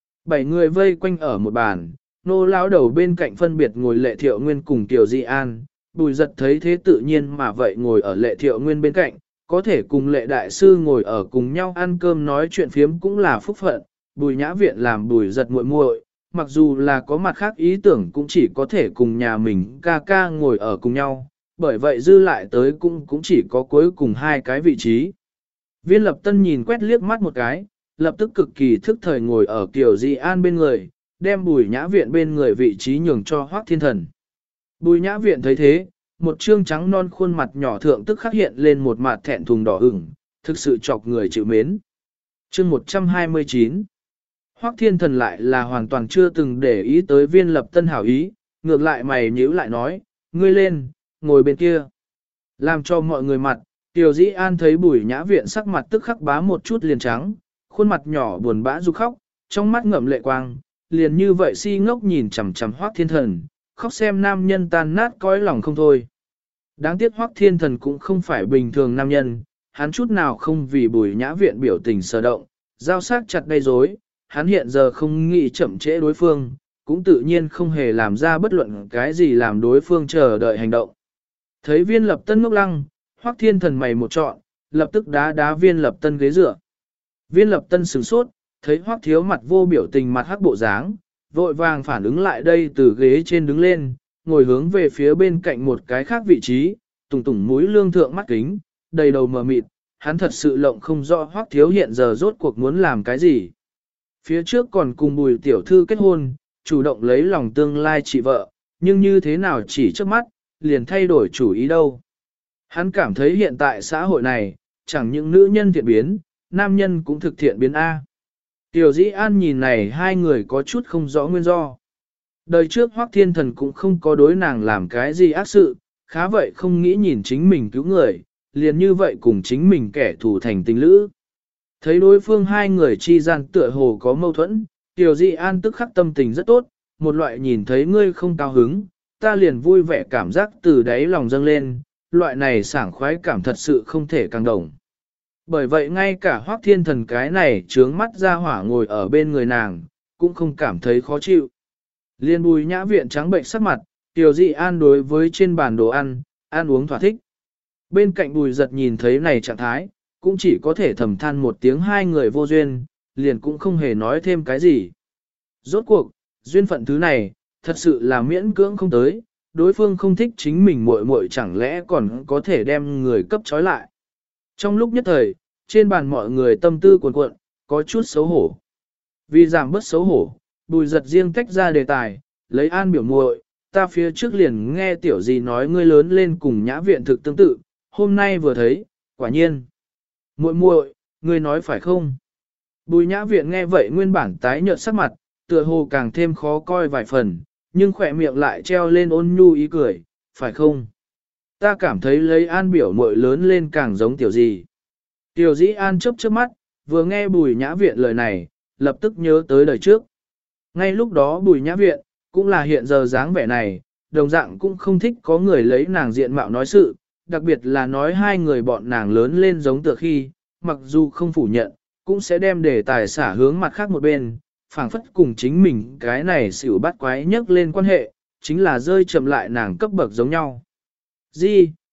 7 người vây quanh ở một bàn, ngô lão đầu bên cạnh phân biệt ngồi Lệ Thiệu Nguyên cùng Tiểu Dĩ An, Bùi Giật thấy thế tự nhiên mà vậy ngồi ở Lệ Thiệu Nguyên bên cạnh, có thể cùng Lệ Đại Sư ngồi ở cùng nhau ăn cơm nói chuyện phiếm cũng là phúc phận, Bùi Nhã Viện làm Bùi Giật muội muội, mặc dù là có mặt khác ý tưởng cũng chỉ có thể cùng nhà mình ca ca ngồi ở cùng nhau, bởi vậy dư lại tới cũng chỉ có cuối cùng hai cái vị trí. Viên Lập Tân nhìn quét liếc mắt một cái, lập tức cực kỳ thức thời ngồi ở Kiều Di An bên người, đem Bùi Nhã Viện bên người vị trí nhường cho Hoắc Thiên Thần. Bùi Nhã Viện thấy thế, một trương trắng non khuôn mặt nhỏ thượng tức khắc hiện lên một mặt thẹn thùng đỏ ửng, thực sự chọc người chịu mến. Chương 129. Hoắc Thiên Thần lại là hoàn toàn chưa từng để ý tới Viên Lập Tân hảo ý, ngược lại mày nhíu lại nói, ngươi lên, ngồi bên kia. Làm cho mọi người mặt, Tiểu Dĩ An thấy Bùi Nhã Viện sắc mặt tức khắc bá một chút liền trắng, khuôn mặt nhỏ buồn bã rục khóc, trong mắt ngậm lệ quang, liền như vậy si ngốc nhìn chằm chằm Hoắc Thiên Thần, khóc xem nam nhân tan nát cõi lòng không thôi. Đáng tiếc Hoắc Thiên Thần cũng không phải bình thường nam nhân, hắn chút nào không vì Bùi Nhã Viện biểu tình sở động, giao sắc chặt gây rối, hắn hiện giờ không nghĩ chậm trễ đối phương, cũng tự nhiên không hề làm ra bất luận cái gì làm đối phương chờ đợi hành động. Thấy Viên Lập Tân ngốc lăng, Hoắc Thiên Thần mày một trọn, lập tức đá Viên Lập Tân ghế dựa. Viên Lập Tân sửng sốt, thấy Hoắc Thiếu mặt vô biểu tình mặt hắc bộ dáng, vội vàng phản ứng lại đây từ ghế trên đứng lên, ngồi hướng về phía bên cạnh một cái khác vị trí, tùng tùng mũi lương thượng mắt kính, đầy đầu mờ mịt, hắn thật sự lộng không rõ Hoắc Thiếu hiện giờ rốt cuộc muốn làm cái gì. Phía trước còn cùng Bùi tiểu thư kết hôn, chủ động lấy lòng tương lai chị vợ, nhưng như thế nào chỉ trước mắt, liền thay đổi chủ ý đâu. Hắn cảm thấy hiện tại xã hội này, chẳng những nữ nhân thiện biến, nam nhân cũng thực thiện biến A. Tiểu Dĩ An nhìn này hai người có chút không rõ nguyên do. Đời trước Hoắc Thiên Thần cũng không có đối nàng làm cái gì ác sự, khá vậy không nghĩ nhìn chính mình cứu người, liền như vậy cùng chính mình kẻ thù thành tình lữ. Thấy đối phương hai người chi gian tựa hồ có mâu thuẫn, Tiểu Dĩ An tức khắc tâm tình rất tốt, một loại nhìn thấy ngươi không cao hứng, ta liền vui vẻ cảm giác từ đáy lòng dâng lên, loại này sảng khoái cảm thật sự không thể càng đồng. Bởi vậy ngay cả Hoắc Thiên Thần cái này trướng mắt ra hỏa ngồi ở bên người nàng, cũng không cảm thấy khó chịu. Liên Bùi Nhã Viện trắng bệnh sắc mặt, Tiểu Dĩ An đối với trên bàn đồ ăn, ăn uống thỏa thích. Bên cạnh Bùi Giật nhìn thấy này trạng thái, cũng chỉ có thể thầm than một tiếng hai người vô duyên, liền cũng không hề nói thêm cái gì. Rốt cuộc, duyên phận thứ này, thật sự là miễn cưỡng không tới, đối phương không thích chính mình muội muội chẳng lẽ còn có thể đem người cấp trói lại. Trong lúc nhất thời, trên bàn mọi người tâm tư cuồn cuộn, có chút xấu hổ. Vì giảm bớt xấu hổ, Bùi Giật riêng tách ra đề tài, lấy An biểu muội, ta phía trước liền nghe tiểu gì nói ngươi lớn lên cùng Nhã Viện thực tương tự, hôm nay vừa thấy, quả nhiên. Muội muội, ngươi nói phải không? Bùi Nhã Viện nghe vậy nguyên bản tái nhợt sắc mặt, tựa hồ càng thêm khó coi vài phần, nhưng khỏe miệng lại treo lên ôn nhu ý cười, phải không? Ta cảm thấy lấy An biểu muội lớn lên càng giống tiểu gì. Tiểu Dĩ An chớp chớp mắt, vừa nghe Bùi Nhã Viện lời này, lập tức nhớ tới đời trước. Ngay lúc đó Bùi Nhã Viện, cũng là hiện giờ dáng vẻ này, đồng dạng cũng không thích có người lấy nàng diện mạo nói sự, đặc biệt là nói hai người bọn nàng lớn lên giống tựa khi, mặc dù không phủ nhận, cũng sẽ đem đề tài xả hướng mặt khác một bên, phảng phất cùng chính mình cái này xỉu bắt quái nhắc lên quan hệ, chính là rơi chậm lại nàng cấp bậc giống nhau. Di,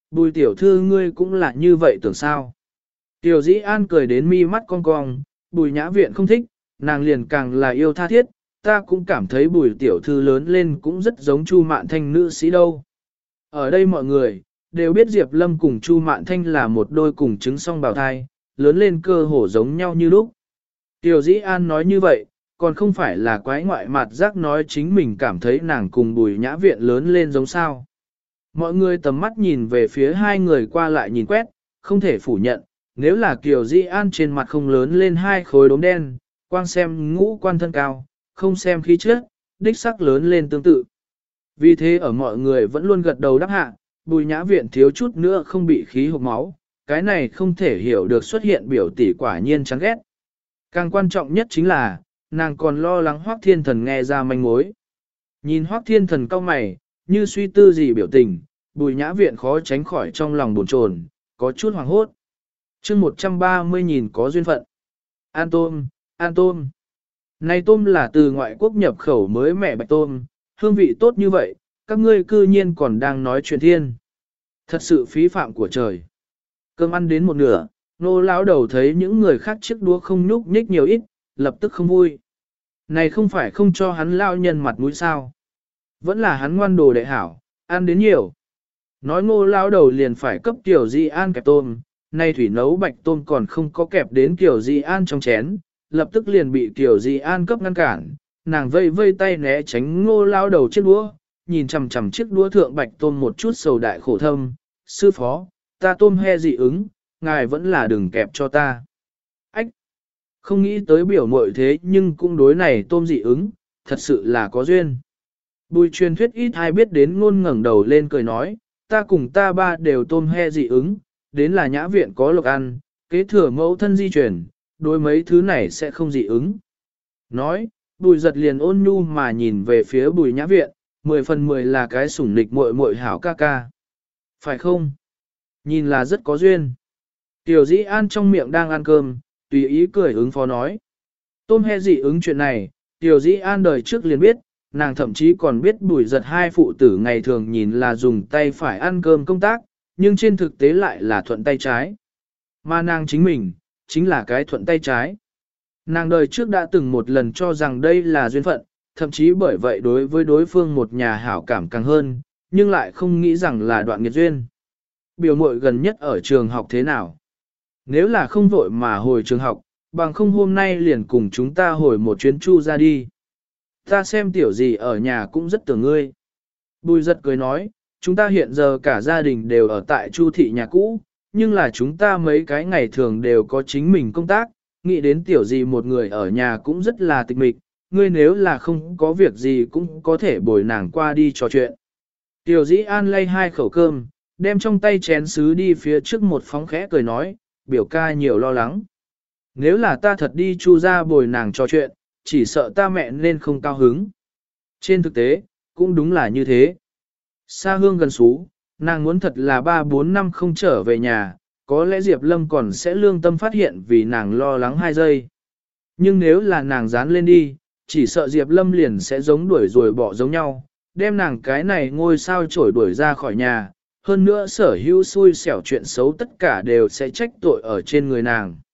Bùi tiểu thư ngươi cũng là như vậy tưởng sao. Tiểu dĩ an cười đến mi mắt cong cong, bùi nhã viện không thích, nàng liền càng là yêu tha thiết, ta cũng cảm thấy bùi tiểu thư lớn lên cũng rất giống Chu Mạn Thanh nữ sĩ đâu. Ở đây mọi người, đều biết Diệp Lâm cùng Chu Mạn Thanh là một đôi cùng trứng song bào thai, lớn lên cơ hồ giống nhau như lúc. Tiểu dĩ an nói như vậy, còn không phải là quái ngoại mặt giác nói chính mình cảm thấy nàng cùng bùi nhã viện lớn lên giống sao. Mọi người tầm mắt nhìn về phía hai người qua lại nhìn quét, không thể phủ nhận, nếu là Kiều Dĩ An trên mặt không lớn lên hai khối đốm đen, quang xem ngũ quan thân cao, không xem khí chất, đích sắc lớn lên tương tự. Vì thế ở mọi người vẫn luôn gật đầu đáp hạ, bùi nhã viện thiếu chút nữa không bị khí hộc máu, cái này không thể hiểu được xuất hiện biểu tỷ quả nhiên chán ghét. Càng quan trọng nhất chính là, nàng còn lo lắng Hoắc Thiên Thần nghe ra manh mối. Nhìn Hoắc Thiên Thần cau mày, như suy tư gì biểu tình, bùi nhã viện khó tránh khỏi trong lòng buồn chồn, có chút hoảng hốt. chương 130 nhìn có duyên phận. An tôm, an tôm. Này tôm là từ ngoại quốc nhập khẩu mới mẻ bạch tôm, hương vị tốt như vậy, các ngươi cư nhiên còn đang nói chuyện thiên. Thật sự phí phạm của trời. Cơm ăn đến một nửa, nô lão đầu thấy những người khác chiếc đũa không nhúc nhích nhiều ít, lập tức không vui. Này không phải không cho hắn lao nhân mặt mũi sao. Vẫn là hắn ngoan đồ đệ hảo, ăn đến nhiều. Nói ngô lão đầu liền phải cấp Tiểu Di An kẹp tôm, nay thủy nấu bạch tôm còn không có kẹp đến Tiểu Di An trong chén, lập tức liền bị Tiểu Di An cấp ngăn cản, nàng vây vây tay né tránh ngô lão đầu chiếc đũa, nhìn chằm chằm chiếc đũa thượng bạch tôm một chút sầu đại khổ thâm, sư phó, ta tôm he dị ứng, ngài vẫn là đừng kẹp cho ta. Ách! Không nghĩ tới biểu muội thế nhưng cũng đối này tôm dị ứng, thật sự là có duyên. Bùi truyền thuyết ít ai biết đến ngôn ngẩng đầu lên cười nói, ta cùng ta ba đều tôm he dị ứng, đến là nhã viện có lộc ăn, kế thừa mẫu thân di truyền, đối mấy thứ này sẽ không dị ứng. Nói, bùi giật liền ôn nhu mà nhìn về phía bùi nhã viện, 10 phần 10 là cái sủng nịch muội muội hảo ca ca. Phải không? Nhìn là rất có duyên. Tiểu Dĩ An trong miệng đang ăn cơm, tùy ý cười ứng phó nói. Tôm he dị ứng chuyện này, Tiểu Dĩ An đời trước liền biết, nàng thậm chí còn biết bùi giật hai phụ tử ngày thường nhìn là dùng tay phải ăn cơm công tác, nhưng trên thực tế lại là thuận tay trái. Mà nàng chính mình, chính là cái thuận tay trái. Nàng đời trước đã từng một lần cho rằng đây là duyên phận, thậm chí bởi vậy đối với đối phương một nhà hảo cảm càng hơn, nhưng lại không nghĩ rằng là đoạn nghiệt duyên. Biểu muội gần nhất ở trường học thế nào? Nếu là không vội mà hồi trường học, bằng không hôm nay liền cùng chúng ta hồi một chuyến Chu ra đi. Ta xem tiểu gì ở nhà cũng rất tưởng ngươi. Bùi giật cười nói, chúng ta hiện giờ cả gia đình đều ở tại Chu thị nhà cũ, nhưng là chúng ta mấy cái ngày thường đều có chính mình công tác, nghĩ đến tiểu gì một người ở nhà cũng rất là tịch mịch, ngươi nếu là không có việc gì cũng có thể bồi nàng qua đi trò chuyện. Tiểu Dĩ An lay hai khẩu cơm, đem trong tay chén sứ đi phía trước một phóng khẽ cười nói, biểu ca nhiều lo lắng. Nếu là ta thật đi Chu ra bồi nàng trò chuyện, chỉ sợ ta mẹ nên không cao hứng. Trên thực tế, cũng đúng là như thế. Xa hương gần xú, nàng muốn thật là 3-4 năm không trở về nhà, có lẽ Diệp Lâm còn sẽ lương tâm phát hiện vì nàng lo lắng 2 giây. Nhưng nếu là nàng dán lên đi, chỉ sợ Diệp Lâm liền sẽ giống đuổi rồi bỏ giống nhau, đem nàng cái này ngôi sao trổi đuổi ra khỏi nhà, hơn nữa sở hữu xui xẻo chuyện xấu tất cả đều sẽ trách tội ở trên người nàng.